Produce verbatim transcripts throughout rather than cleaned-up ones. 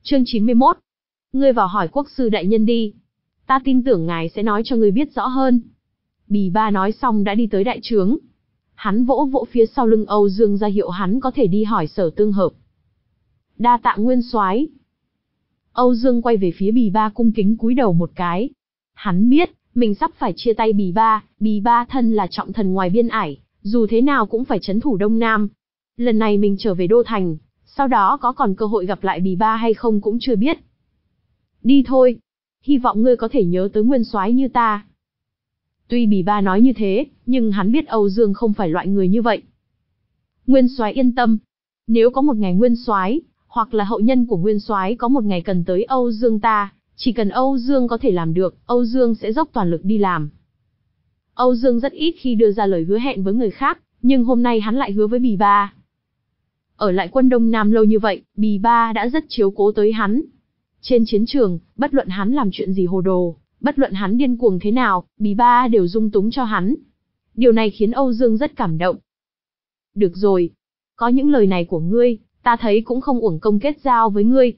Chương chín mươi mốt. Ngươi vào hỏi quốc sư đại nhân đi. Ta tin tưởng ngài sẽ nói cho ngươi biết rõ hơn. Bì Ba nói xong đã đi tới đại trướng. Hắn vỗ vỗ phía sau lưng Âu Dương ra hiệu hắn có thể đi hỏi Sở Tương Hợp. Đa tạ nguyên soái. Âu Dương quay về phía Bì Ba cung kính cúi đầu một cái. Hắn biết, mình sắp phải chia tay Bì Ba, Bì Ba thân là trọng thần ngoài biên ải, dù thế nào cũng phải trấn thủ Đông Nam. Lần này mình trở về Đô Thành, sau đó có còn cơ hội gặp lại Bì Ba hay không cũng chưa biết. Đi thôi, hy vọng ngươi có thể nhớ tới nguyên soái như ta. Tuy Bì Ba nói như thế, nhưng hắn biết Âu Dương không phải loại người như vậy. Nguyên soái yên tâm, nếu có một ngày nguyên soái hoặc là hậu nhân của nguyên soái có một ngày cần tới Âu Dương ta, chỉ cần Âu Dương có thể làm được, Âu Dương sẽ dốc toàn lực đi làm. Âu Dương rất ít khi đưa ra lời hứa hẹn với người khác, nhưng hôm nay hắn lại hứa với Bì Ba. Ở lại quân Đông Nam lâu như vậy, Bì Ba đã rất chiếu cố tới hắn. Trên chiến trường, bất luận hắn làm chuyện gì hồ đồ, bất luận hắn điên cuồng thế nào, Bì Ba đều dung túng cho hắn. Điều này khiến Âu Dương rất cảm động. Được rồi, có những lời này của ngươi, ta thấy cũng không uổng công kết giao với ngươi.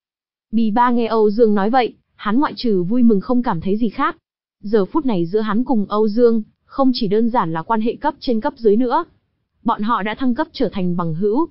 Bì Ba nghe Âu Dương nói vậy, hắn ngoại trừ vui mừng không cảm thấy gì khác. Giờ phút này giữa hắn cùng Âu Dương, không chỉ đơn giản là quan hệ cấp trên cấp dưới nữa. Bọn họ đã thăng cấp trở thành bằng hữu.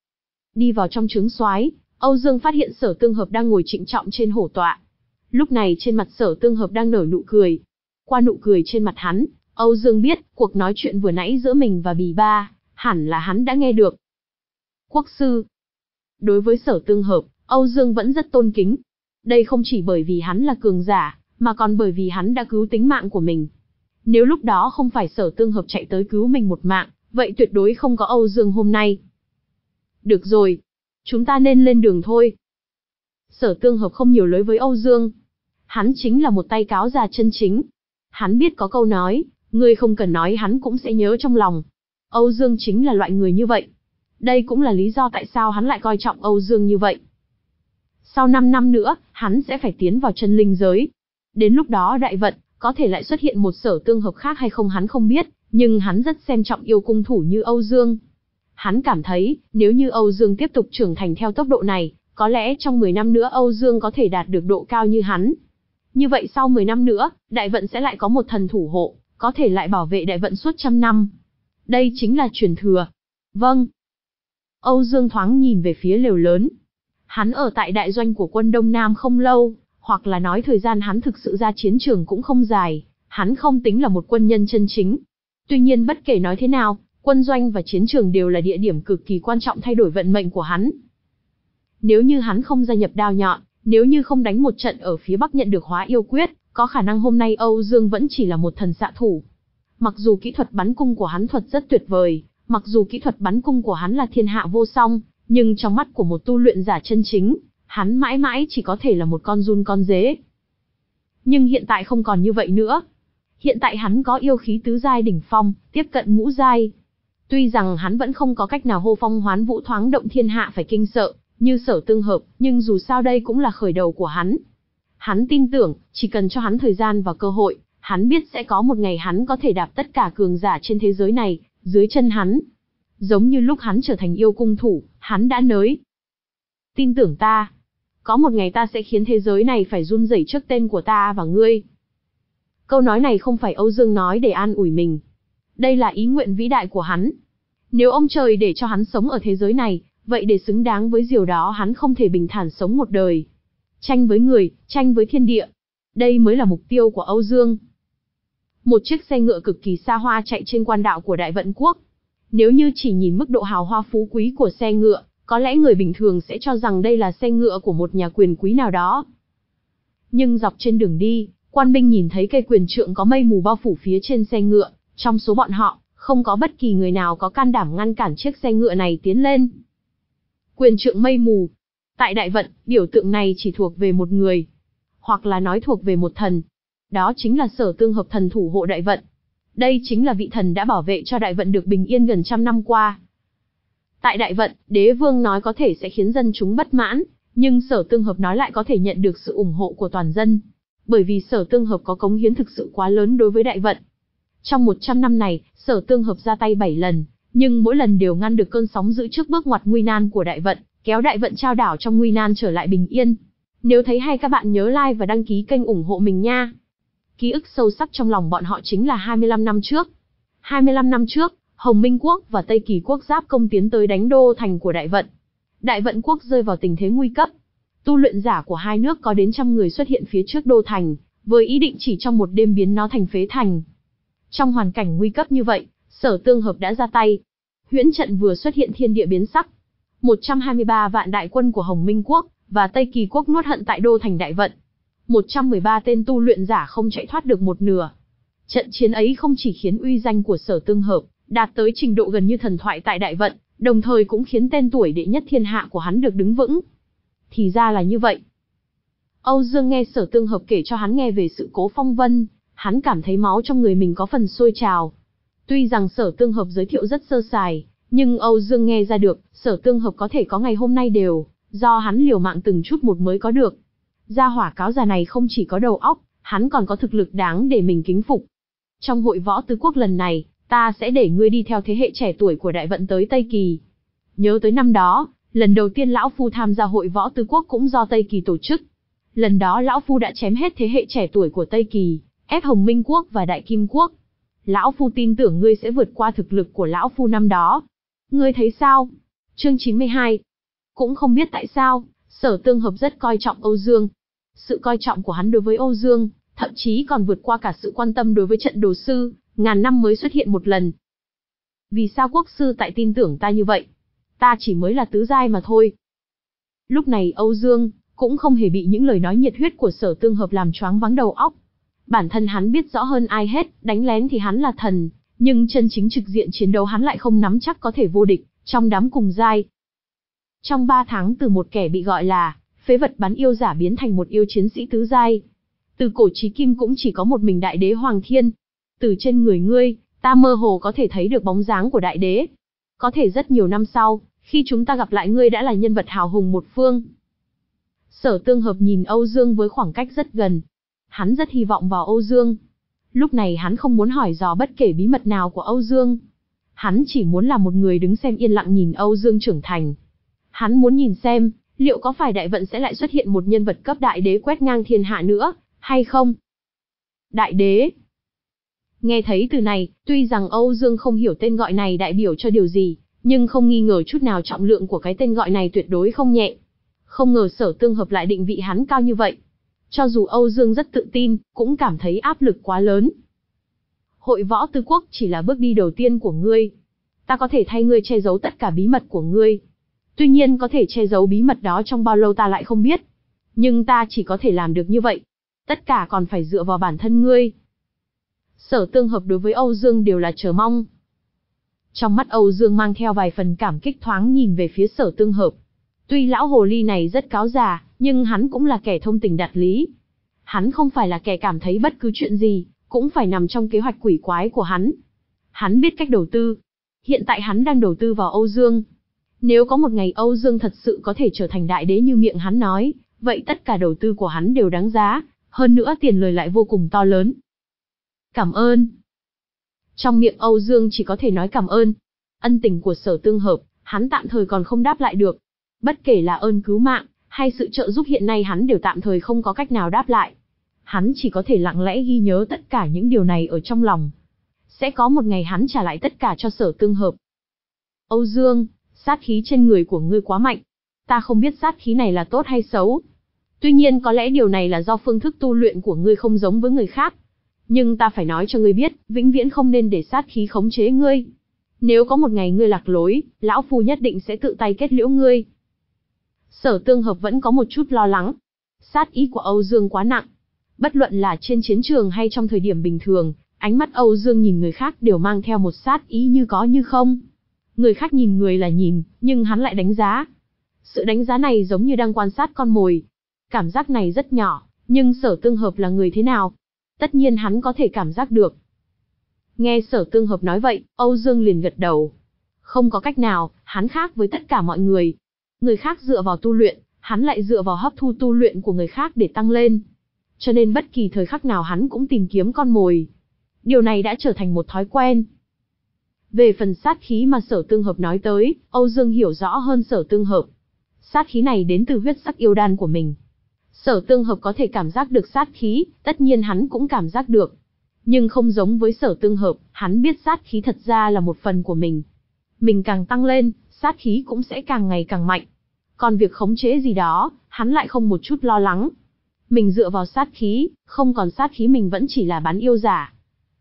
Đi vào trong trướng soái, Âu Dương phát hiện Sở Tương Hợp đang ngồi trịnh trọng trên hổ tọa. Lúc này trên mặt Sở Tương Hợp đang nở nụ cười. Qua nụ cười trên mặt hắn, Âu Dương biết cuộc nói chuyện vừa nãy giữa mình và Bì Ba, hẳn là hắn đã nghe được. Quốc sư. Đối với Sở Tương Hợp, Âu Dương vẫn rất tôn kính. Đây không chỉ bởi vì hắn là cường giả, mà còn bởi vì hắn đã cứu tính mạng của mình. Nếu lúc đó không phải Sở Tương Hợp chạy tới cứu mình một mạng, vậy tuyệt đối không có Âu Dương hôm nay. Được rồi, chúng ta nên lên đường thôi. Sở Tương Hợp không nhiều lời với Âu Dương. Hắn chính là một tay cáo già chân chính. Hắn biết có câu nói, người không cần nói hắn cũng sẽ nhớ trong lòng. Âu Dương chính là loại người như vậy. Đây cũng là lý do tại sao hắn lại coi trọng Âu Dương như vậy. Sau năm năm nữa, hắn sẽ phải tiến vào chân linh giới. Đến lúc đó đại vận, có thể lại xuất hiện một Sở Tương Hợp khác hay không hắn không biết, nhưng hắn rất xem trọng yêu cung thủ như Âu Dương. Hắn cảm thấy, nếu như Âu Dương tiếp tục trưởng thành theo tốc độ này, có lẽ trong mười năm nữa Âu Dương có thể đạt được độ cao như hắn. Như vậy sau mười năm nữa, đại vận sẽ lại có một thần thủ hộ, có thể lại bảo vệ đại vận suốt trăm năm. Đây chính là truyền thừa. Vâng. Âu Dương thoáng nhìn về phía lều lớn. Hắn ở tại đại doanh của quân Đông Nam không lâu, hoặc là nói thời gian hắn thực sự ra chiến trường cũng không dài, hắn không tính là một quân nhân chân chính. Tuy nhiên bất kể nói thế nào, quân doanh và chiến trường đều là địa điểm cực kỳ quan trọng thay đổi vận mệnh của hắn. Nếu như hắn không gia nhập đao nhọn, nếu như không đánh một trận ở phía Bắc nhận được hóa yêu quyết, có khả năng hôm nay Âu Dương vẫn chỉ là một thần xạ thủ. Mặc dù kỹ thuật bắn cung của hắn thuật rất tuyệt vời, mặc dù kỹ thuật bắn cung của hắn là thiên hạ vô song, nhưng trong mắt của một tu luyện giả chân chính, hắn mãi mãi chỉ có thể là một con giun con dế. Nhưng hiện tại không còn như vậy nữa. Hiện tại hắn có yêu khí tứ giai đỉnh phong, tiếp cận ngũ giai. Tuy rằng hắn vẫn không có cách nào hô phong hoán vũ thoáng động thiên hạ phải kinh sợ, như Sở Tương Hợp, nhưng dù sao đây cũng là khởi đầu của hắn. Hắn tin tưởng, chỉ cần cho hắn thời gian và cơ hội, hắn biết sẽ có một ngày hắn có thể đạp tất cả cường giả trên thế giới này, dưới chân hắn. Giống như lúc hắn trở thành yêu cung thủ, hắn đã nới. Tin tưởng ta. Có một ngày ta sẽ khiến thế giới này phải run rẩy trước tên của ta và ngươi. Câu nói này không phải Âu Dương nói để an ủi mình. Đây là ý nguyện vĩ đại của hắn. Nếu ông trời để cho hắn sống ở thế giới này, vậy để xứng đáng với điều đó hắn không thể bình thản sống một đời. Tranh với người, tranh với thiên địa. Đây mới là mục tiêu của Âu Dương. Một chiếc xe ngựa cực kỳ xa hoa chạy trên quan đạo của Đại Vận Quốc. Nếu như chỉ nhìn mức độ hào hoa phú quý của xe ngựa, có lẽ người bình thường sẽ cho rằng đây là xe ngựa của một nhà quyền quý nào đó. Nhưng dọc trên đường đi, quan binh nhìn thấy cây quyền trượng có mây mù bao phủ phía trên xe ngựa, trong số bọn họ, không có bất kỳ người nào có can đảm ngăn cản chiếc xe ngựa này tiến lên. Quyền trượng mây mù. Tại Đại Vận, biểu tượng này chỉ thuộc về một người, hoặc là nói thuộc về một thần. Đó chính là Sở Tương Hợp, thần thủ hộ Đại Vận. Đây chính là vị thần đã bảo vệ cho Đại Vận được bình yên gần trăm năm qua. Tại Đại Vận, đế vương nói có thể sẽ khiến dân chúng bất mãn, nhưng Sở Tương Hợp nói lại có thể nhận được sự ủng hộ của toàn dân. Bởi vì Sở Tương Hợp có cống hiến thực sự quá lớn đối với Đại Vận. Trong một trăm năm này, Sở Tương Hợp ra tay bảy lần, nhưng mỗi lần đều ngăn được cơn sóng dữ trước bước ngoặt nguy nan của Đại Vận, kéo đại vận trao đảo trong nguy nan trở lại bình yên. Nếu thấy hay các bạn nhớ like và đăng ký kênh ủng hộ mình nha. Ký ức sâu sắc trong lòng bọn họ chính là hai mươi lăm năm trước. hai mươi lăm năm trước, Hồng Minh Quốc và Tây Kỳ Quốc giáp công tiến tới đánh đô thành của Đại Vận. Đại Vận Quốc rơi vào tình thế nguy cấp. Tu luyện giả của hai nước có đến trăm người xuất hiện phía trước đô thành, với ý định chỉ trong một đêm biến nó thành phế thành. Trong hoàn cảnh nguy cấp như vậy, Sở Tương Hợp đã ra tay. Huyễn trận vừa xuất hiện thiên địa biến sắc. một trăm hai mươi ba vạn đại quân của Hồng Minh Quốc và Tây Kỳ Quốc nuốt hận tại đô thành Đại Vận. một trăm mười ba tên tu luyện giả không chạy thoát được một nửa. Trận chiến ấy không chỉ khiến uy danh của Sở Tương Hợp đạt tới trình độ gần như thần thoại tại Đại Vận, đồng thời cũng khiến tên tuổi đệ nhất thiên hạ của hắn được đứng vững. Thì ra là như vậy. Âu Dương nghe Sở Tương Hợp kể cho hắn nghe về sự cố phong vân, hắn cảm thấy máu trong người mình có phần sôi trào. Tuy rằng Sở Tương Hợp giới thiệu rất sơ sài, nhưng Âu Dương nghe ra được, Sở Tương Hợp có thể có ngày hôm nay đều do hắn liều mạng từng chút một mới có được. Gia hỏa cáo già này không chỉ có đầu óc, hắn còn có thực lực đáng để mình kính phục. Trong hội võ tứ quốc lần này, ta sẽ để ngươi đi theo thế hệ trẻ tuổi của Đại Vận tới Tây Kỳ. Nhớ tới năm đó, lần đầu tiên lão phu tham gia hội võ tứ quốc cũng do Tây Kỳ tổ chức. Lần đó lão phu đã chém hết thế hệ trẻ tuổi của Tây Kỳ, ép Hồng Minh Quốc và Đại Kim Quốc. Lão phu tin tưởng ngươi sẽ vượt qua thực lực của lão phu năm đó. Ngươi thấy sao? Chương chín mươi hai. Cũng không biết tại sao, Sở Tương Hợp rất coi trọng Âu Dương. Sự coi trọng của hắn đối với Âu Dương, thậm chí còn vượt qua cả sự quan tâm đối với trận đồ sư, ngàn năm mới xuất hiện một lần. Vì sao quốc sư tại tin tưởng ta như vậy? Ta chỉ mới là tứ giai mà thôi. Lúc này Âu Dương cũng không hề bị những lời nói nhiệt huyết của Sở Tương Hợp làm choáng váng đầu óc. Bản thân hắn biết rõ hơn ai hết, đánh lén thì hắn là thần, nhưng chân chính trực diện chiến đấu hắn lại không nắm chắc có thể vô địch trong đám cùng giai. Trong ba tháng từ một kẻ bị gọi là phế vật bắn yêu giả biến thành một yêu chiến sĩ tứ giai. Từ cổ chí kim cũng chỉ có một mình Đại Đế Hoàng Thiên. Từ trên người ngươi, ta mơ hồ có thể thấy được bóng dáng của Đại Đế. Có thể rất nhiều năm sau, khi chúng ta gặp lại ngươi đã là nhân vật hào hùng một phương. Sở Tương Hợp nhìn Âu Dương với khoảng cách rất gần. Hắn rất hy vọng vào Âu Dương. Lúc này hắn không muốn hỏi dò bất kể bí mật nào của Âu Dương. Hắn chỉ muốn là một người đứng xem yên lặng nhìn Âu Dương trưởng thành. Hắn muốn nhìn xem, liệu có phải Đại Vận sẽ lại xuất hiện một nhân vật cấp đại đế quét ngang thiên hạ nữa, hay không? Đại đế. Nghe thấy từ này, tuy rằng Âu Dương không hiểu tên gọi này đại biểu cho điều gì, nhưng không nghi ngờ chút nào trọng lượng của cái tên gọi này tuyệt đối không nhẹ. Không ngờ Sở Tương Hợp lại định vị hắn cao như vậy. Cho dù Âu Dương rất tự tin, cũng cảm thấy áp lực quá lớn. Hội võ tứ quốc chỉ là bước đi đầu tiên của ngươi. Ta có thể thay ngươi che giấu tất cả bí mật của ngươi. Tuy nhiên có thể che giấu bí mật đó trong bao lâu ta lại không biết. Nhưng ta chỉ có thể làm được như vậy. Tất cả còn phải dựa vào bản thân ngươi. Sở Tương Hợp đối với Âu Dương đều là chờ mong. Trong mắt Âu Dương mang theo vài phần cảm kích thoáng nhìn về phía Sở Tương Hợp. Tuy lão hồ ly này rất cáo già, nhưng hắn cũng là kẻ thông tình đạt lý. Hắn không phải là kẻ cảm thấy bất cứ chuyện gì cũng phải nằm trong kế hoạch quỷ quái của hắn. Hắn biết cách đầu tư. Hiện tại hắn đang đầu tư vào Âu Dương. Nếu có một ngày Âu Dương thật sự có thể trở thành đại đế như miệng hắn nói, vậy tất cả đầu tư của hắn đều đáng giá, hơn nữa tiền lời lại vô cùng to lớn. Cảm ơn. Trong miệng Âu Dương chỉ có thể nói cảm ơn. Ân tình của Sở Tương Hợp, hắn tạm thời còn không đáp lại được. Bất kể là ơn cứu mạng, hay sự trợ giúp hiện nay hắn đều tạm thời không có cách nào đáp lại. Hắn chỉ có thể lặng lẽ ghi nhớ tất cả những điều này ở trong lòng. Sẽ có một ngày hắn trả lại tất cả cho Sở Tương Hợp. Âu Dương, sát khí trên người của ngươi quá mạnh. Ta không biết sát khí này là tốt hay xấu. Tuy nhiên có lẽ điều này là do phương thức tu luyện của ngươi không giống với người khác. Nhưng ta phải nói cho ngươi biết, vĩnh viễn không nên để sát khí khống chế ngươi. Nếu có một ngày ngươi lạc lối, lão phu nhất định sẽ tự tay kết liễu ngươi. Sở Tương Hợp vẫn có một chút lo lắng. Sát ý của Âu Dương quá nặng. Bất luận là trên chiến trường hay trong thời điểm bình thường, ánh mắt Âu Dương nhìn người khác đều mang theo một sát ý như có như không. Người khác nhìn người là nhìn, nhưng hắn lại đánh giá. Sự đánh giá này giống như đang quan sát con mồi. Cảm giác này rất nhỏ, nhưng Sở Tương Hợp là người thế nào? Tất nhiên hắn có thể cảm giác được. Nghe Sở Tương Hợp nói vậy, Âu Dương liền gật đầu. Không có cách nào, hắn khác với tất cả mọi người. Người khác dựa vào tu luyện, hắn lại dựa vào hấp thu tu luyện của người khác để tăng lên. Cho nên bất kỳ thời khắc nào hắn cũng tìm kiếm con mồi. Điều này đã trở thành một thói quen. Về phần sát khí mà Sở Tương Hợp nói tới, Âu Dương hiểu rõ hơn Sở Tương Hợp. Sát khí này đến từ huyết sắc yêu đan của mình. Sở Tương Hợp có thể cảm giác được sát khí, tất nhiên hắn cũng cảm giác được. Nhưng không giống với Sở Tương Hợp, hắn biết sát khí thật ra là một phần của mình. Mình càng tăng lên, sát khí cũng sẽ càng ngày càng mạnh. Còn việc khống chế gì đó, hắn lại không một chút lo lắng. Mình dựa vào sát khí, không còn sát khí mình vẫn chỉ là bán yêu giả.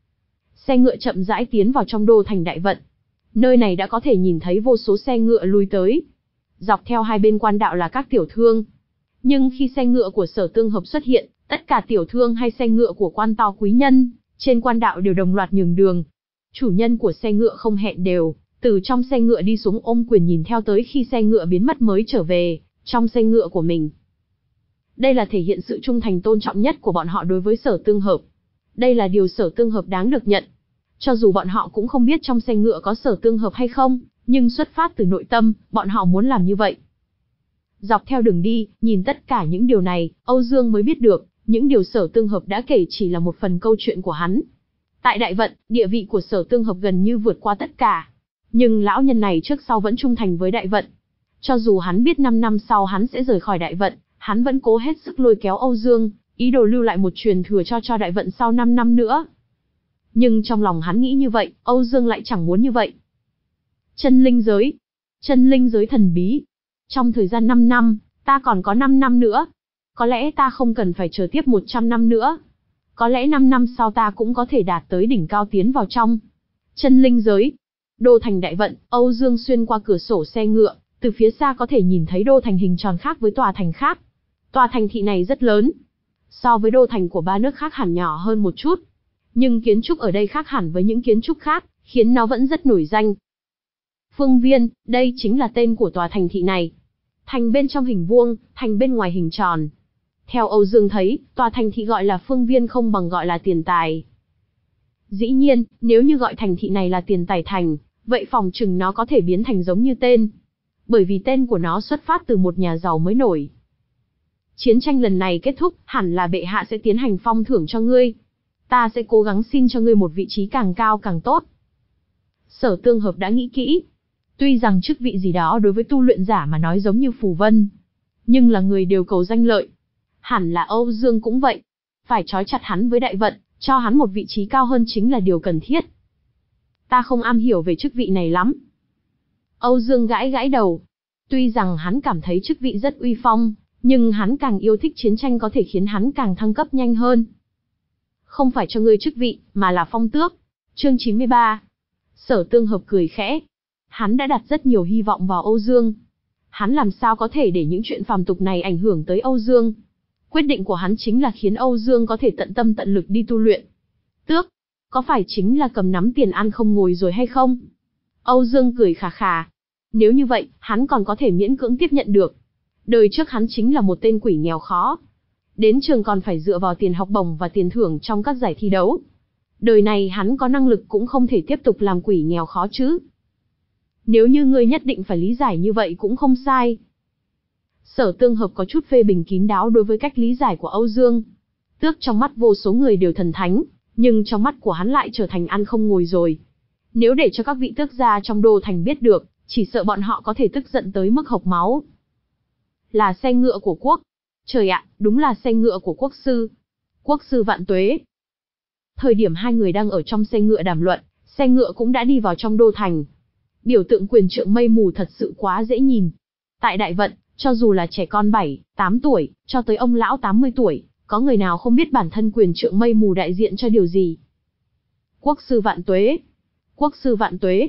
Xe ngựa chậm rãi tiến vào trong đô thành Đại Vận. Nơi này đã có thể nhìn thấy vô số xe ngựa lui tới. Dọc theo hai bên quan đạo là các tiểu thương. Nhưng khi xe ngựa của Sở Tương Hợp xuất hiện, tất cả tiểu thương hay xe ngựa của quan to quý nhân, trên quan đạo đều đồng loạt nhường đường. Chủ nhân của xe ngựa không hẹn đều, từ trong xe ngựa đi xuống ôm quyền nhìn theo tới khi xe ngựa biến mất mới trở về, trong xe ngựa của mình. Đây là thể hiện sự trung thành tôn trọng nhất của bọn họ đối với Sở Tương Hợp. Đây là điều Sở Tương Hợp đáng được nhận. Cho dù bọn họ cũng không biết trong xe ngựa có Sở Tương Hợp hay không, nhưng xuất phát từ nội tâm, bọn họ muốn làm như vậy. Dọc theo đường đi, nhìn tất cả những điều này, Âu Dương mới biết được, những điều Sở Tương Hợp đã kể chỉ là một phần câu chuyện của hắn. Tại Đại Vận, địa vị của Sở Tương Hợp gần như vượt qua tất cả. Nhưng lão nhân này trước sau vẫn trung thành với Đại Vận. Cho dù hắn biết năm năm sau hắn sẽ rời khỏi Đại Vận, hắn vẫn cố hết sức lôi kéo Âu Dương, ý đồ lưu lại một truyền thừa cho cho Đại Vận sau năm năm nữa. Nhưng trong lòng hắn nghĩ như vậy, Âu Dương lại chẳng muốn như vậy. Chân linh giới. Chân linh giới thần bí. Trong thời gian năm năm, ta còn có năm năm nữa. Có lẽ ta không cần phải chờ tiếp một trăm năm nữa. Có lẽ năm năm sau ta cũng có thể đạt tới đỉnh cao tiến vào trong chân linh giới. Đô thành Đại Vận, Âu Dương xuyên qua cửa sổ xe ngựa, từ phía xa có thể nhìn thấy đô thành hình tròn khác với tòa thành khác. Tòa thành thị này rất lớn. So với đô thành của ba nước khác hẳn nhỏ hơn một chút. Nhưng kiến trúc ở đây khác hẳn với những kiến trúc khác, khiến nó vẫn rất nổi danh. Phương Viên, đây chính là tên của tòa thành thị này. Thành bên trong hình vuông, thành bên ngoài hình tròn. Theo Âu Dương thấy, tòa thành thị gọi là Phương Viên không bằng gọi là Tiền Tài. Dĩ nhiên, nếu như gọi thành thị này là Tiền Tài Thành, vậy phòng chừng nó có thể biến thành giống như tên. Bởi vì tên của nó xuất phát từ một nhà giàu mới nổi. Chiến tranh lần này kết thúc, hẳn là bệ hạ sẽ tiến hành phong thưởng cho ngươi. Ta sẽ cố gắng xin cho ngươi một vị trí càng cao càng tốt. Sở Tương Hợp đã nghĩ kỹ. Tuy rằng chức vị gì đó đối với tu luyện giả mà nói giống như phù vân, nhưng là người đều cầu danh lợi. Hẳn là Âu Dương cũng vậy. Phải trói chặt hắn với Đại Vận, cho hắn một vị trí cao hơn chính là điều cần thiết. Ta không am hiểu về chức vị này lắm. Âu Dương gãi gãi đầu. Tuy rằng hắn cảm thấy chức vị rất uy phong, nhưng hắn càng yêu thích chiến tranh có thể khiến hắn càng thăng cấp nhanh hơn. Không phải cho ngươi chức vị, mà là phong tước. Chương chín mươi ba. Sở Tương Hợp cười khẽ. Hắn đã đặt rất nhiều hy vọng vào Âu Dương. Hắn làm sao có thể để những chuyện phàm tục này ảnh hưởng tới Âu Dương. Quyết định của hắn chính là khiến Âu Dương có thể tận tâm tận lực đi tu luyện. Tước, có phải chính là cầm nắm tiền ăn không ngồi rồi hay không? Âu Dương cười khà khà. Nếu như vậy, hắn còn có thể miễn cưỡng tiếp nhận được. Đời trước hắn chính là một tên quỷ nghèo khó. Đến trường còn phải dựa vào tiền học bổng và tiền thưởng trong các giải thi đấu. Đời này hắn có năng lực cũng không thể tiếp tục làm quỷ nghèo khó chứ. Nếu như ngươi nhất định phải lý giải như vậy cũng không sai. Sở Tương Hợp có chút phê bình kín đáo đối với cách lý giải của Âu Dương. Tước trong mắt vô số người đều thần thánh, nhưng trong mắt của hắn lại trở thành ăn không ngồi rồi. Nếu để cho các vị tước gia trong đô thành biết được, chỉ sợ bọn họ có thể tức giận tới mức hộc máu. Là xe ngựa của quốc. Trời ạ, đúng là xe ngựa của quốc sư. Quốc sư vạn tuế. Thời điểm hai người đang ở trong xe ngựa đàm luận, xe ngựa cũng đã đi vào trong đô thành. Biểu tượng quyền trượng mây mù thật sự quá dễ nhìn. Tại Đại Vận, cho dù là trẻ con bảy, tám tuổi, cho tới ông lão tám mươi tuổi, có người nào không biết bản thân quyền trượng mây mù đại diện cho điều gì? Quốc sư vạn tuế. Quốc sư vạn tuế.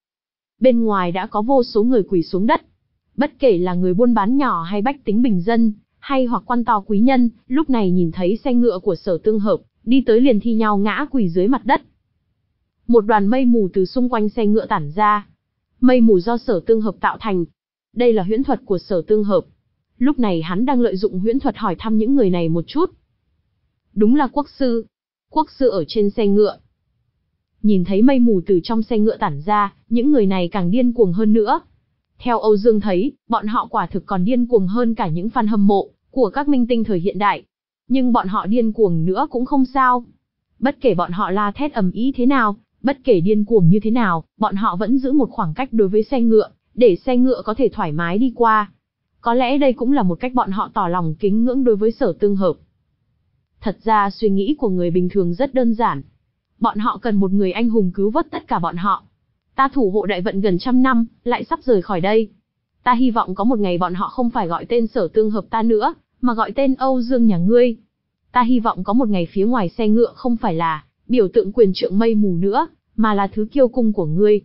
Bên ngoài đã có vô số người quỳ xuống đất. Bất kể là người buôn bán nhỏ hay bách tính bình dân, hay hoặc quan to quý nhân, lúc này nhìn thấy xe ngựa của Sở Tương Hợp, đi tới liền thi nhau ngã quỳ dưới mặt đất. Một đoàn mây mù từ xung quanh xe ngựa tản ra. Mây mù do Sở Tương Hợp tạo thành. Đây là huyễn thuật của Sở Tương Hợp. Lúc này hắn đang lợi dụng huyễn thuật hỏi thăm những người này một chút. Đúng là quốc sư. Quốc sư ở trên xe ngựa. Nhìn thấy mây mù từ trong xe ngựa tản ra, những người này càng điên cuồng hơn nữa. Theo Âu Dương thấy, bọn họ quả thực còn điên cuồng hơn cả những fan hâm mộ của các minh tinh thời hiện đại. Nhưng bọn họ điên cuồng nữa cũng không sao. Bất kể bọn họ la thét ầm ĩ thế nào, bất kể điên cuồng như thế nào, bọn họ vẫn giữ một khoảng cách đối với xe ngựa, để xe ngựa có thể thoải mái đi qua. Có lẽ đây cũng là một cách bọn họ tỏ lòng kính ngưỡng đối với Sở Tương Hợp. Thật ra suy nghĩ của người bình thường rất đơn giản. Bọn họ cần một người anh hùng cứu vớt tất cả bọn họ. Ta thủ hộ đại vận gần trăm năm, lại sắp rời khỏi đây. Ta hy vọng có một ngày bọn họ không phải gọi tên Sở Tương Hợp ta nữa, mà gọi tên Âu Dương nhà ngươi. Ta hy vọng có một ngày phía ngoài xe ngựa không phải là biểu tượng quyền trượng mây mù nữa, mà là thứ kiêu cung của ngươi.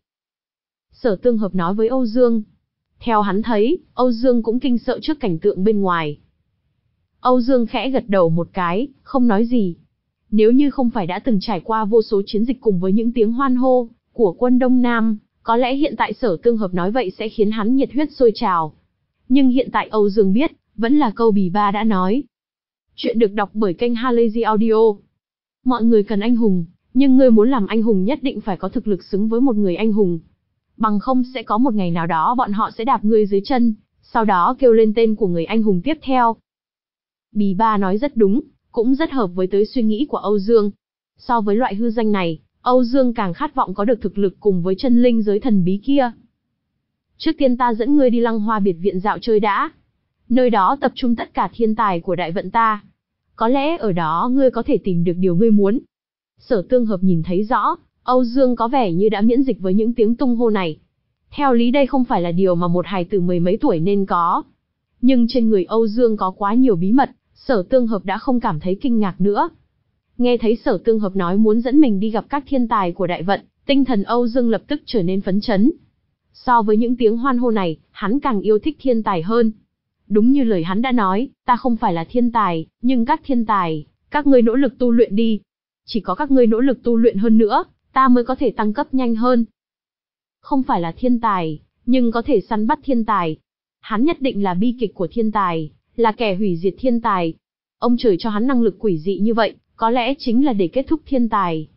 Sở Tương Hợp nói với Âu Dương. Theo hắn thấy, Âu Dương cũng kinh sợ trước cảnh tượng bên ngoài. Âu Dương khẽ gật đầu một cái, không nói gì. Nếu như không phải đã từng trải qua vô số chiến dịch cùng với những tiếng hoan hô của quân Đông Nam, có lẽ hiện tại Sở Tương Hợp nói vậy sẽ khiến hắn nhiệt huyết sôi trào. Nhưng hiện tại Âu Dương biết, vẫn là câu Bì Ba đã nói. Chuyện được đọc bởi kênh Halazy Audio. Mọi người cần anh hùng, nhưng ngươi muốn làm anh hùng nhất định phải có thực lực xứng với một người anh hùng. Bằng không sẽ có một ngày nào đó bọn họ sẽ đạp ngươi dưới chân, sau đó kêu lên tên của người anh hùng tiếp theo. Bì Ba nói rất đúng, cũng rất hợp với tới suy nghĩ của Âu Dương. So với loại hư danh này, Âu Dương càng khát vọng có được thực lực cùng với chân linh giới thần bí kia. Trước tiên ta dẫn ngươi đi Lăng Hoa biệt viện dạo chơi đã. Nơi đó tập trung tất cả thiên tài của đại vận ta. Có lẽ ở đó ngươi có thể tìm được điều ngươi muốn. Sở Tương Hợp nhìn thấy rõ, Âu Dương có vẻ như đã miễn dịch với những tiếng tung hô này. Theo lý đây không phải là điều mà một hài tử mười mấy tuổi nên có. Nhưng trên người Âu Dương có quá nhiều bí mật, Sở Tương Hợp đã không cảm thấy kinh ngạc nữa. Nghe thấy Sở Tương Hợp nói muốn dẫn mình đi gặp các thiên tài của đại vận, tinh thần Âu Dương lập tức trở nên phấn chấn. So với những tiếng hoan hô này, hắn càng yêu thích thiên tài hơn. Đúng như lời hắn đã nói, ta không phải là thiên tài, nhưng các thiên tài, các ngươi nỗ lực tu luyện đi. Chỉ có các ngươi nỗ lực tu luyện hơn nữa, ta mới có thể tăng cấp nhanh hơn. Không phải là thiên tài, nhưng có thể săn bắt thiên tài. Hắn nhất định là bi kịch của thiên tài, là kẻ hủy diệt thiên tài. Ông trời cho hắn năng lực quỷ dị như vậy, có lẽ chính là để kết thúc thiên tài.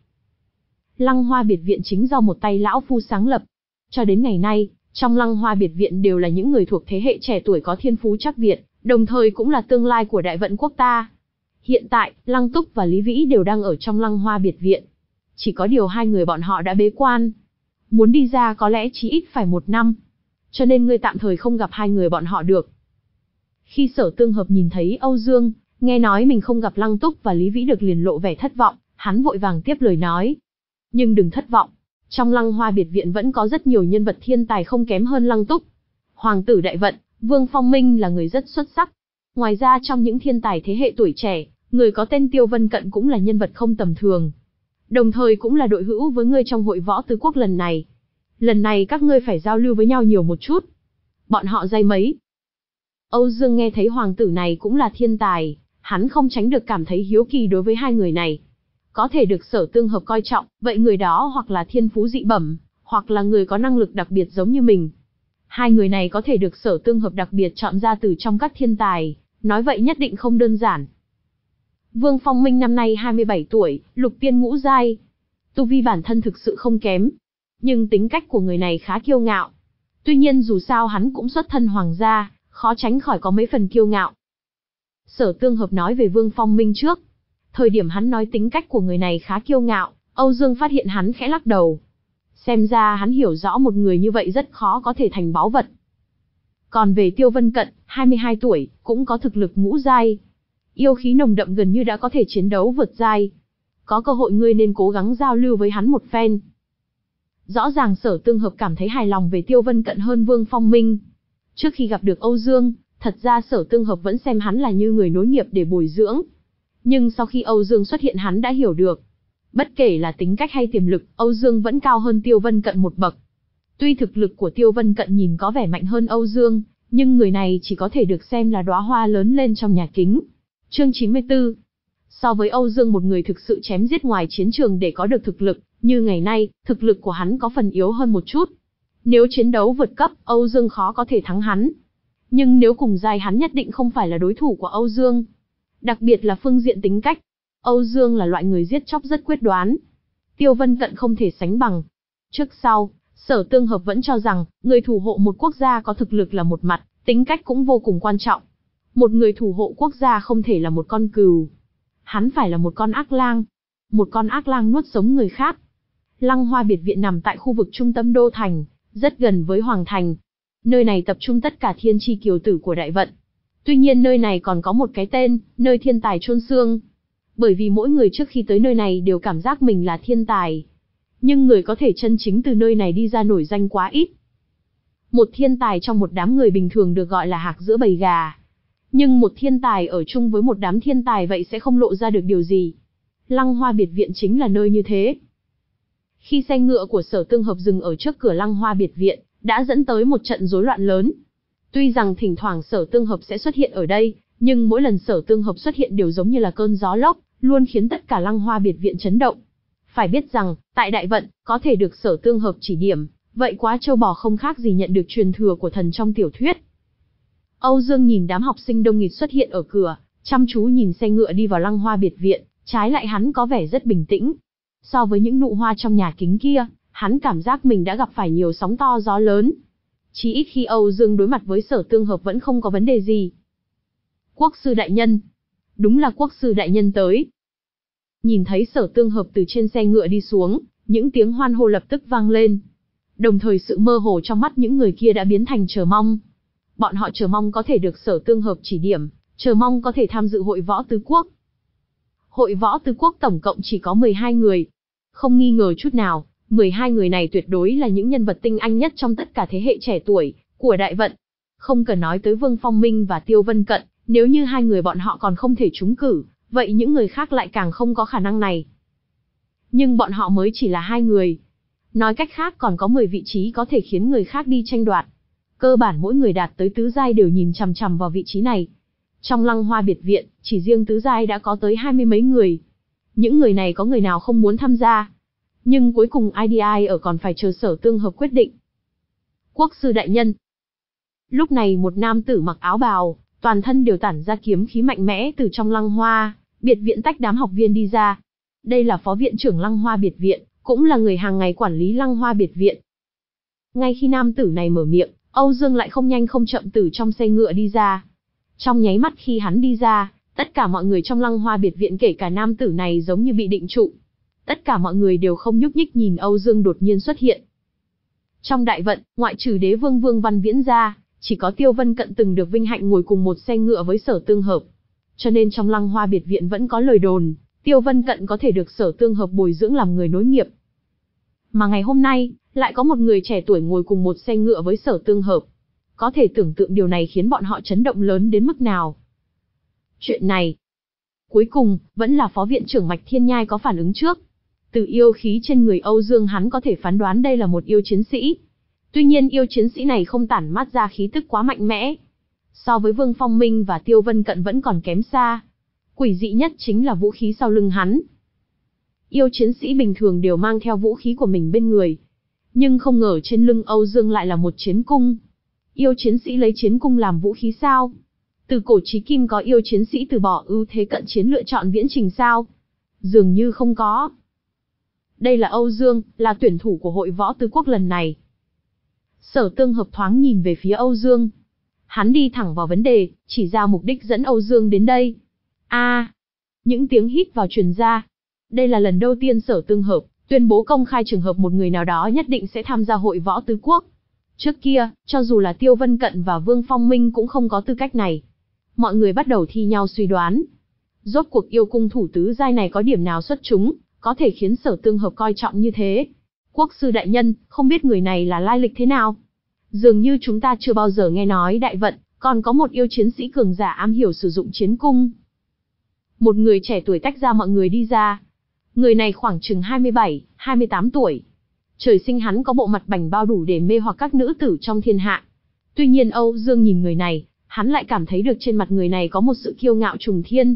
Lăng Hoa biệt viện chính do một tay lão phu sáng lập. Cho đến ngày nay, trong Lăng Hoa biệt viện đều là những người thuộc thế hệ trẻ tuổi có thiên phú chắc Việt, đồng thời cũng là tương lai của đại vận quốc ta. Hiện tại, Lăng Túc và Lý Vĩ đều đang ở trong Lăng Hoa biệt viện. Chỉ có điều hai người bọn họ đã bế quan. Muốn đi ra có lẽ chỉ ít phải một năm. Cho nên ngươi tạm thời không gặp hai người bọn họ được. Khi Sở Tương Hợp nhìn thấy Âu Dương, nghe nói mình không gặp Lăng Túc và Lý Vĩ được liền lộ vẻ thất vọng, hắn vội vàng tiếp lời nói. Nhưng đừng thất vọng, trong Lăng Hoa biệt viện vẫn có rất nhiều nhân vật thiên tài không kém hơn Lăng Túc. Hoàng tử đại vận, Vương Phong Minh là người rất xuất sắc. Ngoài ra trong những thiên tài thế hệ tuổi trẻ, người có tên Tiêu Vân Cận cũng là nhân vật không tầm thường. Đồng thời cũng là đội hữu với ngươi trong hội võ tứ quốc lần này. Lần này các ngươi phải giao lưu với nhau nhiều một chút. Bọn họ dày mấy. Âu Dương nghe thấy hoàng tử này cũng là thiên tài, hắn không tránh được cảm thấy hiếu kỳ đối với hai người này. Có thể được Sở Tương Hợp coi trọng, vậy người đó hoặc là thiên phú dị bẩm, hoặc là người có năng lực đặc biệt giống như mình. Hai người này có thể được Sở Tương Hợp đặc biệt chọn ra từ trong các thiên tài, nói vậy nhất định không đơn giản. Vương Phong Minh năm nay hai mươi bảy tuổi, lục tiên ngũ giai. Tu vi bản thân thực sự không kém, nhưng tính cách của người này khá kiêu ngạo. Tuy nhiên dù sao hắn cũng xuất thân hoàng gia, khó tránh khỏi có mấy phần kiêu ngạo. Sở Tương Hợp nói về Vương Phong Minh trước. Thời điểm hắn nói tính cách của người này khá kiêu ngạo, Âu Dương phát hiện hắn khẽ lắc đầu. Xem ra hắn hiểu rõ một người như vậy rất khó có thể thành báu vật. Còn về Tiêu Vân Cận, hai mươi hai tuổi, cũng có thực lực ngũ giai. Yêu khí nồng đậm gần như đã có thể chiến đấu vượt giai. Có cơ hội ngươi nên cố gắng giao lưu với hắn một phen. Rõ ràng Sở Tương Hợp cảm thấy hài lòng về Tiêu Vân Cận hơn Vương Phong Minh. Trước khi gặp được Âu Dương, thật ra Sở Tương Hợp vẫn xem hắn là như người nối nghiệp để bồi dưỡng. Nhưng sau khi Âu Dương xuất hiện hắn đã hiểu được. Bất kể là tính cách hay tiềm lực, Âu Dương vẫn cao hơn Tiêu Vân Cận một bậc. Tuy thực lực của Tiêu Vân Cận nhìn có vẻ mạnh hơn Âu Dương, nhưng người này chỉ có thể được xem là đóa hoa lớn lên trong nhà kính. Chương chín mươi tư. So với Âu Dương một người thực sự chém giết ngoài chiến trường để có được thực lực, như ngày nay, thực lực của hắn có phần yếu hơn một chút. Nếu chiến đấu vượt cấp, Âu Dương khó có thể thắng hắn. Nhưng nếu cùng giai hắn nhất định không phải là đối thủ của Âu Dương. Đặc biệt là phương diện tính cách. Âu Dương là loại người giết chóc rất quyết đoán. Tiêu Vân Cận không thể sánh bằng. Trước sau, Sở Tương Hợp vẫn cho rằng, người thủ hộ một quốc gia có thực lực là một mặt, tính cách cũng vô cùng quan trọng. Một người thủ hộ quốc gia không thể là một con cừu. Hắn phải là một con ác lang. Một con ác lang nuốt sống người khác. Lăng Hoa biệt viện nằm tại khu vực trung tâm đô thành, rất gần với Hoàng thành. Nơi này tập trung tất cả thiên chi kiều tử của đại vận. Tuy nhiên nơi này còn có một cái tên, nơi thiên tài chôn xương. Bởi vì mỗi người trước khi tới nơi này đều cảm giác mình là thiên tài. Nhưng người có thể chân chính từ nơi này đi ra nổi danh quá ít. Một thiên tài trong một đám người bình thường được gọi là hạc giữa bầy gà. Nhưng một thiên tài ở chung với một đám thiên tài vậy sẽ không lộ ra được điều gì. Lăng Hoa biệt viện chính là nơi như thế. Khi xe ngựa của Sở Tương Hợp dừng ở trước cửa Lăng Hoa biệt viện, đã dẫn tới một trận rối loạn lớn. Tuy rằng thỉnh thoảng Sở Tương Hợp sẽ xuất hiện ở đây, nhưng mỗi lần Sở Tương Hợp xuất hiện đều giống như là cơn gió lốc, luôn khiến tất cả Lăng Hoa biệt viện chấn động. Phải biết rằng, tại Đại Vận, có thể được Sở Tương Hợp chỉ điểm, vậy quá trâu bò không khác gì nhận được truyền thừa của thần trong tiểu thuyết. Âu Dương nhìn đám học sinh đông nghịt xuất hiện ở cửa, chăm chú nhìn xe ngựa đi vào Lăng Hoa biệt viện, trái lại hắn có vẻ rất bình tĩnh. So với những nụ hoa trong nhà kính kia, hắn cảm giác mình đã gặp phải nhiều sóng to gió lớn. Chỉ ít khi Âu Dương đối mặt với Sở Tương Hợp vẫn không có vấn đề gì. Quốc sư đại nhân. Đúng là quốc sư đại nhân tới. Nhìn thấy Sở Tương Hợp từ trên xe ngựa đi xuống, những tiếng hoan hô lập tức vang lên. Đồng thời sự mơ hồ trong mắt những người kia đã biến thành chờ mong. Bọn họ chờ mong có thể được Sở Tương Hợp chỉ điểm, chờ mong có thể tham dự hội võ tứ quốc. Hội võ tứ quốc tổng cộng chỉ có mười hai người. Không nghi ngờ chút nào, mười hai người này tuyệt đối là những nhân vật tinh anh nhất trong tất cả thế hệ trẻ tuổi của Đại Vận. Không cần nói tới Vương Phong Minh và Tiêu Vân Cận, nếu như hai người bọn họ còn không thể trúng cử, vậy những người khác lại càng không có khả năng này. Nhưng bọn họ mới chỉ là hai người. Nói cách khác còn có mười vị trí có thể khiến người khác đi tranh đoạt. Cơ bản mỗi người đạt tới tứ giai đều nhìn chằm chằm vào vị trí này. Trong Lăng Hoa biệt viện, chỉ riêng tứ giai đã có tới hai mươi mấy người. Những người này có người nào không muốn tham gia. Nhưng cuối cùng ai đi ai ở còn phải chờ Sở Tương Hợp quyết định. Quốc sư đại nhân. Lúc này một nam tử mặc áo bào, toàn thân đều tản ra kiếm khí mạnh mẽ từ trong Lăng Hoa biệt viện tách đám học viên đi ra. Đây là phó viện trưởng Lăng Hoa biệt viện, cũng là người hàng ngày quản lý Lăng Hoa biệt viện. Ngay khi nam tử này mở miệng, Âu Dương lại không nhanh không chậm từ trong xe ngựa đi ra. Trong nháy mắt khi hắn đi ra, tất cả mọi người trong Lăng Hoa biệt viện kể cả nam tử này giống như bị định trụ. Tất cả mọi người đều không nhúc nhích nhìn Âu Dương đột nhiên xuất hiện. Trong Đại Vận, ngoại trừ đế vương Vương Văn Viễn ra, chỉ có Tiêu Vân Cận từng được vinh hạnh ngồi cùng một xe ngựa với Sở Tương Hợp. Cho nên trong Lăng Hoa biệt viện vẫn có lời đồn, Tiêu Vân Cận có thể được Sở Tương Hợp bồi dưỡng làm người nối nghiệp. Mà ngày hôm nay, lại có một người trẻ tuổi ngồi cùng một xe ngựa với Sở Tương Hợp. Có thể tưởng tượng điều này khiến bọn họ chấn động lớn đến mức nào. Chuyện này, cuối cùng, vẫn là phó viện trưởng Mạch Thiên Nhai có phản ứng trước. Từ yêu khí trên người Âu Dương hắn có thể phán đoán đây là một yêu chiến sĩ. Tuy nhiên yêu chiến sĩ này không tản mát ra khí tức quá mạnh mẽ. So với Vương Phong Minh và Tiêu Vân Cận vẫn còn kém xa. Quỷ dị nhất chính là vũ khí sau lưng hắn. Yêu chiến sĩ bình thường đều mang theo vũ khí của mình bên người. Nhưng không ngờ trên lưng Âu Dương lại là một chiến cung. Yêu chiến sĩ lấy chiến cung làm vũ khí sao? Từ cổ chí kim có yêu chiến sĩ từ bỏ ưu thế cận chiến lựa chọn viễn trình sao? Dường như không có. Đây là Âu Dương, là tuyển thủ của hội võ tứ quốc lần này. Sở Tương Hợp thoáng nhìn về phía Âu Dương. Hắn đi thẳng vào vấn đề, chỉ ra mục đích dẫn Âu Dương đến đây. A, à, những tiếng hít vào truyền ra. Đây là lần đầu tiên Sở Tương Hợp tuyên bố công khai trường hợp một người nào đó nhất định sẽ tham gia hội võ tứ quốc. Trước kia, cho dù là Tiêu Vân Cận và Vương Phong Minh cũng không có tư cách này. Mọi người bắt đầu thi nhau suy đoán. Rốt cuộc yêu cung thủ tứ giai này có điểm nào xuất chúng, có thể khiến Sở Tương Hợp coi trọng như thế. Quốc sư đại nhân, không biết người này là lai lịch thế nào? Dường như chúng ta chưa bao giờ nghe nói Đại Vận, còn có một yêu chiến sĩ cường giả am hiểu sử dụng chiến cung. Một người trẻ tuổi tách ra mọi người đi ra. Người này khoảng chừng hai mươi bảy, hai mươi tám tuổi. Trời sinh hắn có bộ mặt bảnh bao đủ để mê hoặc các nữ tử trong thiên hạ. Tuy nhiên Âu Dương nhìn người này, hắn lại cảm thấy được trên mặt người này có một sự kiêu ngạo trùng thiên.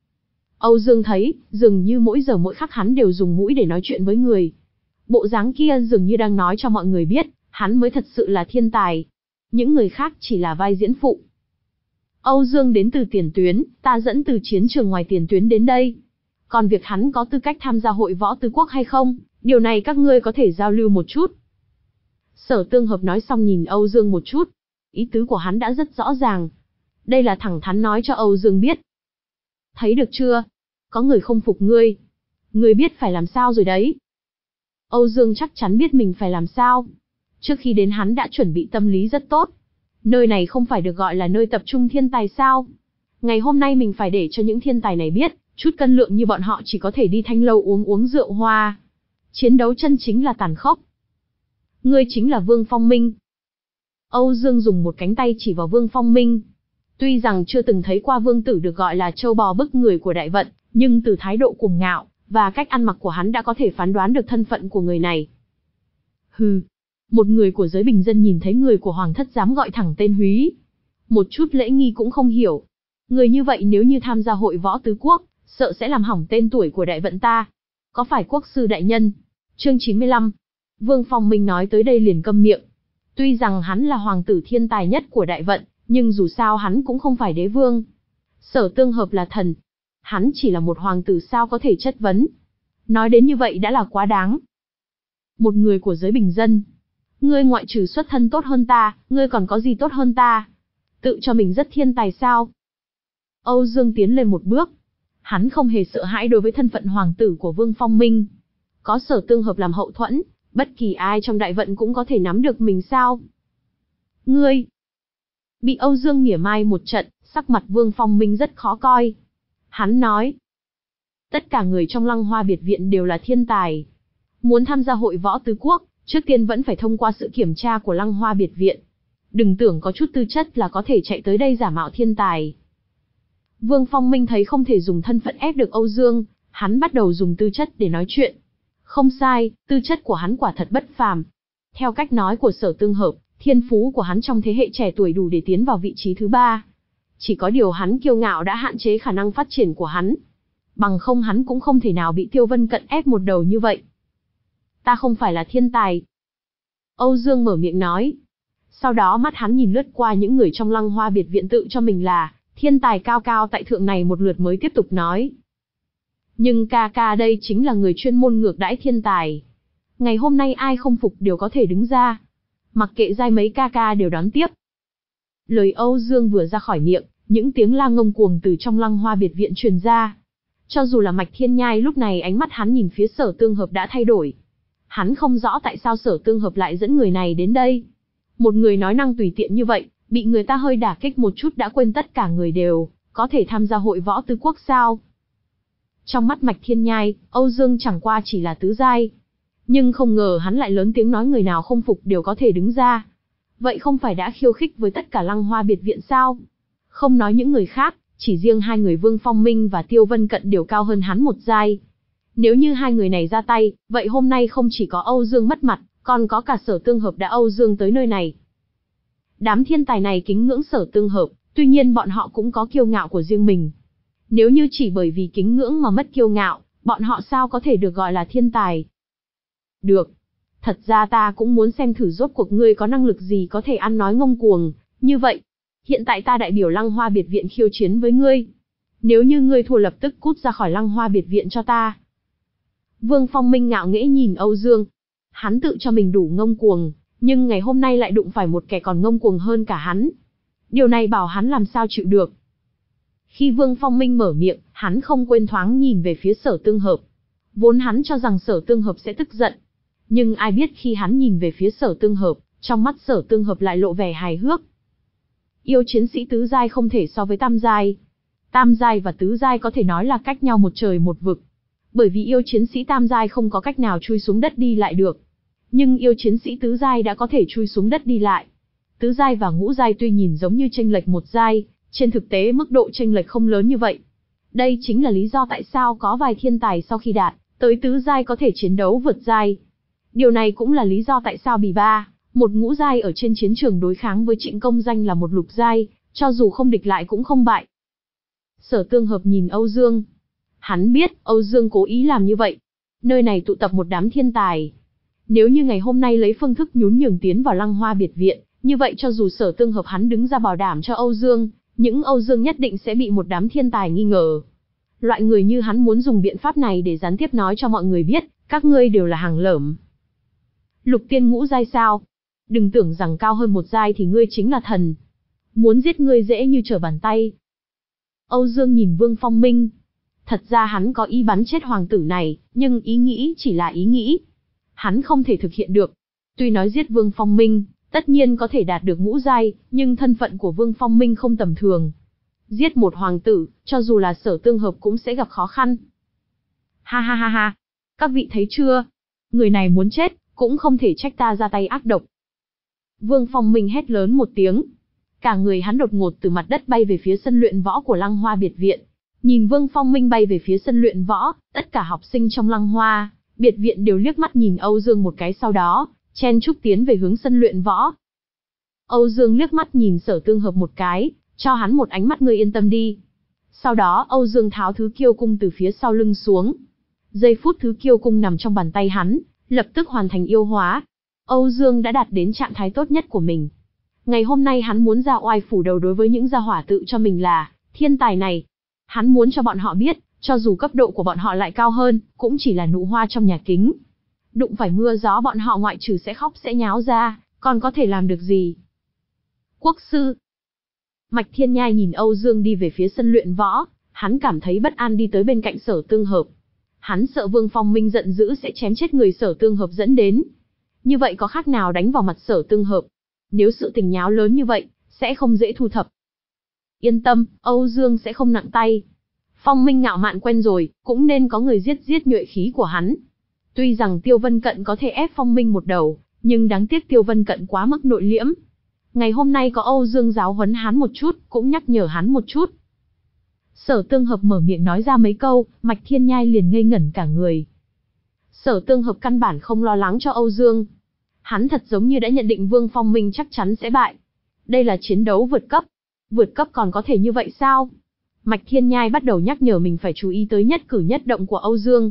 Âu Dương thấy, dường như mỗi giờ mỗi khắc hắn đều dùng mũi để nói chuyện với người. Bộ dáng kia dường như đang nói cho mọi người biết, hắn mới thật sự là thiên tài. Những người khác chỉ là vai diễn phụ. Âu Dương đến từ tiền tuyến, ta dẫn từ chiến trường ngoài tiền tuyến đến đây. Còn việc hắn có tư cách tham gia hội võ tứ quốc hay không, điều này các ngươi có thể giao lưu một chút. Sở Tương Hợp nói xong nhìn Âu Dương một chút. Ý tứ của hắn đã rất rõ ràng. Đây là thẳng thắn nói cho Âu Dương biết. Thấy được chưa? Có người không phục ngươi. Ngươi biết phải làm sao rồi đấy. Âu Dương chắc chắn biết mình phải làm sao. Trước khi đến hắn đã chuẩn bị tâm lý rất tốt. Nơi này không phải được gọi là nơi tập trung thiên tài sao? Ngày hôm nay mình phải để cho những thiên tài này biết, chút cân lượng như bọn họ chỉ có thể đi thanh lâu uống uống rượu hoa. Chiến đấu chân chính là tàn khốc. Ngươi chính là Vương Phong Minh. Âu Dương dùng một cánh tay chỉ vào Vương Phong Minh. Tuy rằng chưa từng thấy qua vương tử được gọi là châu bò bức người của đại vận, nhưng từ thái độ cuồng ngạo, và cách ăn mặc của hắn đã có thể phán đoán được thân phận của người này. Hừ, một người của giới bình dân nhìn thấy người của hoàng thất dám gọi thẳng tên húy. Một chút lễ nghi cũng không hiểu. Người như vậy nếu như tham gia hội võ tứ quốc, sợ sẽ làm hỏng tên tuổi của đại vận ta. Có phải quốc sư đại nhân? Chương chín mươi lăm. Vương Phong Minh nói tới đây liền câm miệng. Tuy rằng hắn là hoàng tử thiên tài nhất của đại vận, nhưng dù sao hắn cũng không phải đế vương. Sở Tương Hợp là thần. Hắn chỉ là một hoàng tử sao có thể chất vấn. Nói đến như vậy đã là quá đáng. Một người của giới bình dân. Ngươi ngoại trừ xuất thân tốt hơn ta, ngươi còn có gì tốt hơn ta? Tự cho mình rất thiên tài sao? Âu Dương tiến lên một bước. Hắn không hề sợ hãi đối với thân phận hoàng tử của Vương Phong Minh. Có Sở Tương Hợp làm hậu thuẫn, bất kỳ ai trong đại vận cũng có thể nắm được mình sao? Ngươi! Bị Âu Dương mỉa mai một trận, sắc mặt Vương Phong Minh rất khó coi. Hắn nói, tất cả người trong Lăng Hoa biệt viện đều là thiên tài. Muốn tham gia hội võ tứ quốc, trước tiên vẫn phải thông qua sự kiểm tra của Lăng Hoa biệt viện. Đừng tưởng có chút tư chất là có thể chạy tới đây giả mạo thiên tài. Vương Phong Minh thấy không thể dùng thân phận ép được Âu Dương, hắn bắt đầu dùng tư chất để nói chuyện. Không sai, tư chất của hắn quả thật bất phàm. Theo cách nói của Sở Tương Hợp, thiên phú của hắn trong thế hệ trẻ tuổi đủ để tiến vào vị trí thứ ba. Chỉ có điều hắn kiêu ngạo đã hạn chế khả năng phát triển của hắn. Bằng không hắn cũng không thể nào bị Tiêu Vân Cận ép một đầu như vậy. Ta không phải là thiên tài. Âu Dương mở miệng nói. Sau đó mắt hắn nhìn lướt qua những người trong Lăng Hoa biệt viện tự cho mình là thiên tài cao cao tại thượng này một lượt mới tiếp tục nói. Nhưng ca ca đây chính là người chuyên môn ngược đãi thiên tài. Ngày hôm nay ai không phục đều có thể đứng ra. Mặc kệ giai mấy ca ca đều đón tiếp. Lời Âu Dương vừa ra khỏi miệng, những tiếng la ngông cuồng từ trong Lăng Hoa biệt viện truyền ra. Cho dù là Mạch Thiên Nhai lúc này ánh mắt hắn nhìn phía Sở Tương Hợp đã thay đổi. Hắn không rõ tại sao Sở Tương Hợp lại dẫn người này đến đây. Một người nói năng tùy tiện như vậy, bị người ta hơi đả kích một chút đã quên tất cả người đều có thể tham gia hội võ tứ quốc sao. Trong mắt Mạch Thiên Nhai, Âu Dương chẳng qua chỉ là tứ giai. Nhưng không ngờ hắn lại lớn tiếng nói người nào không phục đều có thể đứng ra. Vậy không phải đã khiêu khích với tất cả Lăng Hoa biệt viện sao? Không nói những người khác, chỉ riêng hai người Vương Phong Minh và Tiêu Vân Cận đều cao hơn hắn một giai. Nếu như hai người này ra tay, vậy hôm nay không chỉ có Âu Dương mất mặt, còn có cả Sở Tương Hợp đã Âu Dương tới nơi này. Đám thiên tài này kính ngưỡng Sở Tương Hợp, tuy nhiên bọn họ cũng có kiêu ngạo của riêng mình. Nếu như chỉ bởi vì kính ngưỡng mà mất kiêu ngạo, bọn họ sao có thể được gọi là thiên tài? Được. Thật ra ta cũng muốn xem thử rốt cuộc ngươi có năng lực gì có thể ăn nói ngông cuồng, như vậy. Hiện tại ta đại biểu Lăng Hoa biệt viện khiêu chiến với ngươi. Nếu như ngươi thua lập tức cút ra khỏi Lăng Hoa biệt viện cho ta. Vương Phong Minh ngạo nghễ nhìn Âu Dương. Hắn tự cho mình đủ ngông cuồng, nhưng ngày hôm nay lại đụng phải một kẻ còn ngông cuồng hơn cả hắn. Điều này bảo hắn làm sao chịu được. Khi Vương Phong Minh mở miệng, hắn không quên thoáng nhìn về phía Sở Tương Hợp. Vốn hắn cho rằng Sở Tương Hợp sẽ tức giận. Nhưng ai biết khi hắn nhìn về phía Sở Tương Hợp, trong mắt Sở Tương Hợp lại lộ vẻ hài hước. Yêu chiến sĩ tứ giai không thể so với tam giai. Tam giai và tứ giai có thể nói là cách nhau một trời một vực. Bởi vì yêu chiến sĩ tam giai không có cách nào chui xuống đất đi lại được. Nhưng yêu chiến sĩ tứ giai đã có thể chui xuống đất đi lại. Tứ giai và ngũ giai tuy nhìn giống như chênh lệch một giai, trên thực tế mức độ chênh lệch không lớn như vậy. Đây chính là lý do tại sao có vài thiên tài sau khi đạt tới tứ giai có thể chiến đấu vượt giai. Điều này cũng là lý do tại sao Bì Ba, một ngũ giai ở trên chiến trường đối kháng với Trịnh Công Danh là một lục giai, cho dù không địch lại cũng không bại. Sở Tương Hợp nhìn Âu Dương. Hắn biết Âu Dương cố ý làm như vậy. Nơi này tụ tập một đám thiên tài. Nếu như ngày hôm nay lấy phương thức nhún nhường tiến vào Lăng Hoa biệt viện, như vậy cho dù Sở Tương Hợp hắn đứng ra bảo đảm cho Âu Dương, những Âu Dương nhất định sẽ bị một đám thiên tài nghi ngờ. Loại người như hắn muốn dùng biện pháp này để gián tiếp nói cho mọi người biết, các ngươi đều là hàng lởm. Lục tiên ngũ giai sao? Đừng tưởng rằng cao hơn một giai thì ngươi chính là thần. Muốn giết ngươi dễ như trở bàn tay. Âu Dương nhìn Vương Phong Minh. Thật ra hắn có ý bắn chết hoàng tử này, nhưng ý nghĩ chỉ là ý nghĩ. Hắn không thể thực hiện được. Tuy nói giết Vương Phong Minh, tất nhiên có thể đạt được ngũ giai, nhưng thân phận của Vương Phong Minh không tầm thường. Giết một hoàng tử, cho dù là Sở Tương Hợp cũng sẽ gặp khó khăn. Ha ha ha ha, các vị thấy chưa? Người này muốn chết, cũng không thể trách ta ra tay ác độc. Vương Phong Minh hét lớn một tiếng. Cả người hắn đột ngột từ mặt đất bay về phía sân luyện võ của Lăng Hoa biệt viện. Nhìn Vương Phong Minh bay về phía sân luyện võ, tất cả học sinh trong Lăng Hoa biệt viện đều liếc mắt nhìn Âu Dương một cái, sau đó chen chúc tiến về hướng sân luyện võ. Âu Dương liếc mắt nhìn Sở Tương Hợp một cái, cho hắn một ánh mắt ngươi yên tâm đi. Sau đó Âu Dương tháo thứ kiêu cung từ phía sau lưng xuống. Giây phút thứ kiêu cung nằm trong bàn tay hắn, lập tức hoàn thành yêu hóa. Âu Dương đã đạt đến trạng thái tốt nhất của mình. Ngày hôm nay hắn muốn ra oai phủ đầu đối với những gia hỏa tự cho mình là thiên tài này. Hắn muốn cho bọn họ biết, cho dù cấp độ của bọn họ lại cao hơn, cũng chỉ là nụ hoa trong nhà kính. Đụng phải mưa gió bọn họ ngoại trừ sẽ khóc sẽ nháo ra, còn có thể làm được gì? Quốc sư. Mạch Thiên Nhai nhìn Âu Dương đi về phía sân luyện võ, hắn cảm thấy bất an đi tới bên cạnh Sở Tương Hợp. Hắn sợ Vương Phong Minh giận dữ sẽ chém chết người Sở Tương Hợp dẫn đến. Như vậy có khác nào đánh vào mặt Sở Tương Hợp. Nếu sự tình nháo lớn như vậy, sẽ không dễ thu thập. Yên tâm, Âu Dương sẽ không nặng tay. Phong Minh ngạo mạn quen rồi, cũng nên có người giết giết nhuệ khí của hắn. Tuy rằng Tiêu Vân Cận có thể ép Phong Minh một đầu, nhưng đáng tiếc Tiêu Vân Cận quá mức nội liễm. Ngày hôm nay có Âu Dương giáo huấn hắn một chút, cũng nhắc nhở hắn một chút. Sở Tương Hợp mở miệng nói ra mấy câu, Mạch Thiên Nhai liền ngây ngẩn cả người. Sở Tương Hợp căn bản không lo lắng cho Âu Dương. Hắn thật giống như đã nhận định Vương Phong Minh chắc chắn sẽ bại. Đây là chiến đấu vượt cấp. Vượt cấp còn có thể như vậy sao? Mạch Thiên Nhai bắt đầu nhắc nhở mình phải chú ý tới nhất cử nhất động của Âu Dương.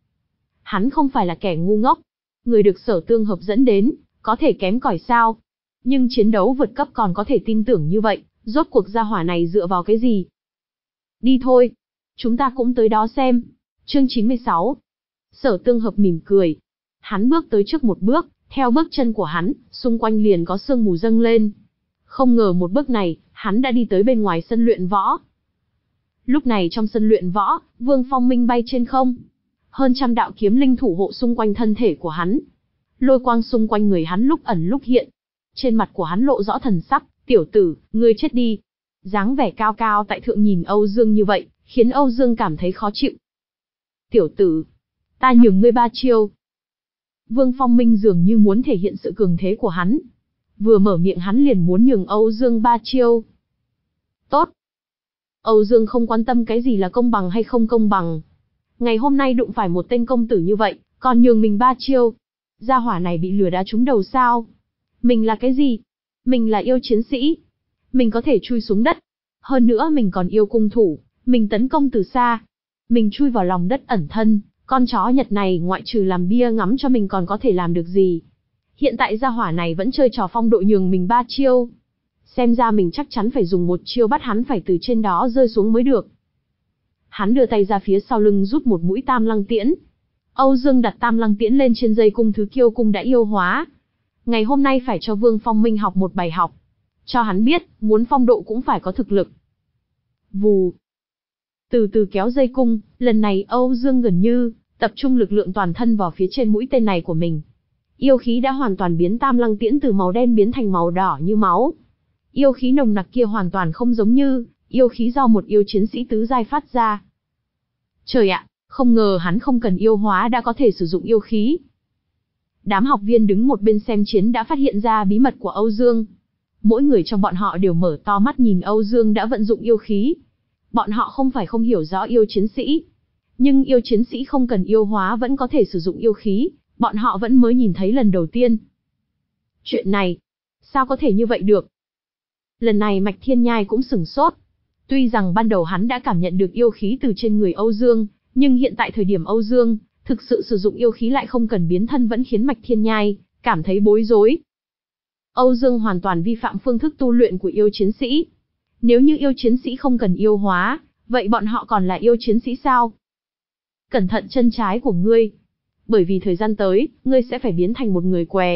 Hắn không phải là kẻ ngu ngốc. Người được Sở Tương Hợp dẫn đến, có thể kém cỏi sao? Nhưng chiến đấu vượt cấp còn có thể tin tưởng như vậy, rốt cuộc gia hỏa này dựa vào cái gì? Đi thôi. Chúng ta cũng tới đó xem. Chương chín mươi sáu. Sở Tương Hợp mỉm cười. Hắn bước tới trước một bước, theo bước chân của hắn, xung quanh liền có sương mù dâng lên. Không ngờ một bước này, hắn đã đi tới bên ngoài sân luyện võ. Lúc này trong sân luyện võ, Vương Phong Minh bay trên không. Hơn trăm đạo kiếm linh thủ hộ xung quanh thân thể của hắn. Lôi quang xung quanh người hắn lúc ẩn lúc hiện. Trên mặt của hắn lộ rõ thần sắc, tiểu tử, ngươi chết đi. Dáng vẻ cao cao tại thượng nhìn Âu Dương như vậy, khiến Âu Dương cảm thấy khó chịu. Tiểu tử, ta nhường ngươi ba chiêu. Vương Phong Minh dường như muốn thể hiện sự cường thế của hắn. Vừa mở miệng hắn liền muốn nhường Âu Dương ba chiêu. Tốt. Âu Dương không quan tâm cái gì là công bằng hay không công bằng. Ngày hôm nay đụng phải một tên công tử như vậy, còn nhường mình ba chiêu. Gia hỏa này bị lừa đá trúng đầu sao? Mình là cái gì? Mình là yêu chiến sĩ. Mình có thể chui xuống đất. Hơn nữa mình còn yêu cung thủ, mình tấn công từ xa. Mình chui vào lòng đất ẩn thân, con chó Nhật này ngoại trừ làm bia ngắm cho mình còn có thể làm được gì? Hiện tại gia hỏa này vẫn chơi trò phong độ nhường mình ba chiêu. Xem ra mình chắc chắn phải dùng một chiêu bắt hắn phải từ trên đó rơi xuống mới được. Hắn đưa tay ra phía sau lưng rút một mũi tam lăng tiễn. Âu Dương đặt tam lăng tiễn lên trên dây cung thứ kiêu cung đã yêu hóa. Ngày hôm nay phải cho Vương Phong Minh học một bài học. Cho hắn biết, muốn phong độ cũng phải có thực lực. Vù. Từ từ kéo dây cung, lần này Âu Dương gần như tập trung lực lượng toàn thân vào phía trên mũi tên này của mình. Yêu khí đã hoàn toàn biến tam lăng tiễn từ màu đen biến thành màu đỏ như máu. Yêu khí nồng nặc kia hoàn toàn không giống như yêu khí do một yêu chiến sĩ tứ giai phát ra. Trời ạ, không ngờ hắn không cần yêu hóa đã có thể sử dụng yêu khí. Đám học viên đứng một bên xem chiến đã phát hiện ra bí mật của Âu Dương. Mỗi người trong bọn họ đều mở to mắt nhìn Âu Dương đã vận dụng yêu khí. Bọn họ không phải không hiểu rõ yêu chiến sĩ. Nhưng yêu chiến sĩ không cần yêu hóa vẫn có thể sử dụng yêu khí, bọn họ vẫn mới nhìn thấy lần đầu tiên. Chuyện này, sao có thể như vậy được? Lần này Mạch Thiên Nhai cũng sửng sốt. Tuy rằng ban đầu hắn đã cảm nhận được yêu khí từ trên người Âu Dương, nhưng hiện tại thời điểm Âu Dương thực sự sử dụng yêu khí lại không cần biến thân vẫn khiến Mạch Thiên Nhai cảm thấy bối rối. Âu Dương hoàn toàn vi phạm phương thức tu luyện của yêu chiến sĩ. Nếu như yêu chiến sĩ không cần yêu hóa, vậy bọn họ còn là yêu chiến sĩ sao? Cẩn thận chân trái của ngươi. Bởi vì thời gian tới, ngươi sẽ phải biến thành một người què.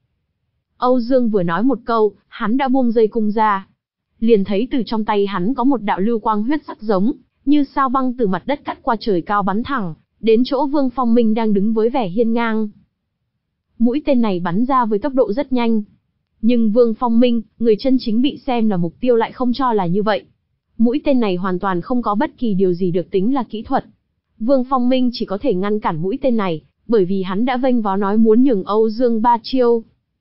Âu Dương vừa nói một câu, hắn đã buông dây cung ra. Liền thấy từ trong tay hắn có một đạo lưu quang huyết sắc giống như sao băng từ mặt đất cắt qua trời cao bắn thẳng đến chỗ Vương Phong Minh đang đứng với vẻ hiên ngang. Mũi tên này bắn ra với tốc độ rất nhanh. Nhưng Vương Phong Minh, người chân chính bị xem là mục tiêu lại không cho là như vậy. Mũi tên này hoàn toàn không có bất kỳ điều gì được tính là kỹ thuật. Vương Phong Minh chỉ có thể ngăn cản mũi tên này, bởi vì hắn đã vênh váo nói muốn nhường Âu Dương ba chiêu.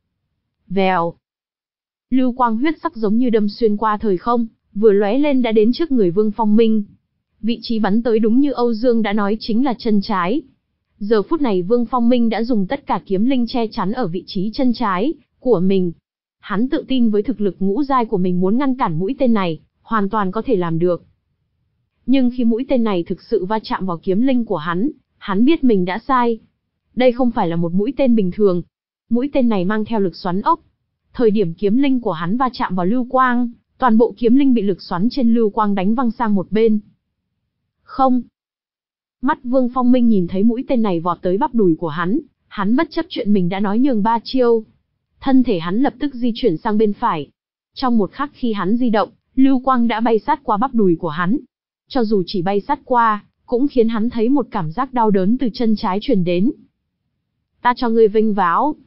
Vèo. Lưu quang huyết sắc giống như đâm xuyên qua thời không, vừa lóe lên đã đến trước người Vương Phong Minh. Vị trí bắn tới đúng như Âu Dương đã nói chính là chân trái. Giờ phút này Vương Phong Minh đã dùng tất cả kiếm linh che chắn ở vị trí chân trái của mình. Hắn tự tin với thực lực ngũ giai của mình muốn ngăn cản mũi tên này, hoàn toàn có thể làm được. Nhưng khi mũi tên này thực sự va chạm vào kiếm linh của hắn, hắn biết mình đã sai. Đây không phải là một mũi tên bình thường. Mũi tên này mang theo lực xoắn ốc. Thời điểm kiếm linh của hắn va chạm vào lưu quang, toàn bộ kiếm linh bị lực xoắn trên lưu quang đánh văng sang một bên. Không. Mắt Vương Phong Minh nhìn thấy mũi tên này vọt tới bắp đùi của hắn, hắn bất chấp chuyện mình đã nói nhường ba chiêu. Thân thể hắn lập tức di chuyển sang bên phải. Trong một khắc khi hắn di động, lưu quang đã bay sát qua bắp đùi của hắn. Cho dù chỉ bay sát qua, cũng khiến hắn thấy một cảm giác đau đớn từ chân trái truyền đến. Ta cho ngươi vênh váo.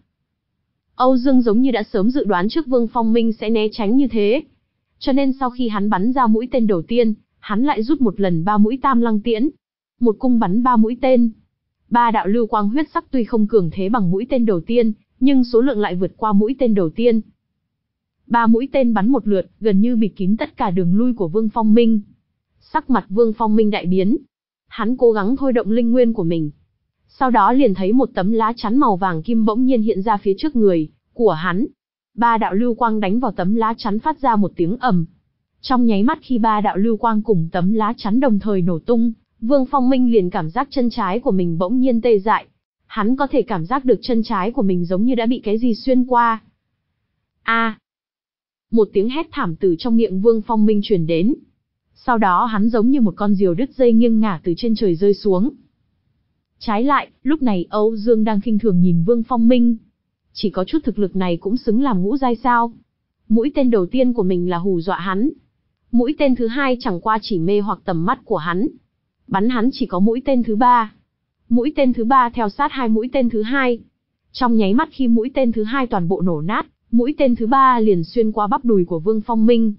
Âu Dương giống như đã sớm dự đoán trước Vương Phong Minh sẽ né tránh như thế. Cho nên sau khi hắn bắn ra mũi tên đầu tiên, hắn lại rút một lần ba mũi tam lăng tiễn. Một cung bắn ba mũi tên. Ba đạo lưu quang huyết sắc tuy không cường thế bằng mũi tên đầu tiên, nhưng số lượng lại vượt qua mũi tên đầu tiên. Ba mũi tên bắn một lượt, gần như bịt kín tất cả đường lui của Vương Phong Minh. Sắc mặt Vương Phong Minh đại biến. Hắn cố gắng thôi động linh nguyên của mình. Sau đó liền thấy một tấm lá chắn màu vàng kim bỗng nhiên hiện ra phía trước người của hắn. Ba đạo lưu quang đánh vào tấm lá chắn phát ra một tiếng ầm. Trong nháy mắt khi ba đạo lưu quang cùng tấm lá chắn đồng thời nổ tung, Vương Phong Minh liền cảm giác chân trái của mình bỗng nhiên tê dại. Hắn có thể cảm giác được chân trái của mình giống như đã bị cái gì xuyên qua. A! À. Một tiếng hét thảm từ trong miệng Vương Phong Minh truyền đến. Sau đó hắn giống như một con diều đứt dây nghiêng ngả từ trên trời rơi xuống. Trái lại, lúc này Âu Dương đang khinh thường nhìn Vương Phong Minh. Chỉ có chút thực lực này cũng xứng làm ngũ giai sao? Mũi tên đầu tiên của mình là hù dọa hắn. Mũi tên thứ hai chẳng qua chỉ mê hoặc tầm mắt của hắn. Bắn hắn chỉ có mũi tên thứ ba. Mũi tên thứ ba theo sát hai mũi tên thứ hai. Trong nháy mắt khi mũi tên thứ hai toàn bộ nổ nát, mũi tên thứ ba liền xuyên qua bắp đùi của Vương Phong Minh.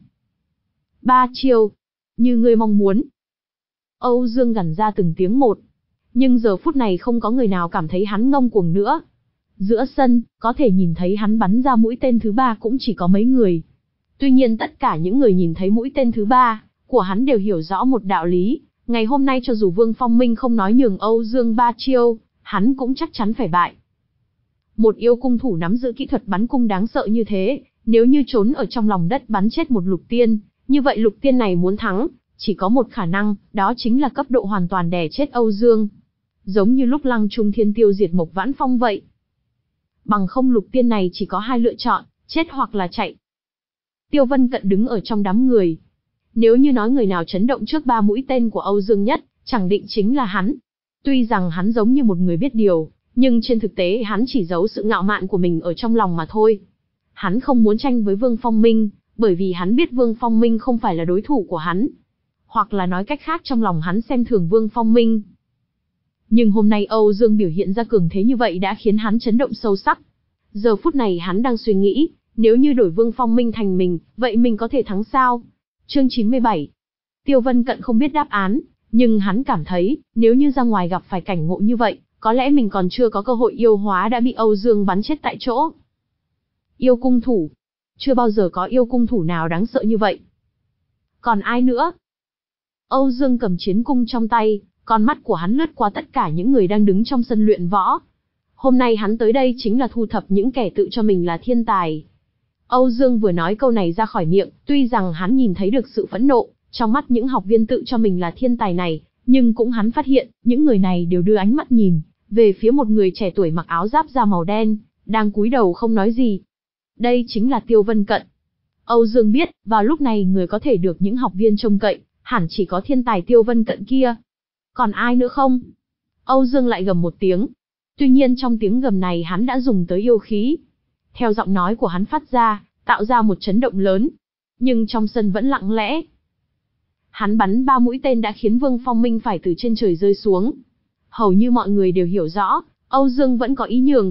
Ba chiêu. Như ngươi mong muốn. Âu Dương gằn ra từng tiếng một. Nhưng giờ phút này không có người nào cảm thấy hắn ngông cuồng nữa. Giữa sân, có thể nhìn thấy hắn bắn ra mũi tên thứ ba cũng chỉ có mấy người. Tuy nhiên tất cả những người nhìn thấy mũi tên thứ ba của hắn đều hiểu rõ một đạo lý. Ngày hôm nay cho dù Vương Phong Minh không nói nhường Âu Dương ba chiêu, hắn cũng chắc chắn phải bại. Một yêu cung thủ nắm giữ kỹ thuật bắn cung đáng sợ như thế, nếu như trốn ở trong lòng đất bắn chết một lục tiên, như vậy lục tiên này muốn thắng, chỉ có một khả năng, đó chính là cấp độ hoàn toàn đè chết Âu Dương. Giống như lúc Lăng Trung Thiên tiêu diệt Mộc Vãn Phong vậy. Bằng không lục tiên này chỉ có hai lựa chọn, chết hoặc là chạy. Tiêu Vân Cận đứng ở trong đám người. Nếu như nói người nào chấn động trước ba mũi tên của Âu Dương nhất, chẳng định chính là hắn. Tuy rằng hắn giống như một người biết điều, nhưng trên thực tế hắn chỉ giấu sự ngạo mạn của mình ở trong lòng mà thôi. Hắn không muốn tranh với Vương Phong Minh, bởi vì hắn biết Vương Phong Minh không phải là đối thủ của hắn. Hoặc là nói cách khác trong lòng hắn xem thường Vương Phong Minh. Nhưng hôm nay Âu Dương biểu hiện ra cường thế như vậy đã khiến hắn chấn động sâu sắc. Giờ phút này hắn đang suy nghĩ, nếu như đổi Vương Phong Minh thành mình, vậy mình có thể thắng sao? Chương chín mươi bảy. Tiêu Vân Cận không biết đáp án, nhưng hắn cảm thấy, nếu như ra ngoài gặp phải cảnh ngộ như vậy, có lẽ mình còn chưa có cơ hội yêu hóa đã bị Âu Dương bắn chết tại chỗ. Yêu cung thủ. Chưa bao giờ có yêu cung thủ nào đáng sợ như vậy. Còn ai nữa? Âu Dương cầm chiến cung trong tay, con mắt của hắn lướt qua tất cả những người đang đứng trong sân luyện võ. Hôm nay hắn tới đây chính là thu thập những kẻ tự cho mình là thiên tài. Âu Dương vừa nói câu này ra khỏi miệng, tuy rằng hắn nhìn thấy được sự phẫn nộ trong mắt những học viên tự cho mình là thiên tài này, nhưng cũng hắn phát hiện, những người này đều đưa ánh mắt nhìn về phía một người trẻ tuổi mặc áo giáp da màu đen, đang cúi đầu không nói gì. Đây chính là Tiêu Vân Cận. Âu Dương biết, vào lúc này người có thể được những học viên trông cậy, hẳn chỉ có thiên tài Tiêu Vân Cận kia. Còn ai nữa không? Âu Dương lại gầm một tiếng. Tuy nhiên trong tiếng gầm này hắn đã dùng tới yêu khí. Theo giọng nói của hắn phát ra, tạo ra một chấn động lớn. Nhưng trong sân vẫn lặng lẽ. Hắn bắn ba mũi tên đã khiến Vương Phong Minh phải từ trên trời rơi xuống. Hầu như mọi người đều hiểu rõ, Âu Dương vẫn có ý nhường.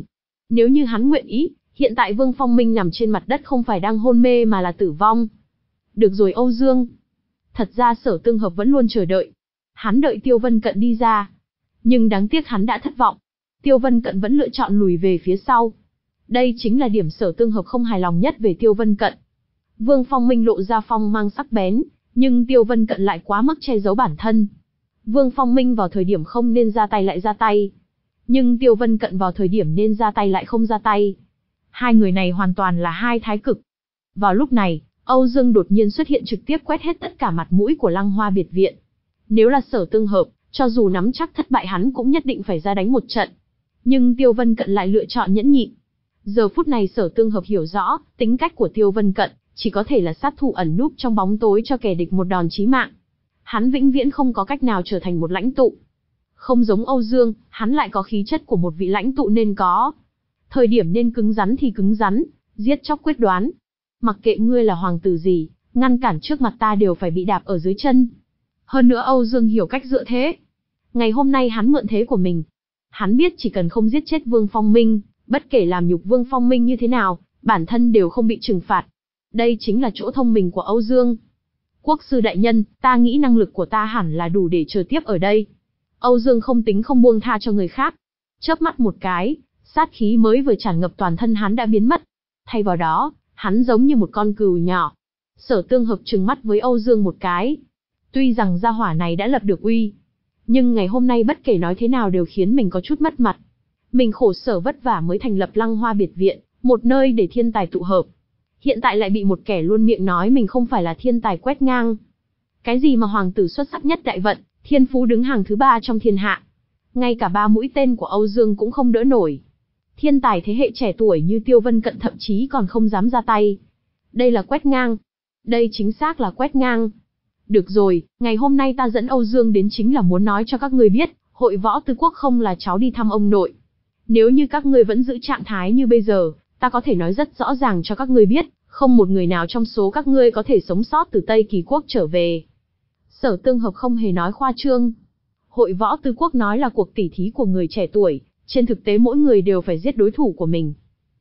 Nếu như hắn nguyện ý, hiện tại Vương Phong Minh nằm trên mặt đất không phải đang hôn mê mà là tử vong. Được rồi Âu Dương. Thật ra Sở Tương Hợp vẫn luôn chờ đợi. Hắn đợi Tiêu Vân Cận đi ra. Nhưng đáng tiếc hắn đã thất vọng. Tiêu Vân Cận vẫn lựa chọn lùi về phía sau. Đây chính là điểm Sở Tương Hợp không hài lòng nhất về Tiêu Vân Cận. Vương Phong Minh lộ ra phong mang sắc bén, nhưng Tiêu Vân Cận lại quá mức che giấu bản thân. Vương Phong Minh vào thời điểm không nên ra tay lại ra tay. Nhưng Tiêu Vân Cận vào thời điểm nên ra tay lại không ra tay. Hai người này hoàn toàn là hai thái cực. Vào lúc này, Âu Dương đột nhiên xuất hiện trực tiếp quét hết tất cả mặt mũi của Lăng Hoa biệt viện. Nếu là Sở Tương Hợp, cho dù nắm chắc thất bại hắn cũng nhất định phải ra đánh một trận. Nhưng Tiêu Vân Cận lại lựa chọn nhẫn nhịn. Giờ phút này Sở Tương Hợp hiểu rõ, tính cách của Tiêu Vân Cận, chỉ có thể là sát thủ ẩn núp trong bóng tối cho kẻ địch một đòn chí mạng. Hắn vĩnh viễn không có cách nào trở thành một lãnh tụ. Không giống Âu Dương, hắn lại có khí chất của một vị lãnh tụ nên có. Thời điểm nên cứng rắn thì cứng rắn, giết chóc quyết đoán. Mặc kệ ngươi là hoàng tử gì, ngăn cản trước mặt ta đều phải bị đạp ở dưới chân. Hơn nữa Âu Dương hiểu cách dựa thế. Ngày hôm nay hắn mượn thế của mình. Hắn biết chỉ cần không giết chết Vương Phong Minh, bất kể làm nhục Vương Phong Minh như thế nào, bản thân đều không bị trừng phạt. Đây chính là chỗ thông minh của Âu Dương. Quốc sư đại nhân, ta nghĩ năng lực của ta hẳn là đủ để chờ tiếp ở đây. Âu Dương không tính không buông tha cho người khác. Chớp mắt một cái, sát khí mới vừa tràn ngập toàn thân hắn đã biến mất. Thay vào đó, hắn giống như một con cừu nhỏ. Sở Tương Hợp trừng mắt với Âu Dương một cái. Tuy rằng gia hỏa này đã lập được uy, nhưng ngày hôm nay bất kể nói thế nào đều khiến mình có chút mất mặt. Mình khổ sở vất vả mới thành lập Lăng Hoa biệt viện, một nơi để thiên tài tụ hợp. Hiện tại lại bị một kẻ luôn miệng nói mình không phải là thiên tài quét ngang. Cái gì mà hoàng tử xuất sắc nhất đại vận, thiên phú đứng hàng thứ ba trong thiên hạ. Ngay cả ba mũi tên của Âu Dương cũng không đỡ nổi. Thiên tài thế hệ trẻ tuổi như Tiêu Vân Cận thậm chí còn không dám ra tay. Đây là quét ngang. Đây chính xác là quét ngang. Được rồi, ngày hôm nay ta dẫn Âu Dương đến chính là muốn nói cho các ngươi biết, hội võ tứ quốc không là cháu đi thăm ông nội. Nếu như các ngươi vẫn giữ trạng thái như bây giờ, ta có thể nói rất rõ ràng cho các ngươi biết, không một người nào trong số các ngươi có thể sống sót từ Tây Kỳ quốc trở về. Sở Tương Hợp không hề nói khoa trương. Hội võ tứ quốc nói là cuộc tỉ thí của người trẻ tuổi, trên thực tế mỗi người đều phải giết đối thủ của mình.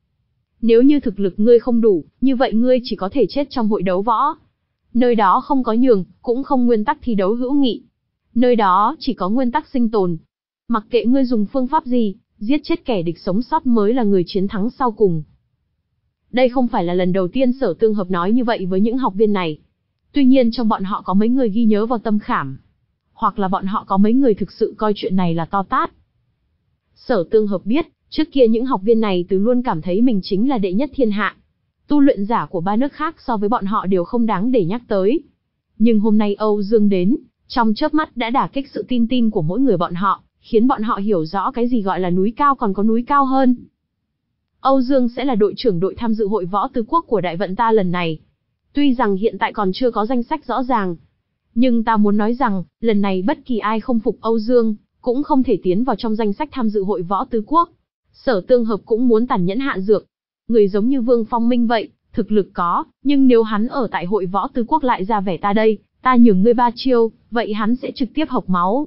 Nếu như thực lực ngươi không đủ, như vậy ngươi chỉ có thể chết trong hội đấu võ. Nơi đó không có nhường, cũng không nguyên tắc thi đấu hữu nghị. Nơi đó chỉ có nguyên tắc sinh tồn. Mặc kệ ngươi dùng phương pháp gì, giết chết kẻ địch sống sót mới là người chiến thắng sau cùng. Đây không phải là lần đầu tiên Sở Tương Hợp nói như vậy với những học viên này. Tuy nhiên trong bọn họ có mấy người ghi nhớ vào tâm khảm. Hoặc là bọn họ có mấy người thực sự coi chuyện này là to tát. Sở Tương Hợp biết, trước kia những học viên này từ luôn cảm thấy mình chính là đệ nhất thiên hạ. Tu luyện giả của ba nước khác so với bọn họ đều không đáng để nhắc tới. Nhưng hôm nay Âu Dương đến, trong chớp mắt đã đả kích sự tin tin của mỗi người bọn họ, khiến bọn họ hiểu rõ cái gì gọi là núi cao còn có núi cao hơn. Âu Dương sẽ là đội trưởng đội tham dự hội võ tứ quốc của đại vận ta lần này. Tuy rằng hiện tại còn chưa có danh sách rõ ràng, nhưng ta muốn nói rằng, lần này bất kỳ ai không phục Âu Dương, cũng không thể tiến vào trong danh sách tham dự hội võ tứ quốc. Sở Tương Hợp cũng muốn tàn nhẫn hạ dược. Người giống như Vương Phong Minh vậy, thực lực có, nhưng nếu hắn ở tại hội võ tứ quốc lại ra vẻ ta đây, ta nhường ngươi ba chiêu, vậy hắn sẽ trực tiếp hộc máu.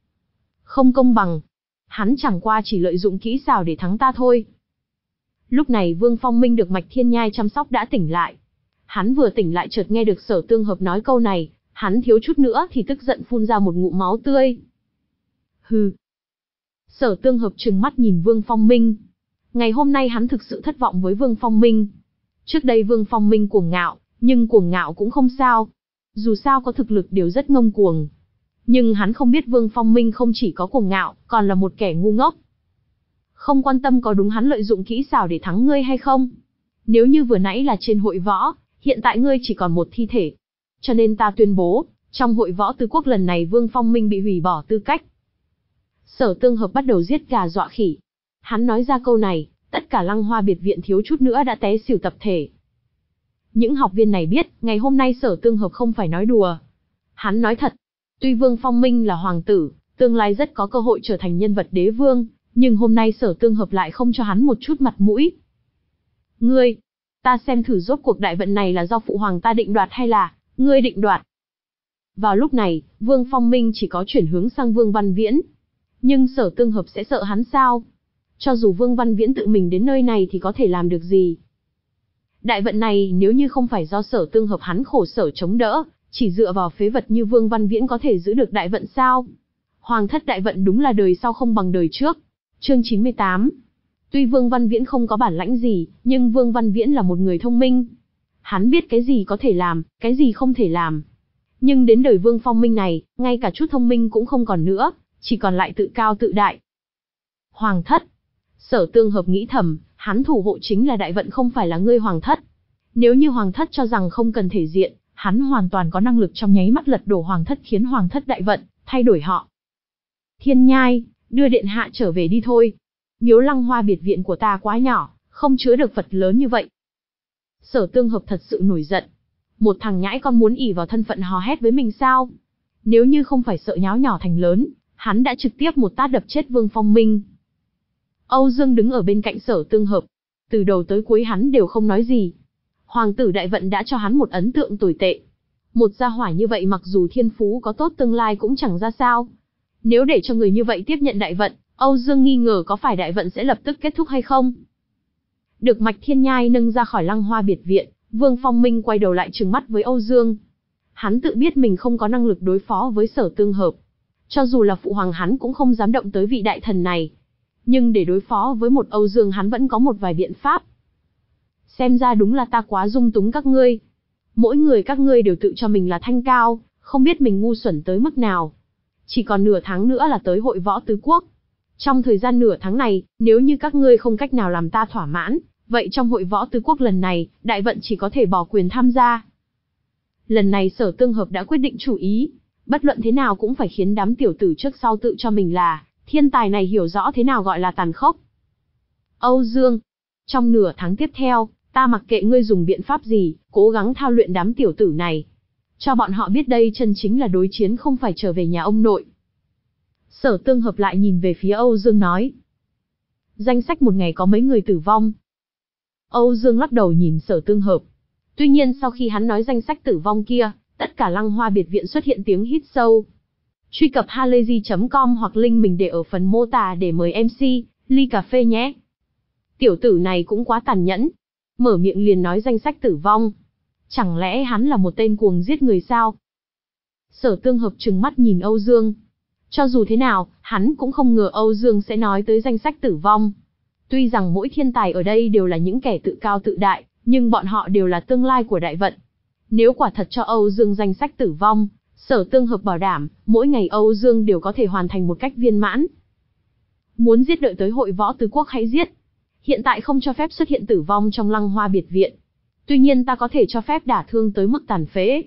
Không công bằng. Hắn chẳng qua chỉ lợi dụng kỹ xảo để thắng ta thôi. Lúc này Vương Phong Minh được Mạch Thiên Nhai chăm sóc đã tỉnh lại. Hắn vừa tỉnh lại chợt nghe được Sở Tương Hợp nói câu này, hắn thiếu chút nữa thì tức giận phun ra một ngụm máu tươi. Hừ. Sở Tương Hợp trừng mắt nhìn Vương Phong Minh. Ngày hôm nay hắn thực sự thất vọng với Vương Phong Minh. Trước đây Vương Phong Minh cuồng ngạo, nhưng cuồng ngạo cũng không sao. Dù sao có thực lực đều rất ngông cuồng. Nhưng hắn không biết Vương Phong Minh không chỉ có cuồng ngạo, còn là một kẻ ngu ngốc. Không quan tâm có đúng hắn lợi dụng kỹ xảo để thắng ngươi hay không. Nếu như vừa nãy là trên hội võ, hiện tại ngươi chỉ còn một thi thể. Cho nên ta tuyên bố, trong hội võ tứ quốc lần này Vương Phong Minh bị hủy bỏ tư cách. Sở Tương Hợp bắt đầu giết gà dọa khỉ. Hắn nói ra câu này, tất cả Lăng Hoa biệt viện thiếu chút nữa đã té xỉu tập thể. Những học viên này biết, ngày hôm nay Sở Tương Hợp không phải nói đùa. Hắn nói thật, tuy Vương Phong Minh là hoàng tử, tương lai rất có cơ hội trở thành nhân vật đế vương, nhưng hôm nay Sở Tương Hợp lại không cho hắn một chút mặt mũi. Ngươi, ta xem thử rốt cuộc đại vận này là do phụ hoàng ta định đoạt hay là ngươi định đoạt. Vào lúc này, Vương Phong Minh chỉ có chuyển hướng sang Vương Văn Viễn. Nhưng Sở Tương Hợp sẽ sợ hắn sao? Cho dù Vương Văn Viễn tự mình đến nơi này thì có thể làm được gì? Đại vận này nếu như không phải do Sở Tương Hợp hắn khổ sở chống đỡ, chỉ dựa vào phế vật như Vương Văn Viễn có thể giữ được đại vận sao? Hoàng thất đại vận đúng là đời sau không bằng đời trước. Chương chín mươi tám. Tuy Vương Văn Viễn không có bản lãnh gì, nhưng Vương Văn Viễn là một người thông minh. Hắn biết cái gì có thể làm, cái gì không thể làm. Nhưng đến đời Vương Phong Minh này, ngay cả chút thông minh cũng không còn nữa, chỉ còn lại tự cao tự đại. Hoàng thất. Sở Tương Hợp nghĩ thầm, hắn thủ hộ chính là đại vận không phải là ngươi Hoàng thất. Nếu như Hoàng thất cho rằng không cần thể diện, hắn hoàn toàn có năng lực trong nháy mắt lật đổ Hoàng thất khiến Hoàng thất đại vận, thay đổi họ. Thiên Nhai, đưa điện hạ trở về đi thôi. Miếu Lăng Hoa biệt viện của ta quá nhỏ, không chứa được vật lớn như vậy. Sở Tương Hợp thật sự nổi giận. Một thằng nhãi con muốn ỷ vào thân phận hò hét với mình sao? Nếu như không phải sợ nháo nhỏ thành lớn, hắn đã trực tiếp một tát đập chết Vương Phong Minh. Âu Dương đứng ở bên cạnh Sở Tương Hợp. Từ đầu tới cuối hắn đều không nói gì. Hoàng tử đại vận đã cho hắn một ấn tượng tồi tệ. Một gia hỏa như vậy mặc dù thiên phú có tốt tương lai cũng chẳng ra sao. Nếu để cho người như vậy tiếp nhận đại vận, Âu Dương nghi ngờ có phải đại vận sẽ lập tức kết thúc hay không. Được Mạch Thiên Nhai nâng ra khỏi Lăng Hoa biệt viện, Vương Phong Minh quay đầu lại trừng mắt với Âu Dương. Hắn tự biết mình không có năng lực đối phó với Sở Tương Hợp. Cho dù là phụ hoàng hắn cũng không dám động tới vị đại thần này. Nhưng để đối phó với một Âu Dương hắn vẫn có một vài biện pháp. Xem ra đúng là ta quá dung túng các ngươi. Mỗi người các ngươi đều tự cho mình là thanh cao, không biết mình ngu xuẩn tới mức nào. Chỉ còn nửa tháng nữa là tới hội võ tứ quốc. Trong thời gian nửa tháng này, nếu như các ngươi không cách nào làm ta thỏa mãn, vậy trong hội võ tứ quốc lần này, đại vận chỉ có thể bỏ quyền tham gia. Lần này Sở Tương Hợp đã quyết định chủ ý, bất luận thế nào cũng phải khiến đám tiểu tử trước sau tự cho mình là thiên tài này hiểu rõ thế nào gọi là tàn khốc. Âu Dương, trong nửa tháng tiếp theo, ta mặc kệ ngươi dùng biện pháp gì, cố gắng thao luyện đám tiểu tử này. Cho bọn họ biết đây chân chính là đối chiến không phải trở về nhà ông nội. Sở Tương Hợp lại nhìn về phía Âu Dương nói. Danh sách một ngày có mấy người tử vong. Âu Dương lắc đầu nhìn Sở Tương Hợp. Tuy nhiên sau khi hắn nói danh sách tử vong kia, tất cả Lăng Hoa biệt viện xuất hiện tiếng hít sâu. Truy cập halayzi chấm com hoặc link mình để ở phần mô tả để mời em xê, ly cà phê nhé. Tiểu tử này cũng quá tàn nhẫn. Mở miệng liền nói danh sách tử vong. Chẳng lẽ hắn là một tên cuồng giết người sao? Sở Tương Hợp trừng mắt nhìn Âu Dương. Cho dù thế nào, hắn cũng không ngờ Âu Dương sẽ nói tới danh sách tử vong. Tuy rằng mỗi thiên tài ở đây đều là những kẻ tự cao tự đại, nhưng bọn họ đều là tương lai của đại vận. Nếu quả thật cho Âu Dương danh sách tử vong, Sở Tương Hợp bảo đảm, mỗi ngày Âu Dương đều có thể hoàn thành một cách viên mãn. Muốn giết đợi tới hội võ tứ quốc hãy giết. Hiện tại không cho phép xuất hiện tử vong trong Lăng Hoa biệt viện. Tuy nhiên ta có thể cho phép đả thương tới mức tàn phế.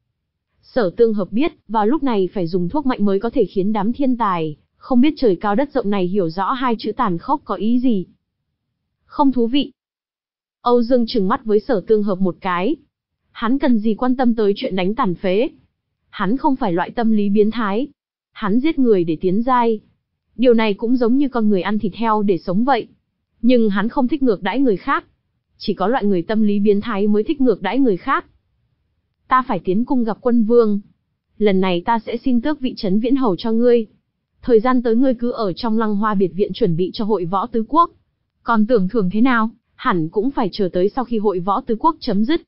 Sở Tương Hợp biết, vào lúc này phải dùng thuốc mạnh mới có thể khiến đám thiên tài, không biết trời cao đất rộng này hiểu rõ hai chữ tàn khốc có ý gì. Không thú vị. Âu Dương trừng mắt với Sở Tương Hợp một cái. Hắn cần gì quan tâm tới chuyện đánh tàn phế. Hắn không phải loại tâm lý biến thái. Hắn giết người để tiến giai. Điều này cũng giống như con người ăn thịt heo để sống vậy. Nhưng hắn không thích ngược đãi người khác. Chỉ có loại người tâm lý biến thái mới thích ngược đãi người khác. Ta phải tiến cung gặp quân vương. Lần này ta sẽ xin tước vị trấn viễn hầu cho ngươi. Thời gian tới ngươi cứ ở trong Lăng Hoa biệt viện chuẩn bị cho hội võ tứ quốc. Còn tưởng thưởng thế nào, hẳn cũng phải chờ tới sau khi hội võ tứ quốc chấm dứt.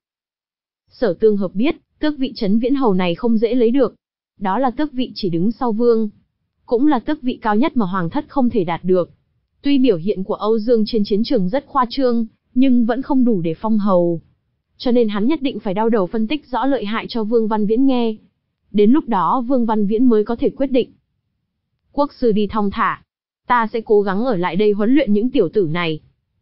Sở Tương Hợp biết, tước vị trấn viễn hầu này không dễ lấy được. Đó là tước vị chỉ đứng sau vương. Cũng là tước vị cao nhất mà hoàng thất không thể đạt được. Tuy biểu hiện của Âu Dương trên chiến trường rất khoa trương, nhưng vẫn không đủ để phong hầu. Cho nên hắn nhất định phải đau đầu phân tích rõ lợi hại cho Vương Văn Viễn nghe. Đến lúc đó Vương Văn Viễn mới có thể quyết định. Quốc sư đi thong thả. Ta sẽ cố gắng ở lại đây huấn luyện những tiểu tử này.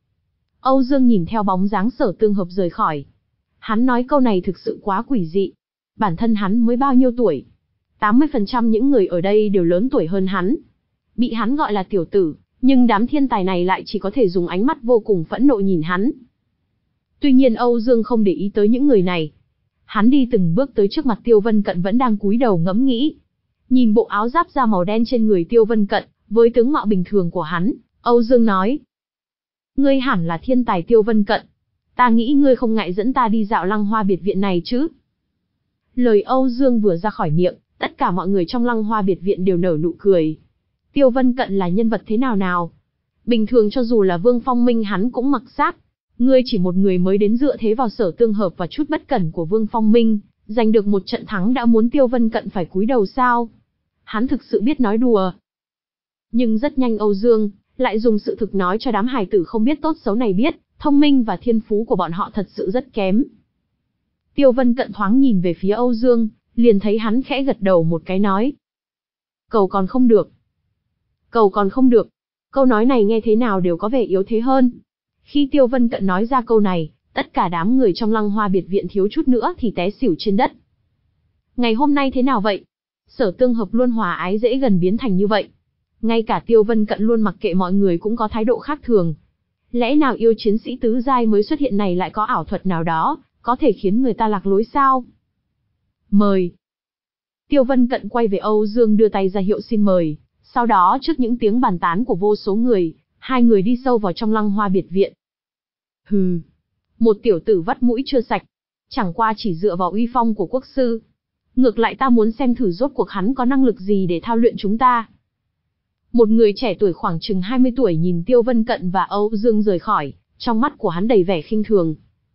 Âu Dương nhìn theo bóng dáng Sở Tương Hợp rời khỏi. Hắn nói câu này thực sự quá quỷ dị. Bản thân hắn mới bao nhiêu tuổi? tám mươi phần trăm những người ở đây đều lớn tuổi hơn hắn. Bị hắn gọi là tiểu tử, nhưng đám thiên tài này lại chỉ có thể dùng ánh mắt vô cùng phẫn nộ nhìn hắn. Tuy nhiên Âu Dương không để ý tới những người này. Hắn đi từng bước tới trước mặt Tiêu Vân Cận vẫn đang cúi đầu ngẫm nghĩ. Nhìn bộ áo giáp da màu đen trên người Tiêu Vân Cận, với tướng mạo bình thường của hắn, Âu Dương nói. Ngươi hẳn là thiên tài Tiêu Vân Cận. Ta nghĩ ngươi không ngại dẫn ta đi dạo Lăng Hoa biệt viện này chứ. Lời Âu Dương vừa ra khỏi miệng, tất cả mọi người trong Lăng Hoa biệt viện đều nở nụ cười. Tiêu Vân Cận là nhân vật thế nào nào? Bình thường cho dù là Vương Phong Minh hắn cũng mặc xác. Ngươi chỉ một người mới đến dựa thế vào Sở Tương Hợp và chút bất cẩn của Vương Phong Minh, giành được một trận thắng đã muốn Tiêu Vân Cận phải cúi đầu sao? Hắn thực sự biết nói đùa. Nhưng rất nhanh Âu Dương lại dùng sự thực nói cho đám hài tử không biết tốt xấu này biết, thông minh và thiên phú của bọn họ thật sự rất kém. Tiêu Vân Cận thoáng nhìn về phía Âu Dương, liền thấy hắn khẽ gật đầu một cái nói. Cầu còn không được. Cầu còn không được. Câu nói này nghe thế nào đều có vẻ yếu thế hơn. Khi Tiêu Vân Cận nói ra câu này, tất cả đám người trong Lăng Hoa biệt viện thiếu chút nữa thì té xỉu trên đất. Ngày hôm nay thế nào vậy? Sở Tương Hợp luôn hòa ái dễ gần biến thành như vậy. Ngay cả Tiêu Vân Cận luôn mặc kệ mọi người cũng có thái độ khác thường. Lẽ nào yêu chiến sĩ tứ giai mới xuất hiện này lại có ảo thuật nào đó, có thể khiến người ta lạc lối sao? Mời. Tiêu Vân Cận quay về Âu Dương đưa tay ra hiệu xin mời. Sau đó trước những tiếng bàn tán của vô số người, hai người đi sâu vào trong Lăng Hoa biệt viện. Hừ. Một tiểu tử vắt mũi chưa sạch. Chẳng qua chỉ dựa vào uy phong của quốc sư. Ngược lại ta muốn xem thử rốt cuộc hắn có năng lực gì để thao luyện chúng ta. Một người trẻ tuổi khoảng chừng hai mươi tuổi nhìn Tiêu Vân Cận và Âu Dương rời khỏi, trong mắt của hắn đầy vẻ khinh thường.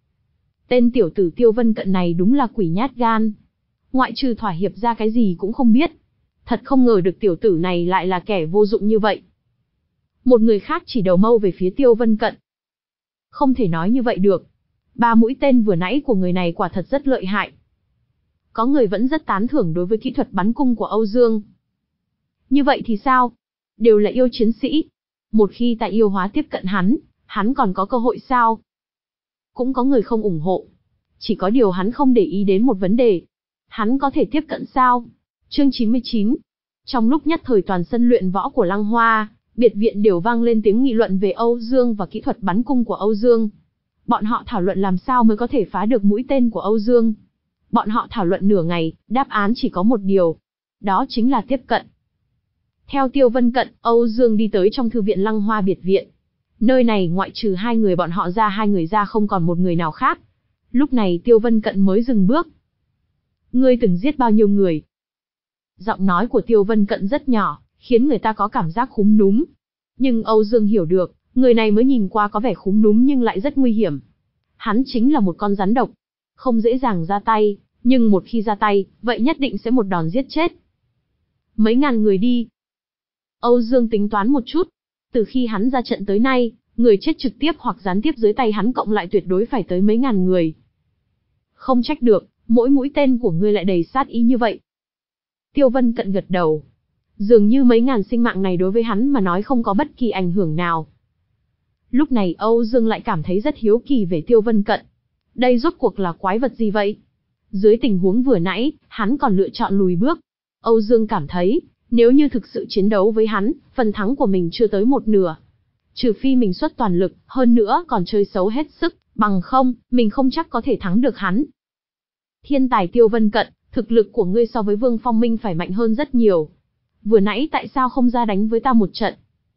Tên tiểu tử Tiêu Vân Cận này đúng là quỷ nhát gan. Ngoại trừ thỏa hiệp ra cái gì cũng không biết. Thật không ngờ được tiểu tử này lại là kẻ vô dụng như vậy. Một người khác chỉ đầu mâu về phía Tiêu Vân Cận. Không thể nói như vậy được. Ba mũi tên vừa nãy của người này quả thật rất lợi hại. Có người vẫn rất tán thưởng đối với kỹ thuật bắn cung của Âu Dương. Như vậy thì sao? Đều là yêu chiến sĩ. Một khi tại yêu hóa tiếp cận hắn, hắn còn có cơ hội sao? Cũng có người không ủng hộ. Chỉ có điều hắn không để ý đến một vấn đề. Hắn có thể tiếp cận sao? Chương chín mươi chín. Trong lúc nhất thời toàn sân luyện võ của Lăng Hoa, biệt viện đều vang lên tiếng nghị luận về Âu Dương và kỹ thuật bắn cung của Âu Dương. Bọn họ thảo luận làm sao mới có thể phá được mũi tên của Âu Dương. Bọn họ thảo luận nửa ngày, đáp án chỉ có một điều. Đó chính là tiếp cận. Theo Tiêu Vân Cận, Âu Dương đi tới trong thư viện Lăng Hoa biệt viện. Nơi này ngoại trừ hai người bọn họ ra hai người ra không còn một người nào khác. Lúc này Tiêu Vân Cận mới dừng bước. Ngươi từng giết bao nhiêu người? Giọng nói của Tiêu Vân Cận rất nhỏ, khiến người ta có cảm giác khúm núm. Nhưng Âu Dương hiểu được, người này mới nhìn qua có vẻ khúm núm nhưng lại rất nguy hiểm. Hắn chính là một con rắn độc. Không dễ dàng ra tay, nhưng một khi ra tay, vậy nhất định sẽ một đòn giết chết. Mấy ngàn người đi. Âu Dương tính toán một chút. Từ khi hắn ra trận tới nay, người chết trực tiếp hoặc gián tiếp dưới tay hắn cộng lại tuyệt đối phải tới mấy ngàn người. Không trách được, mỗi mũi tên của ngươi lại đầy sát ý như vậy. Tiêu Vân Cận gật đầu. Dường như mấy ngàn sinh mạng này đối với hắn mà nói không có bất kỳ ảnh hưởng nào. Lúc này Âu Dương lại cảm thấy rất hiếu kỳ về Tiêu Vân Cận. Đây rốt cuộc là quái vật gì vậy? Dưới tình huống vừa nãy, hắn còn lựa chọn lùi bước. Âu Dương cảm thấy, nếu như thực sự chiến đấu với hắn, phần thắng của mình chưa tới một nửa. Trừ phi mình xuất toàn lực, hơn nữa còn chơi xấu hết sức, bằng không, mình không chắc có thể thắng được hắn. Thiên tài Tiêu Vân Cận, thực lực của ngươi so với Vương Phong Minh phải mạnh hơn rất nhiều. Vừa nãy tại sao không ra đánh với ta một trận?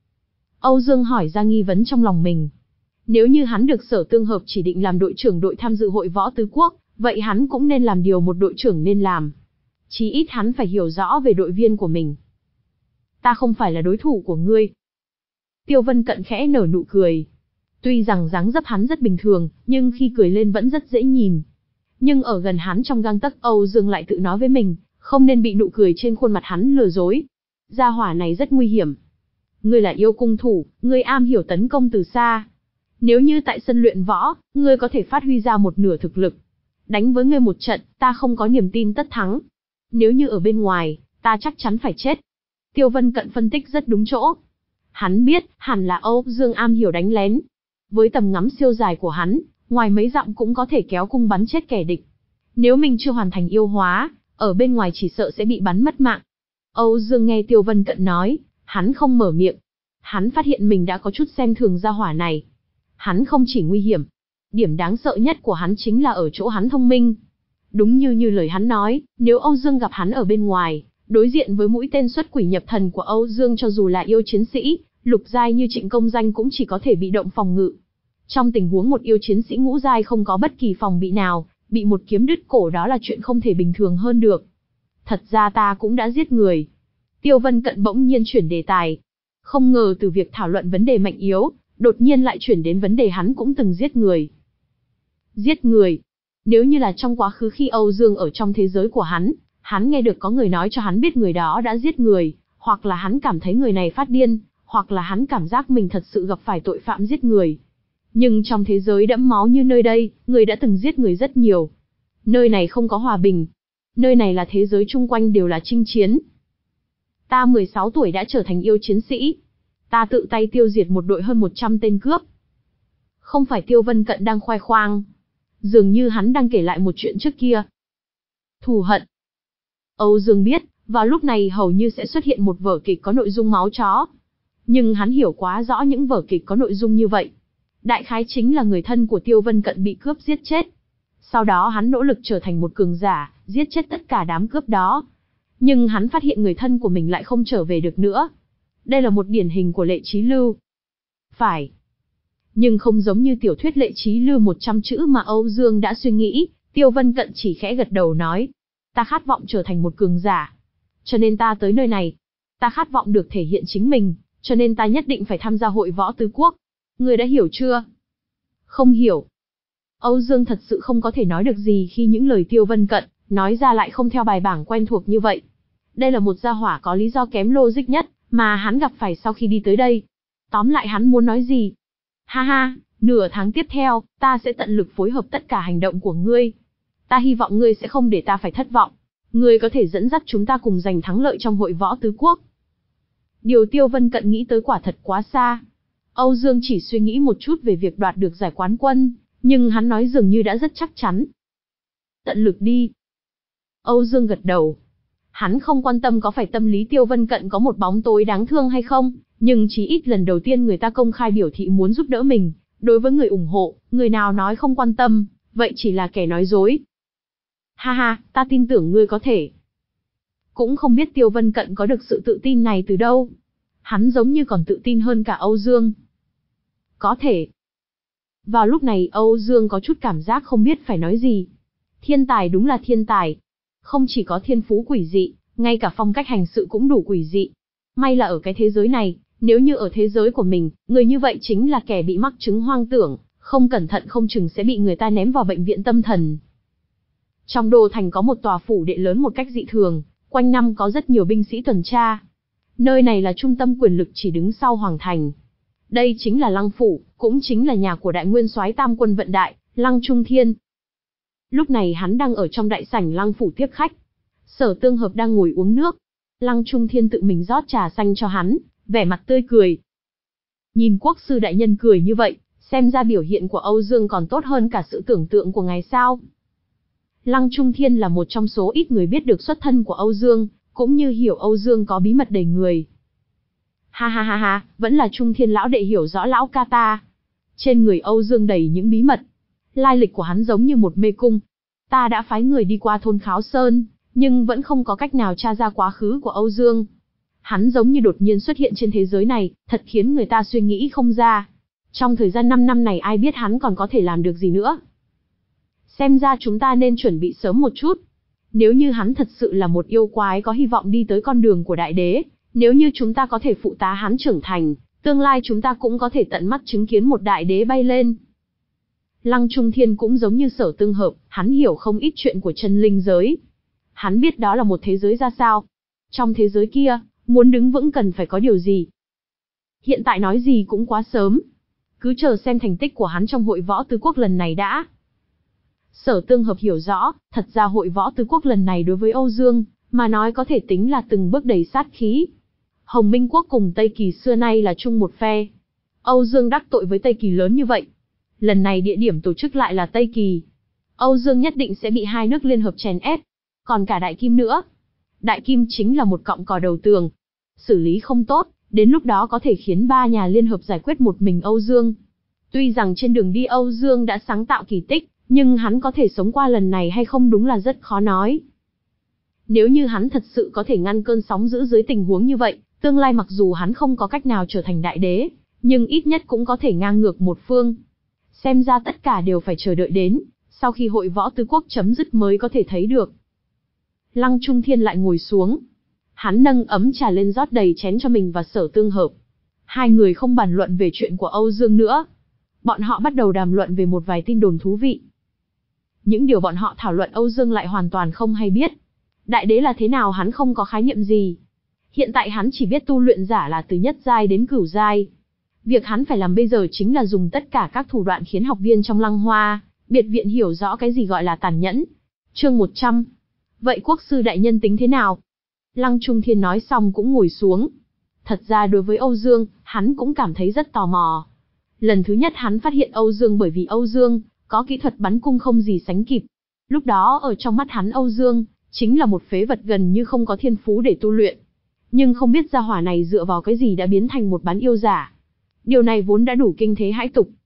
Âu Dương hỏi ra nghi vấn trong lòng mình. Nếu như hắn được Sở Tương Hợp chỉ định làm đội trưởng đội tham dự hội võ tứ quốc, vậy hắn cũng nên làm điều một đội trưởng nên làm. Chí ít hắn phải hiểu rõ về đội viên của mình. Ta không phải là đối thủ của ngươi. Tiêu Vân Cận khẽ nở nụ cười. Tuy rằng dáng dấp hắn rất bình thường, nhưng khi cười lên vẫn rất dễ nhìn. Nhưng ở gần hắn trong gang tấc, Âu Dương lại tự nói với mình, không nên bị nụ cười trên khuôn mặt hắn lừa dối. Gia hỏa này rất nguy hiểm. Ngươi là yêu cung thủ, ngươi am hiểu tấn công từ xa. Nếu như tại sân luyện võ, ngươi có thể phát huy ra một nửa thực lực. Đánh với ngươi một trận, ta không có niềm tin tất thắng. Nếu như ở bên ngoài, ta chắc chắn phải chết. Tiêu Vân Cận phân tích rất đúng chỗ. Hắn biết, hẳn là Âu Dương am hiểu đánh lén. Với tầm ngắm siêu dài của hắn, ngoài mấy dặm cũng có thể kéo cung bắn chết kẻ địch. Nếu mình chưa hoàn thành yêu hóa, ở bên ngoài chỉ sợ sẽ bị bắn mất mạng. Âu Dương nghe Tiêu Vân Cận nói, hắn không mở miệng. Hắn phát hiện mình đã có chút xem thường gia hỏa này. Hắn không chỉ nguy hiểm. Điểm đáng sợ nhất của hắn chính là ở chỗ hắn thông minh. Đúng như như lời hắn nói, nếu Âu Dương gặp hắn ở bên ngoài, đối diện với mũi tên xuất quỷ nhập thần của Âu Dương cho dù là yêu chiến sĩ, lục giai như Trịnh Công Danh cũng chỉ có thể bị động phòng ngự. Trong tình huống một yêu chiến sĩ ngũ giai không có bất kỳ phòng bị nào, bị một kiếm đứt cổ đó là chuyện không thể bình thường hơn được. Thật ra ta cũng đã giết người. Tiêu Vân Cận bỗng nhiên chuyển đề tài. Không ngờ từ việc thảo luận vấn đề mạnh yếu, đột nhiên lại chuyển đến vấn đề hắn cũng từng giết người. Giết người. Nếu như là trong quá khứ khi Âu Dương ở trong thế giới của hắn, hắn nghe được có người nói cho hắn biết người đó đã giết người, hoặc là hắn cảm thấy người này phát điên, hoặc là hắn cảm giác mình thật sự gặp phải tội phạm giết người. Nhưng trong thế giới đẫm máu như nơi đây, người đã từng giết người rất nhiều. Nơi này không có hòa bình. Nơi này là thế giới chung quanh đều là chinh chiến. Ta mười sáu tuổi đã trở thành yêu chiến sĩ. Ta tự tay tiêu diệt một đội hơn một trăm tên cướp. Không phải Tiêu Vân Cận đang khoe khoang. Dường như hắn đang kể lại một chuyện trước kia. Thù hận. Âu Dương biết, vào lúc này hầu như sẽ xuất hiện một vở kịch có nội dung máu chó. Nhưng hắn hiểu quá rõ những vở kịch có nội dung như vậy. Đại khái chính là người thân của Tiêu Vân Cận bị cướp giết chết. Sau đó hắn nỗ lực trở thành một cường giả, giết chết tất cả đám cướp đó. Nhưng hắn phát hiện người thân của mình lại không trở về được nữa. Đây là một điển hình của lệ chí lưu. Phải. Nhưng không giống như tiểu thuyết lệ chí lưu một trăm chữ mà Âu Dương đã suy nghĩ, Tiêu Vân Cận chỉ khẽ gật đầu nói. Ta khát vọng trở thành một cường giả. Cho nên ta tới nơi này. Ta khát vọng được thể hiện chính mình, cho nên ta nhất định phải tham gia hội võ tứ quốc. Ngươi đã hiểu chưa? Không hiểu. Âu Dương thật sự không có thể nói được gì khi những lời Tiêu Vân Cận nói ra lại không theo bài bảng quen thuộc như vậy. Đây là một gia hỏa có lý do kém logic nhất mà hắn gặp phải sau khi đi tới đây. Tóm lại hắn muốn nói gì? Ha ha, nửa tháng tiếp theo, ta sẽ tận lực phối hợp tất cả hành động của ngươi. Ta hy vọng ngươi sẽ không để ta phải thất vọng. Ngươi có thể dẫn dắt chúng ta cùng giành thắng lợi trong hội võ tứ quốc. Điều Tiêu Vân Cận nghĩ tới quả thật quá xa. Âu Dương chỉ suy nghĩ một chút về việc đoạt được giải quán quân, nhưng hắn nói dường như đã rất chắc chắn. Tận lực đi. Âu Dương gật đầu. Hắn không quan tâm có phải tâm lý Tiêu Vân Cận có một bóng tối đáng thương hay không, nhưng chí ít lần đầu tiên người ta công khai biểu thị muốn giúp đỡ mình. Đối với người ủng hộ, người nào nói không quan tâm, vậy chỉ là kẻ nói dối. Ha ha, ta tin tưởng ngươi có thể. Cũng không biết Tiêu Vân Cận có được sự tự tin này từ đâu. Hắn giống như còn tự tin hơn cả Âu Dương. Có thể. Vào lúc này Âu Dương có chút cảm giác không biết phải nói gì. Thiên tài đúng là thiên tài. Không chỉ có thiên phú quỷ dị, ngay cả phong cách hành sự cũng đủ quỷ dị. May là ở cái thế giới này, nếu như ở thế giới của mình, người như vậy chính là kẻ bị mắc chứng hoang tưởng, không cẩn thận không chừng sẽ bị người ta ném vào bệnh viện tâm thần. Trong đô thành có một tòa phủ đệ lớn một cách dị thường, quanh năm có rất nhiều binh sĩ tuần tra. Nơi này là trung tâm quyền lực chỉ đứng sau Hoàng Thành. Đây chính là Lăng Phủ, cũng chính là nhà của đại nguyên soái Tam Quân Vận Đại, Lăng Trung Thiên. Lúc này hắn đang ở trong đại sảnh Lăng Phủ tiếp khách. Sở Tương Hợp đang ngồi uống nước. Lăng Trung Thiên tự mình rót trà xanh cho hắn, vẻ mặt tươi cười. Nhìn quốc sư đại nhân cười như vậy, xem ra biểu hiện của Âu Dương còn tốt hơn cả sự tưởng tượng của ngài sao. Lăng Trung Thiên là một trong số ít người biết được xuất thân của Âu Dương, cũng như hiểu Âu Dương có bí mật đầy người. Ha ha ha ha, vẫn là Trung Thiên lão đệ hiểu rõ lão ca ta. Trên người Âu Dương đầy những bí mật. Lai lịch của hắn giống như một mê cung. Ta đã phái người đi qua thôn Kháo Sơn, nhưng vẫn không có cách nào tra ra quá khứ của Âu Dương. Hắn giống như đột nhiên xuất hiện trên thế giới này, thật khiến người ta suy nghĩ không ra. Trong thời gian năm năm này ai biết hắn còn có thể làm được gì nữa. Xem ra chúng ta nên chuẩn bị sớm một chút. Nếu như hắn thật sự là một yêu quái có hy vọng đi tới con đường của đại đế, nếu như chúng ta có thể phụ tá hắn trưởng thành, tương lai chúng ta cũng có thể tận mắt chứng kiến một đại đế bay lên. Lăng Trung Thiên cũng giống như Sở Tương Hợp, hắn hiểu không ít chuyện của chân linh giới. Hắn biết đó là một thế giới ra sao. Trong thế giới kia, muốn đứng vững cần phải có điều gì. Hiện tại nói gì cũng quá sớm. Cứ chờ xem thành tích của hắn trong hội võ tứ quốc lần này đã. Sở Tương Hợp hiểu rõ, thật ra hội võ tứ quốc lần này đối với Âu Dương, mà nói có thể tính là từng bước đầy sát khí. Hồng Minh Quốc cùng Tây Kỳ xưa nay là chung một phe. Âu Dương đắc tội với Tây Kỳ lớn như vậy. Lần này địa điểm tổ chức lại là Tây Kỳ. Âu Dương nhất định sẽ bị hai nước liên hợp chèn ép. Còn cả Đại Kim nữa. Đại Kim chính là một cọng cỏ đầu tường. Xử lý không tốt, đến lúc đó có thể khiến ba nhà liên hợp giải quyết một mình Âu Dương. Tuy rằng trên đường đi Âu Dương đã sáng tạo kỳ tích, nhưng hắn có thể sống qua lần này hay không đúng là rất khó nói. Nếu như hắn thật sự có thể ngăn cơn sóng dữ dưới tình huống như vậy, tương lai mặc dù hắn không có cách nào trở thành đại đế, nhưng ít nhất cũng có thể ngang ngược một phương. Xem ra tất cả đều phải chờ đợi đến, sau khi hội võ tứ quốc chấm dứt mới có thể thấy được. Lăng Trung Thiên lại ngồi xuống. Hắn nâng ấm trà lên rót đầy chén cho mình và Sở Tương Hợp. Hai người không bàn luận về chuyện của Âu Dương nữa. Bọn họ bắt đầu đàm luận về một vài tin đồn thú vị. Những điều bọn họ thảo luận Âu Dương lại hoàn toàn không hay biết. Đại đế là thế nào hắn không có khái niệm gì. Hiện tại hắn chỉ biết tu luyện giả là từ nhất giai đến cửu giai. Việc hắn phải làm bây giờ chính là dùng tất cả các thủ đoạn khiến học viên trong Lăng Hoa biệt viện hiểu rõ cái gì gọi là tàn nhẫn. Chương một trăm. Vậy quốc sư đại nhân tính thế nào? Lăng Trung Thiên nói xong cũng ngồi xuống. Thật ra đối với Âu Dương, hắn cũng cảm thấy rất tò mò. Lần thứ nhất hắn phát hiện Âu Dương bởi vì Âu Dương có kỹ thuật bắn cung không gì sánh kịp. Lúc đó ở trong mắt hắn Âu Dương chính là một phế vật gần như không có thiên phú để tu luyện. Nhưng không biết gia hỏa này dựa vào cái gì đã biến thành một bán yêu giả. Điều này vốn đã đủ kinh thế hãi tục.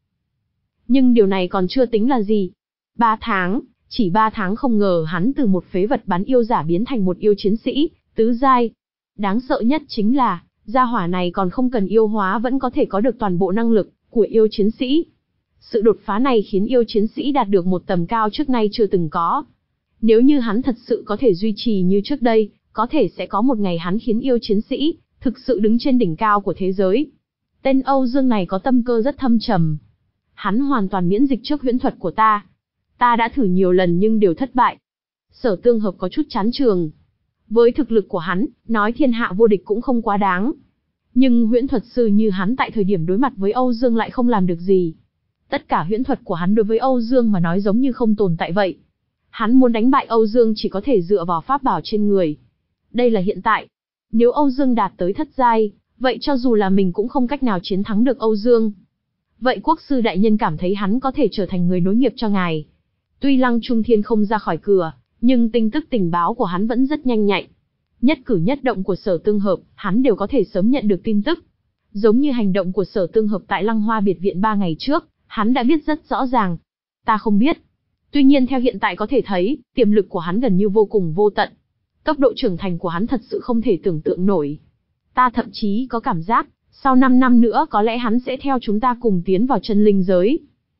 Nhưng điều này còn chưa tính là gì. Ba tháng, chỉ ba tháng không ngờ hắn từ một phế vật bán yêu giả biến thành một yêu chiến sĩ, tứ giai. Đáng sợ nhất chính là, gia hỏa này còn không cần yêu hóa vẫn có thể có được toàn bộ năng lực của yêu chiến sĩ. Sự đột phá này khiến yêu chiến sĩ đạt được một tầm cao trước nay chưa từng có. Nếu như hắn thật sự có thể duy trì như trước đây, có thể sẽ có một ngày hắn khiến yêu chiến sĩ thực sự đứng trên đỉnh cao của thế giới. Tên Âu Dương này có tâm cơ rất thâm trầm. Hắn hoàn toàn miễn dịch trước huyễn thuật của ta. Ta đã thử nhiều lần nhưng đều thất bại. Sở Tương Hợp có chút chán trường. Với thực lực của hắn, nói thiên hạ vô địch cũng không quá đáng. Nhưng huyễn thuật sư như hắn tại thời điểm đối mặt với Âu Dương lại không làm được gì. Tất cả huyễn thuật của hắn đối với Âu Dương mà nói giống như không tồn tại vậy. Hắn muốn đánh bại Âu Dương chỉ có thể dựa vào pháp bảo trên người. Đây là hiện tại. Nếu Âu Dương đạt tới thất giai, vậy cho dù là mình cũng không cách nào chiến thắng được Âu Dương. Vậy quốc sư đại nhân cảm thấy hắn có thể trở thành người nối nghiệp cho ngài. Tuy Lăng Trung Thiên không ra khỏi cửa, nhưng tin tức tình báo của hắn vẫn rất nhanh nhạy. Nhất cử nhất động của Sở Tương Hợp, hắn đều có thể sớm nhận được tin tức. Giống như hành động của Sở Tương Hợp tại Lăng Hoa biệt viện ba ngày trước, hắn đã biết rất rõ ràng. Ta không biết. Tuy nhiên theo hiện tại có thể thấy, tiềm lực của hắn gần như vô cùng vô tận. Tốc độ trưởng thành của hắn thật sự không thể tưởng tượng nổi. Ta thậm chí có cảm giác, sau năm năm nữa có lẽ hắn sẽ theo chúng ta cùng tiến vào chân linh giới.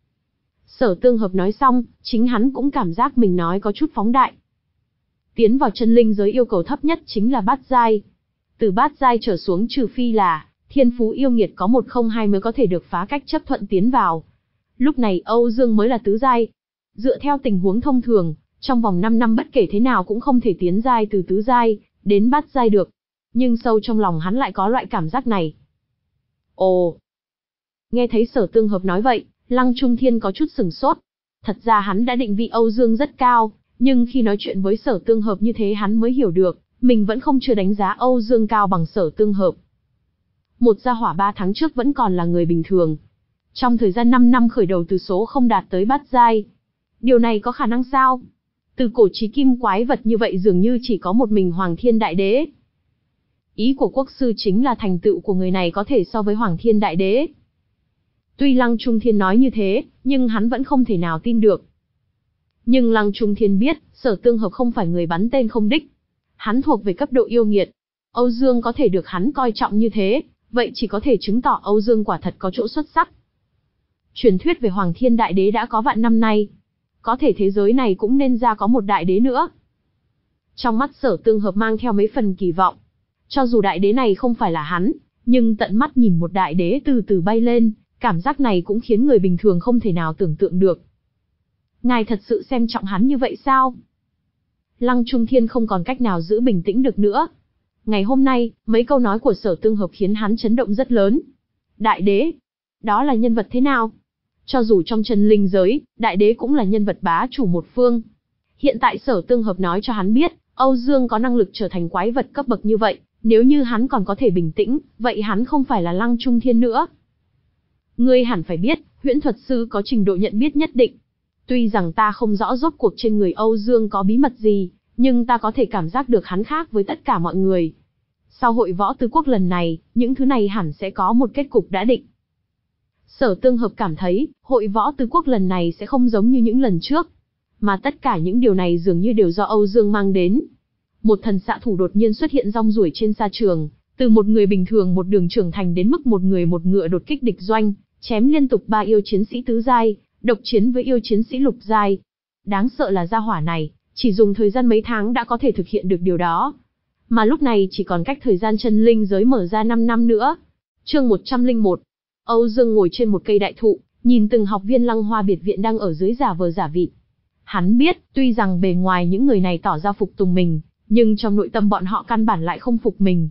Sở Tương Hợp nói xong, chính hắn cũng cảm giác mình nói có chút phóng đại. Tiến vào chân linh giới yêu cầu thấp nhất chính là bát giai. Từ bát giai trở xuống trừ phi là thiên phú yêu nghiệt có một không hai mới có thể được phá cách chấp thuận tiến vào. Lúc này Âu Dương mới là tứ giai. Dựa theo tình huống thông thường, trong vòng năm năm bất kể thế nào cũng không thể tiến giai từ tứ giai đến bát giai được. Nhưng sâu trong lòng hắn lại có loại cảm giác này. Ồ! Nghe thấy Sở Tương Hợp nói vậy, Lăng Trung Thiên có chút sửng sốt. Thật ra hắn đã định vị Âu Dương rất cao, nhưng khi nói chuyện với Sở Tương Hợp như thế hắn mới hiểu được, mình vẫn không chưa đánh giá Âu Dương cao bằng Sở Tương Hợp. Một gia hỏa ba tháng trước vẫn còn là người bình thường. Trong thời gian năm năm khởi đầu từ số không đạt tới bát giai. Điều này có khả năng sao? Từ cổ chí kim quái vật như vậy dường như chỉ có một mình Hoàng Thiên Đại Đế. Ý của quốc sư chính là thành tựu của người này có thể so với Hoàng Thiên Đại Đế. Tuy Lăng Trung Thiên nói như thế, nhưng hắn vẫn không thể nào tin được. Nhưng Lăng Trung Thiên biết, Sở Tương Hợp không phải người bắn tên không đích. Hắn thuộc về cấp độ yêu nghiệt. Âu Dương có thể được hắn coi trọng như thế, vậy chỉ có thể chứng tỏ Âu Dương quả thật có chỗ xuất sắc. Truyền thuyết về Hoàng Thiên Đại Đế đã có vạn năm nay. Có thể thế giới này cũng nên ra có một đại đế nữa. Trong mắt Sở Tương Hợp mang theo mấy phần kỳ vọng. Cho dù đại đế này không phải là hắn, nhưng tận mắt nhìn một đại đế từ từ bay lên, cảm giác này cũng khiến người bình thường không thể nào tưởng tượng được. Ngài thật sự xem trọng hắn như vậy sao? Lăng Trung Thiên không còn cách nào giữ bình tĩnh được nữa. Ngày hôm nay, mấy câu nói của Sở Tương Hợp khiến hắn chấn động rất lớn. Đại đế? Đó là nhân vật thế nào? Cho dù trong chân linh giới, đại đế cũng là nhân vật bá chủ một phương. Hiện tại Sở Tương Hợp nói cho hắn biết, Âu Dương có năng lực trở thành quái vật cấp bậc như vậy, nếu như hắn còn có thể bình tĩnh, vậy hắn không phải là Lăng Trung Thiên nữa. Ngươi hẳn phải biết, huyễn thuật sư có trình độ nhận biết nhất định. Tuy rằng ta không rõ rốt cuộc trên người Âu Dương có bí mật gì, nhưng ta có thể cảm giác được hắn khác với tất cả mọi người. Sau hội võ tứ quốc lần này, những thứ này hẳn sẽ có một kết cục đã định. Sở Tương Hợp cảm thấy, hội võ tứ quốc lần này sẽ không giống như những lần trước. Mà tất cả những điều này dường như đều do Âu Dương mang đến. Một thần xạ thủ đột nhiên xuất hiện rong ruổi trên sa trường, từ một người bình thường một đường trưởng thành đến mức một người một ngựa đột kích địch doanh, chém liên tục ba yêu chiến sĩ tứ giai, độc chiến với yêu chiến sĩ lục giai. Đáng sợ là gia hỏa này, chỉ dùng thời gian mấy tháng đã có thể thực hiện được điều đó. Mà lúc này chỉ còn cách thời gian chân linh giới mở ra năm năm nữa. Chương một trăm lẻ một. Âu Dương ngồi trên một cây đại thụ, nhìn từng học viên Lăng Hoa biệt viện đang ở dưới giả vờ giả vịt. Hắn biết, tuy rằng bề ngoài những người này tỏ ra phục tùng mình, nhưng trong nội tâm bọn họ căn bản lại không phục mình.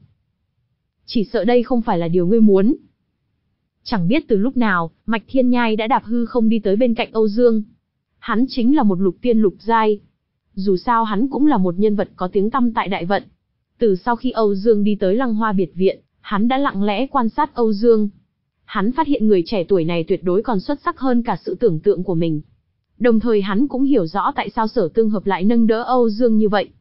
Chỉ sợ đây không phải là điều ngươi muốn. Chẳng biết từ lúc nào, Mạch Thiên Nhai đã đạp hư không đi tới bên cạnh Âu Dương. Hắn chính là một lục tiên lục giai. Dù sao hắn cũng là một nhân vật có tiếng tăm tại đại vận. Từ sau khi Âu Dương đi tới Lăng Hoa biệt viện, hắn đã lặng lẽ quan sát Âu Dương. Hắn phát hiện người trẻ tuổi này tuyệt đối còn xuất sắc hơn cả sự tưởng tượng của mình. Đồng thời hắn cũng hiểu rõ tại sao Sở Tương Hợp lại nâng đỡ Âu Dương như vậy.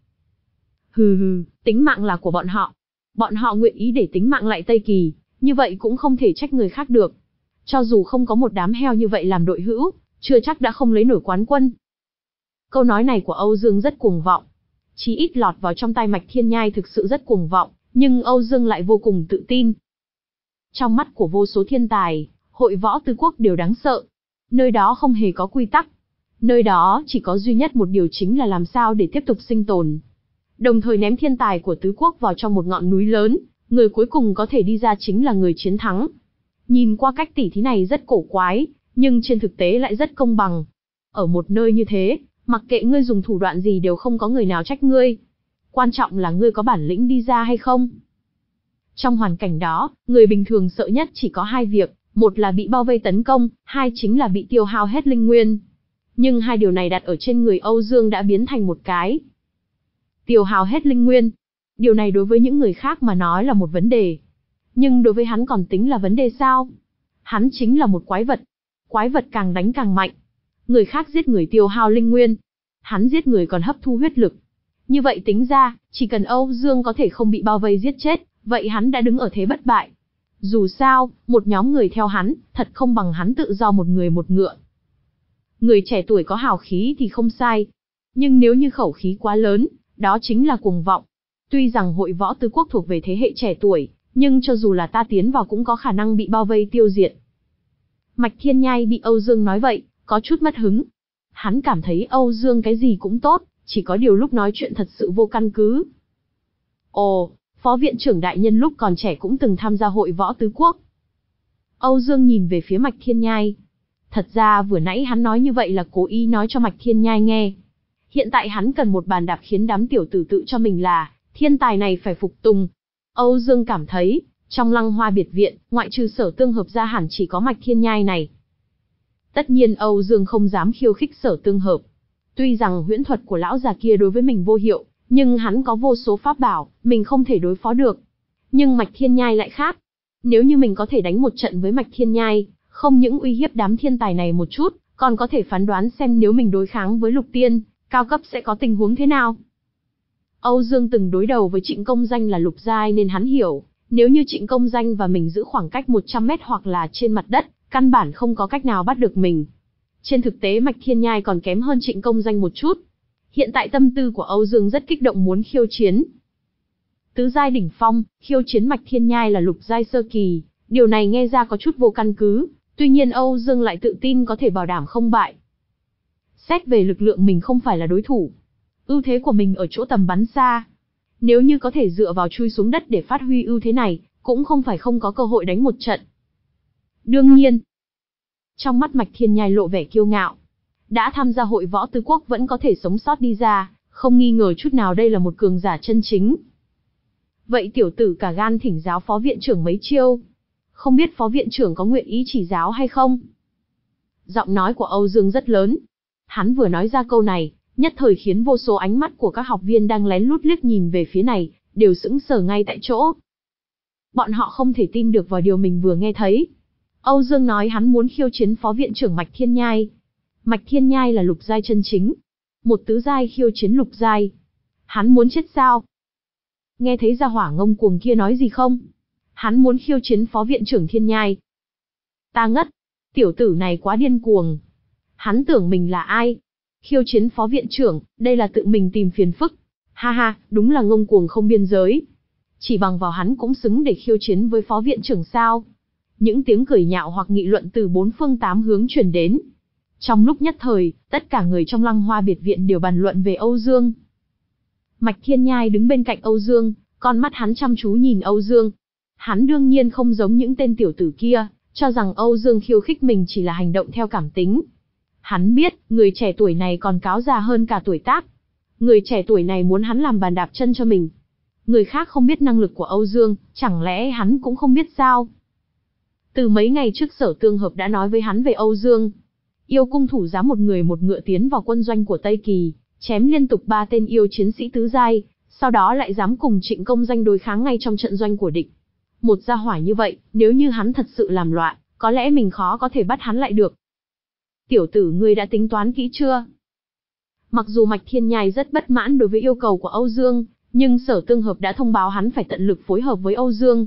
Hừ hừ, tính mạng là của bọn họ. Bọn họ nguyện ý để tính mạng lại Tây Kỳ, như vậy cũng không thể trách người khác được. Cho dù không có một đám heo như vậy làm đội hữu, chưa chắc đã không lấy nổi quán quân. Câu nói này của Âu Dương rất cuồng vọng. Chí ít lọt vào trong tai Mạch Thiên Nhai thực sự rất cuồng vọng, nhưng Âu Dương lại vô cùng tự tin. Trong mắt của vô số thiên tài, hội võ tứ quốc đều đáng sợ. Nơi đó không hề có quy tắc. Nơi đó chỉ có duy nhất một điều chính là làm sao để tiếp tục sinh tồn. Đồng thời ném thiên tài của tứ quốc vào trong một ngọn núi lớn, người cuối cùng có thể đi ra chính là người chiến thắng. Nhìn qua cách tỉ thí này rất cổ quái, nhưng trên thực tế lại rất công bằng. Ở một nơi như thế, mặc kệ ngươi dùng thủ đoạn gì đều không có người nào trách ngươi. Quan trọng là ngươi có bản lĩnh đi ra hay không. Trong hoàn cảnh đó, người bình thường sợ nhất chỉ có hai việc, một là bị bao vây tấn công, hai chính là bị tiêu hao hết linh nguyên. Nhưng hai điều này đặt ở trên người Âu Dương đã biến thành một cái. Tiêu hao hết linh nguyên. Điều này đối với những người khác mà nói là một vấn đề. Nhưng đối với hắn còn tính là vấn đề sao? Hắn chính là một quái vật. Quái vật càng đánh càng mạnh. Người khác giết người tiêu hao linh nguyên. Hắn giết người còn hấp thu huyết lực. Như vậy tính ra, chỉ cần Âu Dương có thể không bị bao vây giết chết, vậy hắn đã đứng ở thế bất bại. Dù sao, một nhóm người theo hắn, thật không bằng hắn tự do một người một ngựa. Người trẻ tuổi có hào khí thì không sai. Nhưng nếu như khẩu khí quá lớn, đó chính là cuồng vọng. Tuy rằng hội võ tứ quốc thuộc về thế hệ trẻ tuổi, nhưng cho dù là ta tiến vào cũng có khả năng bị bao vây tiêu diệt. Mạch Thiên Nhai bị Âu Dương nói vậy, có chút mất hứng. Hắn cảm thấy Âu Dương cái gì cũng tốt, chỉ có điều lúc nói chuyện thật sự vô căn cứ. Ồ, Phó viện trưởng đại nhân lúc còn trẻ cũng từng tham gia hội võ tứ quốc. Âu Dương nhìn về phía Mạch Thiên Nhai. Thật ra vừa nãy hắn nói như vậy là cố ý nói cho Mạch Thiên Nhai nghe. Hiện tại hắn cần một bàn đạp khiến đám tiểu tử tự cho mình là thiên tài này phải phục tùng. Âu Dương cảm thấy, trong Lăng Hoa biệt viện, ngoại trừ Sở Tương Hợp ra hẳn chỉ có Mạch Thiên Nhai này. Tất nhiên Âu Dương không dám khiêu khích Sở Tương Hợp. Tuy rằng huyễn thuật của lão già kia đối với mình vô hiệu, nhưng hắn có vô số pháp bảo, mình không thể đối phó được. Nhưng Mạch Thiên Nhai lại khác. Nếu như mình có thể đánh một trận với Mạch Thiên Nhai, không những uy hiếp đám thiên tài này một chút, còn có thể phán đoán xem nếu mình đối kháng với lục tiên, cao cấp sẽ có tình huống thế nào. Âu Dương từng đối đầu với Trịnh Công Danh là lục giai nên hắn hiểu, nếu như Trịnh Công Danh và mình giữ khoảng cách một trăm mét hoặc là trên mặt đất, căn bản không có cách nào bắt được mình. Trên thực tế Mạch Thiên Nhai còn kém hơn Trịnh Công Danh một chút. Hiện tại tâm tư của Âu Dương rất kích động muốn khiêu chiến. Tứ giai đỉnh phong, khiêu chiến Mạch Thiên Nhai là lục giai sơ kỳ, điều này nghe ra có chút vô căn cứ, tuy nhiên Âu Dương lại tự tin có thể bảo đảm không bại. Xét về lực lượng mình không phải là đối thủ. Ưu thế của mình ở chỗ tầm bắn xa. Nếu như có thể dựa vào chui xuống đất để phát huy ưu thế này, cũng không phải không có cơ hội đánh một trận. Đương nhiên, trong mắt Mạch Thiên Nhai lộ vẻ kiêu ngạo. Đã tham gia hội võ tứ quốc vẫn có thể sống sót đi ra, không nghi ngờ chút nào đây là một cường giả chân chính. Vậy tiểu tử cả gan thỉnh giáo phó viện trưởng mấy chiêu. Không biết phó viện trưởng có nguyện ý chỉ giáo hay không? Giọng nói của Âu Dương rất lớn. Hắn vừa nói ra câu này, nhất thời khiến vô số ánh mắt của các học viên đang lén lút liếc nhìn về phía này, đều sững sờ ngay tại chỗ. Bọn họ không thể tin được vào điều mình vừa nghe thấy. Âu Dương nói hắn muốn khiêu chiến phó viện trưởng Mạch Thiên Nhai. Mạch Thiên Nhai là lục giai chân chính. Một tứ giai khiêu chiến lục giai. Hắn muốn chết sao? Nghe thấy gia hỏa ngông cuồng kia nói gì không? Hắn muốn khiêu chiến phó viện trưởng Thiên Nhai. Ta ngất. Tiểu tử này quá điên cuồng. Hắn tưởng mình là ai? Khiêu chiến phó viện trưởng, đây là tự mình tìm phiền phức. Ha ha, đúng là ngông cuồng không biên giới. Chỉ bằng vào hắn cũng xứng để khiêu chiến với phó viện trưởng sao? Những tiếng cười nhạo hoặc nghị luận từ bốn phương tám hướng truyền đến. Trong lúc nhất thời, tất cả người trong Lăng Hoa biệt viện đều bàn luận về Âu Dương. Mạch Thiên Nhai đứng bên cạnh Âu Dương, con mắt hắn chăm chú nhìn Âu Dương. Hắn đương nhiên không giống những tên tiểu tử kia, cho rằng Âu Dương khiêu khích mình chỉ là hành động theo cảm tính. Hắn biết, người trẻ tuổi này còn cáo già hơn cả tuổi tác. Người trẻ tuổi này muốn hắn làm bàn đạp chân cho mình. Người khác không biết năng lực của Âu Dương, chẳng lẽ hắn cũng không biết sao? Từ mấy ngày trước Sở Tương Hợp đã nói với hắn về Âu Dương. Yêu cung thủ dám một người một ngựa tiến vào quân doanh của Tây Kỳ, chém liên tục ba tên yêu chiến sĩ tứ giai, sau đó lại dám cùng Trịnh Công Danh đối kháng ngay trong trận doanh của địch. Một gia hỏa như vậy, nếu như hắn thật sự làm loạn, có lẽ mình khó có thể bắt hắn lại được. Tiểu tử, ngươi đã tính toán kỹ chưa? Mặc dù Mạch Thiên Nhai rất bất mãn đối với yêu cầu của Âu Dương, nhưng Sở Tương Hợp đã thông báo hắn phải tận lực phối hợp với Âu Dương.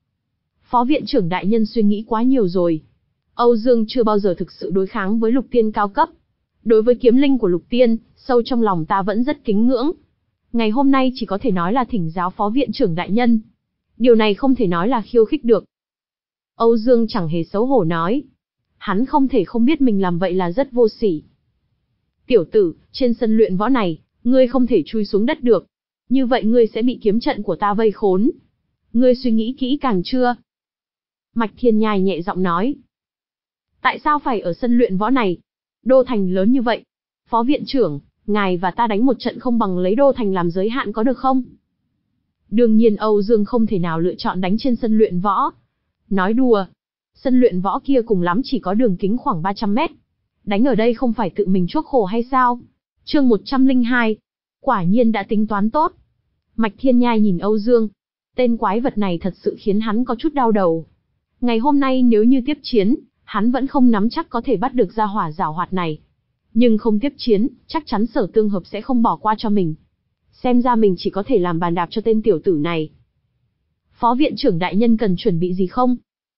Phó viện trưởng đại nhân suy nghĩ quá nhiều rồi. Âu Dương chưa bao giờ thực sự đối kháng với lục tiên cao cấp. Đối với kiếm linh của lục tiên, sâu trong lòng ta vẫn rất kính ngưỡng. Ngày hôm nay chỉ có thể nói là thỉnh giáo phó viện trưởng đại nhân. Điều này không thể nói là khiêu khích được. Âu Dương chẳng hề xấu hổ nói. Hắn không thể không biết mình làm vậy là rất vô sỉ. Tiểu tử, trên sân luyện võ này, ngươi không thể chui xuống đất được. Như vậy ngươi sẽ bị kiếm trận của ta vây khốn. Ngươi suy nghĩ kỹ càng chưa? Mạch Thiên Nhai nhẹ giọng nói. Tại sao phải ở sân luyện võ này? Đô thành lớn như vậy. Phó viện trưởng, ngài và ta đánh một trận không bằng lấy đô thành làm giới hạn có được không? Đương nhiên Âu Dương không thể nào lựa chọn đánh trên sân luyện võ. Nói đùa. Sân luyện võ kia cùng lắm chỉ có đường kính khoảng ba trăm mét. Đánh ở đây không phải tự mình chuốc khổ hay sao? Chương một trăm lẻ hai. Quả nhiên đã tính toán tốt. Mạch Thiên Nhai nhìn Âu Dương. Tên quái vật này thật sự khiến hắn có chút đau đầu. Ngày hôm nay nếu như tiếp chiến, hắn vẫn không nắm chắc có thể bắt được gia hỏa giảo hoạt này. Nhưng không tiếp chiến, chắc chắn Sở Tương Hợp sẽ không bỏ qua cho mình. Xem ra mình chỉ có thể làm bàn đạp cho tên tiểu tử này. Phó viện trưởng đại nhân cần chuẩn bị gì không?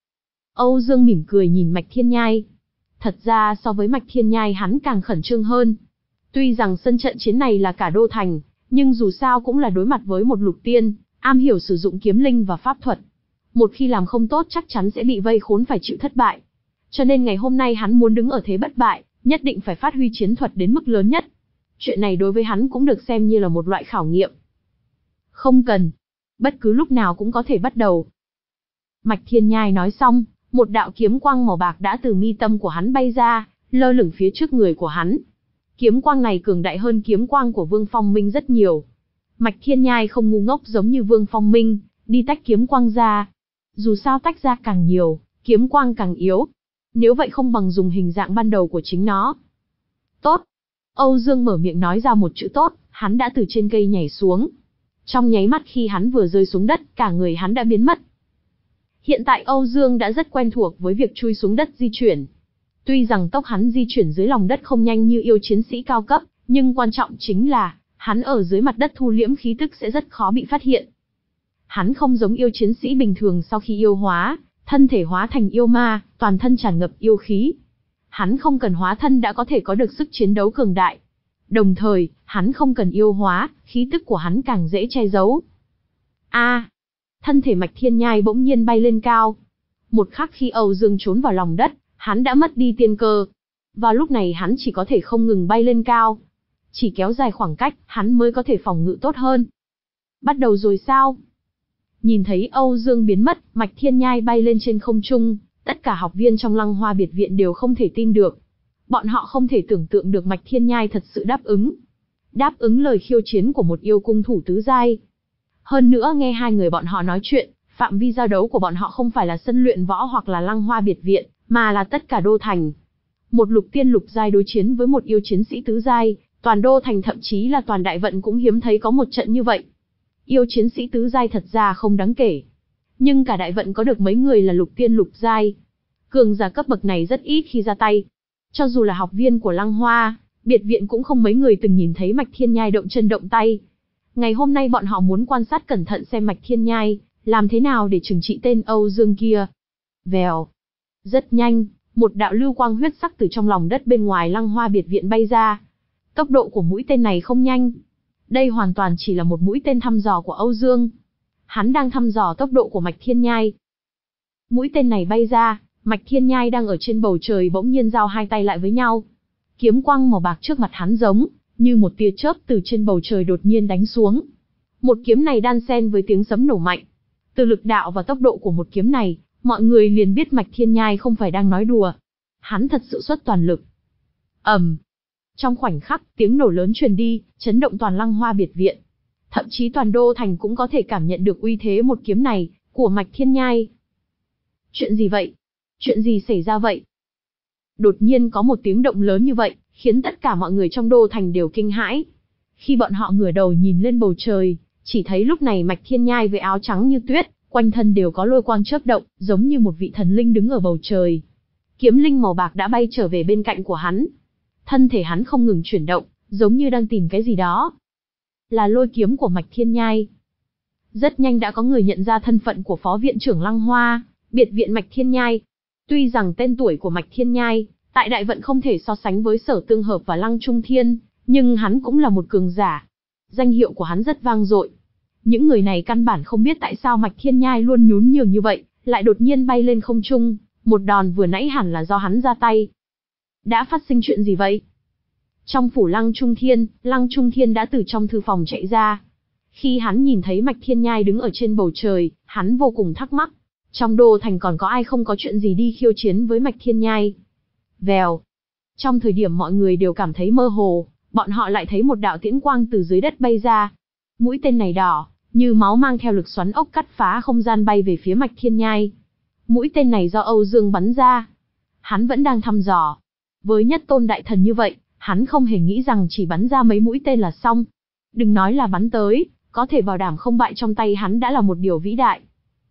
Âu Dương mỉm cười nhìn Mạch Thiên Nhai. Thật ra so với Mạch Thiên Nhai hắn càng khẩn trương hơn. Tuy rằng sân trận chiến này là cả đô thành, nhưng dù sao cũng là đối mặt với một lục tiên, am hiểu sử dụng kiếm linh và pháp thuật. Một khi làm không tốt chắc chắn sẽ bị vây khốn phải chịu thất bại. Cho nên ngày hôm nay hắn muốn đứng ở thế bất bại, nhất định phải phát huy chiến thuật đến mức lớn nhất. Chuyện này đối với hắn cũng được xem như là một loại khảo nghiệm. Không cần. Bất cứ lúc nào cũng có thể bắt đầu. Mạch Thiên Nhai nói xong, một đạo kiếm quang màu bạc đã từ mi tâm của hắn bay ra, lơ lửng phía trước người của hắn. Kiếm quang này cường đại hơn kiếm quang của Vương Phong Minh rất nhiều. Mạch Thiên Nhai không ngu ngốc giống như Vương Phong Minh, đi tách kiếm quang ra. Dù sao tách ra càng nhiều, kiếm quang càng yếu. Nếu vậy không bằng dùng hình dạng ban đầu của chính nó. Tốt. Âu Dương mở miệng nói ra một chữ tốt, hắn đã từ trên cây nhảy xuống. Trong nháy mắt khi hắn vừa rơi xuống đất, cả người hắn đã biến mất. Hiện tại Âu Dương đã rất quen thuộc với việc chui xuống đất di chuyển. Tuy rằng tốc hắn di chuyển dưới lòng đất không nhanh như yêu chiến sĩ cao cấp, nhưng quan trọng chính là, hắn ở dưới mặt đất thu liễm khí tức sẽ rất khó bị phát hiện. Hắn không giống yêu chiến sĩ bình thường sau khi yêu hóa, thân thể hóa thành yêu ma, toàn thân tràn ngập yêu khí. Hắn không cần hóa thân đã có thể có được sức chiến đấu cường đại. Đồng thời, hắn không cần yêu hóa, khí tức của hắn càng dễ che giấu. A, à, thân thể Mạch Thiên Nhai bỗng nhiên bay lên cao. Một khắc khi Âu Dương trốn vào lòng đất, hắn đã mất đi tiên cơ. Vào lúc này hắn chỉ có thể không ngừng bay lên cao. Chỉ kéo dài khoảng cách, hắn mới có thể phòng ngự tốt hơn. Bắt đầu rồi sao? Nhìn thấy Âu Dương biến mất, Mạch Thiên Nhai bay lên trên không trung, tất cả học viên trong Lăng Hoa biệt viện đều không thể tin được. Bọn họ không thể tưởng tượng được Mạch Thiên Nhai thật sự đáp ứng. Đáp ứng lời khiêu chiến của một yêu cung thủ tứ giai. Hơn nữa nghe hai người bọn họ nói chuyện, phạm vi giao đấu của bọn họ không phải là sân luyện võ hoặc là Lăng Hoa biệt viện, mà là tất cả đô thành. Một lục tiên lục giai đối chiến với một yêu chiến sĩ tứ giai, toàn đô thành thậm chí là toàn đại vận cũng hiếm thấy có một trận như vậy. Yêu chiến sĩ tứ giai thật ra không đáng kể. Nhưng cả đại vận có được mấy người là lục tiên lục giai. Cường giả cấp bậc này rất ít khi ra tay. Cho dù là học viên của Lăng Hoa, biệt viện cũng không mấy người từng nhìn thấy Mạch Thiên Nhai động chân động tay. Ngày hôm nay bọn họ muốn quan sát cẩn thận xem Mạch Thiên Nhai làm thế nào để trừng trị tên Âu Dương kia. Vèo. Rất nhanh, một đạo lưu quang huyết sắc từ trong lòng đất bên ngoài Lăng Hoa biệt viện bay ra. Tốc độ của mũi tên này không nhanh. Đây hoàn toàn chỉ là một mũi tên thăm dò của Âu Dương. Hắn đang thăm dò tốc độ của Mạch Thiên Nhai. Mũi tên này bay ra, Mạch Thiên Nhai đang ở trên bầu trời bỗng nhiên giao hai tay lại với nhau. Kiếm quang màu bạc trước mặt hắn giống như một tia chớp từ trên bầu trời đột nhiên đánh xuống. Một kiếm này đan xen với tiếng sấm nổ mạnh. Từ lực đạo và tốc độ của một kiếm này, mọi người liền biết Mạch Thiên Nhai không phải đang nói đùa. Hắn thật sự xuất toàn lực. ầm, trong khoảnh khắc, tiếng nổ lớn truyền đi, chấn động toàn Lăng Hoa biệt viện. Thậm chí toàn đô thành cũng có thể cảm nhận được uy thế một kiếm này của Mạch Thiên Nhai. Chuyện gì vậy? Chuyện gì xảy ra vậy? Đột nhiên có một tiếng động lớn như vậy, khiến tất cả mọi người trong đô thành đều kinh hãi. Khi bọn họ ngửa đầu nhìn lên bầu trời, chỉ thấy lúc này Mạch Thiên Nhai với áo trắng như tuyết, quanh thân đều có lôi quang chớp động, giống như một vị thần linh đứng ở bầu trời. Kiếm linh màu bạc đã bay trở về bên cạnh của hắn. Thân thể hắn không ngừng chuyển động, giống như đang tìm cái gì đó. Là lôi kiếm của Mạch Thiên Nhai. Rất nhanh đã có người nhận ra thân phận của phó viện trưởng Lăng Hoa, biệt viện Mạch Thiên Nhai. Tuy rằng tên tuổi của Mạch Thiên Nhai, tại Đại Vận không thể so sánh với Sở Tương Hợp và Lăng Trung Thiên, nhưng hắn cũng là một cường giả. Danh hiệu của hắn rất vang dội. Những người này căn bản không biết tại sao Mạch Thiên Nhai luôn nhún nhường như vậy, lại đột nhiên bay lên không trung, một đòn vừa nãy hẳn là do hắn ra tay. Đã phát sinh chuyện gì vậy? Trong phủ Lăng Trung Thiên, Lăng Trung Thiên đã từ trong thư phòng chạy ra. Khi hắn nhìn thấy Mạch Thiên Nhai đứng ở trên bầu trời, hắn vô cùng thắc mắc. Trong đô thành còn có ai không có chuyện gì đi khiêu chiến với Mạch Thiên Nhai? Vèo. Trong thời điểm mọi người đều cảm thấy mơ hồ, bọn họ lại thấy một đạo tiễn quang từ dưới đất bay ra. Mũi tên này đỏ, như máu mang theo lực xoắn ốc cắt phá không gian bay về phía Mạch Thiên Nhai. Mũi tên này do Âu Dương bắn ra. Hắn vẫn đang thăm dò. Với nhất tôn đại thần như vậy, hắn không hề nghĩ rằng chỉ bắn ra mấy mũi tên là xong. Đừng nói là bắn tới, có thể bảo đảm không bại trong tay hắn đã là một điều vĩ đại.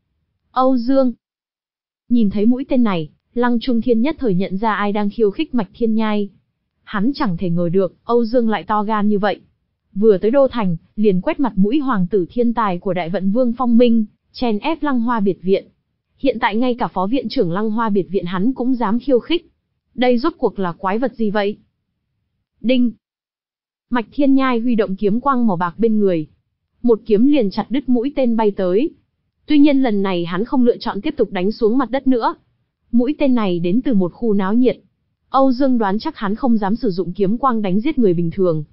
Âu Dương. Nhìn thấy mũi tên này, Lăng Trung Thiên nhất thời nhận ra ai đang khiêu khích Mạch Thiên Nhai. Hắn chẳng thể ngờ được, Âu Dương lại to gan như vậy. Vừa tới đô thành, liền quét mặt mũi hoàng tử thiên tài của Đại Vận Vương Phong Minh, chèn ép Lăng Hoa biệt viện. Hiện tại ngay cả phó viện trưởng Lăng Hoa biệt viện hắn cũng dám khiêu khích. Đây rốt cuộc là quái vật gì vậy? Đinh. Mạch Thiên Nhai huy động kiếm quang màu bạc bên người. Một kiếm liền chặt đứt mũi tên bay tới. Tuy nhiên lần này hắn không lựa chọn tiếp tục đánh xuống mặt đất nữa. Mũi tên này đến từ một khu náo nhiệt. Âu Dương đoán chắc hắn không dám sử dụng kiếm quang đánh giết người bình thường.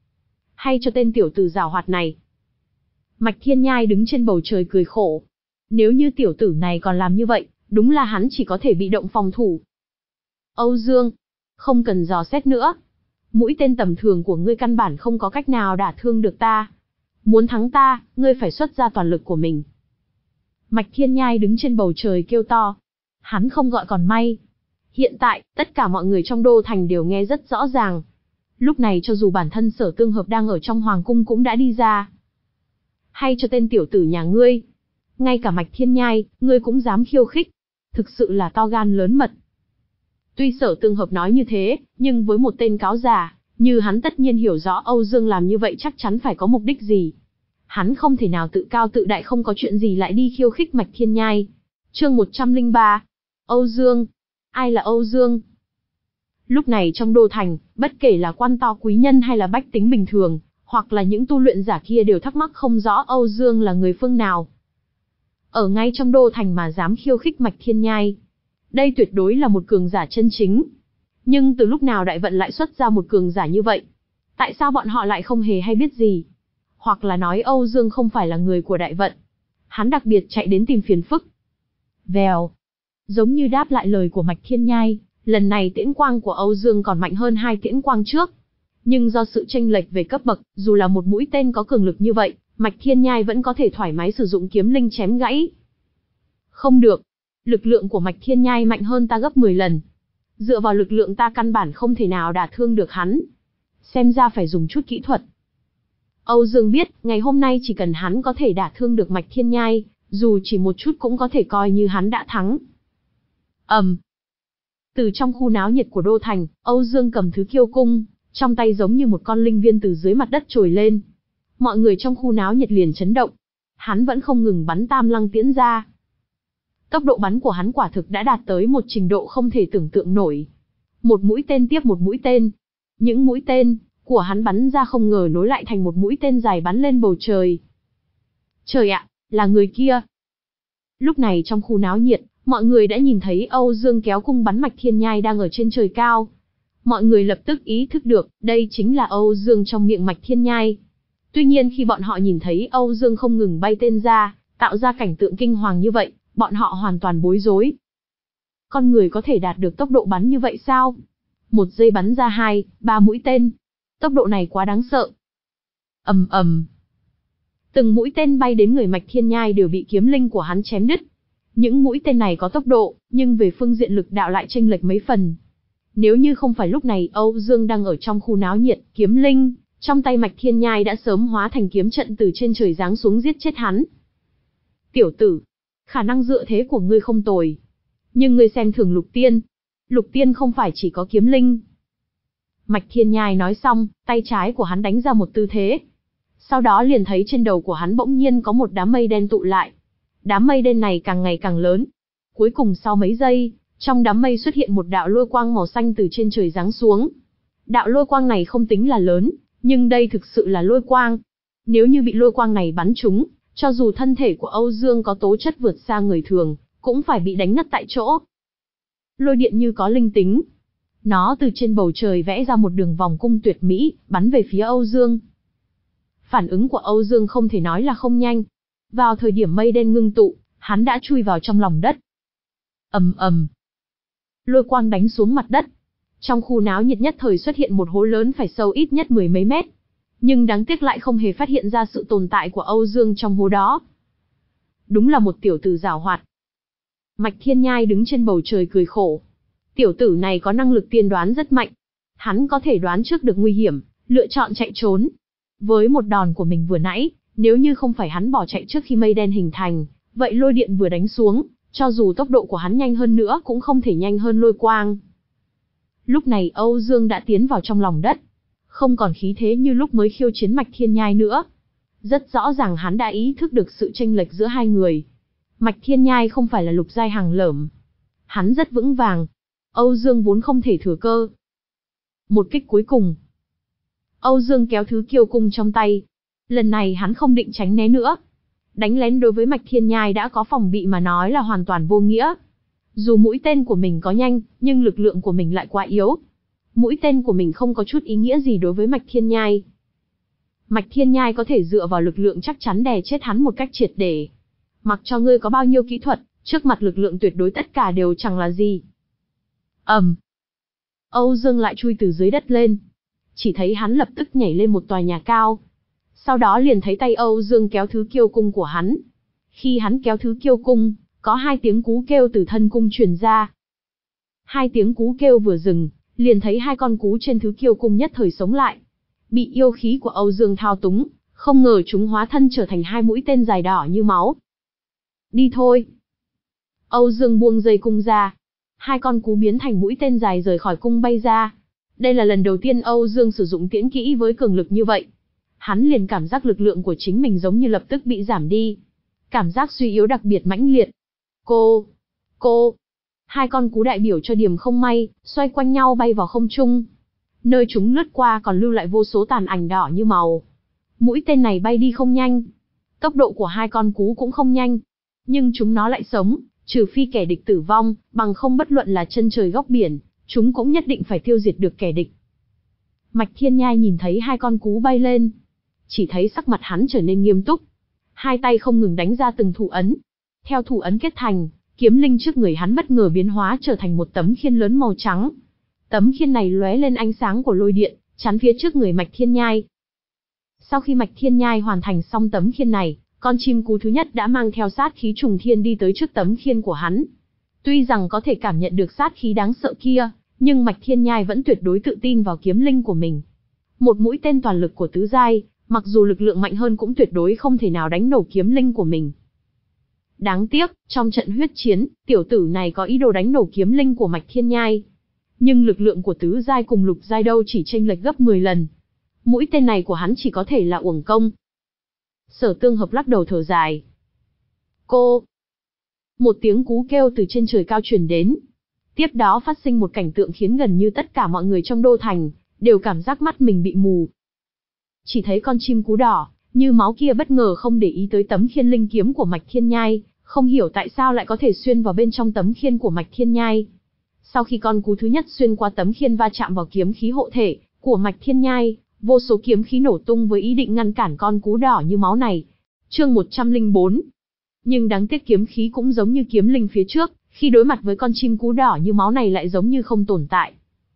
Hay cho tên tiểu tử giảo hoạt này. Mạch Thiên Nhai đứng trên bầu trời cười khổ. Nếu như tiểu tử này còn làm như vậy, đúng là hắn chỉ có thể bị động phòng thủ. Âu Dương, không cần dò xét nữa. Mũi tên tầm thường của ngươi căn bản không có cách nào đả thương được ta. Muốn thắng ta, ngươi phải xuất ra toàn lực của mình. Mạch Thiên Nhai đứng trên bầu trời kêu to. Hắn không gọi còn may. Hiện tại, tất cả mọi người trong đô thành đều nghe rất rõ ràng. Lúc này cho dù bản thân Sở Tương Hợp đang ở trong hoàng cung cũng đã đi ra. Hay cho tên tiểu tử nhà ngươi. Ngay cả Mạch Thiên Nhai, ngươi cũng dám khiêu khích. Thực sự là to gan lớn mật. Tuy Sở Tương Hợp nói như thế, nhưng với một tên cáo già, như hắn tất nhiên hiểu rõ Âu Dương làm như vậy chắc chắn phải có mục đích gì. Hắn không thể nào tự cao tự đại không có chuyện gì lại đi khiêu khích Mạch Thiên Nhai. Chương một trăm lẻ ba. Âu Dương. Ai là Âu Dương? Lúc này trong đô thành, bất kể là quan to quý nhân hay là bách tính bình thường, hoặc là những tu luyện giả kia đều thắc mắc không rõ Âu Dương là người phương nào. Ở ngay trong đô thành mà dám khiêu khích Mạch Thiên Nhai. Đây tuyệt đối là một cường giả chân chính. Nhưng từ lúc nào Đại Vận lại xuất ra một cường giả như vậy? Tại sao bọn họ lại không hề hay biết gì? Hoặc là nói Âu Dương không phải là người của Đại Vận. Hắn đặc biệt chạy đến tìm phiền phức. Vèo. Giống như đáp lại lời của Mạch Thiên Nhai, lần này tiễn quang của Âu Dương còn mạnh hơn hai tiễn quang trước. Nhưng do sự chênh lệch về cấp bậc, dù là một mũi tên có cường lực như vậy, Mạch Thiên Nhai vẫn có thể thoải mái sử dụng kiếm linh chém gãy. Không được. Lực lượng của Mạch Thiên Nhai mạnh hơn ta gấp mười lần. Dựa vào lực lượng ta căn bản không thể nào đả thương được hắn. Xem ra phải dùng chút kỹ thuật. Âu Dương biết, ngày hôm nay chỉ cần hắn có thể đả thương được Mạch Thiên Nhai, dù chỉ một chút cũng có thể coi như hắn đã thắng. ầm. Um. Từ trong khu náo nhiệt của đô thành, Âu Dương cầm thứ kiêu cung, trong tay giống như một con linh viên từ dưới mặt đất trồi lên. Mọi người trong khu náo nhiệt liền chấn động. Hắn vẫn không ngừng bắn tam lăng tiễn ra. Tốc độ bắn của hắn quả thực đã đạt tới một trình độ không thể tưởng tượng nổi. Một mũi tên tiếp một mũi tên. Những mũi tên của hắn bắn ra không ngờ nối lại thành một mũi tên dài bắn lên bầu trời. Trời ạ, là người kia. Lúc này trong khu náo nhiệt, mọi người đã nhìn thấy Âu Dương kéo cung bắn Mạch Thiên Nhai đang ở trên trời cao. Mọi người lập tức ý thức được, đây chính là Âu Dương trong miệng Mạch Thiên Nhai. Tuy nhiên khi bọn họ nhìn thấy Âu Dương không ngừng bay tên ra, tạo ra cảnh tượng kinh hoàng như vậy, bọn họ hoàn toàn bối rối. Con người có thể đạt được tốc độ bắn như vậy sao? Một giây bắn ra hai, ba mũi tên. Tốc độ này quá đáng sợ. Ầm ầm. Từng mũi tên bay đến người Mạch Thiên Nhai đều bị kiếm linh của hắn chém đứt. Những mũi tên này có tốc độ, nhưng về phương diện lực đạo lại chênh lệch mấy phần. Nếu như không phải lúc này Âu Dương đang ở trong khu náo nhiệt, kiếm linh, trong tay Mạch Thiên Nhai đã sớm hóa thành kiếm trận từ trên trời giáng xuống giết chết hắn. Tiểu tử, khả năng dựa thế của ngươi không tồi. Nhưng ngươi xem thường Lục Tiên. Lục Tiên không phải chỉ có kiếm linh. Mạch Thiên Nhai nói xong, tay trái của hắn đánh ra một tư thế. Sau đó liền thấy trên đầu của hắn bỗng nhiên có một đám mây đen tụ lại. Đám mây đen này càng ngày càng lớn. Cuối cùng sau mấy giây, trong đám mây xuất hiện một đạo lôi quang màu xanh từ trên trời giáng xuống. Đạo lôi quang này không tính là lớn, nhưng đây thực sự là lôi quang. Nếu như bị lôi quang này bắn trúng, cho dù thân thể của Âu Dương có tố chất vượt xa người thường, cũng phải bị đánh ngất tại chỗ. Lôi điện như có linh tính. Nó từ trên bầu trời vẽ ra một đường vòng cung tuyệt mỹ, bắn về phía Âu Dương. Phản ứng của Âu Dương không thể nói là không nhanh. Vào thời điểm mây đen ngưng tụ, hắn đã chui vào trong lòng đất. Ầm ầm. Lôi quang đánh xuống mặt đất. Trong khu náo nhiệt nhất thời xuất hiện một hố lớn phải sâu ít nhất mười mấy mét. Nhưng đáng tiếc lại không hề phát hiện ra sự tồn tại của Âu Dương trong hố đó. Đúng là một tiểu tử giảo hoạt. Mạch Thiên Nhai đứng trên bầu trời cười khổ. Tiểu tử này có năng lực tiên đoán rất mạnh. Hắn có thể đoán trước được nguy hiểm, lựa chọn chạy trốn. Với một đòn của mình vừa nãy, nếu như không phải hắn bỏ chạy trước khi mây đen hình thành, vậy lôi điện vừa đánh xuống, cho dù tốc độ của hắn nhanh hơn nữa cũng không thể nhanh hơn lôi quang. Lúc này Âu Dương đã tiến vào trong lòng đất. Không còn khí thế như lúc mới khiêu chiến Mạch Thiên Nhai nữa. Rất rõ ràng hắn đã ý thức được sự chênh lệch giữa hai người. Mạch Thiên Nhai không phải là lục giai hàng lởm. Hắn rất vững vàng. Âu Dương vốn không thể thừa cơ. Một kích cuối cùng. Âu Dương kéo thứ kiêu cung trong tay. Lần này hắn không định tránh né nữa. Đánh lén đối với Mạch Thiên Nhai đã có phòng bị mà nói là hoàn toàn vô nghĩa. Dù mũi tên của mình có nhanh, nhưng lực lượng của mình lại quá yếu. Mũi tên của mình không có chút ý nghĩa gì đối với Mạch Thiên Nhai. Mạch Thiên Nhai có thể dựa vào lực lượng chắc chắn đè chết hắn một cách triệt để. Mặc cho ngươi có bao nhiêu kỹ thuật, trước mặt lực lượng tuyệt đối tất cả đều chẳng là gì. ầm, um. Âu Dương lại chui từ dưới đất lên. Chỉ thấy hắn lập tức nhảy lên một tòa nhà cao. Sau đó liền thấy tay Âu Dương kéo thứ kiêu cung của hắn. Khi hắn kéo thứ kiêu cung, có hai tiếng cú kêu từ thân cung truyền ra. Hai tiếng cú kêu vừa dừng, liền thấy hai con cú trên thứ kiêu cung nhất thời sống lại. Bị yêu khí của Âu Dương thao túng, không ngờ chúng hóa thân trở thành hai mũi tên dài đỏ như máu. Đi thôi. Âu Dương buông dây cung ra. Hai con cú biến thành mũi tên dài rời khỏi cung bay ra. Đây là lần đầu tiên Âu Dương sử dụng tiễn kỹ với cường lực như vậy. Hắn liền cảm giác lực lượng của chính mình giống như lập tức bị giảm đi. Cảm giác suy yếu đặc biệt mãnh liệt. Cô, cô. Hai con cú đại biểu cho điểm không may, xoay quanh nhau bay vào không trung. Nơi chúng lướt qua còn lưu lại vô số tàn ảnh đỏ như màu. Mũi tên này bay đi không nhanh. Tốc độ của hai con cú cũng không nhanh. Nhưng chúng nó lại sống, trừ phi kẻ địch tử vong, bằng không bất luận là chân trời góc biển, chúng cũng nhất định phải tiêu diệt được kẻ địch. Mạch Thiên Nhai nhìn thấy hai con cú bay lên. Chỉ thấy sắc mặt hắn trở nên nghiêm túc. Hai tay không ngừng đánh ra từng thủ ấn. Theo thủ ấn kết thành, kiếm linh trước người hắn bất ngờ biến hóa trở thành một tấm khiên lớn màu trắng. Tấm khiên này lóe lên ánh sáng của lôi điện, chắn phía trước người Mạch Thiên Nhai. Sau khi Mạch Thiên Nhai hoàn thành xong tấm khiên này, con chim cú thứ nhất đã mang theo sát khí trùng thiên đi tới trước tấm khiên của hắn. Tuy rằng có thể cảm nhận được sát khí đáng sợ kia, nhưng Mạch Thiên Nhai vẫn tuyệt đối tự tin vào kiếm linh của mình. Một mũi tên toàn lực của tứ giai, mặc dù lực lượng mạnh hơn cũng tuyệt đối không thể nào đánh nổ kiếm linh của mình. Đáng tiếc, trong trận huyết chiến, tiểu tử này có ý đồ đánh nổ kiếm linh của Mạch Thiên Nhai. Nhưng lực lượng của tứ giai cùng lục giai đâu chỉ chênh lệch gấp mười lần. Mũi tên này của hắn chỉ có thể là uổng công. Sở Tương Hợp lắc đầu thở dài. Cô! Một tiếng cú kêu từ trên trời cao truyền đến. Tiếp đó phát sinh một cảnh tượng khiến gần như tất cả mọi người trong đô thành đều cảm giác mắt mình bị mù. Chỉ thấy con chim cú đỏ như máu kia bất ngờ không để ý tới tấm khiên linh kiếm của Mạch Thiên Nhai, không hiểu tại sao lại có thể xuyên vào bên trong tấm khiên của Mạch Thiên Nhai. Sau khi con cú thứ nhất xuyên qua tấm khiên va chạm vào kiếm khí hộ thể của Mạch Thiên Nhai, vô số kiếm khí nổ tung với ý định ngăn cản con cú đỏ như máu này. Chương một trăm lẻ bốn. Nhưng đáng tiếc kiếm khí cũng giống như kiếm linh phía trước, khi đối mặt với con chim cú đỏ như máu này lại giống như không tồn tại.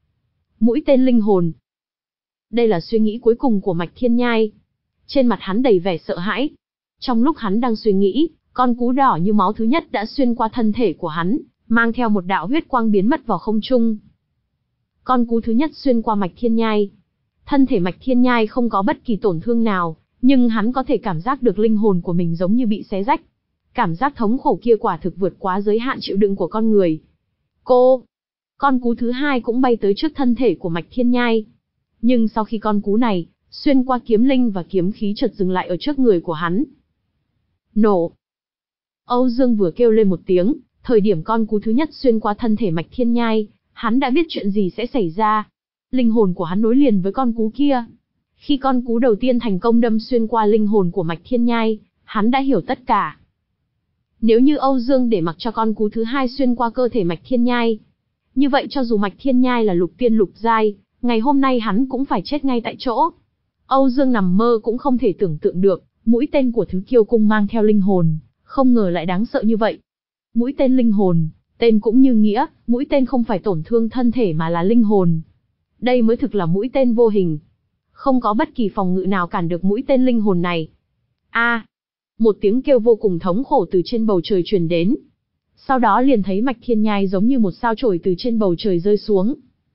Mũi tên linh hồn. Đây là suy nghĩ cuối cùng của Mạch Thiên Nhai. Trên mặt hắn đầy vẻ sợ hãi. Trong lúc hắn đang suy nghĩ, con cú đỏ như máu thứ nhất đã xuyên qua thân thể của hắn, mang theo một đạo huyết quang biến mất vào không trung. Con cú thứ nhất xuyên qua Mạch Thiên Nhai. Thân thể Mạch Thiên Nhai không có bất kỳ tổn thương nào, nhưng hắn có thể cảm giác được linh hồn của mình giống như bị xé rách. Cảm giác thống khổ kia quả thực vượt quá giới hạn chịu đựng của con người. Cô! Con cú thứ hai cũng bay tới trước thân thể của Mạch Thiên Nhai. Nhưng sau khi con cú này xuyên qua kiếm linh và kiếm khí chợt dừng lại ở trước người của hắn. Nổ! Âu Dương vừa kêu lên một tiếng, thời điểm con cú thứ nhất xuyên qua thân thể Mạch Thiên Nhai, hắn đã biết chuyện gì sẽ xảy ra. Linh hồn của hắn nối liền với con cú kia. Khi con cú đầu tiên thành công đâm xuyên qua linh hồn của Mạch Thiên Nhai, hắn đã hiểu tất cả. Nếu như Âu Dương để mặc cho con cú thứ hai xuyên qua cơ thể Mạch Thiên Nhai, như vậy cho dù Mạch Thiên Nhai là lục tiên lục giai, ngày hôm nay hắn cũng phải chết ngay tại chỗ. Âu Dương nằm mơ cũng không thể tưởng tượng được, mũi tên của Thứ Kiêu Cung mang theo linh hồn, không ngờ lại đáng sợ như vậy. Mũi tên linh hồn, tên cũng như nghĩa, mũi tên không phải tổn thương thân thể mà là linh hồn. Đây mới thực là mũi tên vô hình. Không có bất kỳ phòng ngự nào cản được mũi tên linh hồn này. A! À, một tiếng kêu vô cùng thống khổ từ trên bầu trời truyền đến. Sau đó liền thấy Mạch Thiên Nhai giống như một sao chổi từ trên bầu trời rơi xuống.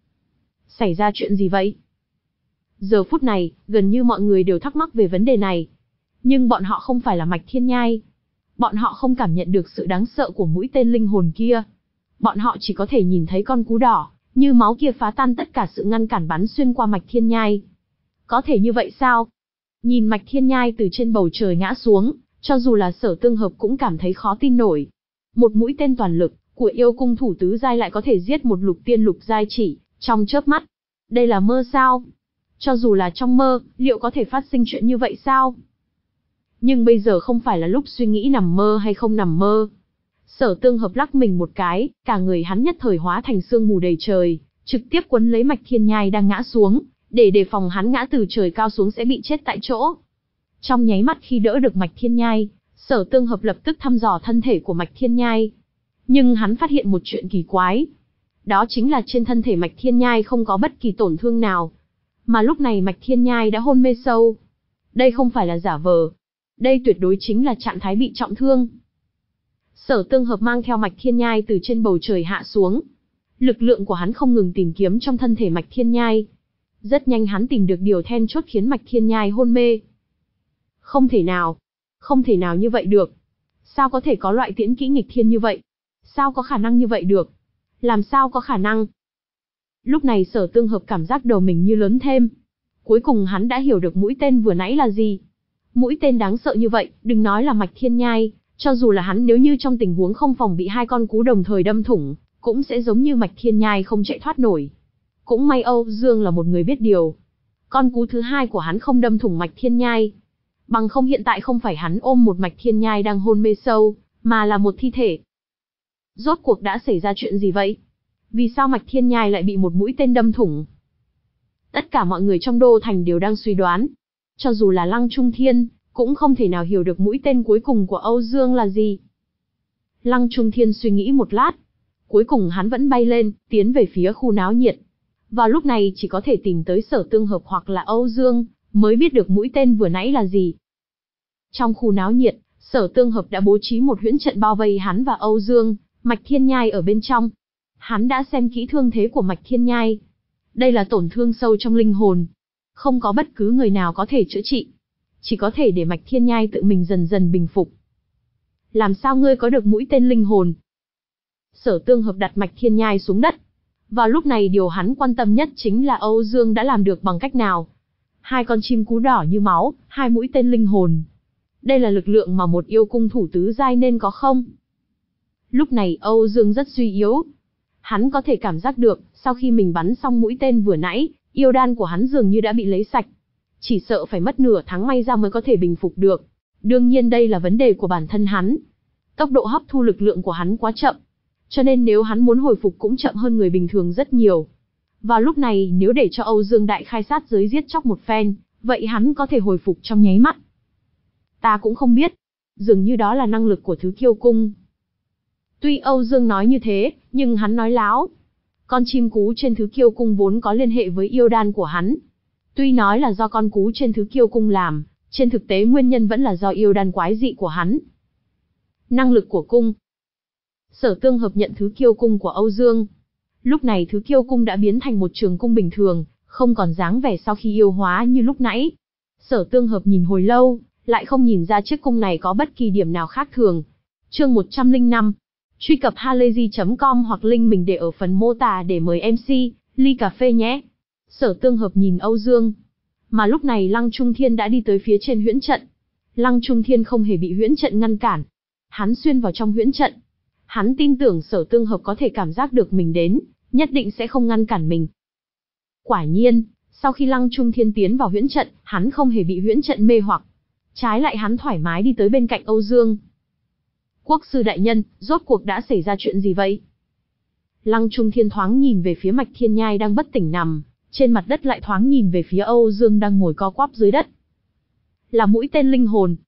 Xảy ra chuyện gì vậy? Giờ phút này, gần như mọi người đều thắc mắc về vấn đề này. Nhưng bọn họ không phải là Mạch Thiên Nhai. Bọn họ không cảm nhận được sự đáng sợ của mũi tên linh hồn kia. Bọn họ chỉ có thể nhìn thấy con cú đỏ, như máu kia phá tan tất cả sự ngăn cản bắn xuyên qua Mạch Thiên Nhai. Có thể như vậy sao? Nhìn Mạch Thiên Nhai từ trên bầu trời ngã xuống, cho dù là Sở Tương Hợp cũng cảm thấy khó tin nổi. Một mũi tên toàn lực của yêu cung thủ tứ giai lại có thể giết một lục tiên lục giai chỉ trong chớp mắt. Đây là mơ sao? Cho dù là trong mơ, liệu có thể phát sinh chuyện như vậy sao? Nhưng bây giờ không phải là lúc suy nghĩ nằm mơ hay không nằm mơ. Sở Tương Hợp lắc mình một cái, cả người hắn nhất thời hóa thành sương mù đầy trời, trực tiếp quấn lấy Mạch Thiên Nhai đang ngã xuống, để đề phòng hắn ngã từ trời cao xuống sẽ bị chết tại chỗ. Trong nháy mắt khi đỡ được Mạch Thiên Nhai, Sở Tương Hợp lập tức thăm dò thân thể của Mạch Thiên Nhai. Nhưng hắn phát hiện một chuyện kỳ quái. Đó chính là trên thân thể Mạch Thiên Nhai không có bất kỳ tổn thương nào. Mà lúc này Mạch Thiên Nhai đã hôn mê sâu. Đây không phải là giả vờ. Đây tuyệt đối chính là trạng thái bị trọng thương. Sở Tương Hợp mang theo Mạch Thiên Nhai từ trên bầu trời hạ xuống. Lực lượng của hắn không ngừng tìm kiếm trong thân thể Mạch Thiên Nhai. Rất nhanh hắn tìm được điều then chốt khiến Mạch Thiên Nhai hôn mê. Không thể nào. Không thể nào như vậy được. Sao có thể có loại tiễn kỹ nghịch thiên như vậy? Sao có khả năng như vậy được? Làm sao có khả năng? Lúc này Sở Tương Hợp cảm giác đầu mình như lớn thêm. Cuối cùng hắn đã hiểu được mũi tên vừa nãy là gì. Mũi tên đáng sợ như vậy, đừng nói là Mạch Thiên Nhai, cho dù là hắn nếu như trong tình huống không phòng bị hai con cú đồng thời đâm thủng, cũng sẽ giống như Mạch Thiên Nhai không chạy thoát nổi. Cũng may Âu Dương là một người biết điều. Con cú thứ hai của hắn không đâm thủng Mạch Thiên Nhai. Bằng không hiện tại không phải hắn ôm một Mạch Thiên Nhai đang hôn mê sâu, mà là một thi thể. Rốt cuộc đã xảy ra chuyện gì vậy? Vì sao Mạch Thiên Nhai lại bị một mũi tên đâm thủng? Tất cả mọi người trong đô thành đều đang suy đoán. Cho dù là Lăng Trung Thiên, cũng không thể nào hiểu được mũi tên cuối cùng của Âu Dương là gì. Lăng Trung Thiên suy nghĩ một lát. Cuối cùng hắn vẫn bay lên, tiến về phía khu náo nhiệt. Vào lúc này chỉ có thể tìm tới Sở Tương Hợp hoặc là Âu Dương, mới biết được mũi tên vừa nãy là gì. Trong khu náo nhiệt, Sở Tương Hợp đã bố trí một huyễn trận bao vây hắn và Âu Dương, Mạch Thiên Nhai ở bên trong. Hắn đã xem kỹ thương thế của Mạch Thiên Nhai. Đây là tổn thương sâu trong linh hồn. Không có bất cứ người nào có thể chữa trị. Chỉ có thể để Mạch Thiên Nhai tự mình dần dần bình phục. Làm sao ngươi có được mũi tên linh hồn? Sở Tương Hợp đặt Mạch Thiên Nhai xuống đất. Vào lúc này điều hắn quan tâm nhất chính là Âu Dương đã làm được bằng cách nào. Hai con chim cú đỏ như máu, hai mũi tên linh hồn. Đây là lực lượng mà một yêu cung thủ tứ giai nên có không? Lúc này Âu Dương rất suy yếu. Hắn có thể cảm giác được, sau khi mình bắn xong mũi tên vừa nãy, yêu đan của hắn dường như đã bị lấy sạch. Chỉ sợ phải mất nửa tháng may ra mới có thể bình phục được. Đương nhiên đây là vấn đề của bản thân hắn. Tốc độ hấp thu lực lượng của hắn quá chậm. Cho nên nếu hắn muốn hồi phục cũng chậm hơn người bình thường rất nhiều. Vào lúc này nếu để cho Âu Dương đại khai sát giới giết chóc một phen, vậy hắn có thể hồi phục trong nháy mắt. Ta cũng không biết. Dường như đó là năng lực của Thứ Kiêu Cung. Tuy Âu Dương nói như thế, nhưng hắn nói láo. Con chim cú trên Thứ Kiêu Cung vốn có liên hệ với yêu đan của hắn. Tuy nói là do con cú trên Thứ Kiêu Cung làm, trên thực tế nguyên nhân vẫn là do yêu đan quái dị của hắn. Năng lực của cung. Sở Tương Hợp nhận Thứ Kiêu Cung của Âu Dương. Lúc này Thứ Kiêu Cung đã biến thành một trường cung bình thường, không còn dáng vẻ sau khi yêu hóa như lúc nãy. Sở Tương Hợp nhìn hồi lâu, lại không nhìn ra chiếc cung này có bất kỳ điểm nào khác thường. Chương một trăm lẻ năm. Truy cập halayzi chấm com hoặc link mình để ở phần mô tả để mời em xê, ly cà phê nhé. Sở Tương Hợp nhìn Âu Dương. Mà lúc này Lăng Trung Thiên đã đi tới phía trên huyễn trận. Lăng Trung Thiên không hề bị huyễn trận ngăn cản. Hắn xuyên vào trong huyễn trận. Hắn tin tưởng Sở Tương Hợp có thể cảm giác được mình đến, nhất định sẽ không ngăn cản mình. Quả nhiên, sau khi Lăng Trung Thiên tiến vào huyễn trận, hắn không hề bị huyễn trận mê hoặc. Trái lại hắn thoải mái đi tới bên cạnh Âu Dương. Quốc sư đại nhân, rốt cuộc đã xảy ra chuyện gì vậy? Lăng Trung Thiên thoáng nhìn về phía Mạch Thiên Nhai đang bất tỉnh nằm, trên mặt đất lại thoáng nhìn về phía Âu Dương đang ngồi co quắp dưới đất. Là mũi tên linh hồn.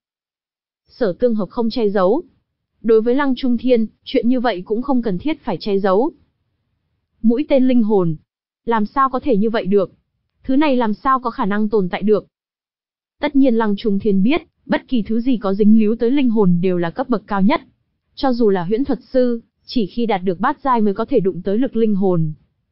Sở Tương Hợp không che giấu. Đối với Lăng Trung Thiên, chuyện như vậy cũng không cần thiết phải che giấu. Mũi tên linh hồn. Làm sao có thể như vậy được? Thứ này làm sao có khả năng tồn tại được? Tất nhiên Lăng Trung Thiên biết, bất kỳ thứ gì có dính líu tới linh hồn đều là cấp bậc cao nhất. Cho dù là huyễn thuật sư, chỉ khi đạt được bát giai mới có thể đụng tới lực linh hồn.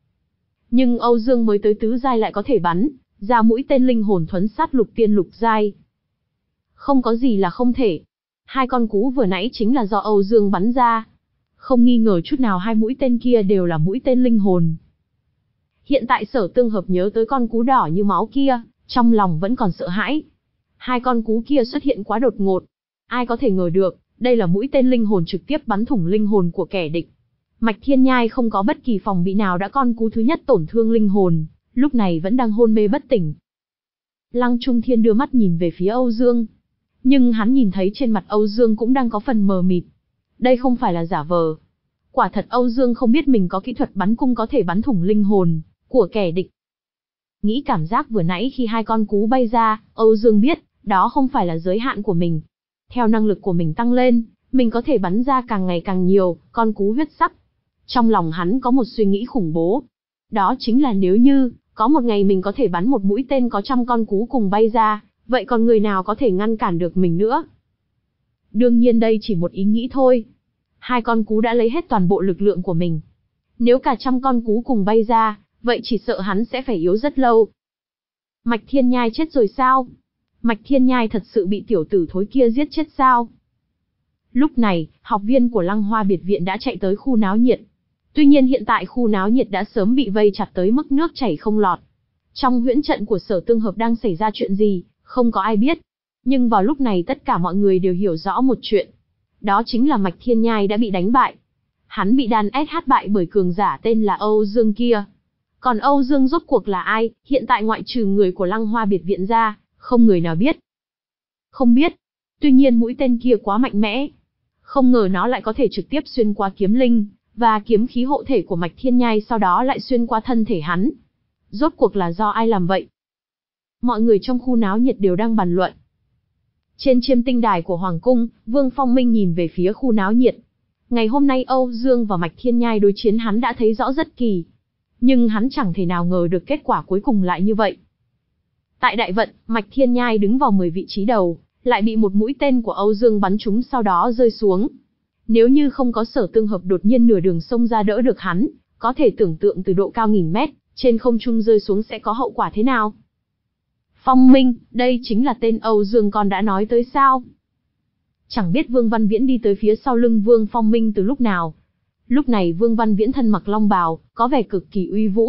Nhưng Âu Dương mới tới tứ giai lại có thể bắn ra mũi tên linh hồn thuấn sát lục tiên lục giai. Không có gì là không thể. Hai con cú vừa nãy chính là do Âu Dương bắn ra. Không nghi ngờ chút nào hai mũi tên kia đều là mũi tên linh hồn. Hiện tại Sở Tương Hợp nhớ tới con cú đỏ như máu kia, trong lòng vẫn còn sợ hãi. Hai con cú kia xuất hiện quá đột ngột. Ai có thể ngờ được, đây là mũi tên linh hồn trực tiếp bắn thủng linh hồn của kẻ địch. Mạch Thiên Nhai không có bất kỳ phòng bị nào đã con cú thứ nhất tổn thương linh hồn, lúc này vẫn đang hôn mê bất tỉnh. Lăng Trung Thiên đưa mắt nhìn về phía Âu Dương. Nhưng hắn nhìn thấy trên mặt Âu Dương cũng đang có phần mờ mịt. Đây không phải là giả vờ. Quả thật Âu Dương không biết mình có kỹ thuật bắn cung có thể bắn thủng linh hồn của kẻ địch. Nghĩ cảm giác vừa nãy khi hai con cú bay ra, Âu Dương biết, đó không phải là giới hạn của mình. Theo năng lực của mình tăng lên, mình có thể bắn ra càng ngày càng nhiều con cú huyết sắc. Trong lòng hắn có một suy nghĩ khủng bố. Đó chính là nếu như, có một ngày mình có thể bắn một mũi tên có trăm con cú cùng bay ra, vậy còn người nào có thể ngăn cản được mình nữa? Đương nhiên đây chỉ một ý nghĩ thôi. Hai con cú đã lấy hết toàn bộ lực lượng của mình. Nếu cả trăm con cú cùng bay ra, vậy chỉ sợ hắn sẽ phải yếu rất lâu. Mạch Thiên Nhai chết rồi sao? Mạch Thiên Nhai thật sự bị tiểu tử thối kia giết chết sao? Lúc này, học viên của Lăng Hoa biệt viện đã chạy tới khu náo nhiệt. Tuy nhiên hiện tại khu náo nhiệt đã sớm bị vây chặt tới mức nước chảy không lọt. Trong huyễn trận của Sở Tương Hợp đang xảy ra chuyện gì, không có ai biết. Nhưng vào lúc này tất cả mọi người đều hiểu rõ một chuyện. Đó chính là Mạch Thiên Nhai đã bị đánh bại. Hắn bị đàn ét hát bại bởi cường giả tên là Âu Dương kia. Còn Âu Dương rốt cuộc là ai, hiện tại ngoại trừ người của Lăng Hoa biệt viện ra, không người nào biết. Không biết. Tuy nhiên mũi tên kia quá mạnh mẽ. Không ngờ nó lại có thể trực tiếp xuyên qua kiếm linh, và kiếm khí hộ thể của Mạch Thiên Nhai sau đó lại xuyên qua thân thể hắn. Rốt cuộc là do ai làm vậy? Mọi người trong khu náo nhiệt đều đang bàn luận. Trên chiêm tinh đài của Hoàng Cung, Vương Phong Minh nhìn về phía khu náo nhiệt. Ngày hôm nay Âu Dương và Mạch Thiên Nhai đối chiến hắn đã thấy rõ rất kỳ. Nhưng hắn chẳng thể nào ngờ được kết quả cuối cùng lại như vậy. Tại đại vận, Mạch Thiên Nhai đứng vào mười vị trí đầu, lại bị một mũi tên của Âu Dương bắn trúng sau đó rơi xuống. Nếu như không có Sở Tương Hợp đột nhiên nửa đường xông ra đỡ được hắn, có thể tưởng tượng từ độ cao nghìn mét, trên không trung rơi xuống sẽ có hậu quả thế nào. Phong Minh, đây chính là tên Âu Dương con đã nói tới sao? Chẳng biết Vương Văn Viễn đi tới phía sau lưng Vương Phong Minh từ lúc nào. Lúc này Vương Văn Viễn thân mặc long bào, có vẻ cực kỳ uy vũ.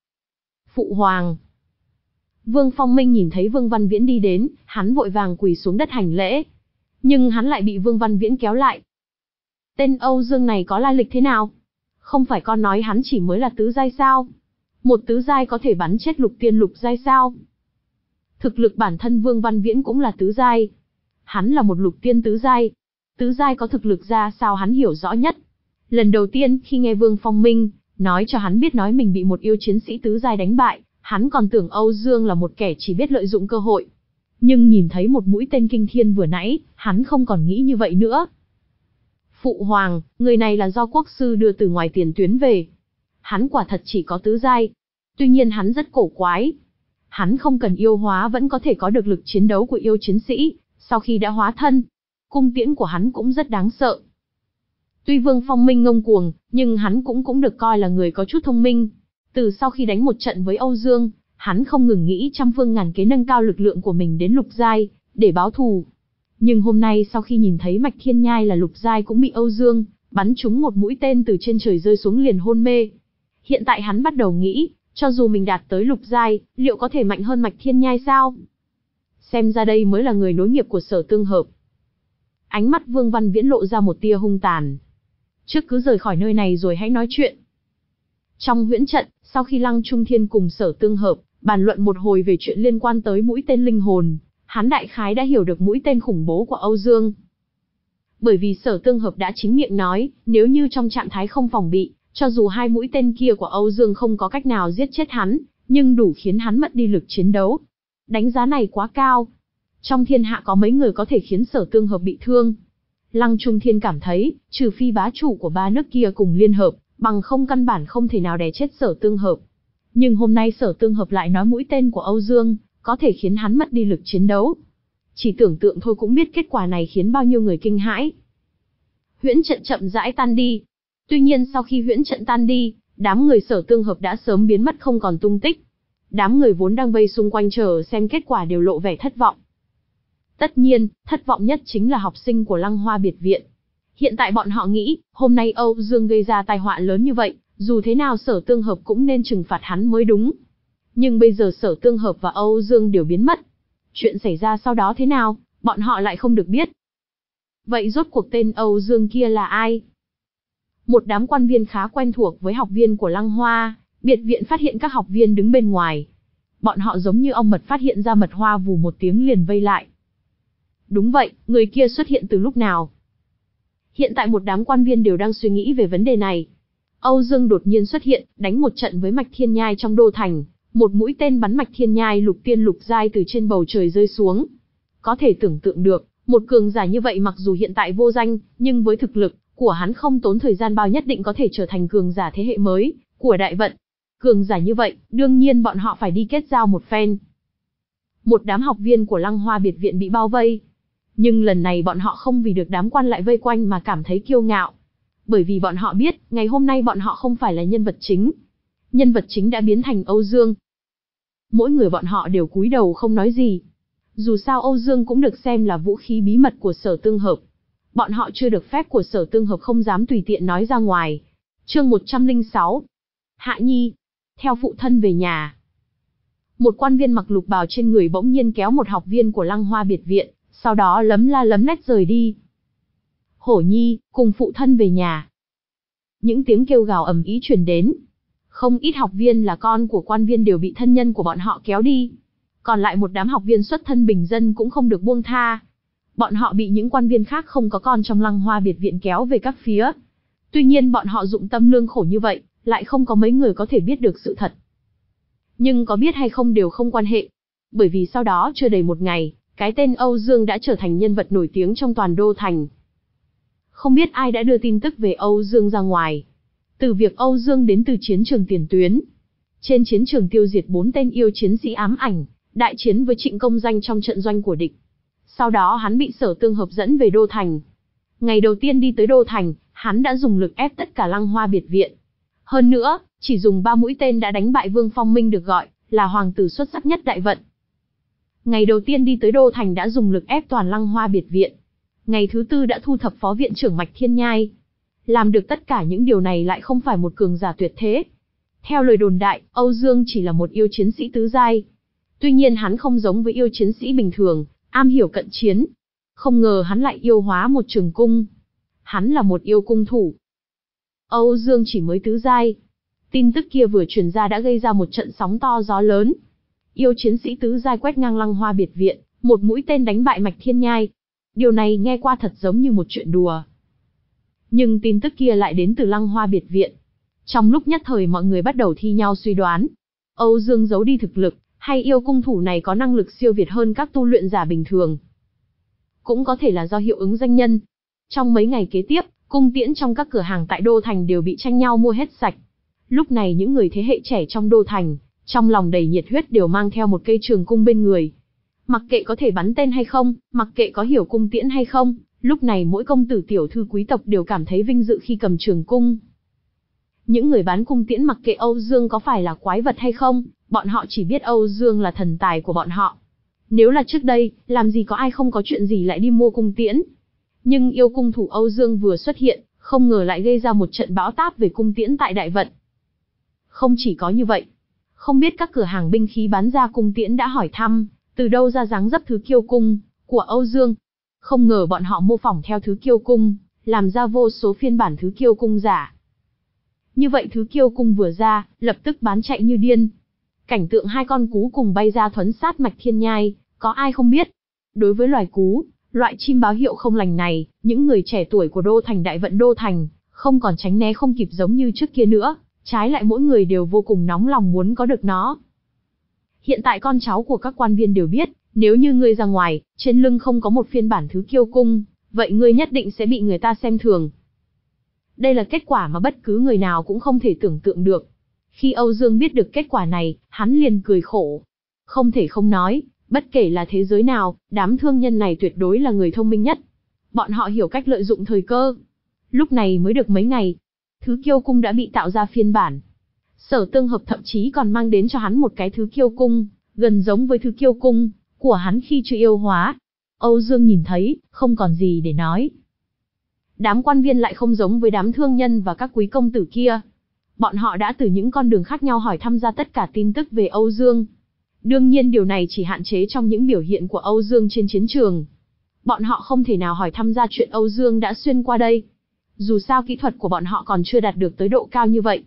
Phụ hoàng. Vương Phong Minh nhìn thấy Vương Văn Viễn đi đến, hắn vội vàng quỳ xuống đất hành lễ. Nhưng hắn lại bị Vương Văn Viễn kéo lại. Tên Âu Dương này có lai lịch thế nào? Không phải con nói hắn chỉ mới là tứ giai sao? Một tứ giai có thể bắn chết lục tiên lục giai sao? Thực lực bản thân Vương Văn Viễn cũng là tứ giai. Hắn là một lục tiên tứ giai. Tứ giai có thực lực ra sao hắn hiểu rõ nhất. Lần đầu tiên khi nghe Vương Phong Minh nói cho hắn biết nói mình bị một yêu chiến sĩ tứ giai đánh bại, hắn còn tưởng Âu Dương là một kẻ chỉ biết lợi dụng cơ hội. Nhưng nhìn thấy một mũi tên kinh thiên vừa nãy, hắn không còn nghĩ như vậy nữa. Phụ hoàng, người này là do quốc sư đưa từ ngoài tiền tuyến về. Hắn quả thật chỉ có tứ giai. Tuy nhiên hắn rất cổ quái. Hắn không cần yêu hóa vẫn có thể có được lực chiến đấu của yêu chiến sĩ, sau khi đã hóa thân. Cung tiễn của hắn cũng rất đáng sợ. Tuy Vương Phong Minh ngông cuồng, nhưng hắn cũng cũng được coi là người có chút thông minh. Từ sau khi đánh một trận với Âu Dương, hắn không ngừng nghĩ trăm phương ngàn kế nâng cao lực lượng của mình đến lục giai, để báo thù. Nhưng hôm nay sau khi nhìn thấy Mạch Thiên Nhai là lục giai cũng bị Âu Dương bắn trúng một mũi tên từ trên trời rơi xuống liền hôn mê. Hiện tại hắn bắt đầu nghĩ, cho dù mình đạt tới lục giai, liệu có thể mạnh hơn Mạch Thiên Nhai sao? Xem ra đây mới là người nối nghiệp của Sở Tương Hợp. Ánh mắt Vương Văn Viễn lộ ra một tia hung tàn. Trước cứ rời khỏi nơi này rồi hãy nói chuyện. Trong huyễn trận, sau khi Lăng Trung Thiên cùng Sở Tương Hợp bàn luận một hồi về chuyện liên quan tới mũi tên linh hồn, hắn đại khái đã hiểu được mũi tên khủng bố của Âu Dương. Bởi vì Sở Tương Hợp đã chính miệng nói, nếu như trong trạng thái không phòng bị, cho dù hai mũi tên kia của Âu Dương không có cách nào giết chết hắn, nhưng đủ khiến hắn mất đi lực chiến đấu. Đánh giá này quá cao. Trong thiên hạ có mấy người có thể khiến Sở Tương Hợp bị thương. Lăng Trung Thiên cảm thấy, trừ phi bá chủ của ba nước kia cùng liên hợp, bằng không căn bản không thể nào đè chết Sở Tương Hợp. Nhưng hôm nay Sở Tương Hợp lại nói mũi tên của Âu Dương có thể khiến hắn mất đi lực chiến đấu. Chỉ tưởng tượng thôi cũng biết kết quả này khiến bao nhiêu người kinh hãi. Huyễn trận chậm rãi tan đi. Tuy nhiên sau khi huyễn trận tan đi, đám người Sở Tương Hợp đã sớm biến mất không còn tung tích. Đám người vốn đang vây xung quanh chờ xem kết quả đều lộ vẻ thất vọng. Tất nhiên, thất vọng nhất chính là học sinh của Lăng Hoa Biệt Viện. Hiện tại bọn họ nghĩ, hôm nay Âu Dương gây ra tai họa lớn như vậy, dù thế nào Sở Tương Hợp cũng nên trừng phạt hắn mới đúng. Nhưng bây giờ Sở Tương Hợp và Âu Dương đều biến mất. Chuyện xảy ra sau đó thế nào, bọn họ lại không được biết. Vậy rốt cuộc tên Âu Dương kia là ai? Một đám quan viên khá quen thuộc với học viên của Lăng Hoa Biệt Viện phát hiện các học viên đứng bên ngoài. Bọn họ giống như ong mật phát hiện ra mật hoa, vù một tiếng liền vây lại. Đúng vậy, người kia xuất hiện từ lúc nào? Hiện tại một đám quan viên đều đang suy nghĩ về vấn đề này. Âu Dương đột nhiên xuất hiện, đánh một trận với Mạch Thiên Nhai trong đô thành. Một mũi tên bắn Mạch Thiên Nhai lục tiên lục giai từ trên bầu trời rơi xuống. Có thể tưởng tượng được, một cường giả như vậy mặc dù hiện tại vô danh, nhưng với thực lực của hắn không tốn thời gian bao nhất định có thể trở thành cường giả thế hệ mới của đại vận. Cường giả như vậy, đương nhiên bọn họ phải đi kết giao một phen. Một đám học viên của Lăng Hoa Biệt Viện bị bao vây. Nhưng lần này bọn họ không vì được đám quan lại vây quanh mà cảm thấy kiêu ngạo. Bởi vì bọn họ biết, ngày hôm nay bọn họ không phải là nhân vật chính. Nhân vật chính đã biến thành Âu Dương. Mỗi người bọn họ đều cúi đầu không nói gì. Dù sao Âu Dương cũng được xem là vũ khí bí mật của Sở Tương Hợp. Bọn họ chưa được phép của Sở Tương Hợp không dám tùy tiện nói ra ngoài. Chương một trăm lẻ sáu. Hạ Nhi, theo phụ thân về nhà. Một quan viên mặc lục bào trên người bỗng nhiên kéo một học viên của Lăng Hoa Biệt Viện, sau đó lấm la lấm lét rời đi. Hổ Nhi, cùng phụ thân về nhà. Những tiếng kêu gào ầm ĩ truyền đến. Không ít học viên là con của quan viên đều bị thân nhân của bọn họ kéo đi. Còn lại một đám học viên xuất thân bình dân cũng không được buông tha. Bọn họ bị những quan viên khác không có con trong Lăng Hoa Biệt Viện kéo về các phía. Tuy nhiên bọn họ dụng tâm lương khổ như vậy, lại không có mấy người có thể biết được sự thật. Nhưng có biết hay không đều không quan hệ. Bởi vì sau đó chưa đầy một ngày, cái tên Âu Dương đã trở thành nhân vật nổi tiếng trong toàn đô thành. Không biết ai đã đưa tin tức về Âu Dương ra ngoài. Từ việc Âu Dương đến từ chiến trường tiền tuyến. Trên chiến trường tiêu diệt bốn tên yêu chiến sĩ ám ảnh, đại chiến với Trịnh Công Danh trong trận doanh của địch. Sau đó hắn bị Sở Tương Hợp dẫn về đô thành. Ngày đầu tiên đi tới đô thành, hắn đã dùng lực ép tất cả Lăng Hoa Biệt Viện. Hơn nữa, chỉ dùng ba mũi tên đã đánh bại Vương Phong Minh được gọi là hoàng tử xuất sắc nhất đại vận. Ngày đầu tiên đi tới đô thành đã dùng lực ép toàn Lăng Hoa Biệt Viện. Ngày thứ tư đã thu thập phó viện trưởng Mạch Thiên Nhai. Làm được tất cả những điều này lại không phải một cường giả tuyệt thế. Theo lời đồn đại, Âu Dương chỉ là một yêu chiến sĩ tứ giai. Tuy nhiên hắn không giống với yêu chiến sĩ bình thường, am hiểu cận chiến. Không ngờ hắn lại yêu hóa một trường cung. Hắn là một yêu cung thủ. Âu Dương chỉ mới tứ giai. Tin tức kia vừa truyền ra đã gây ra một trận sóng to gió lớn. Yêu chiến sĩ tứ giai quét ngang Lăng Hoa Biệt Viện, một mũi tên đánh bại Mạch Thiên Nhai. Điều này nghe qua thật giống như một chuyện đùa. Nhưng tin tức kia lại đến từ Lăng Hoa Biệt Viện. Trong lúc nhất thời mọi người bắt đầu thi nhau suy đoán. Âu Dương giấu đi thực lực, Hay yêu cung thủ này có năng lực siêu việt hơn các tu luyện giả bình thường? Cũng có thể là do hiệu ứng danh nhân. Trong mấy ngày kế tiếp, cung tiễn trong các cửa hàng tại Đô Thành đều bị tranh nhau mua hết sạch. Lúc này những người thế hệ trẻ trong Đô Thành, trong lòng đầy nhiệt huyết đều mang theo một cây trường cung bên người. Mặc kệ có thể bắn tên hay không, mặc kệ có hiểu cung tiễn hay không, lúc này mỗi công tử tiểu thư quý tộc đều cảm thấy vinh dự khi cầm trường cung. Những người bán cung tiễn mặc kệ Âu Dương có phải là quái vật hay không, bọn họ chỉ biết Âu Dương là thần tài của bọn họ. Nếu là trước đây, làm gì có ai không có chuyện gì lại đi mua cung tiễn. Nhưng yêu cung thủ Âu Dương vừa xuất hiện, không ngờ lại gây ra một trận bão táp về cung tiễn tại Đại Vận. Không chỉ có như vậy, không biết các cửa hàng binh khí bán ra cung tiễn đã hỏi thăm, từ đâu ra dáng dấp thứ kiêu cung của Âu Dương. Không ngờ bọn họ mô phỏng theo thứ kiêu cung, làm ra vô số phiên bản thứ kiêu cung giả. Như vậy thứ kiêu cung vừa ra, lập tức bán chạy như điên. Cảnh tượng hai con cú cùng bay ra thuấn sát mạch thiên nhai, có ai không biết. Đối với loài cú, loại chim báo hiệu không lành này, những người trẻ tuổi của Đô Thành Đại Vận Đô Thành, không còn tránh né không kịp giống như trước kia nữa, trái lại mỗi người đều vô cùng nóng lòng muốn có được nó. Hiện tại con cháu của các quan viên đều biết, nếu như ngươi ra ngoài, trên lưng không có một phiên bản thứ kiêu cung, vậy ngươi nhất định sẽ bị người ta xem thường. Đây là kết quả mà bất cứ người nào cũng không thể tưởng tượng được. Khi Âu Dương biết được kết quả này, hắn liền cười khổ. Không thể không nói, bất kể là thế giới nào, đám thương nhân này tuyệt đối là người thông minh nhất. Bọn họ hiểu cách lợi dụng thời cơ. Lúc này mới được mấy ngày, thứ kiêu cung đã bị tạo ra phiên bản. Sở Tương Hợp thậm chí còn mang đến cho hắn một cái thứ kiêu cung, gần giống với thứ kiêu cung của hắn khi chưa yêu hóa. Âu Dương nhìn thấy, không còn gì để nói. Đám quan viên lại không giống với đám thương nhân và các quý công tử kia. Bọn họ đã từ những con đường khác nhau hỏi thăm ra tất cả tin tức về Âu Dương. Đương nhiên điều này chỉ hạn chế trong những biểu hiện của Âu Dương trên chiến trường. Bọn họ không thể nào hỏi thăm ra chuyện Âu Dương đã xuyên qua đây. Dù sao kỹ thuật của bọn họ còn chưa đạt được tới độ cao như vậy.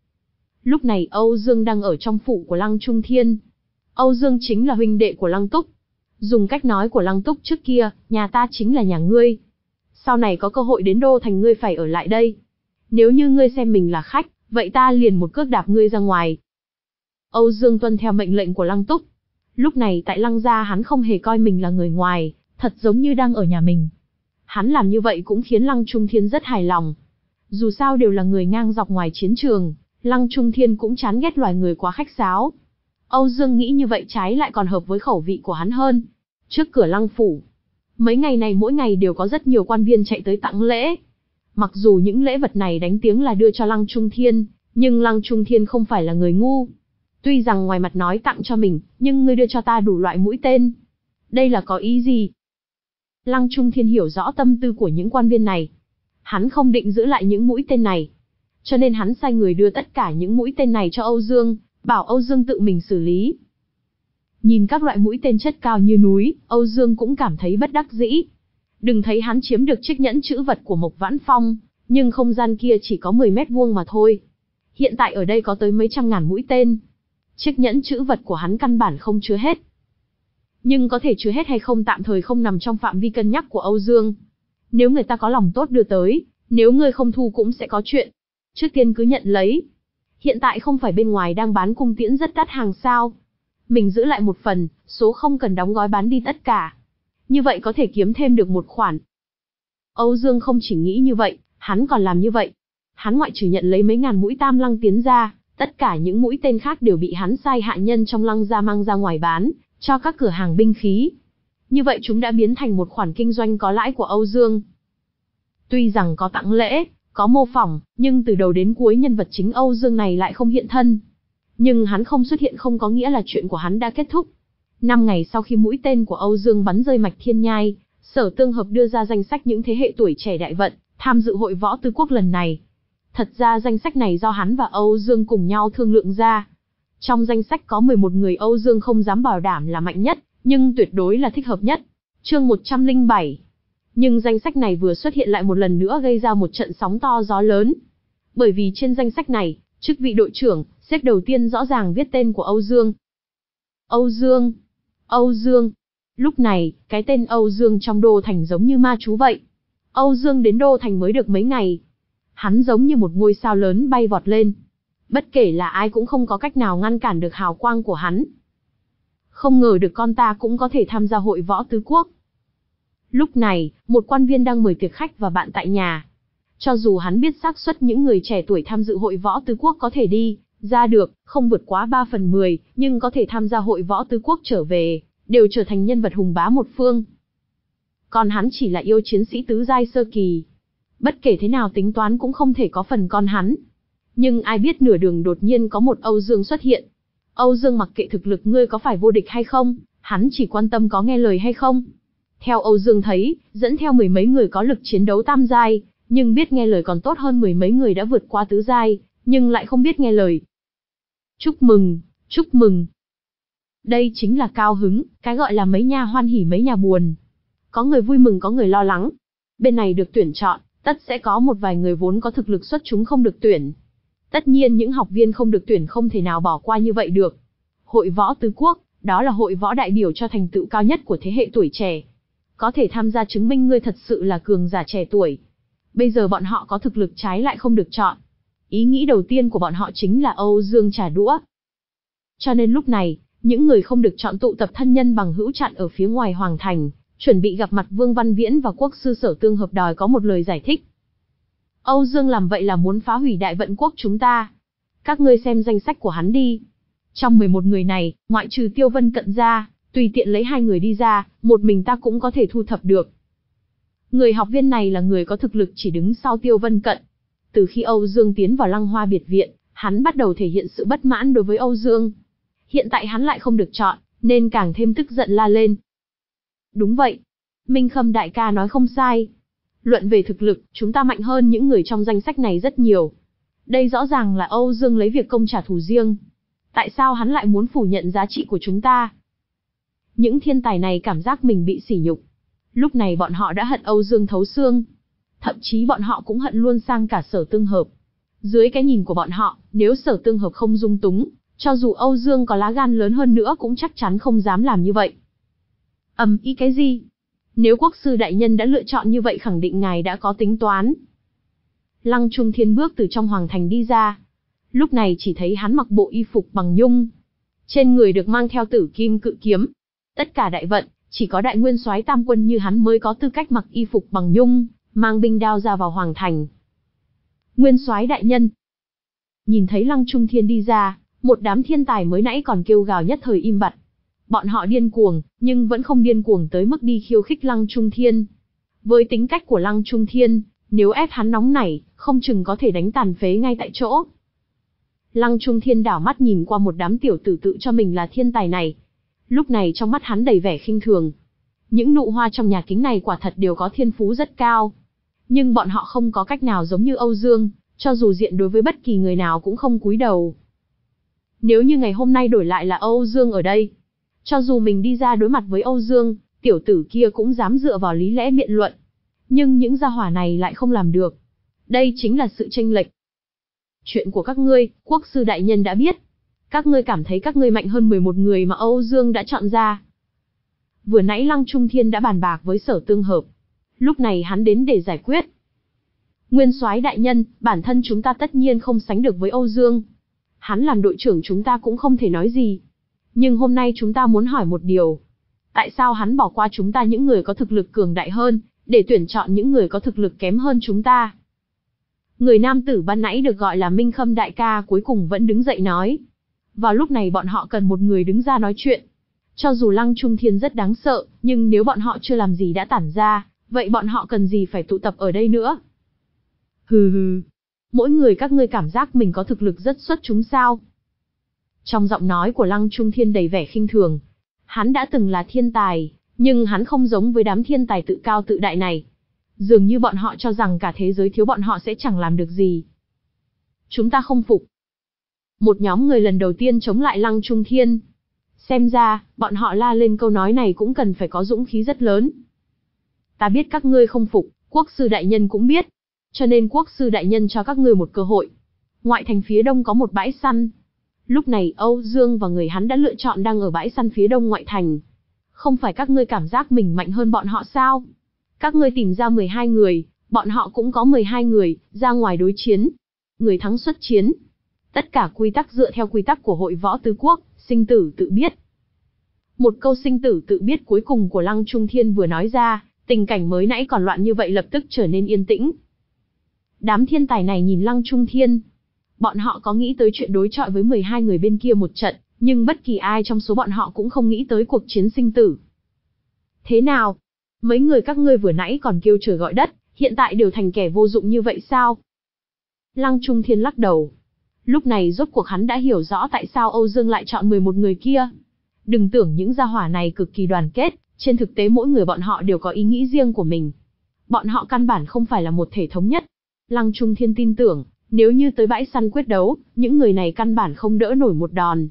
Lúc này Âu Dương đang ở trong phủ của Lăng Trung Thiên. Âu Dương chính là huynh đệ của Lăng Túc. Dùng cách nói của Lăng Túc trước kia, nhà ta chính là nhà ngươi. Sau này có cơ hội đến Đô Thành ngươi phải ở lại đây. Nếu như ngươi xem mình là khách, vậy ta liền một cước đạp ngươi ra ngoài. Âu Dương tuân theo mệnh lệnh của Lăng Túc. Lúc này tại Lăng gia hắn không hề coi mình là người ngoài, thật giống như đang ở nhà mình. Hắn làm như vậy cũng khiến Lăng Trung Thiên rất hài lòng. Dù sao đều là người ngang dọc ngoài chiến trường, Lăng Trung Thiên cũng chán ghét loài người quá khách sáo. Âu Dương nghĩ như vậy trái lại còn hợp với khẩu vị của hắn hơn. Trước cửa Lăng phủ, mấy ngày này mỗi ngày đều có rất nhiều quan viên chạy tới tặng lễ. Mặc dù những lễ vật này đánh tiếng là đưa cho Lăng Trung Thiên, nhưng Lăng Trung Thiên không phải là người ngu. Tuy rằng ngoài mặt nói tặng cho mình, nhưng ngươi đưa cho ta đủ loại mũi tên. Đây là có ý gì? Lăng Trung Thiên hiểu rõ tâm tư của những quan viên này. Hắn không định giữ lại những mũi tên này. Cho nên hắn sai người đưa tất cả những mũi tên này cho Âu Dương, bảo Âu Dương tự mình xử lý. Nhìn các loại mũi tên chất cao như núi, Âu Dương cũng cảm thấy bất đắc dĩ. Đừng thấy hắn chiếm được chiếc nhẫn chữ vật của Mộc Vãn Phong, nhưng không gian kia chỉ có mười mét vuông mà thôi. Hiện tại ở đây có tới mấy trăm ngàn mũi tên. Chiếc nhẫn chữ vật của hắn căn bản không chứa hết. Nhưng có thể chứa hết hay không tạm thời không nằm trong phạm vi cân nhắc của Âu Dương. Nếu người ta có lòng tốt đưa tới, nếu ngươi không thu cũng sẽ có chuyện. Trước tiên cứ nhận lấy. Hiện tại không phải bên ngoài đang bán cung tiễn rất đắt hàng sao. Mình giữ lại một phần, số không cần đóng gói bán đi tất cả. Như vậy có thể kiếm thêm được một khoản. Âu Dương không chỉ nghĩ như vậy, hắn còn làm như vậy. Hắn ngoại trừ nhận lấy mấy ngàn mũi tam lăng tiến ra, tất cả những mũi tên khác đều bị hắn sai hạ nhân trong Lăng gia mang ra ngoài bán, cho các cửa hàng binh khí. Như vậy chúng đã biến thành một khoản kinh doanh có lãi của Âu Dương. Tuy rằng có tặng lễ, có mô phỏng, nhưng từ đầu đến cuối nhân vật chính Âu Dương này lại không hiện thân. Nhưng hắn không xuất hiện không có nghĩa là chuyện của hắn đã kết thúc. Năm ngày sau khi mũi tên của Âu Dương bắn rơi mạch thiên nhai, Sở Tương Hợp đưa ra danh sách những thế hệ tuổi trẻ Đại Vận, tham dự hội võ tứ quốc lần này. Thật ra danh sách này do hắn và Âu Dương cùng nhau thương lượng ra. Trong danh sách có mười một người Âu Dương không dám bảo đảm là mạnh nhất, nhưng tuyệt đối là thích hợp nhất. Chương một trăm lẻ bảy. Nhưng danh sách này vừa xuất hiện lại một lần nữa gây ra một trận sóng to gió lớn. Bởi vì trên danh sách này, chức vị đội trưởng, xếp đầu tiên rõ ràng viết tên của Âu Dương. Âu Dương, Âu Dương. Lúc này, cái tên Âu Dương trong Đô Thành giống như ma chú vậy. Âu Dương đến Đô Thành mới được mấy ngày. Hắn giống như một ngôi sao lớn bay vọt lên. Bất kể là ai cũng không có cách nào ngăn cản được hào quang của hắn. Không ngờ được con ta cũng có thể tham gia hội võ tứ quốc. Lúc này, một quan viên đang mời tiệc khách và bạn tại nhà. Cho dù hắn biết xác suất những người trẻ tuổi tham dự hội võ tứ quốc có thể đi ra được, không vượt quá ba phần mười, nhưng có thể tham gia hội võ tứ quốc trở về, đều trở thành nhân vật hùng bá một phương. Còn hắn chỉ là yêu chiến sĩ tứ giai sơ kỳ. Bất kể thế nào tính toán cũng không thể có phần con hắn. Nhưng ai biết nửa đường đột nhiên có một Âu Dương xuất hiện. Âu Dương mặc kệ thực lực ngươi có phải vô địch hay không, hắn chỉ quan tâm có nghe lời hay không. Theo Âu Dương thấy, dẫn theo mười mấy người có lực chiến đấu tam giai, nhưng biết nghe lời còn tốt hơn mười mấy người đã vượt qua tứ giai, nhưng lại không biết nghe lời. Chúc mừng, chúc mừng. Đây chính là cao hứng, cái gọi là mấy nhà hoan hỉ mấy nhà buồn. Có người vui mừng có người lo lắng. Bên này được tuyển chọn, tất sẽ có một vài người vốn có thực lực xuất chúng không được tuyển. Tất nhiên những học viên không được tuyển không thể nào bỏ qua như vậy được. Hội võ tứ quốc, đó là hội võ đại biểu cho thành tựu cao nhất của thế hệ tuổi trẻ. Có thể tham gia chứng minh ngươi thật sự là cường giả trẻ tuổi. Bây giờ bọn họ có thực lực trái lại không được chọn. Ý nghĩ đầu tiên của bọn họ chính là Âu Dương trả đũa. Cho nên lúc này, những người không được chọn tụ tập thân nhân bằng hữu chặn ở phía ngoài Hoàng Thành, chuẩn bị gặp mặt Vương Văn Viễn và quốc sư Sở Tương Hợp đòi có một lời giải thích. Âu Dương làm vậy là muốn phá hủy đại vận quốc chúng ta. Các ngươi xem danh sách của hắn đi. Trong mười một người này, ngoại trừ Tiêu Vân Cận ra, tùy tiện lấy hai người đi ra, một mình ta cũng có thể thu thập được. Người học viên này là người có thực lực chỉ đứng sau Tiêu Vân Cận. Từ khi Âu Dương tiến vào Lăng Hoa biệt viện, hắn bắt đầu thể hiện sự bất mãn đối với Âu Dương. Hiện tại hắn lại không được chọn, nên càng thêm tức giận la lên. Đúng vậy. Minh Khâm đại ca nói không sai. Luận về thực lực, chúng ta mạnh hơn những người trong danh sách này rất nhiều. Đây rõ ràng là Âu Dương lấy việc công trả thù riêng. Tại sao hắn lại muốn phủ nhận giá trị của chúng ta? Những thiên tài này cảm giác mình bị sỉ nhục. Lúc này bọn họ đã hận Âu Dương thấu xương. Thậm chí bọn họ cũng hận luôn sang cả Sở Tương Hợp. Dưới cái nhìn của bọn họ, nếu Sở Tương Hợp không dung túng, cho dù Âu Dương có lá gan lớn hơn nữa cũng chắc chắn không dám làm như vậy. Ầm ý cái gì? Nếu quốc sư đại nhân đã lựa chọn như vậy khẳng định ngài đã có tính toán. Lăng Trung Thiên bước từ trong hoàng thành đi ra. Lúc này chỉ thấy hắn mặc bộ y phục bằng nhung. Trên người được mang theo tử kim cự kiếm. Tất cả đại vận, chỉ có đại nguyên soái tam quân như hắn mới có tư cách mặc y phục bằng nhung, mang binh đao ra vào hoàng thành. Nguyên soái đại nhân. Nhìn thấy Lăng Trung Thiên đi ra, một đám thiên tài mới nãy còn kêu gào nhất thời im bặt. Bọn họ điên cuồng, nhưng vẫn không điên cuồng tới mức đi khiêu khích Lăng Trung Thiên. Với tính cách của Lăng Trung Thiên, nếu ép hắn nóng nảy, không chừng có thể đánh tàn phế ngay tại chỗ. Lăng Trung Thiên đảo mắt nhìn qua một đám tiểu tử tự cho mình là thiên tài này. Lúc này trong mắt hắn đầy vẻ khinh thường. Những nụ hoa trong nhà kính này quả thật đều có thiên phú rất cao. Nhưng bọn họ không có cách nào giống như Âu Dương, cho dù diện đối với bất kỳ người nào cũng không cúi đầu. Nếu như ngày hôm nay đổi lại là Âu Dương ở đây, cho dù mình đi ra đối mặt với Âu Dương, tiểu tử kia cũng dám dựa vào lý lẽ biện luận. Nhưng những gia hỏa này lại không làm được. Đây chính là sự chênh lệch. Chuyện của các ngươi, quốc sư đại nhân đã biết. Các ngươi cảm thấy các ngươi mạnh hơn mười một người mà Âu Dương đã chọn ra. Vừa nãy Lăng Trung Thiên đã bàn bạc với Sở Tương Hợp. Lúc này hắn đến để giải quyết. Nguyên soái đại nhân, bản thân chúng ta tất nhiên không sánh được với Âu Dương. Hắn làm đội trưởng chúng ta cũng không thể nói gì. Nhưng hôm nay chúng ta muốn hỏi một điều. Tại sao hắn bỏ qua chúng ta những người có thực lực cường đại hơn, để tuyển chọn những người có thực lực kém hơn chúng ta? Người nam tử ban nãy được gọi là Minh Khâm đại ca cuối cùng vẫn đứng dậy nói. Vào lúc này bọn họ cần một người đứng ra nói chuyện. Cho dù Lăng Trung Thiên rất đáng sợ, nhưng nếu bọn họ chưa làm gì đã tản ra, vậy bọn họ cần gì phải tụ tập ở đây nữa? Hừ hừ. Mỗi người các ngươi cảm giác mình có thực lực rất xuất chúng sao? Trong giọng nói của Lăng Trung Thiên đầy vẻ khinh thường. Hắn đã từng là thiên tài, nhưng hắn không giống với đám thiên tài tự cao tự đại này. Dường như bọn họ cho rằng cả thế giới thiếu bọn họ sẽ chẳng làm được gì. Chúng ta không phục. Một nhóm người lần đầu tiên chống lại Lăng Trung Thiên. Xem ra, bọn họ la lên câu nói này cũng cần phải có dũng khí rất lớn. Ta biết các ngươi không phục, quốc sư đại nhân cũng biết. Cho nên quốc sư đại nhân cho các ngươi một cơ hội. Ngoại thành phía đông có một bãi săn. Lúc này Âu Dương và người hắn đã lựa chọn đang ở bãi săn phía đông ngoại thành. Không phải các ngươi cảm giác mình mạnh hơn bọn họ sao? Các ngươi tìm ra mười hai người, bọn họ cũng có mười hai người, ra ngoài đối chiến. Người thắng xuất chiến. Tất cả quy tắc dựa theo quy tắc của hội võ tứ quốc, sinh tử tự biết. Một câu sinh tử tự biết cuối cùng của Lăng Trung Thiên vừa nói ra, tình cảnh mới nãy còn loạn như vậy lập tức trở nên yên tĩnh. Đám thiên tài này nhìn Lăng Trung Thiên. Bọn họ có nghĩ tới chuyện đối chọi với mười hai người bên kia một trận, nhưng bất kỳ ai trong số bọn họ cũng không nghĩ tới cuộc chiến sinh tử. Thế nào? Mấy người các ngươi vừa nãy còn kêu trời gọi đất, hiện tại đều thành kẻ vô dụng như vậy sao? Lăng Trung Thiên lắc đầu. Lúc này rốt cuộc hắn đã hiểu rõ tại sao Âu Dương lại chọn mười một người kia. Đừng tưởng những gia hỏa này cực kỳ đoàn kết, trên thực tế mỗi người bọn họ đều có ý nghĩ riêng của mình. Bọn họ căn bản không phải là một thể thống nhất. Lăng Trung Thiên tin tưởng, nếu như tới bãi săn quyết đấu, những người này căn bản không đỡ nổi một đòn.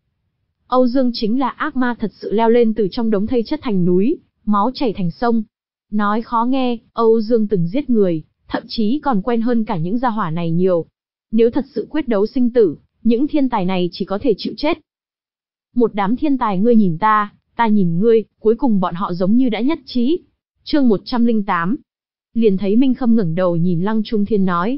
Âu Dương chính là ác ma thật sự leo lên từ trong đống thây chất thành núi, máu chảy thành sông. Nói khó nghe, Âu Dương từng giết người, thậm chí còn quen hơn cả những gia hỏa này nhiều. Nếu thật sự quyết đấu sinh tử, những thiên tài này chỉ có thể chịu chết. Một đám thiên tài ngươi nhìn ta, ta nhìn ngươi, cuối cùng bọn họ giống như đã nhất trí. Chương một trăm lẻ tám. Liền thấy Minh Khâm ngẩng đầu nhìn Lăng Trung Thiên nói.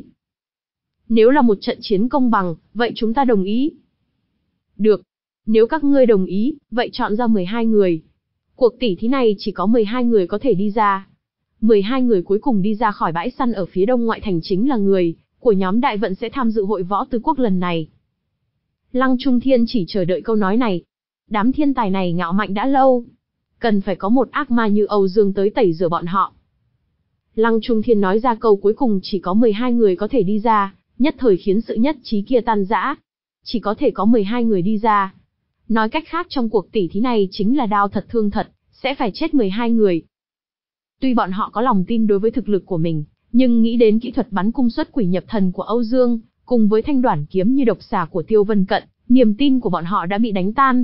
Nếu là một trận chiến công bằng, vậy chúng ta đồng ý. Được. Nếu các ngươi đồng ý, vậy chọn ra mười hai người. Cuộc tỉ thí này chỉ có mười hai người có thể đi ra. mười hai người cuối cùng đi ra khỏi bãi săn ở phía đông ngoại thành chính là người của nhóm đại vận sẽ tham dự hội võ tứ quốc lần này. Lăng Trung Thiên chỉ chờ đợi câu nói này. Đám thiên tài này ngạo mạnh đã lâu. Cần phải có một ác ma như Âu Dương tới tẩy rửa bọn họ. Lăng Trung Thiên nói ra câu cuối cùng chỉ có mười hai người có thể đi ra, nhất thời khiến sự nhất trí kia tan rã. Chỉ có thể có mười hai người đi ra. Nói cách khác trong cuộc tỉ thí này chính là đao thật thương thật, sẽ phải chết mười hai người. Tuy bọn họ có lòng tin đối với thực lực của mình, nhưng nghĩ đến kỹ thuật bắn cung xuất quỷ nhập thần của Âu Dương, cùng với thanh đoản kiếm như độc xà của Tiêu Vân Cận, niềm tin của bọn họ đã bị đánh tan.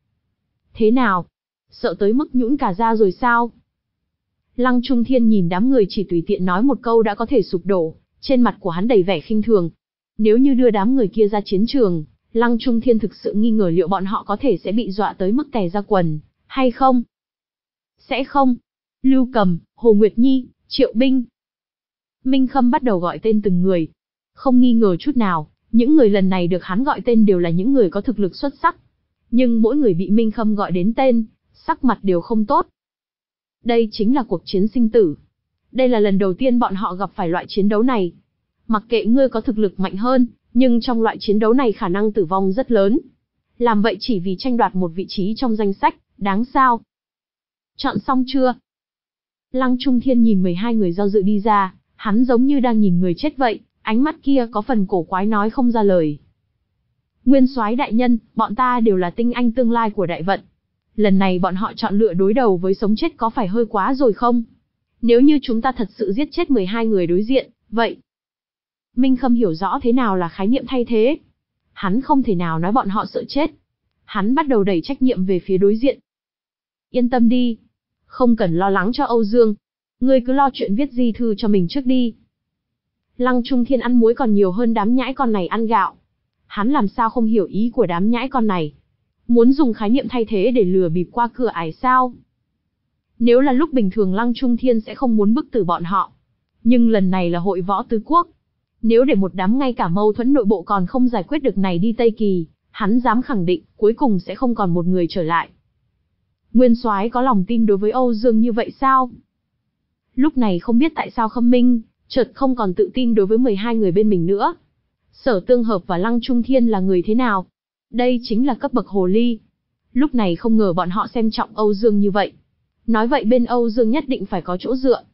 Thế nào? Sợ tới mức nhũn cả da rồi sao? Lăng Trung Thiên nhìn đám người chỉ tùy tiện nói một câu đã có thể sụp đổ, trên mặt của hắn đầy vẻ khinh thường. Nếu như đưa đám người kia ra chiến trường, Lăng Trung Thiên thực sự nghi ngờ liệu bọn họ có thể sẽ bị dọa tới mức tè ra quần, hay không? Sẽ không. Lưu Cầm, Hồ Nguyệt Nhi, Triệu Binh. Minh Khâm bắt đầu gọi tên từng người. Không nghi ngờ chút nào, những người lần này được hắn gọi tên đều là những người có thực lực xuất sắc. Nhưng mỗi người bị Minh Khâm gọi đến tên, sắc mặt đều không tốt. Đây chính là cuộc chiến sinh tử. Đây là lần đầu tiên bọn họ gặp phải loại chiến đấu này. Mặc kệ ngươi có thực lực mạnh hơn, nhưng trong loại chiến đấu này khả năng tử vong rất lớn. Làm vậy chỉ vì tranh đoạt một vị trí trong danh sách, đáng sao? Chọn xong chưa? Lăng Trung Thiên nhìn mười hai người do dự đi ra, hắn giống như đang nhìn người chết vậy, ánh mắt kia có phần cổ quái nói không ra lời. Nguyên soái đại nhân, bọn ta đều là tinh anh tương lai của đại vận. Lần này bọn họ chọn lựa đối đầu với sống chết có phải hơi quá rồi không? Nếu như chúng ta thật sự giết chết mười hai người đối diện, vậy... Minh Khâm hiểu rõ thế nào là khái niệm thay thế. Hắn không thể nào nói bọn họ sợ chết. Hắn bắt đầu đẩy trách nhiệm về phía đối diện. Yên tâm đi. Không cần lo lắng cho Âu Dương. Ngươi cứ lo chuyện viết di thư cho mình trước đi. Lăng Trung Thiên ăn muối còn nhiều hơn đám nhãi con này ăn gạo. Hắn làm sao không hiểu ý của đám nhãi con này. Muốn dùng khái niệm thay thế để lừa bịp qua cửa ải sao? Nếu là lúc bình thường Lăng Trung Thiên sẽ không muốn bức tử bọn họ. Nhưng lần này là hội võ tứ quốc. Nếu để một đám ngay cả mâu thuẫn nội bộ còn không giải quyết được này đi Tây Kỳ, hắn dám khẳng định cuối cùng sẽ không còn một người trở lại. Nguyên soái có lòng tin đối với Âu Dương như vậy sao? Lúc này không biết tại sao Khâm Minh chợt không còn tự tin đối với mười hai người bên mình nữa. Sở Tương Hợp và Lăng Trung Thiên là người thế nào? Đây chính là cấp bậc hồ ly. Lúc này không ngờ bọn họ xem trọng Âu Dương như vậy. Nói vậy bên Âu Dương nhất định phải có chỗ dựa.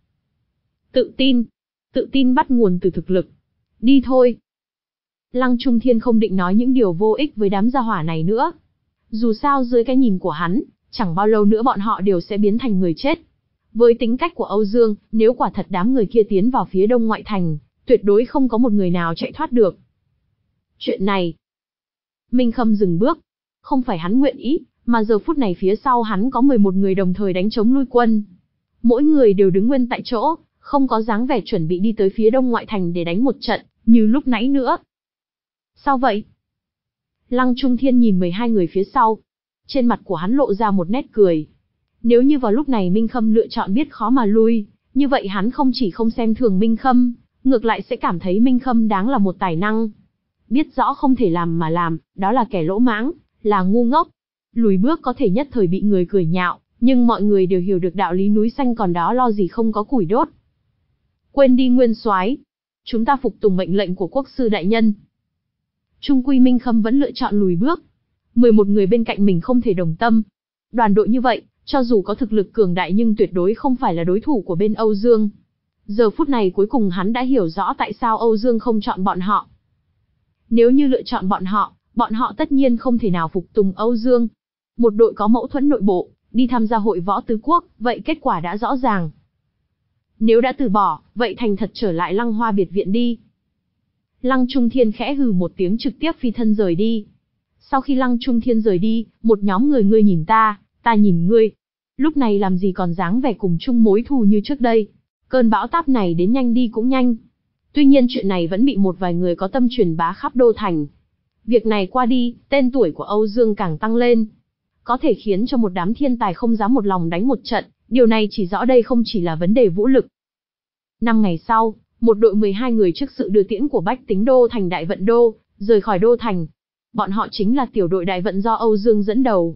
Tự tin. Tự tin bắt nguồn từ thực lực. Đi thôi. Lăng Trung Thiên không định nói những điều vô ích với đám gia hỏa này nữa. Dù sao dưới cái nhìn của hắn, chẳng bao lâu nữa bọn họ đều sẽ biến thành người chết. Với tính cách của Âu Dương, nếu quả thật đám người kia tiến vào phía đông ngoại thành, tuyệt đối không có một người nào chạy thoát được. Chuyện này... Minh Khâm dừng bước. Không phải hắn nguyện ý, mà giờ phút này phía sau hắn có mười một người đồng thời đánh chống lui quân. Mỗi người đều đứng nguyên tại chỗ, không có dáng vẻ chuẩn bị đi tới phía đông ngoại thành để đánh một trận, như lúc nãy nữa. Sao vậy? Lăng Trung Thiên nhìn mười hai người phía sau. Trên mặt của hắn lộ ra một nét cười. Nếu như vào lúc này Minh Khâm lựa chọn biết khó mà lui, như vậy hắn không chỉ không xem thường Minh Khâm, ngược lại sẽ cảm thấy Minh Khâm đáng là một tài năng. Biết rõ không thể làm mà làm, đó là kẻ lỗ mãng, là ngu ngốc. Lùi bước có thể nhất thời bị người cười nhạo, nhưng mọi người đều hiểu được đạo lý núi xanh còn đó lo gì không có củi đốt. Quên đi nguyên soái, chúng ta phục tùng mệnh lệnh của quốc sư đại nhân. Trung Quy Minh Khâm vẫn lựa chọn lùi bước. mười một người bên cạnh mình không thể đồng tâm. Đoàn đội như vậy, cho dù có thực lực cường đại nhưng tuyệt đối không phải là đối thủ của bên Âu Dương. Giờ phút này cuối cùng hắn đã hiểu rõ tại sao Âu Dương không chọn bọn họ. Nếu như lựa chọn bọn họ, bọn họ tất nhiên không thể nào phục tùng Âu Dương. Một đội có mâu thuẫn nội bộ, đi tham gia hội võ tứ quốc, vậy kết quả đã rõ ràng. Nếu đã từ bỏ, vậy thành thật trở lại Lăng Hoa biệt viện đi. Lăng Trung Thiên khẽ hừ một tiếng trực tiếp phi thân rời đi. Sau khi Lăng Trung Thiên rời đi, một nhóm người ngươi nhìn ta, ta nhìn ngươi. Lúc này làm gì còn dáng vẻ cùng chung mối thù như trước đây. Cơn bão táp này đến nhanh đi cũng nhanh. Tuy nhiên chuyện này vẫn bị một vài người có tâm truyền bá khắp đô thành. Việc này qua đi, tên tuổi của Âu Dương càng tăng lên. Có thể khiến cho một đám thiên tài không dám một lòng đánh một trận, điều này chỉ rõ đây không chỉ là vấn đề vũ lực. Năm ngày sau, một đội mười hai người trước sự đưa tiễn của Bách Tính Đô thành Đại Vận Đô, rời khỏi đô thành. Bọn họ chính là tiểu đội Đại Vận do Âu Dương dẫn đầu.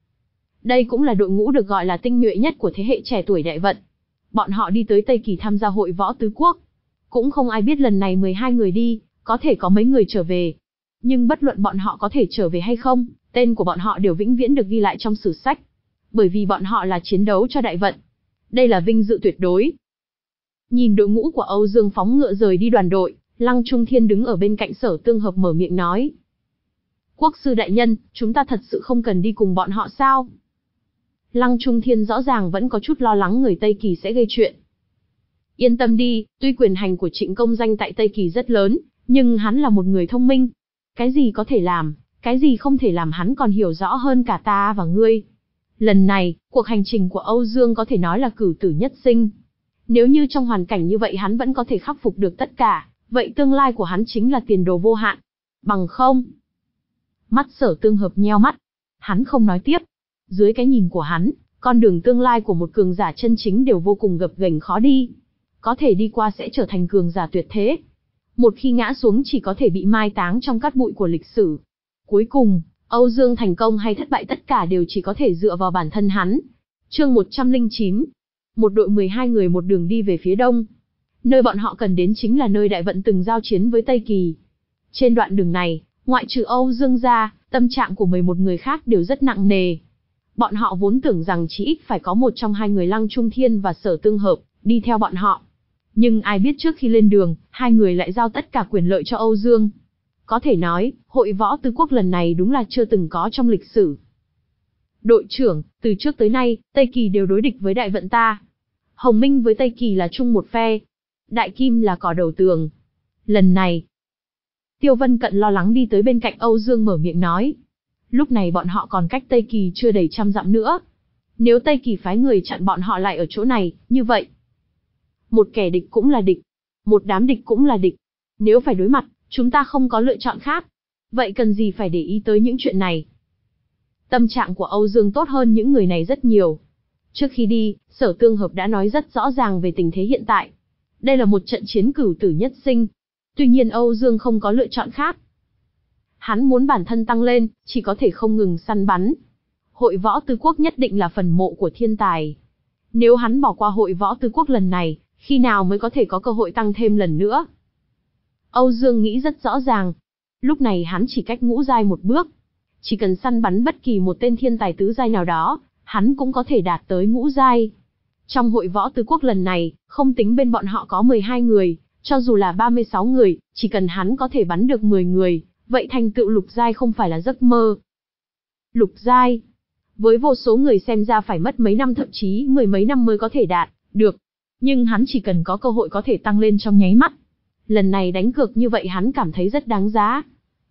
Đây cũng là đội ngũ được gọi là tinh nhuệ nhất của thế hệ trẻ tuổi Đại Vận. Bọn họ đi tới Tây Kỳ tham gia hội võ tứ quốc. Cũng không ai biết lần này mười hai người đi, có thể có mấy người trở về. Nhưng bất luận bọn họ có thể trở về hay không, tên của bọn họ đều vĩnh viễn được ghi lại trong sử sách. Bởi vì bọn họ là chiến đấu cho Đại Vận. Đây là vinh dự tuyệt đối. Nhìn đội ngũ của Âu Dương phóng ngựa rời đi đoàn đội, Lăng Trung Thiên đứng ở bên cạnh Sở Tương Hợp mở miệng nói. Quốc sư đại nhân, chúng ta thật sự không cần đi cùng bọn họ sao? Lăng Trung Thiên rõ ràng vẫn có chút lo lắng người Tây Kỳ sẽ gây chuyện. Yên tâm đi, tuy quyền hành của Trịnh Công Danh tại Tây Kỳ rất lớn, nhưng hắn là một người thông minh. Cái gì có thể làm, cái gì không thể làm hắn còn hiểu rõ hơn cả ta và ngươi. Lần này, cuộc hành trình của Âu Dương có thể nói là cửu tử nhất sinh. Nếu như trong hoàn cảnh như vậy hắn vẫn có thể khắc phục được tất cả, vậy tương lai của hắn chính là tiền đồ vô hạn. Bằng không. Mắt Sở Tương Hợp nheo mắt. Hắn không nói tiếp. Dưới cái nhìn của hắn, con đường tương lai của một cường giả chân chính đều vô cùng gập ghềnh khó đi. Có thể đi qua sẽ trở thành cường giả tuyệt thế. Một khi ngã xuống chỉ có thể bị mai táng trong cát bụi của lịch sử. Cuối cùng, Âu Dương thành công hay thất bại tất cả đều chỉ có thể dựa vào bản thân hắn. Chương một trăm lẻ chín. Một đội mười hai người một đường đi về phía đông. Nơi bọn họ cần đến chính là nơi Đại Vận từng giao chiến với Tây Kỳ. Trên đoạn đường này, ngoại trừ Âu Dương ra, tâm trạng của mười một người khác đều rất nặng nề. Bọn họ vốn tưởng rằng chỉ ít phải có một trong hai người Lăng Trung Thiên và Sở Tương Hợp đi theo bọn họ. Nhưng ai biết trước khi lên đường, hai người lại giao tất cả quyền lợi cho Âu Dương. Có thể nói, hội võ tứ quốc lần này đúng là chưa từng có trong lịch sử. Đội trưởng, từ trước tới nay, Tây Kỳ đều đối địch với Đại Vận ta. Hồng Minh với Tây Kỳ là chung một phe. Đại Kim là cỏ đầu tường. Lần này, Tiêu Vân Cận lo lắng đi tới bên cạnh Âu Dương mở miệng nói. Lúc này bọn họ còn cách Tây Kỳ chưa đầy trăm dặm nữa. Nếu Tây Kỳ phái người chặn bọn họ lại ở chỗ này, như vậy, một kẻ địch cũng là địch, một đám địch cũng là địch. Nếu phải đối mặt, chúng ta không có lựa chọn khác. Vậy cần gì phải để ý tới những chuyện này? Tâm trạng của Âu Dương tốt hơn những người này rất nhiều. Trước khi đi, Sở Tương Hợp đã nói rất rõ ràng về tình thế hiện tại. Đây là một trận chiến cửu tử nhất sinh. Tuy nhiên Âu Dương không có lựa chọn khác. Hắn muốn bản thân tăng lên, chỉ có thể không ngừng săn bắn. Hội võ tứ quốc nhất định là phần mộ của thiên tài. Nếu hắn bỏ qua hội võ tứ quốc lần này, khi nào mới có thể có cơ hội tăng thêm lần nữa? Âu Dương nghĩ rất rõ ràng. Lúc này hắn chỉ cách ngũ giai một bước. Chỉ cần săn bắn bất kỳ một tên thiên tài tứ giai nào đó, hắn cũng có thể đạt tới ngũ giai. Trong hội võ tứ quốc lần này, không tính bên bọn họ có mười hai người, cho dù là ba mươi sáu người, chỉ cần hắn có thể bắn được mười người, vậy thành tựu lục giai không phải là giấc mơ. Lục giai, với vô số người xem ra phải mất mấy năm thậm chí mười mấy năm mới có thể đạt được, nhưng hắn chỉ cần có cơ hội có thể tăng lên trong nháy mắt. Lần này đánh cược như vậy hắn cảm thấy rất đáng giá.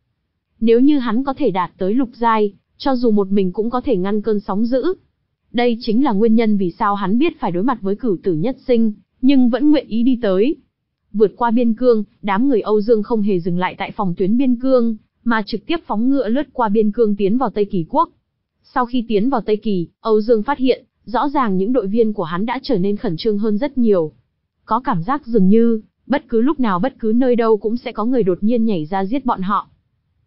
Nếu như hắn có thể đạt tới lục giai, cho dù một mình cũng có thể ngăn cơn sóng dữ. Đây chính là nguyên nhân vì sao hắn biết phải đối mặt với cửu tử nhất sinh, nhưng vẫn nguyện ý đi tới. Vượt qua biên cương, đám người Âu Dương không hề dừng lại tại phòng tuyến biên cương, mà trực tiếp phóng ngựa lướt qua biên cương tiến vào Tây Kỳ quốc. Sau khi tiến vào Tây Kỳ, Âu Dương phát hiện, rõ ràng những đội viên của hắn đã trở nên khẩn trương hơn rất nhiều. Có cảm giác dường như, bất cứ lúc nào bất cứ nơi đâu cũng sẽ có người đột nhiên nhảy ra giết bọn họ.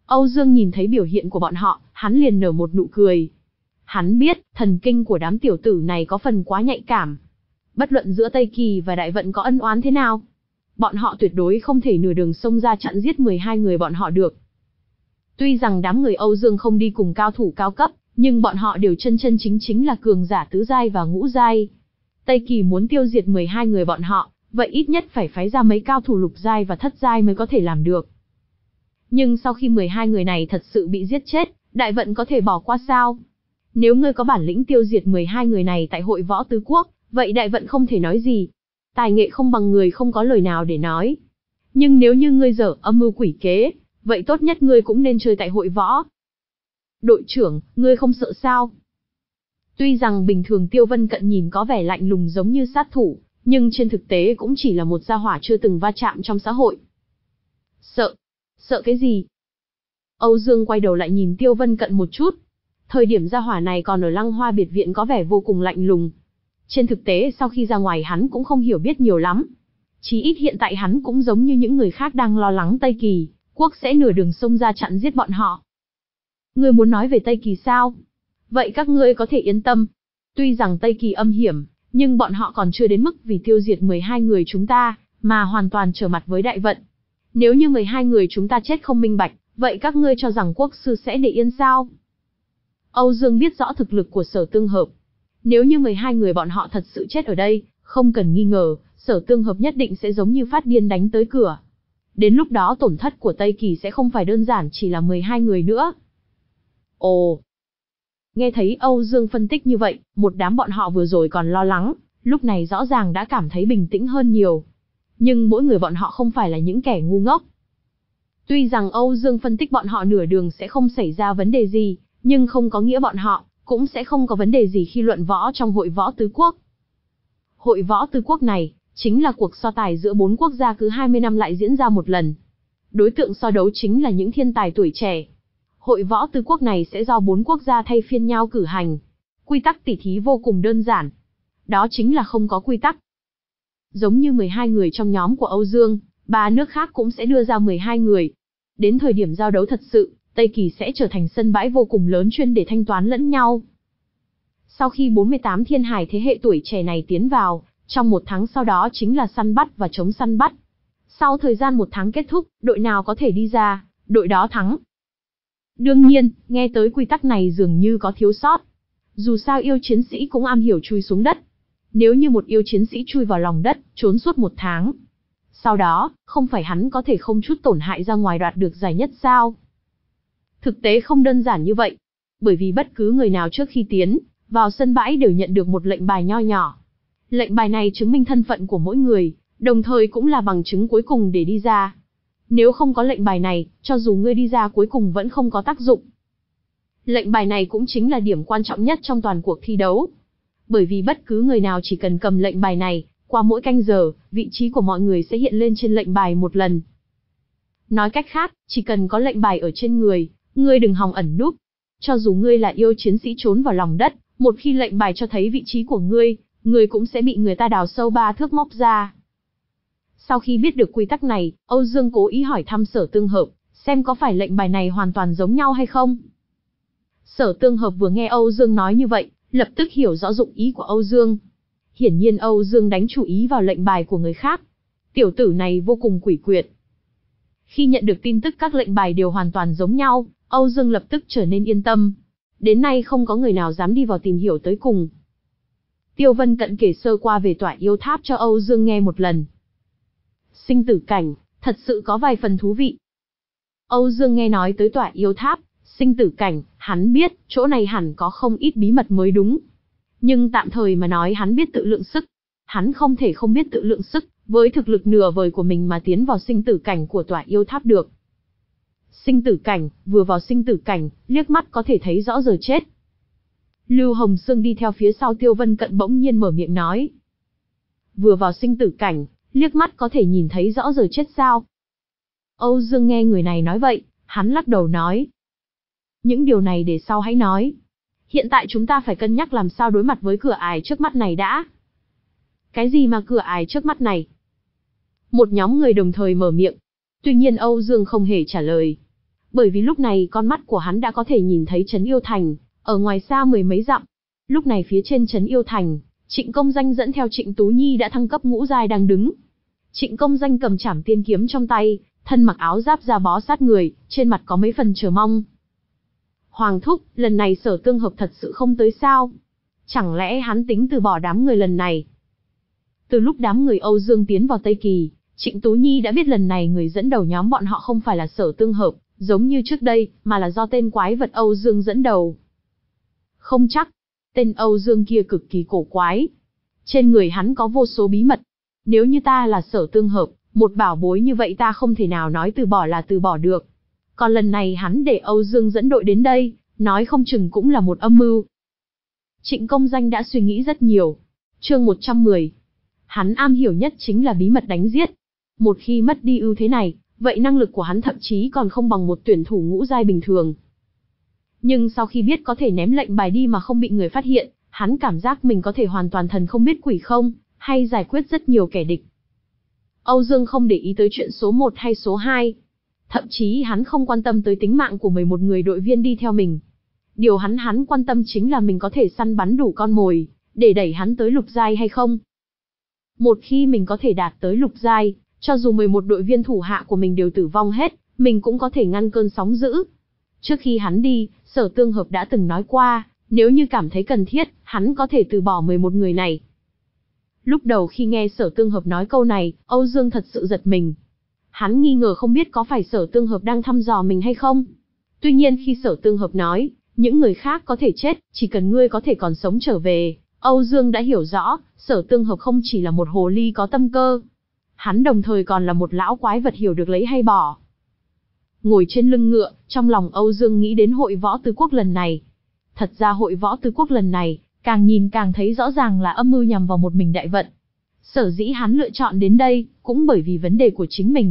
Âu Dương nhìn thấy biểu hiện của bọn họ, hắn liền nở một nụ cười. Hắn biết, thần kinh của đám tiểu tử này có phần quá nhạy cảm. Bất luận giữa Tây Kỳ và Đại Vận có ân oán thế nào, bọn họ tuyệt đối không thể nửa đường xông ra chặn giết mười hai người bọn họ được. Tuy rằng đám người Âu Dương không đi cùng cao thủ cao cấp, nhưng bọn họ đều chân chân chính chính là cường giả tứ giai và ngũ giai. Tây Kỳ muốn tiêu diệt mười hai người bọn họ, vậy ít nhất phải phái ra mấy cao thủ lục giai và thất giai mới có thể làm được. Nhưng sau khi mười hai người này thật sự bị giết chết, Đại Vận có thể bỏ qua sao? Nếu ngươi có bản lĩnh tiêu diệt mười hai người này tại hội võ tứ quốc, vậy Đại Vận không thể nói gì. Tài nghệ không bằng người không có lời nào để nói. Nhưng nếu như ngươi dở âm mưu quỷ kế, vậy tốt nhất ngươi cũng nên chơi tại hội võ. Đội trưởng, ngươi không sợ sao? Tuy rằng bình thường Tiêu Vân Cận nhìn có vẻ lạnh lùng giống như sát thủ, nhưng trên thực tế cũng chỉ là một gia hỏa chưa từng va chạm trong xã hội. Sợ? Sợ cái gì? Âu Dương quay đầu lại nhìn Tiêu Vân Cận một chút. Thời điểm gia hỏa này còn ở Lăng Hoa biệt viện có vẻ vô cùng lạnh lùng. Trên thực tế sau khi ra ngoài hắn cũng không hiểu biết nhiều lắm. Chí ít hiện tại hắn cũng giống như những người khác đang lo lắng Tây Kỳ quốc sẽ nửa đường xông ra chặn giết bọn họ. Ngươi muốn nói về Tây Kỳ sao? Vậy các ngươi có thể yên tâm. Tuy rằng Tây Kỳ âm hiểm, nhưng bọn họ còn chưa đến mức vì tiêu diệt mười hai người chúng ta, mà hoàn toàn trở mặt với Đại Vận. Nếu như mười hai người chúng ta chết không minh bạch, vậy các ngươi cho rằng quốc sư sẽ để yên sao? Âu Dương biết rõ thực lực của Sở Tương Hợp. Nếu như mười hai người bọn họ thật sự chết ở đây, không cần nghi ngờ, Sở Tương Hợp nhất định sẽ giống như phát điên đánh tới cửa. Đến lúc đó tổn thất của Tây Kỳ sẽ không phải đơn giản chỉ là mười hai người nữa. Ồ! Nghe thấy Âu Dương phân tích như vậy, một đám bọn họ vừa rồi còn lo lắng, lúc này rõ ràng đã cảm thấy bình tĩnh hơn nhiều. Nhưng mỗi người bọn họ không phải là những kẻ ngu ngốc. Tuy rằng Âu Dương phân tích bọn họ nửa đường sẽ không xảy ra vấn đề gì, nhưng không có nghĩa bọn họ cũng sẽ không có vấn đề gì khi luận võ trong hội võ tứ quốc. Hội võ tứ quốc này chính là cuộc so tài giữa bốn quốc gia cứ hai mươi năm lại diễn ra một lần. Đối tượng so đấu chính là những thiên tài tuổi trẻ. Hội võ tứ quốc này sẽ do bốn quốc gia thay phiên nhau cử hành. Quy tắc tỉ thí vô cùng đơn giản. Đó chính là không có quy tắc. Giống như mười hai người trong nhóm của Âu Dương, ba nước khác cũng sẽ đưa ra mười hai người. Đến thời điểm giao đấu thật sự, Tây Kỳ sẽ trở thành sân bãi vô cùng lớn chuyên để thanh toán lẫn nhau. Sau khi bốn mươi tám thiên hải thế hệ tuổi trẻ này tiến vào, trong một tháng sau đó chính là săn bắt và chống săn bắt. Sau thời gian một tháng kết thúc, đội nào có thể đi ra, đội đó thắng. Đương nhiên, nghe tới quy tắc này dường như có thiếu sót. Dù sao yêu chiến sĩ cũng am hiểu chui xuống đất. Nếu như một yêu chiến sĩ chui vào lòng đất, trốn suốt một tháng. Sau đó, không phải hắn có thể không chút tổn hại ra ngoài đoạt được giải nhất sao? Thực tế không đơn giản như vậy. Bởi vì bất cứ người nào trước khi tiến vào sân bãi đều nhận được một lệnh bài nho nhỏ. Lệnh bài này chứng minh thân phận của mỗi người, đồng thời cũng là bằng chứng cuối cùng để đi ra. Nếu không có lệnh bài này, cho dù ngươi đi ra cuối cùng vẫn không có tác dụng. Lệnh bài này cũng chính là điểm quan trọng nhất trong toàn cuộc thi đấu. Bởi vì bất cứ người nào chỉ cần cầm lệnh bài này, qua mỗi canh giờ, vị trí của mọi người sẽ hiện lên trên lệnh bài một lần. Nói cách khác, chỉ cần có lệnh bài ở trên người, ngươi đừng hòng ẩn núp. Cho dù ngươi là yêu chiến sĩ trốn vào lòng đất, một khi lệnh bài cho thấy vị trí của ngươi, ngươi cũng sẽ bị người ta đào sâu ba thước móc ra. Sau khi biết được quy tắc này, Âu Dương cố ý hỏi thăm Sở Tương Hợp, xem có phải lệnh bài này hoàn toàn giống nhau hay không. Sở Tương Hợp vừa nghe Âu Dương nói như vậy, lập tức hiểu rõ dụng ý của Âu Dương. Hiển nhiên Âu Dương đánh chủ ý vào lệnh bài của người khác. Tiểu tử này vô cùng quỷ quyệt. Khi nhận được tin tức các lệnh bài đều hoàn toàn giống nhau, Âu Dương lập tức trở nên yên tâm. Đến nay không có người nào dám đi vào tìm hiểu tới cùng. Tiêu Vân Cận kể sơ qua về tỏa yêu tháp cho Âu Dương nghe một lần. Sinh tử cảnh, thật sự có vài phần thú vị. Âu Dương nghe nói tới tỏa yêu tháp, sinh tử cảnh, hắn biết, chỗ này hẳn có không ít bí mật mới đúng. Nhưng tạm thời mà nói hắn biết tự lượng sức. Hắn không thể không biết tự lượng sức, với thực lực nửa vời của mình mà tiến vào sinh tử cảnh của tỏa yêu tháp được. Sinh tử cảnh, vừa vào sinh tử cảnh, liếc mắt có thể thấy rõ giờ chết. Lưu Hồng Sương đi theo phía sau Tiêu Vân Cận bỗng nhiên mở miệng nói. Vừa vào sinh tử cảnh, liếc mắt có thể nhìn thấy rõ giờ chết sao? Âu Dương nghe người này nói vậy, hắn lắc đầu nói. Những điều này để sau hãy nói. Hiện tại chúng ta phải cân nhắc làm sao đối mặt với cửa ải trước mắt này đã. Cái gì mà cửa ải trước mắt này? Một nhóm người đồng thời mở miệng. Tuy nhiên Âu Dương không hề trả lời. Bởi vì lúc này con mắt của hắn đã có thể nhìn thấy trấn Yêu Thành, ở ngoài xa mười mấy dặm. Lúc này phía trên trấn Yêu Thành, Trịnh Công Danh dẫn theo Trịnh Tú Nhi đã thăng cấp ngũ giai đang đứng. Trịnh Công Danh cầm trảm tiên kiếm trong tay, thân mặc áo giáp da bó sát người, trên mặt có mấy phần chờ mong. Hoàng thúc, lần này Sở Tương Hợp thật sự không tới sao? Chẳng lẽ hắn tính từ bỏ đám người lần này? Từ lúc đám người Âu Dương tiến vào Tây Kỳ, Trịnh Tú Nhi đã biết lần này người dẫn đầu nhóm bọn họ không phải là Sở Tương Hợp, giống như trước đây, mà là do tên quái vật Âu Dương dẫn đầu. Không chắc, tên Âu Dương kia cực kỳ cổ quái. Trên người hắn có vô số bí mật. Nếu như ta là Sở Tương Hợp, một bảo bối như vậy ta không thể nào nói từ bỏ là từ bỏ được. Còn lần này hắn để Âu Dương dẫn đội đến đây, nói không chừng cũng là một âm mưu. Trịnh Công Danh đã suy nghĩ rất nhiều. Chương một trăm mười. Hắn am hiểu nhất chính là bí mật đánh giết. Một khi mất đi ưu thế này, vậy năng lực của hắn thậm chí còn không bằng một tuyển thủ ngũ giai bình thường. Nhưng sau khi biết có thể ném lệnh bài đi mà không bị người phát hiện, hắn cảm giác mình có thể hoàn toàn thần không biết quỷ không, hay giải quyết rất nhiều kẻ địch. Âu Dương không để ý tới chuyện số một hay số hai. Thậm chí hắn không quan tâm tới tính mạng của mười một người đội viên đi theo mình. Điều hắn hắn quan tâm chính là mình có thể săn bắn đủ con mồi, để đẩy hắn tới lục giai hay không. Một khi mình có thể đạt tới lục giai, cho dù mười một đội viên thủ hạ của mình đều tử vong hết, mình cũng có thể ngăn cơn sóng dữ. Trước khi hắn đi, Sở Tương Hợp đã từng nói qua, nếu như cảm thấy cần thiết, hắn có thể từ bỏ mười một người này. Lúc đầu khi nghe Sở Tương Hợp nói câu này, Âu Dương thật sự giật mình. Hắn nghi ngờ không biết có phải Sở Tương Hợp đang thăm dò mình hay không. Tuy nhiên khi Sở Tương Hợp nói, những người khác có thể chết, chỉ cần ngươi có thể còn sống trở về, Âu Dương đã hiểu rõ, Sở Tương Hợp không chỉ là một hồ ly có tâm cơ. Hắn đồng thời còn là một lão quái vật hiểu được lấy hay bỏ. Ngồi trên lưng ngựa, trong lòng Âu Dương nghĩ đến hội võ tứ quốc lần này. Thật ra hội võ tứ quốc lần này, càng nhìn càng thấy rõ ràng là âm mưu nhằm vào một mình Đại Vận. Sở dĩ hắn lựa chọn đến đây, cũng bởi vì vấn đề của chính mình.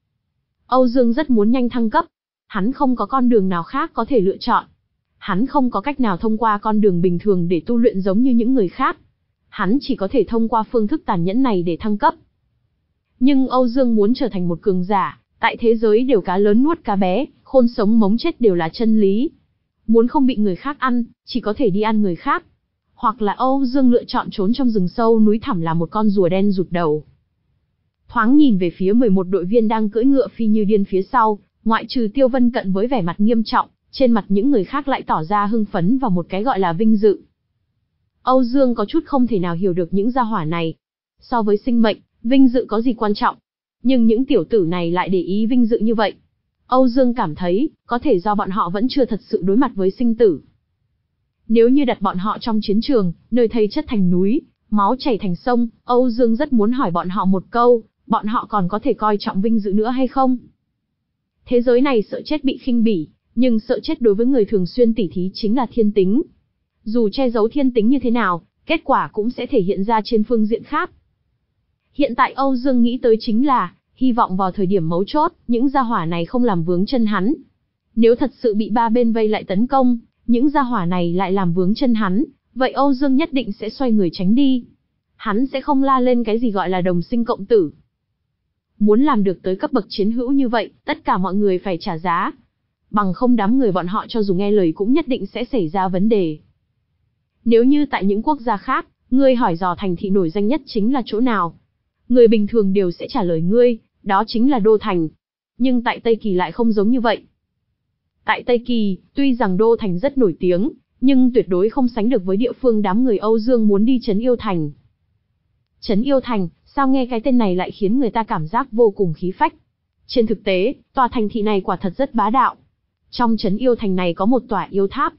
Âu Dương rất muốn nhanh thăng cấp. Hắn không có con đường nào khác có thể lựa chọn. Hắn không có cách nào thông qua con đường bình thường để tu luyện giống như những người khác. Hắn chỉ có thể thông qua phương thức tàn nhẫn này để thăng cấp. Nhưng Âu Dương muốn trở thành một cường giả, tại thế giới đều cá lớn nuốt cá bé, khôn sống mống chết đều là chân lý. Muốn không bị người khác ăn, chỉ có thể đi ăn người khác. Hoặc là Âu Dương lựa chọn trốn trong rừng sâu núi thẳm là một con rùa đen rụt đầu. Thoáng nhìn về phía mười một đội viên đang cưỡi ngựa phi như điên phía sau, ngoại trừ Tiêu Vân Cận với vẻ mặt nghiêm trọng, trên mặt những người khác lại tỏ ra hưng phấn và một cái gọi là vinh dự. Âu Dương có chút không thể nào hiểu được những gia hỏa này. So với sinh mệnh, vinh dự có gì quan trọng? Nhưng những tiểu tử này lại để ý vinh dự như vậy. Âu Dương cảm thấy, có thể do bọn họ vẫn chưa thật sự đối mặt với sinh tử. Nếu như đặt bọn họ trong chiến trường, nơi thây chất thành núi, máu chảy thành sông, Âu Dương rất muốn hỏi bọn họ một câu, bọn họ còn có thể coi trọng vinh dự nữa hay không? Thế giới này sợ chết bị khinh bỉ, nhưng sợ chết đối với người thường xuyên tỉ thí chính là thiên tính. Dù che giấu thiên tính như thế nào, kết quả cũng sẽ thể hiện ra trên phương diện khác. Hiện tại Âu Dương nghĩ tới chính là, hy vọng vào thời điểm mấu chốt, những gia hỏa này không làm vướng chân hắn. Nếu thật sự bị ba bên vây lại tấn công, những gia hỏa này lại làm vướng chân hắn, vậy Âu Dương nhất định sẽ xoay người tránh đi. Hắn sẽ không la lên cái gì gọi là đồng sinh cộng tử. Muốn làm được tới cấp bậc chiến hữu như vậy, tất cả mọi người phải trả giá. Bằng không đám người bọn họ cho dù nghe lời cũng nhất định sẽ xảy ra vấn đề. Nếu như tại những quốc gia khác, ngươi hỏi dò thành thị nổi danh nhất chính là chỗ nào? Người bình thường đều sẽ trả lời ngươi, đó chính là Đô Thành. Nhưng tại Tây Kỳ lại không giống như vậy. Tại Tây Kỳ, tuy rằng Đô Thành rất nổi tiếng, nhưng tuyệt đối không sánh được với địa phương đám người Âu Dương muốn đi Trấn Yêu Thành. Trấn Yêu Thành, sao nghe cái tên này lại khiến người ta cảm giác vô cùng khí phách. Trên thực tế, tòa thành thị này quả thật rất bá đạo. Trong Trấn Yêu Thành này có một tòa yêu tháp.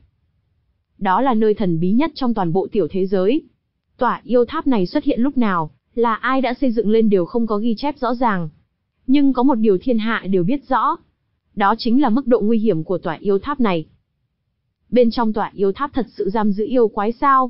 Đó là nơi thần bí nhất trong toàn bộ tiểu thế giới. Tòa yêu tháp này xuất hiện lúc nào, là ai đã xây dựng lên đều không có ghi chép rõ ràng. Nhưng có một điều thiên hạ đều biết rõ. Đó chính là mức độ nguy hiểm của tòa yêu tháp này. Bên trong tòa yêu tháp thật sự giam giữ yêu quái sao?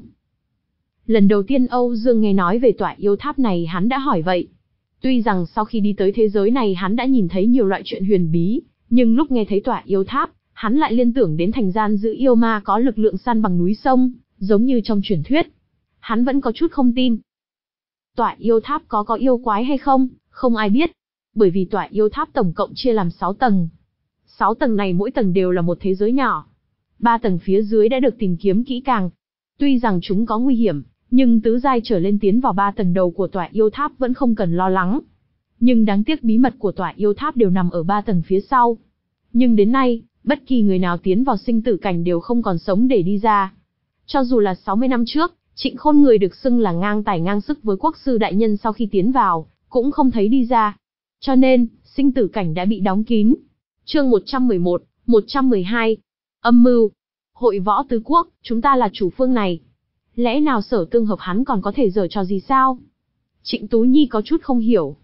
Lần đầu tiên Âu Dương nghe nói về tòa yêu tháp này hắn đã hỏi vậy. Tuy rằng sau khi đi tới thế giới này hắn đã nhìn thấy nhiều loại chuyện huyền bí, nhưng lúc nghe thấy tòa yêu tháp, hắn lại liên tưởng đến thành gian giữ yêu ma có lực lượng san bằng núi sông, giống như trong truyền thuyết. Hắn vẫn có chút không tin. Tòa yêu tháp có có yêu quái hay không, không ai biết. Bởi vì tòa yêu tháp tổng cộng chia làm sáu tầng. Sáu tầng này mỗi tầng đều là một thế giới nhỏ. Ba tầng phía dưới đã được tìm kiếm kỹ càng. Tuy rằng chúng có nguy hiểm, nhưng tứ giai trở lên tiến vào ba tầng đầu của tòa yêu tháp vẫn không cần lo lắng. Nhưng đáng tiếc bí mật của tòa yêu tháp đều nằm ở ba tầng phía sau. Nhưng đến nay, bất kỳ người nào tiến vào sinh tử cảnh đều không còn sống để đi ra. Cho dù là sáu mươi năm trước, Trịnh Khôn người được xưng là ngang tài ngang sức với quốc sư đại nhân sau khi tiến vào, cũng không thấy đi ra. Cho nên, sinh tử cảnh đã bị đóng kín. Chương một trăm mười một, một trăm mười hai. Âm mưu. Hội võ tứ quốc, chúng ta là chủ phương này. Lẽ nào Sở Tương Hợp hắn còn có thể giở trò gì sao? Trịnh Tú Nhi có chút không hiểu.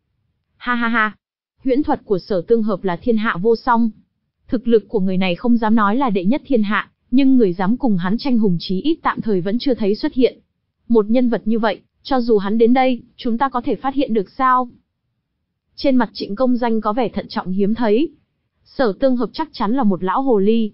Ha ha ha. Huyễn thuật của Sở Tương Hợp là thiên hạ vô song. Thực lực của người này không dám nói là đệ nhất thiên hạ, nhưng người dám cùng hắn tranh hùng chí ít tạm thời vẫn chưa thấy xuất hiện. Một nhân vật như vậy, cho dù hắn đến đây, chúng ta có thể phát hiện được sao? Trên mặt Trịnh Công Danh có vẻ thận trọng hiếm thấy. Sở Tương Hợp chắc chắn là một lão hồ ly.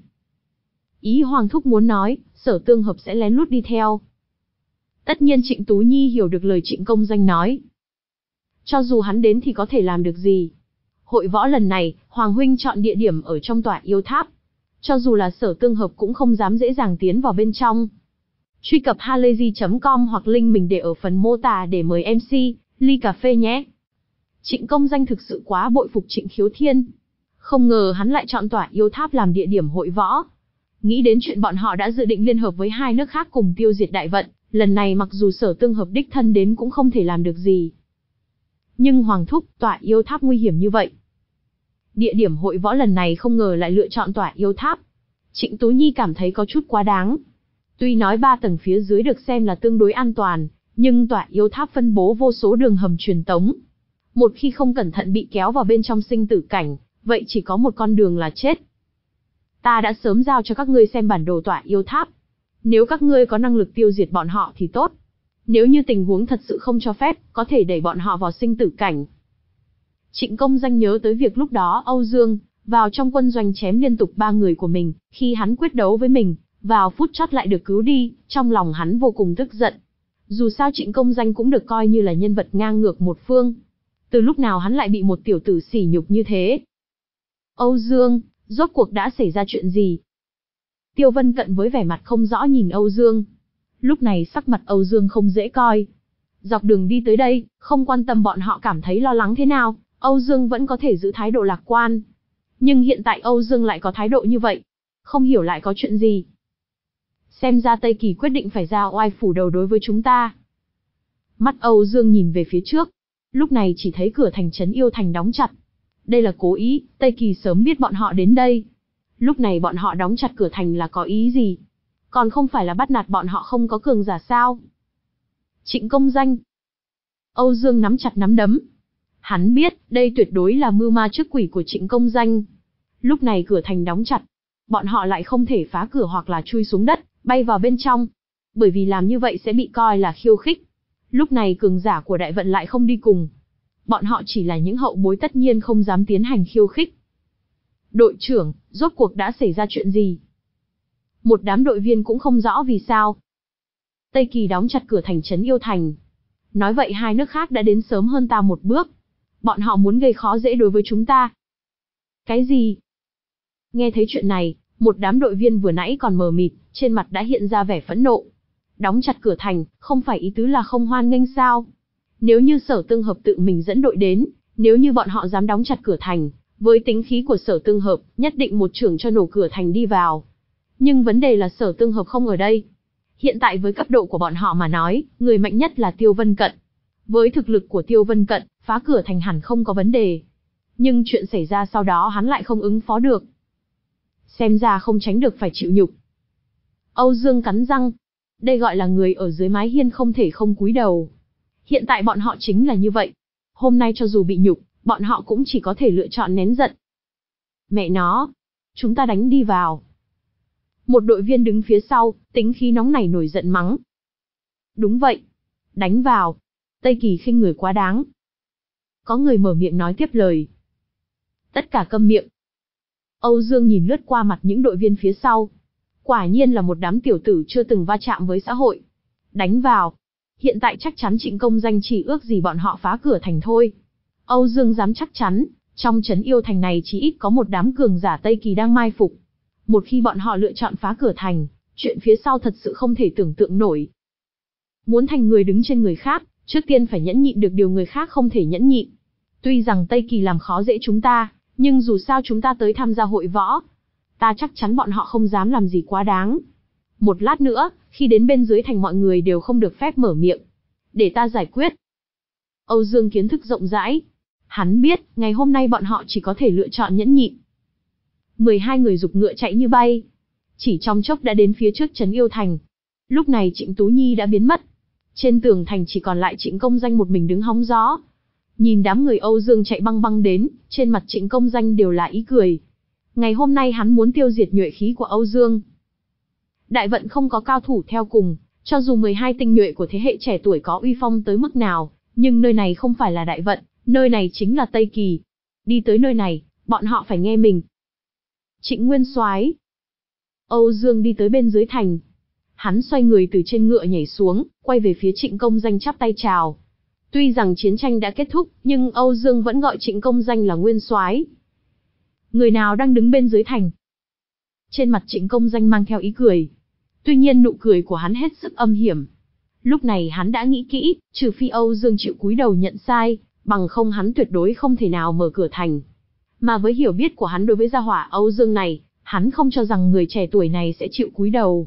Ý Hoàng thúc muốn nói, Sở Tương Hợp sẽ lén lút đi theo. Tất nhiên Trịnh Tú Nhi hiểu được lời Trịnh Công Danh nói. Cho dù hắn đến thì có thể làm được gì? Hội võ lần này, Hoàng huynh chọn địa điểm ở trong tòa yêu tháp. Cho dù là Sở Tương Hợp cũng không dám dễ dàng tiến vào bên trong. Truy cập halayzi chấm com hoặc link mình để ở phần mô tả để mời em xê, ly cà phê nhé. Trịnh Công Danh thực sự quá bội phục Trịnh Khiếu Thiên. Không ngờ hắn lại chọn tòa yêu tháp làm địa điểm hội võ. Nghĩ đến chuyện bọn họ đã dự định liên hợp với hai nước khác cùng tiêu diệt đại vận, lần này mặc dù Sở Tương Hợp đích thân đến cũng không thể làm được gì. Nhưng Hoàng thúc, tòa yêu tháp nguy hiểm như vậy. Địa điểm hội võ lần này không ngờ lại lựa chọn tòa yêu tháp. Trịnh Tú Nhi cảm thấy có chút quá đáng. Tuy nói ba tầng phía dưới được xem là tương đối an toàn, nhưng tòa yêu tháp phân bố vô số đường hầm truyền tống. Một khi không cẩn thận bị kéo vào bên trong sinh tử cảnh, vậy chỉ có một con đường là chết. Ta đã sớm giao cho các ngươi xem bản đồ tòa yêu tháp. Nếu các ngươi có năng lực tiêu diệt bọn họ thì tốt. Nếu như tình huống thật sự không cho phép, có thể đẩy bọn họ vào sinh tử cảnh. Trịnh Công Danh nhớ tới việc lúc đó Âu Dương vào trong quân doanh chém liên tục ba người của mình, khi hắn quyết đấu với mình, vào phút chót lại được cứu đi, trong lòng hắn vô cùng tức giận. Dù sao Trịnh Công Danh cũng được coi như là nhân vật ngang ngược một phương. Từ lúc nào hắn lại bị một tiểu tử sỉ nhục như thế? Âu Dương, rốt cuộc đã xảy ra chuyện gì? Tiêu Vân Cận với vẻ mặt không rõ nhìn Âu Dương. Lúc này sắc mặt Âu Dương không dễ coi. Dọc đường đi tới đây, không quan tâm bọn họ cảm thấy lo lắng thế nào, Âu Dương vẫn có thể giữ thái độ lạc quan. Nhưng hiện tại Âu Dương lại có thái độ như vậy. Không hiểu lại có chuyện gì. Xem ra Tây Kỳ quyết định phải ra oai phủ đầu đối với chúng ta. Mắt Âu Dương nhìn về phía trước. Lúc này chỉ thấy cửa thành trấn yêu thành đóng chặt. Đây là cố ý, Tây Kỳ sớm biết bọn họ đến đây. Lúc này bọn họ đóng chặt cửa thành là có ý gì? Còn không phải là bắt nạt bọn họ không có cường giả sao? Trịnh Công Danh. Âu Dương nắm chặt nắm đấm. Hắn biết, đây tuyệt đối là mưu ma trước quỷ của Trịnh Công Danh. Lúc này cửa thành đóng chặt. Bọn họ lại không thể phá cửa hoặc là chui xuống đất, bay vào bên trong. Bởi vì làm như vậy sẽ bị coi là khiêu khích. Lúc này cường giả của đại vận lại không đi cùng. Bọn họ chỉ là những hậu bối tất nhiên không dám tiến hành khiêu khích. Đội trưởng, rốt cuộc đã xảy ra chuyện gì? Một đám đội viên cũng không rõ vì sao. Tây Kỳ đóng chặt cửa thành trấn yêu thành. Nói vậy hai nước khác đã đến sớm hơn ta một bước. Bọn họ muốn gây khó dễ đối với chúng ta. Cái gì? Nghe thấy chuyện này, một đám đội viên vừa nãy còn mờ mịt, trên mặt đã hiện ra vẻ phẫn nộ. Đóng chặt cửa thành, không phải ý tứ là không hoan nghênh sao? Nếu như Sở Tương Hợp tự mình dẫn đội đến, nếu như bọn họ dám đóng chặt cửa thành, với tính khí của Sở Tương Hợp, nhất định một chưởng cho nổ cửa thành đi vào. Nhưng vấn đề là Sở Tương Hợp không ở đây. Hiện tại với cấp độ của bọn họ mà nói, người mạnh nhất là Tiêu Vân Cận. Với thực lực của Tiêu Vân Cận, phá cửa thành hẳn không có vấn đề. Nhưng chuyện xảy ra sau đó hắn lại không ứng phó được. Xem ra không tránh được phải chịu nhục. Âu Dương cắn răng. Đây gọi là người ở dưới mái hiên không thể không cúi đầu. Hiện tại bọn họ chính là như vậy. Hôm nay cho dù bị nhục, bọn họ cũng chỉ có thể lựa chọn nén giận. Mẹ nó, chúng ta đánh đi vào. Một đội viên đứng phía sau, tính khí nóng nảy nổi giận mắng. Đúng vậy, đánh vào. Tây Kỳ khinh người quá đáng. Có người mở miệng nói tiếp lời. Tất cả câm miệng. Âu Dương nhìn lướt qua mặt những đội viên phía sau. Quả nhiên là một đám tiểu tử chưa từng va chạm với xã hội. Đánh vào. Hiện tại chắc chắn Trịnh Công Danh chỉ ước gì bọn họ phá cửa thành thôi. Âu Dương dám chắc chắn, Trong trấn yêu thành này chỉ ít có một đám cường giả Tây Kỳ đang mai phục. Một khi bọn họ lựa chọn phá cửa thành, chuyện phía sau thật sự không thể tưởng tượng nổi. Muốn thành người đứng trên người khác, trước tiên phải nhẫn nhịn được điều người khác không thể nhẫn nhịn. Tuy rằng Tây Kỳ làm khó dễ chúng ta, nhưng dù sao chúng ta tới tham gia hội võ. Ta chắc chắn bọn họ không dám làm gì quá đáng. Một lát nữa, khi đến bên dưới thành mọi người đều không được phép mở miệng. Để ta giải quyết. Âu Dương kiến thức rộng rãi. Hắn biết, ngày hôm nay bọn họ chỉ có thể lựa chọn nhẫn nhịn. mười hai người giục ngựa chạy như bay. Chỉ trong chốc đã đến phía trước trấn yêu thành. Lúc này Trịnh Tú Nhi đã biến mất. Trên tường thành chỉ còn lại Trịnh Công Danh một mình đứng hóng gió. Nhìn đám người Âu Dương chạy băng băng đến, trên mặt Trịnh Công Danh đều là ý cười. Ngày hôm nay hắn muốn tiêu diệt nhuệ khí của Âu Dương. Đại vận không có cao thủ theo cùng, cho dù mười hai tinh nhuệ của thế hệ trẻ tuổi có uy phong tới mức nào, nhưng nơi này không phải là đại vận, nơi này chính là Tây Kỳ. Đi tới nơi này, bọn họ phải nghe mình. Trịnh Nguyên Soái. Âu Dương đi tới bên dưới thành. Hắn xoay người từ trên ngựa nhảy xuống, quay về phía Trịnh Công Danh chắp tay chào. Tuy rằng chiến tranh đã kết thúc, nhưng Âu Dương vẫn gọi Trịnh Công Danh là Nguyên Soái. Người nào đang đứng bên dưới thành? Trên mặt Trịnh Công Danh mang theo ý cười. Tuy nhiên nụ cười của hắn hết sức âm hiểm. Lúc này hắn đã nghĩ kỹ, trừ phi Âu Dương chịu cúi đầu nhận sai, bằng không hắn tuyệt đối không thể nào mở cửa thành. Mà với hiểu biết của hắn đối với gia hỏa Âu Dương này, hắn không cho rằng người trẻ tuổi này sẽ chịu cúi đầu.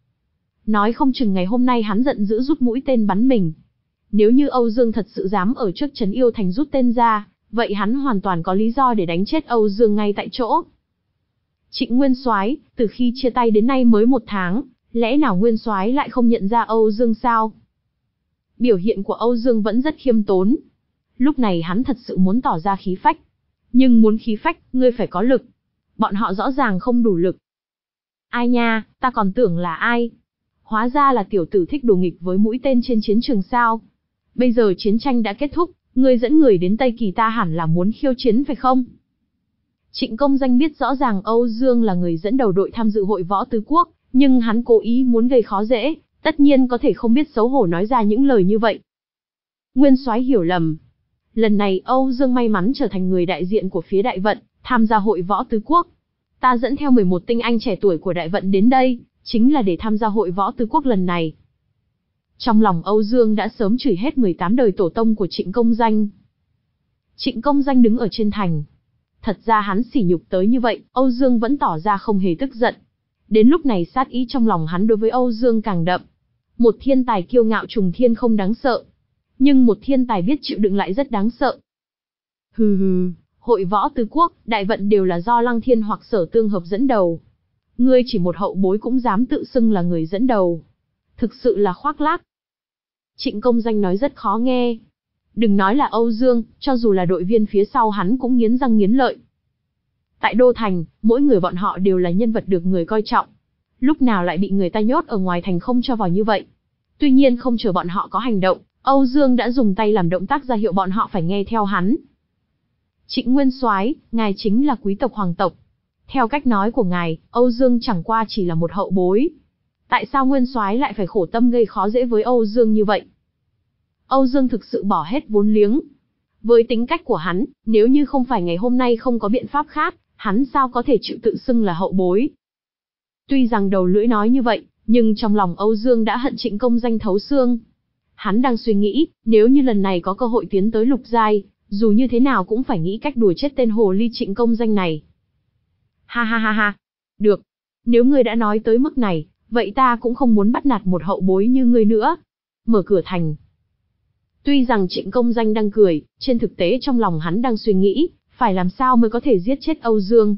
Nói không chừng ngày hôm nay hắn giận dữ rút mũi tên bắn mình. Nếu như Âu Dương thật sự dám ở trước trấn yêu thành rút tên ra, vậy hắn hoàn toàn có lý do để đánh chết Âu Dương ngay tại chỗ. Trịnh Nguyên Soái, từ khi chia tay đến nay mới một tháng, lẽ nào Nguyên Soái lại không nhận ra Âu Dương sao? Biểu hiện của Âu Dương vẫn rất khiêm tốn. Lúc này hắn thật sự muốn tỏ ra khí phách. Nhưng muốn khí phách, ngươi phải có lực. Bọn họ rõ ràng không đủ lực. Ai nha, ta còn tưởng là ai? Hóa ra là tiểu tử thích đùa nghịch với mũi tên trên chiến trường sao? Bây giờ chiến tranh đã kết thúc, ngươi dẫn người đến Tây Kỳ ta hẳn là muốn khiêu chiến phải không? Trịnh Công Danh biết rõ ràng Âu Dương là người dẫn đầu đội tham dự hội võ tứ quốc, nhưng hắn cố ý muốn gây khó dễ, tất nhiên có thể không biết xấu hổ nói ra những lời như vậy. Nguyên Soái hiểu lầm. Lần này Âu Dương may mắn trở thành người đại diện của phía Đại Vận, tham gia hội võ tứ quốc. Ta dẫn theo mười một tinh anh trẻ tuổi của Đại Vận đến đây, chính là để tham gia hội võ tứ quốc lần này. Trong lòng Âu Dương đã sớm chửi hết mười tám đời tổ tông của Trịnh Công Danh. Trịnh Công Danh đứng ở trên thành. Thật ra hắn sỉ nhục tới như vậy, Âu Dương vẫn tỏ ra không hề tức giận. Đến lúc này sát ý trong lòng hắn đối với Âu Dương càng đậm. Một thiên tài kiêu ngạo trùng thiên không đáng sợ. Nhưng một thiên tài biết chịu đựng lại rất đáng sợ. Hừ hừ, hội võ tứ quốc, Đại Vận đều là do Lăng Thiên hoặc Sở Tương Hợp dẫn đầu. Ngươi chỉ một hậu bối cũng dám tự xưng là người dẫn đầu. Thực sự là khoác lác. Trịnh Công Danh nói rất khó nghe. Đừng nói là Âu Dương, cho dù là đội viên phía sau hắn cũng nghiến răng nghiến lợi. Tại Đô Thành, mỗi người bọn họ đều là nhân vật được người coi trọng. Lúc nào lại bị người ta nhốt ở ngoài thành không cho vào như vậy. Tuy nhiên không chờ bọn họ có hành động, Âu Dương đã dùng tay làm động tác ra hiệu bọn họ phải nghe theo hắn. Trịnh Nguyên Soái, ngài chính là quý tộc hoàng tộc. Theo cách nói của ngài, Âu Dương chẳng qua chỉ là một hậu bối. Tại sao Nguyên Soái lại phải khổ tâm gây khó dễ với Âu Dương như vậy? Âu Dương thực sự bỏ hết vốn liếng. Với tính cách của hắn, nếu như không phải ngày hôm nay không có biện pháp khác, hắn sao có thể chịu tự xưng là hậu bối? Tuy rằng đầu lưỡi nói như vậy, nhưng trong lòng Âu Dương đã hận Trịnh Công Danh thấu xương. Hắn đang suy nghĩ, nếu như lần này có cơ hội tiến tới lục giai, dù như thế nào cũng phải nghĩ cách đùa chết tên hồ ly Trịnh Công Danh này. Ha ha ha ha. Được. Nếu ngươi đã nói tới mức này, vậy ta cũng không muốn bắt nạt một hậu bối như ngươi nữa. Mở cửa thành. Tuy rằng Trịnh Công Danh đang cười, trên thực tế trong lòng hắn đang suy nghĩ, phải làm sao mới có thể giết chết Âu Dương.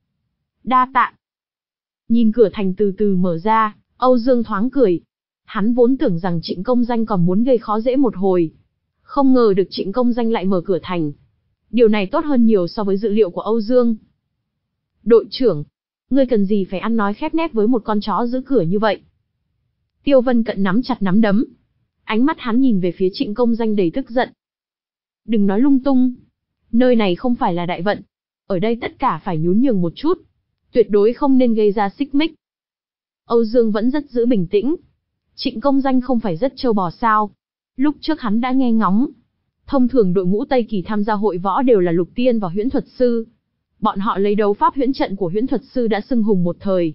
Đa tạ. Nhìn cửa thành từ từ mở ra, Âu Dương thoáng cười. Hắn vốn tưởng rằng Trịnh Công Danh còn muốn gây khó dễ một hồi. Không ngờ được Trịnh Công Danh lại mở cửa thành. Điều này tốt hơn nhiều so với dự liệu của Âu Dương. Đội trưởng, ngươi cần gì phải ăn nói khép nép với một con chó giữ cửa như vậy? Tiêu Vân Cận nắm chặt nắm đấm. Ánh mắt hắn nhìn về phía Trịnh Công Danh đầy tức giận. Đừng nói lung tung. Nơi này không phải là Đại Vận. Ở đây tất cả phải nhún nhường một chút. Tuyệt đối không nên gây ra xích mích. Âu Dương vẫn rất giữ bình tĩnh. Trịnh Công Danh không phải rất trâu bò sao. Lúc trước hắn đã nghe ngóng. Thông thường đội ngũ Tây Kỳ tham gia hội võ đều là lục tiên và huyễn thuật sư. Bọn họ lấy đấu pháp huyễn trận của huyễn thuật sư đã xưng hùng một thời.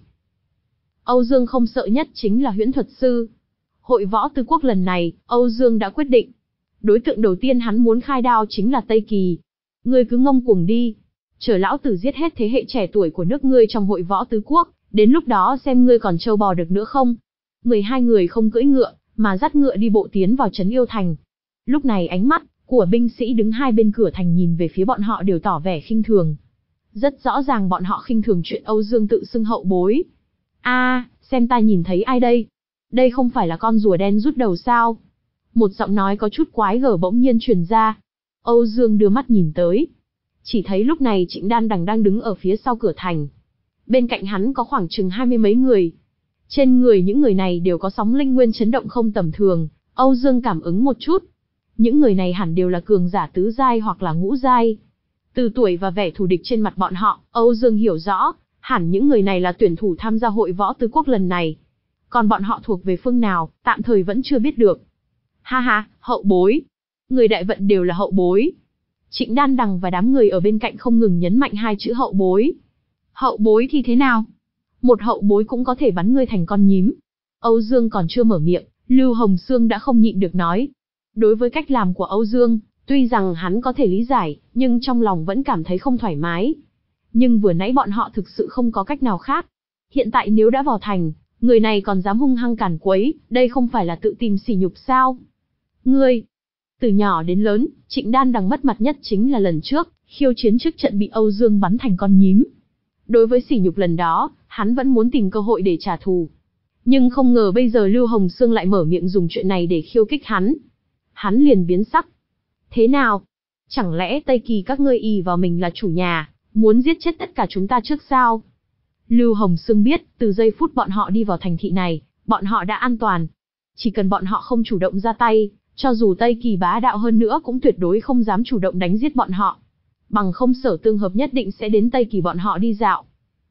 Âu Dương không sợ nhất chính là huyễn thuật sư. Hội võ tứ quốc lần này, Âu Dương đã quyết định. Đối tượng đầu tiên hắn muốn khai đao chính là Tây Kỳ. Ngươi cứ ngông cuồng đi. Chờ lão tử giết hết thế hệ trẻ tuổi của nước ngươi trong hội võ tứ quốc, đến lúc đó xem ngươi còn trâu bò được nữa không. mười hai người không cưỡi ngựa, mà dắt ngựa đi bộ tiến vào trấn Yêu Thành. Lúc này ánh mắt của binh sĩ đứng hai bên cửa thành nhìn về phía bọn họ đều tỏ vẻ khinh thường. Rất rõ ràng bọn họ khinh thường chuyện Âu Dương tự xưng hậu bối. A, à, xem ta nhìn thấy ai đây? Đây không phải là con rùa đen rút đầu sao? Một giọng nói có chút quái gở bỗng nhiên truyền ra. Âu Dương đưa mắt nhìn tới. Chỉ thấy lúc này Trịnh Đan Đằng đang đứng ở phía sau cửa thành. Bên cạnh hắn có khoảng chừng hai mươi mấy người. Trên người những người này đều có sóng linh nguyên chấn động không tầm thường, Âu Dương cảm ứng một chút. Những người này hẳn đều là cường giả tứ giai hoặc là ngũ giai. Từ tuổi và vẻ thù địch trên mặt bọn họ, Âu Dương hiểu rõ, hẳn những người này là tuyển thủ tham gia hội võ tứ quốc lần này. Còn bọn họ thuộc về phương nào, tạm thời vẫn chưa biết được. Ha ha, hậu bối. Người Đại Vận đều là hậu bối. Trịnh Đan Đằng và đám người ở bên cạnh không ngừng nhấn mạnh hai chữ hậu bối. Hậu bối thì thế nào? Một hậu bối cũng có thể bắn ngươi thành con nhím. Âu Dương còn chưa mở miệng, Lưu Hồng Sương đã không nhịn được nói. Đối với cách làm của Âu Dương, tuy rằng hắn có thể lý giải, nhưng trong lòng vẫn cảm thấy không thoải mái. Nhưng vừa nãy bọn họ thực sự không có cách nào khác. Hiện tại nếu đã vào thành, người này còn dám hung hăng cản quấy, đây không phải là tự tìm sỉ nhục sao? Ngươi! Từ nhỏ đến lớn, Trịnh Đan Đằng mất mặt nhất chính là lần trước, khiêu chiến trước trận bị Âu Dương bắn thành con nhím. Đối với sỉ nhục lần đó, hắn vẫn muốn tìm cơ hội để trả thù. Nhưng không ngờ bây giờ Lưu Hồng Sương lại mở miệng dùng chuyện này để khiêu khích hắn. Hắn liền biến sắc. Thế nào? Chẳng lẽ Tây Kỳ các ngươi ỷ vào mình là chủ nhà, muốn giết chết tất cả chúng ta trước sao? Lưu Hồng Sương biết, từ giây phút bọn họ đi vào thành thị này, bọn họ đã an toàn. Chỉ cần bọn họ không chủ động ra tay, cho dù Tây Kỳ bá đạo hơn nữa cũng tuyệt đối không dám chủ động đánh giết bọn họ. Bằng không Sở Tương Hợp nhất định sẽ đến Tây Kỳ bọn họ đi dạo.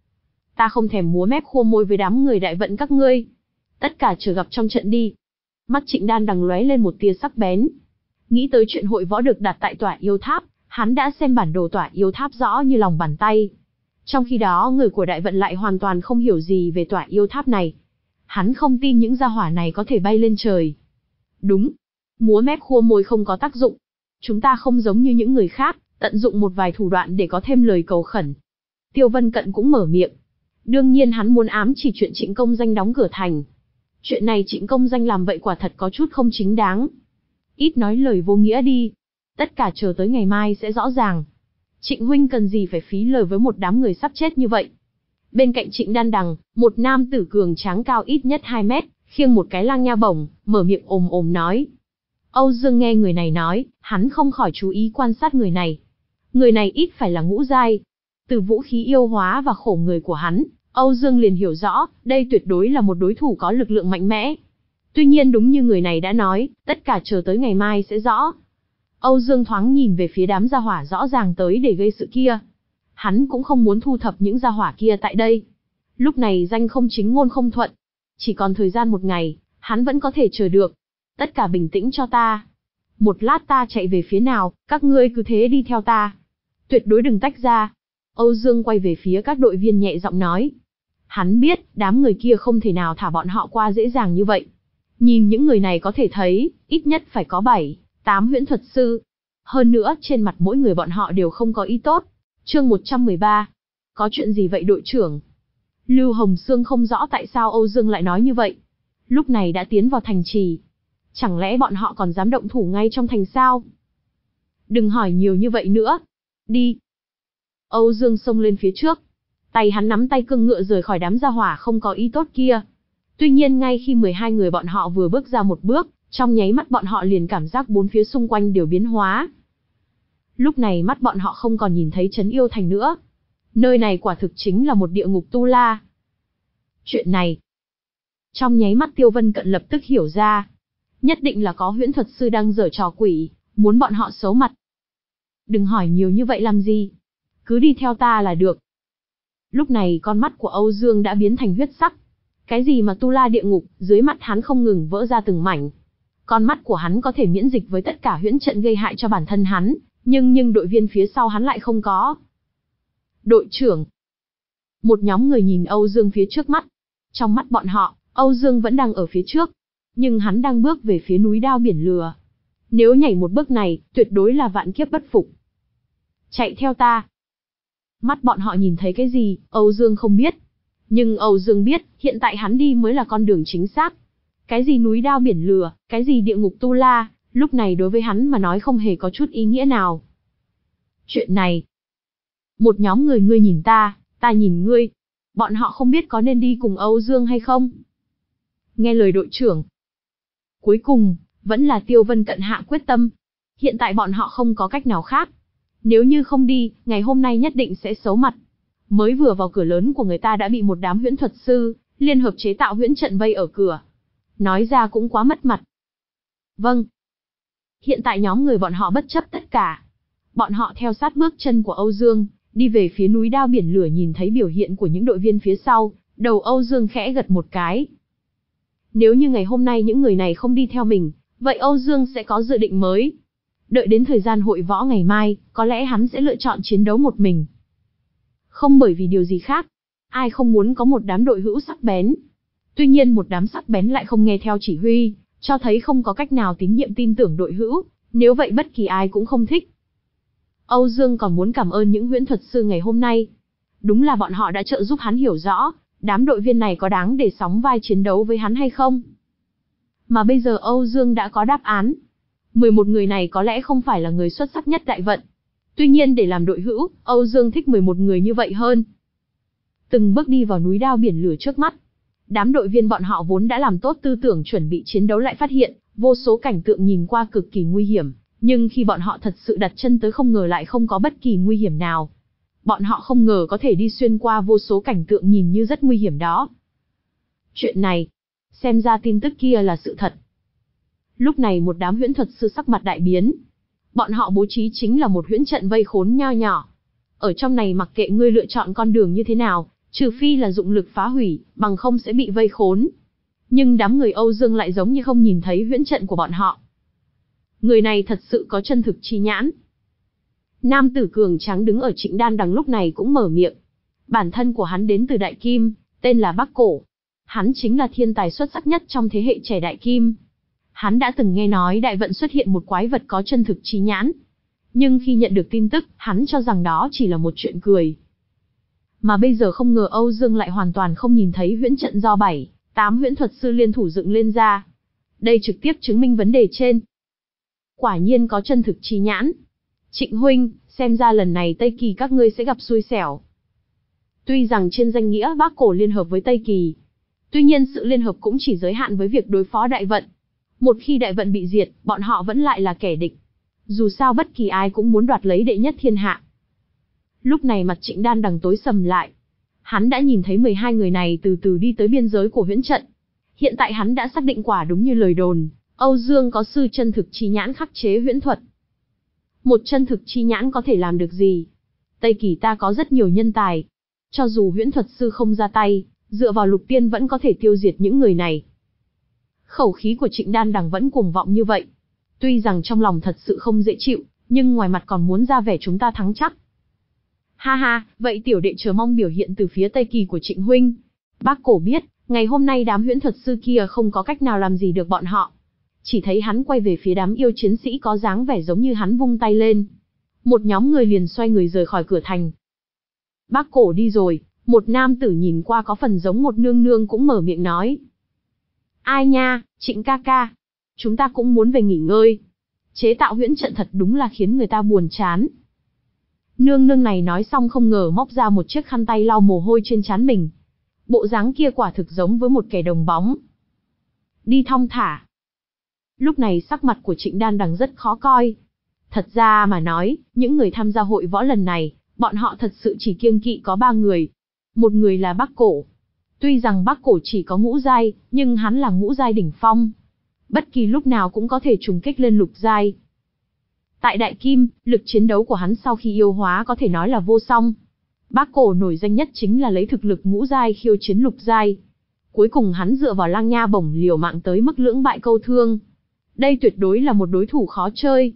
Ta không thèm múa mép khua môi với đám người Đại Vận các ngươi. Tất cả chờ gặp trong trận đi. Mắt Trịnh Đan Đằng lóe lên một tia sắc bén. Nghĩ tới chuyện hội võ được đặt tại tỏa yêu tháp, hắn đã xem bản đồ tỏa yêu tháp rõ như lòng bàn tay. Trong khi đó người của Đại Vận lại hoàn toàn không hiểu gì về tỏa yêu tháp này. Hắn không tin những gia hỏa này có thể bay lên trời. Đúng, múa mép khua môi không có tác dụng. Chúng ta không giống như những người khác, tận dụng một vài thủ đoạn để có thêm lời cầu khẩn. Tiêu Vân Cận cũng mở miệng. Đương nhiên hắn muốn ám chỉ chuyện Trịnh Công Danh đóng cửa thành. Chuyện này Trịnh Công Danh làm vậy quả thật có chút không chính đáng. Ít nói lời vô nghĩa đi. Tất cả chờ tới ngày mai sẽ rõ ràng. Trịnh huynh cần gì phải phí lời với một đám người sắp chết như vậy. Bên cạnh Trịnh Đan Đằng, một nam tử cường tráng cao ít nhất hai mét, khiêng một cái lang nha bổng, mở miệng ồm ồm nói. Âu Dương nghe người này nói, hắn không khỏi chú ý quan sát người này. Người này ít phải là ngũ giai. Từ vũ khí yêu hóa và khổ người của hắn, Âu Dương liền hiểu rõ, đây tuyệt đối là một đối thủ có lực lượng mạnh mẽ. Tuy nhiên đúng như người này đã nói, tất cả chờ tới ngày mai sẽ rõ. Âu Dương thoáng nhìn về phía đám gia hỏa rõ ràng tới để gây sự kia. Hắn cũng không muốn thu thập những gia hỏa kia tại đây. Lúc này danh không chính ngôn không thuận. Chỉ còn thời gian một ngày, hắn vẫn có thể chờ được. Tất cả bình tĩnh cho ta. Một lát ta chạy về phía nào, các ngươi cứ thế đi theo ta. Tuyệt đối đừng tách ra. Âu Dương quay về phía các đội viên nhẹ giọng nói. Hắn biết, đám người kia không thể nào thả bọn họ qua dễ dàng như vậy. Nhìn những người này có thể thấy, ít nhất phải có bảy, tám huyễn thuật sư. Hơn nữa, trên mặt mỗi người bọn họ đều không có ý tốt. Chương một trăm mười ba. Có chuyện gì vậy đội trưởng? Lưu Hồng Sương không rõ tại sao Âu Dương lại nói như vậy. Lúc này đã tiến vào thành trì. Chẳng lẽ bọn họ còn dám động thủ ngay trong thành sao? Đừng hỏi nhiều như vậy nữa. Đi. Âu Dương xông lên phía trước. Tay hắn nắm tay cương ngựa rời khỏi đám gia hỏa không có ý tốt kia. Tuy nhiên ngay khi mười hai người bọn họ vừa bước ra một bước, trong nháy mắt bọn họ liền cảm giác bốn phía xung quanh đều biến hóa. Lúc này mắt bọn họ không còn nhìn thấy trấn Yêu Thành nữa. Nơi này quả thực chính là một địa ngục tu la. Chuyện này. Trong nháy mắt Tiêu Vân Cận lập tức hiểu ra. Nhất định là có huyễn thuật sư đang giở trò quỷ, muốn bọn họ xấu mặt. Đừng hỏi nhiều như vậy làm gì. Cứ đi theo ta là được. Lúc này con mắt của Âu Dương đã biến thành huyết sắc. Cái gì mà tu la địa ngục, dưới mắt hắn không ngừng vỡ ra từng mảnh. Con mắt của hắn có thể miễn dịch với tất cả huyễn trận gây hại cho bản thân hắn, nhưng nhưng đội viên phía sau hắn lại không có. Đội trưởng. Một nhóm người nhìn Âu Dương phía trước mắt. Trong mắt bọn họ, Âu Dương vẫn đang ở phía trước, nhưng hắn đang bước về phía núi đao biển lửa. Nếu nhảy một bước này, tuyệt đối là vạn kiếp bất phục. Chạy theo ta. Mắt bọn họ nhìn thấy cái gì, Âu Dương không biết. Nhưng Âu Dương biết, hiện tại hắn đi mới là con đường chính xác. Cái gì núi đao biển lửa, cái gì địa ngục tu la, lúc này đối với hắn mà nói không hề có chút ý nghĩa nào. Chuyện này. Một nhóm người ngươi nhìn ta, ta nhìn ngươi. Bọn họ không biết có nên đi cùng Âu Dương hay không. Nghe lời đội trưởng. Cuối cùng, vẫn là Tiêu Vân Cận hạ quyết tâm. Hiện tại bọn họ không có cách nào khác. Nếu như không đi, ngày hôm nay nhất định sẽ xấu mặt. Mới vừa vào cửa lớn của người ta đã bị một đám huyễn thuật sư, liên hợp chế tạo huyễn trận vây ở cửa. Nói ra cũng quá mất mặt. Vâng. Hiện tại nhóm người bọn họ bất chấp tất cả. Bọn họ theo sát bước chân của Âu Dương, đi về phía núi đao biển lửa. Nhìn thấy biểu hiện của những đội viên phía sau, đầu Âu Dương khẽ gật một cái. Nếu như ngày hôm nay những người này không đi theo mình, vậy Âu Dương sẽ có dự định mới. Đợi đến thời gian hội võ ngày mai, có lẽ hắn sẽ lựa chọn chiến đấu một mình. Không bởi vì điều gì khác. Ai không muốn có một đám đội hữu sắc bén. Tuy nhiên một đám sắc bén lại không nghe theo chỉ huy, cho thấy không có cách nào tín nhiệm tin tưởng đội hữu, nếu vậy bất kỳ ai cũng không thích. Âu Dương còn muốn cảm ơn những huyễn thuật sư ngày hôm nay. Đúng là bọn họ đã trợ giúp hắn hiểu rõ, đám đội viên này có đáng để sóng vai chiến đấu với hắn hay không. Mà bây giờ Âu Dương đã có đáp án. mười một người này có lẽ không phải là người xuất sắc nhất đại vận. Tuy nhiên để làm đội hữu, Âu Dương thích mười một người như vậy hơn. Từng bước đi vào núi đao biển lửa trước mắt. Đám đội viên bọn họ vốn đã làm tốt tư tưởng chuẩn bị chiến đấu lại phát hiện, vô số cảnh tượng nhìn qua cực kỳ nguy hiểm, nhưng khi bọn họ thật sự đặt chân tới không ngờ lại không có bất kỳ nguy hiểm nào. Bọn họ không ngờ có thể đi xuyên qua vô số cảnh tượng nhìn như rất nguy hiểm đó. Chuyện này, xem ra tin tức kia là sự thật. Lúc này một đám huyễn thuật sư sắc mặt đại biến. Bọn họ bố trí chính là một huyễn trận vây khốn nho nhỏ. Ở trong này mặc kệ ngươi lựa chọn con đường như thế nào, trừ phi là dụng lực phá hủy, bằng không sẽ bị vây khốn. Nhưng đám người Âu Dương lại giống như không nhìn thấy huyễn trận của bọn họ. Người này thật sự có chân thực chi nhãn. Nam tử cường tráng đứng ở Trịnh Đan Đằng lúc này cũng mở miệng. Bản thân của hắn đến từ Đại Kim, tên là Bắc Cổ. Hắn chính là thiên tài xuất sắc nhất trong thế hệ trẻ Đại Kim. Hắn đã từng nghe nói đại vận xuất hiện một quái vật có chân thực chi nhãn. Nhưng khi nhận được tin tức, hắn cho rằng đó chỉ là một chuyện cười. Mà bây giờ không ngờ Âu Dương lại hoàn toàn không nhìn thấy huyễn trận do bảy, tám huyễn thuật sư liên thủ dựng lên ra. Đây trực tiếp chứng minh vấn đề trên. Quả nhiên có chân thực chi nhãn. Trịnh huynh, xem ra lần này Tây Kỳ các ngươi sẽ gặp xui xẻo. Tuy rằng trên danh nghĩa Bắc Cổ liên hợp với Tây Kỳ, tuy nhiên sự liên hợp cũng chỉ giới hạn với việc đối phó đại vận. Một khi đại vận bị diệt, bọn họ vẫn lại là kẻ địch. Dù sao bất kỳ ai cũng muốn đoạt lấy đệ nhất thiên hạ. Lúc này mặt Trịnh Đan Đằng tối sầm lại. Hắn đã nhìn thấy mười hai người này từ từ đi tới biên giới của huyễn trận. Hiện tại hắn đã xác định quả đúng như lời đồn, Âu Dương có sư chân thực chi nhãn khắc chế huyễn thuật. Một chân thực chi nhãn có thể làm được gì? Tây Kỳ ta có rất nhiều nhân tài. Cho dù huyễn thuật sư không ra tay, dựa vào lục tiên vẫn có thể tiêu diệt những người này. Khẩu khí của Trịnh Đan Đằng vẫn cuồng vọng như vậy. Tuy rằng trong lòng thật sự không dễ chịu, nhưng ngoài mặt còn muốn ra vẻ chúng ta thắng chắc. Ha ha, vậy tiểu đệ chờ mong biểu hiện từ phía Tây Kỳ của Trịnh huynh. Bác Cổ biết, ngày hôm nay đám huyễn thuật sư kia không có cách nào làm gì được bọn họ. Chỉ thấy hắn quay về phía đám yêu chiến sĩ có dáng vẻ giống như hắn vung tay lên. Một nhóm người liền xoay người rời khỏi cửa thành. Bác Cổ đi rồi, một nam tử nhìn qua có phần giống một nương nương cũng mở miệng nói. Ai nha, Trịnh ca ca. Chúng ta cũng muốn về nghỉ ngơi. Chế tạo huyễn trận thật đúng là khiến người ta buồn chán. Nương nương này nói xong không ngờ móc ra một chiếc khăn tay lau mồ hôi trên trán mình. Bộ dáng kia quả thực giống với một kẻ đồng bóng. Đi thong thả. Lúc này sắc mặt của Trịnh Đan Đằng rất khó coi. Thật ra mà nói, những người tham gia hội võ lần này, bọn họ thật sự chỉ kiêng kỵ có ba người. Một người là Bắc Cổ. Tuy rằng Bắc Cổ chỉ có ngũ giai, nhưng hắn là ngũ giai đỉnh phong. Bất kỳ lúc nào cũng có thể trùng kích lên lục giai. Tại Đại Kim, lực chiến đấu của hắn sau khi yêu hóa có thể nói là vô song. Bắc Cổ nổi danh nhất chính là lấy thực lực ngũ giai khiêu chiến lục giai. Cuối cùng hắn dựa vào Lăng Nha Bổng liều mạng tới mức lưỡng bại câu thương. Đây tuyệt đối là một đối thủ khó chơi.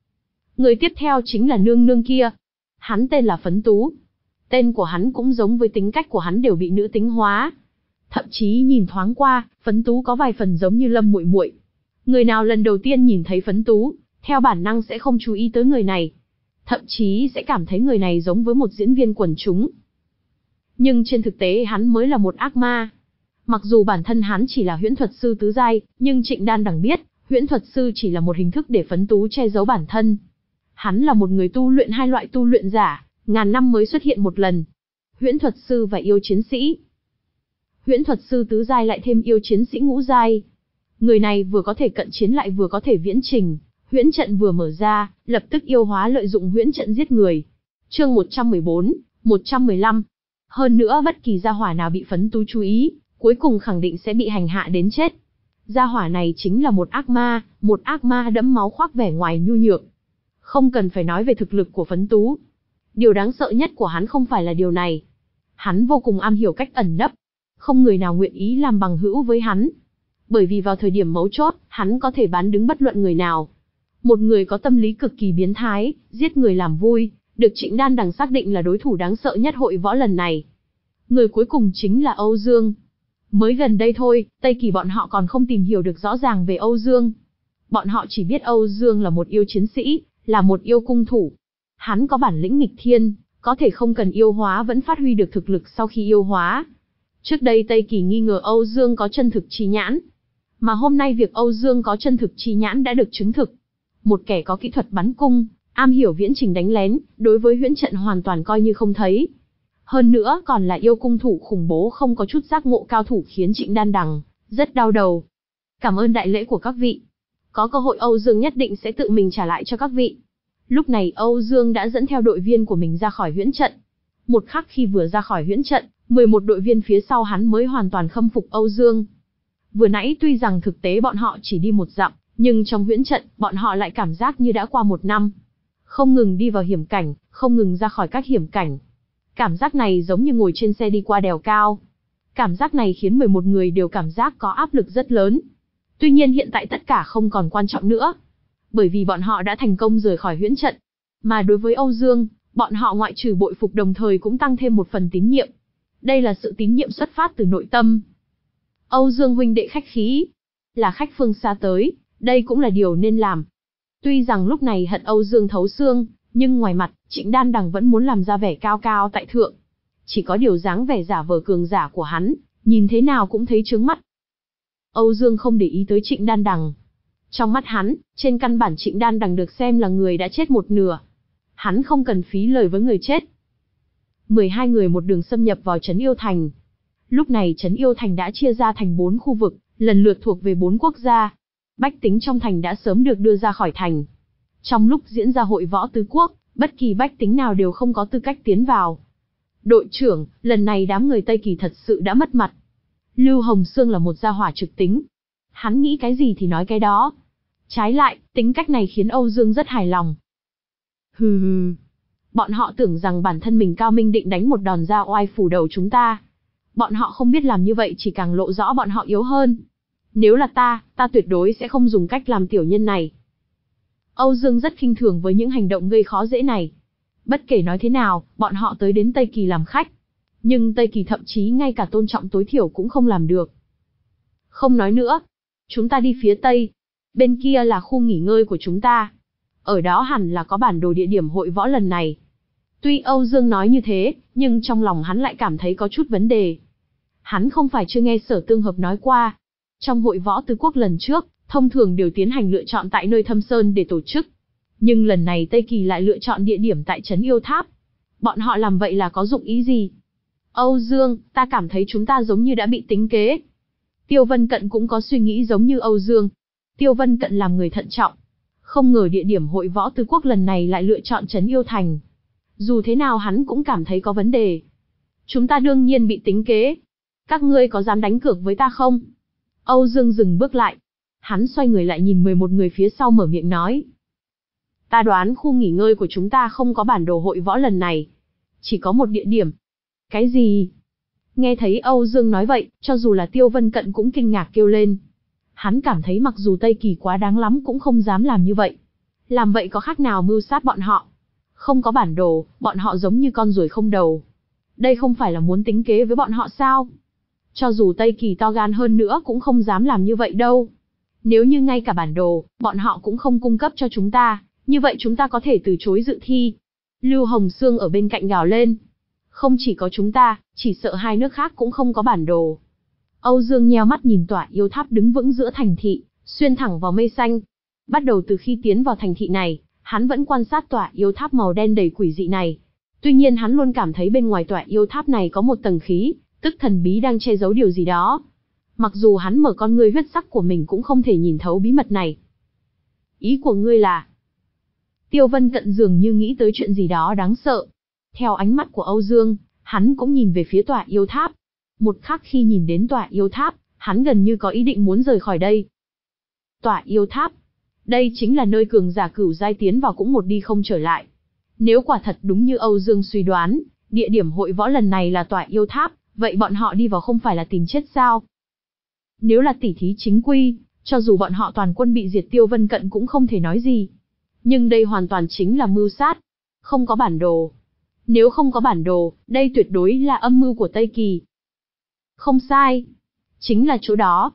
Người tiếp theo chính là nương nương kia. Hắn tên là Phấn Tú. Tên của hắn cũng giống với tính cách của hắn đều bị nữ tính hóa. Thậm chí nhìn thoáng qua, Phấn Tú có vài phần giống như Lâm Muội Muội. Người nào lần đầu tiên nhìn thấy Phấn Tú, theo bản năng sẽ không chú ý tới người này. Thậm chí sẽ cảm thấy người này giống với một diễn viên quần chúng. Nhưng trên thực tế hắn mới là một ác ma. Mặc dù bản thân hắn chỉ là huyễn thuật sư tứ giai, nhưng Trịnh Đan Đằng biết, huyễn thuật sư chỉ là một hình thức để Phấn Tú che giấu bản thân. Hắn là một người tu luyện hai loại tu luyện giả, ngàn năm mới xuất hiện một lần. Huyễn thuật sư và yêu chiến sĩ. Huyễn thuật sư tứ giai lại thêm yêu chiến sĩ ngũ giai. Người này vừa có thể cận chiến lại vừa có thể viễn trình, huyễn trận vừa mở ra, lập tức yêu hóa lợi dụng huyễn trận giết người. Chương một trăm mười bốn, một trăm mười lăm. Hơn nữa bất kỳ gia hỏa nào bị Phấn Tú chú ý, cuối cùng khẳng định sẽ bị hành hạ đến chết. Gia hỏa này chính là một ác ma, một ác ma đẫm máu khoác vẻ ngoài nhu nhược. Không cần phải nói về thực lực của Phấn Tú. Điều đáng sợ nhất của hắn không phải là điều này. Hắn vô cùng am hiểu cách ẩn nấp. Không người nào nguyện ý làm bằng hữu với hắn. Bởi vì vào thời điểm mấu chốt, hắn có thể bán đứng bất luận người nào. Một người có tâm lý cực kỳ biến thái, giết người làm vui, được Trịnh Đan Đằng xác định là đối thủ đáng sợ nhất hội võ lần này. Người cuối cùng chính là Âu Dương. Mới gần đây thôi, Tây Kỳ bọn họ còn không tìm hiểu được rõ ràng về Âu Dương. Bọn họ chỉ biết Âu Dương là một yêu chiến sĩ, là một yêu cung thủ. Hắn có bản lĩnh nghịch thiên, có thể không cần yêu hóa vẫn phát huy được thực lực sau khi yêu hóa. Trước đây Tây Kỳ nghi ngờ Âu Dương có chân thực chi nhãn. Mà hôm nay việc Âu Dương có chân thực chi nhãn đã được chứng thực. Một kẻ có kỹ thuật bắn cung, am hiểu viễn trình đánh lén, đối với huyễn trận hoàn toàn coi như không thấy. Hơn nữa còn là yêu cung thủ khủng bố không có chút giác ngộ cao thủ khiến Trịnh Đan Đằng rất đau đầu. Cảm ơn đại lễ của các vị. Có cơ hội Âu Dương nhất định sẽ tự mình trả lại cho các vị. Lúc này Âu Dương đã dẫn theo đội viên của mình ra khỏi huyễn trận. Một khắc khi vừa ra khỏi huyễn trận, mười một đội viên phía sau hắn mới hoàn toàn khâm phục Âu Dương. Vừa nãy tuy rằng thực tế bọn họ chỉ đi một dặm, nhưng trong huyễn trận, bọn họ lại cảm giác như đã qua một năm. Không ngừng đi vào hiểm cảnh, không ngừng ra khỏi các hiểm cảnh. Cảm giác này giống như ngồi trên xe đi qua đèo cao. Cảm giác này khiến mười một người đều cảm giác có áp lực rất lớn. Tuy nhiên hiện tại tất cả không còn quan trọng nữa. Bởi vì bọn họ đã thành công rời khỏi huyễn trận. Mà đối với Âu Dương, bọn họ ngoại trừ bội phục đồng thời cũng tăng thêm một phần tín nhiệm. Đây là sự tín nhiệm xuất phát từ nội tâm. Âu Dương huynh đệ khách khí. Là khách phương xa tới, đây cũng là điều nên làm. Tuy rằng lúc này hận Âu Dương thấu xương, nhưng ngoài mặt, Trịnh Đan Đằng vẫn muốn làm ra vẻ cao cao tại thượng. Chỉ có điều dáng vẻ giả vờ cường giả của hắn, nhìn thế nào cũng thấy chướng mắt. Âu Dương không để ý tới Trịnh Đan Đằng. Trong mắt hắn, trên căn bản Trịnh Đan Đằng được xem là người đã chết một nửa. Hắn không cần phí lời với người chết. mười hai người một đường xâm nhập vào Trấn Yêu Thành. Lúc này Trấn Yêu Thành đã chia ra thành bốn khu vực, lần lượt thuộc về bốn quốc gia. Bách tính trong thành đã sớm được đưa ra khỏi thành. Trong lúc diễn ra hội võ tứ quốc, bất kỳ bách tính nào đều không có tư cách tiến vào. Đội trưởng, lần này đám người Tây Kỳ thật sự đã mất mặt. Lưu Hồng Sương là một gia hỏa trực tính. Hắn nghĩ cái gì thì nói cái đó. Trái lại, tính cách này khiến Âu Dương rất hài lòng. Hừ hừ. Bọn họ tưởng rằng bản thân mình cao minh định đánh một đòn ra oai phủ đầu chúng ta. Bọn họ không biết làm như vậy chỉ càng lộ rõ bọn họ yếu hơn. Nếu là ta, ta tuyệt đối sẽ không dùng cách làm tiểu nhân này. Âu Dương rất khinh thường với những hành động gây khó dễ này. Bất kể nói thế nào, bọn họ tới đến Tây Kỳ làm khách. Nhưng Tây Kỳ thậm chí ngay cả tôn trọng tối thiểu cũng không làm được. Không nói nữa. Chúng ta đi phía Tây. Bên kia là khu nghỉ ngơi của chúng ta. Ở đó hẳn là có bản đồ địa điểm hội võ lần này. Tuy Âu Dương nói như thế, nhưng trong lòng hắn lại cảm thấy có chút vấn đề. Hắn không phải chưa nghe Sở Tương Hợp nói qua. Trong hội võ tứ quốc lần trước, thông thường đều tiến hành lựa chọn tại nơi Thâm Sơn để tổ chức. Nhưng lần này Tây Kỳ lại lựa chọn địa điểm tại Trấn Yêu Tháp. Bọn họ làm vậy là có dụng ý gì? Âu Dương, ta cảm thấy chúng ta giống như đã bị tính kế. Tiêu Vân Cận cũng có suy nghĩ giống như Âu Dương. Tiêu Vân Cận làm người thận trọng. Không ngờ địa điểm hội võ tứ quốc lần này lại lựa chọn Trấn Yêu Thành. Dù thế nào hắn cũng cảm thấy có vấn đề. Chúng ta đương nhiên bị tính kế. Các ngươi có dám đánh cược với ta không? Âu Dương dừng bước lại. Hắn xoay người lại nhìn mười một người phía sau mở miệng nói. Ta đoán khu nghỉ ngơi của chúng ta không có bản đồ hội võ lần này. Chỉ có một địa điểm. Cái gì? Nghe thấy Âu Dương nói vậy, cho dù là Tiêu Vân Cận cũng kinh ngạc kêu lên. Hắn cảm thấy mặc dù Tây Kỳ quá đáng lắm cũng không dám làm như vậy. Làm vậy có khác nào mưu sát bọn họ. Không có bản đồ, bọn họ giống như con ruồi không đầu. Đây không phải là muốn tính kế với bọn họ sao? Cho dù Tây Kỳ to gan hơn nữa cũng không dám làm như vậy đâu. Nếu như ngay cả bản đồ, bọn họ cũng không cung cấp cho chúng ta, như vậy chúng ta có thể từ chối dự thi. Lưu Hồng Sương ở bên cạnh gào lên. Không chỉ có chúng ta, chỉ sợ hai nước khác cũng không có bản đồ. Âu Dương nheo mắt nhìn tỏa yêu tháp đứng vững giữa thành thị, xuyên thẳng vào mây xanh. Bắt đầu từ khi tiến vào thành thị này, hắn vẫn quan sát tỏa yêu tháp màu đen đầy quỷ dị này. Tuy nhiên hắn luôn cảm thấy bên ngoài tỏa yêu tháp này có một tầng khí, tức thần bí đang che giấu điều gì đó. Mặc dù hắn mở con ngươi huyết sắc của mình cũng không thể nhìn thấu bí mật này. Ý của ngươi là... Tiêu Vân Cận dường như nghĩ tới chuyện gì đó đáng sợ. Theo ánh mắt của Âu Dương, hắn cũng nhìn về phía tỏa yêu tháp. Một khắc khi nhìn đến tỏa yêu tháp, hắn gần như có ý định muốn rời khỏi đây. Tỏa yêu tháp. Đây chính là nơi cường giả cửu giai tiến vào cũng một đi không trở lại. Nếu quả thật đúng như Âu Dương suy đoán, địa điểm hội võ lần này là tỏa yêu tháp, vậy bọn họ đi vào không phải là tìm chết sao? Nếu là tỉ thí chính quy, cho dù bọn họ toàn quân bị diệt Tiêu Vân Cận cũng không thể nói gì. Nhưng đây hoàn toàn chính là mưu sát. Không có bản đồ. Nếu không có bản đồ, đây tuyệt đối là âm mưu của Tây Kỳ. Không sai. Chính là chỗ đó.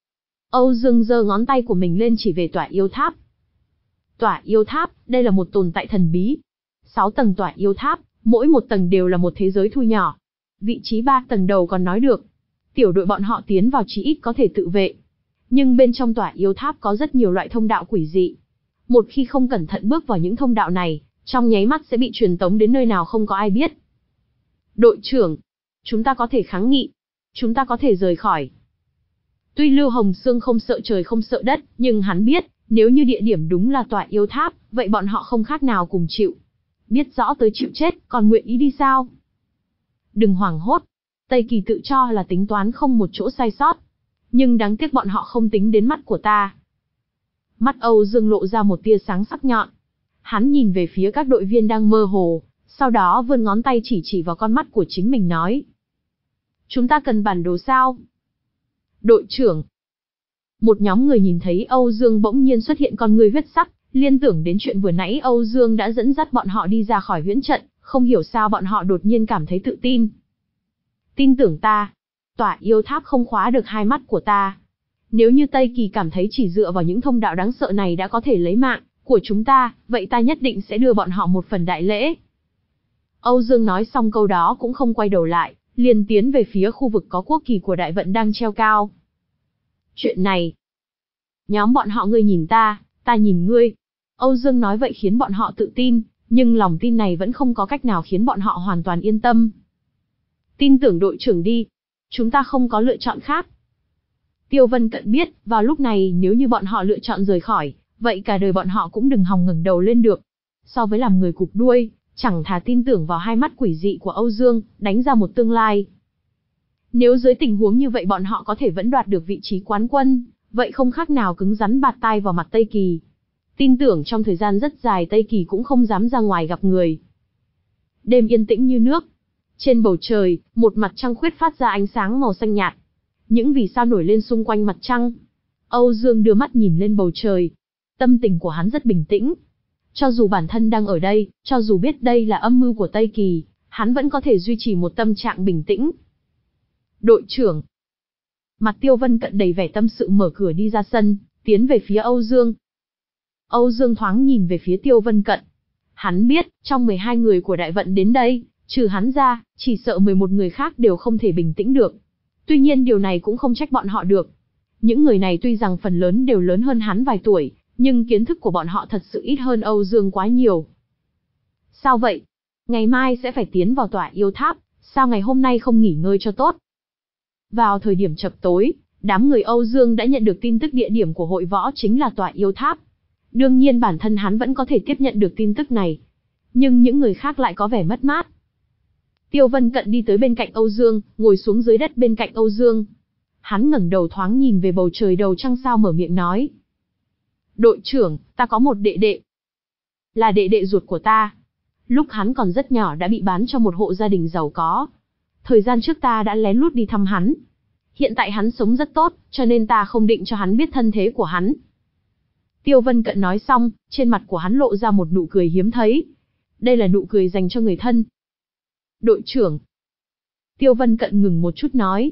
Âu Dương giơ ngón tay của mình lên chỉ về tỏa yêu tháp. Tỏa yêu tháp, đây là một tồn tại thần bí. Sáu tầng tỏa yêu tháp, mỗi một tầng đều là một thế giới thu nhỏ. Vị trí ba tầng đầu còn nói được. Tiểu đội bọn họ tiến vào chí ít có thể tự vệ. Nhưng bên trong tỏa yêu tháp có rất nhiều loại thông đạo quỷ dị. Một khi không cẩn thận bước vào những thông đạo này, trong nháy mắt sẽ bị truyền tống đến nơi nào không có ai biết. Đội trưởng, chúng ta có thể kháng nghị. Chúng ta có thể rời khỏi. Tuy Lưu Hồng Sương không sợ trời không sợ đất, nhưng hắn biết, nếu như địa điểm đúng là tỏa yêu tháp, vậy bọn họ không khác nào cùng chịu. Biết rõ tới chịu chết, còn nguyện ý đi sao? Đừng hoảng hốt. Tây Kỳ tự cho là tính toán không một chỗ sai sót. Nhưng đáng tiếc bọn họ không tính đến mắt của ta. Mắt Âu Dương lộ ra một tia sáng sắc nhọn. Hắn nhìn về phía các đội viên đang mơ hồ, sau đó vươn ngón tay chỉ chỉ vào con mắt của chính mình nói. Chúng ta cần bản đồ sao? Đội trưởng. Một nhóm người nhìn thấy Âu Dương bỗng nhiên xuất hiện con người huyết sắc, liên tưởng đến chuyện vừa nãy Âu Dương đã dẫn dắt bọn họ đi ra khỏi huyễn trận, không hiểu sao bọn họ đột nhiên cảm thấy tự tin. Tin tưởng ta. Tỏa yêu tháp không khóa được hai mắt của ta. Nếu như Tây Kỳ cảm thấy chỉ dựa vào những thông đạo đáng sợ này đã có thể lấy mạng của chúng ta, vậy ta nhất định sẽ đưa bọn họ một phần đại lễ. Âu Dương nói xong câu đó cũng không quay đầu lại, liền tiến về phía khu vực có quốc kỳ của Đại Vận đang treo cao. Chuyện này, nhóm bọn họ ngươi nhìn ta, ta nhìn ngươi. Âu Dương nói vậy khiến bọn họ tự tin, nhưng lòng tin này vẫn không có cách nào khiến bọn họ hoàn toàn yên tâm. Tin tưởng đội trưởng đi, chúng ta không có lựa chọn khác. Tiêu Vân Cận biết, vào lúc này nếu như bọn họ lựa chọn rời khỏi, vậy cả đời bọn họ cũng đừng hòng ngẩng đầu lên được. So với làm người cụp đuôi, chẳng thà tin tưởng vào hai mắt quỷ dị của Âu Dương, đánh ra một tương lai. Nếu dưới tình huống như vậy bọn họ có thể vẫn đoạt được vị trí quán quân, vậy không khác nào cứng rắn bạt tai vào mặt Tây Kỳ. Tin tưởng trong thời gian rất dài Tây Kỳ cũng không dám ra ngoài gặp người. Đêm yên tĩnh như nước. Trên bầu trời, một mặt trăng khuyết phát ra ánh sáng màu xanh nhạt. Những vì sao nổi lên xung quanh mặt trăng. Âu Dương đưa mắt nhìn lên bầu trời. Tâm tình của hắn rất bình tĩnh. Cho dù bản thân đang ở đây, cho dù biết đây là âm mưu của Tây Kỳ, hắn vẫn có thể duy trì một tâm trạng bình tĩnh. Đội trưởng. Mặt Tiêu Vân Cận đầy vẻ tâm sự mở cửa đi ra sân, tiến về phía Âu Dương. Âu Dương thoáng nhìn về phía Tiêu Vân Cận. Hắn biết, trong mười hai người của Đại Vận đến đây, trừ hắn ra, chỉ sợ mười một người khác đều không thể bình tĩnh được. Tuy nhiên điều này cũng không trách bọn họ được. Những người này tuy rằng phần lớn đều lớn hơn hắn vài tuổi, nhưng kiến thức của bọn họ thật sự ít hơn Âu Dương quá nhiều. Sao vậy? Ngày mai sẽ phải tiến vào tỏa yêu tháp, sao ngày hôm nay không nghỉ ngơi cho tốt? Vào thời điểm chập tối, đám người Âu Dương đã nhận được tin tức địa điểm của hội võ chính là tỏa yêu tháp. Đương nhiên bản thân hắn vẫn có thể tiếp nhận được tin tức này. Nhưng những người khác lại có vẻ mất mát. Tiêu Vân Cận đi tới bên cạnh Âu Dương, ngồi xuống dưới đất bên cạnh Âu Dương. Hắn ngẩng đầu thoáng nhìn về bầu trời đầu trăng sao mở miệng nói. Đội trưởng, ta có một đệ đệ. Là đệ đệ ruột của ta. Lúc hắn còn rất nhỏ đã bị bán cho một hộ gia đình giàu có. Thời gian trước ta đã lén lút đi thăm hắn. Hiện tại hắn sống rất tốt, cho nên ta không định cho hắn biết thân thế của hắn. Tiêu Vân Cận nói xong, trên mặt của hắn lộ ra một nụ cười hiếm thấy. Đây là nụ cười dành cho người thân. Đội trưởng. Tiêu Vân Cận ngừng một chút nói.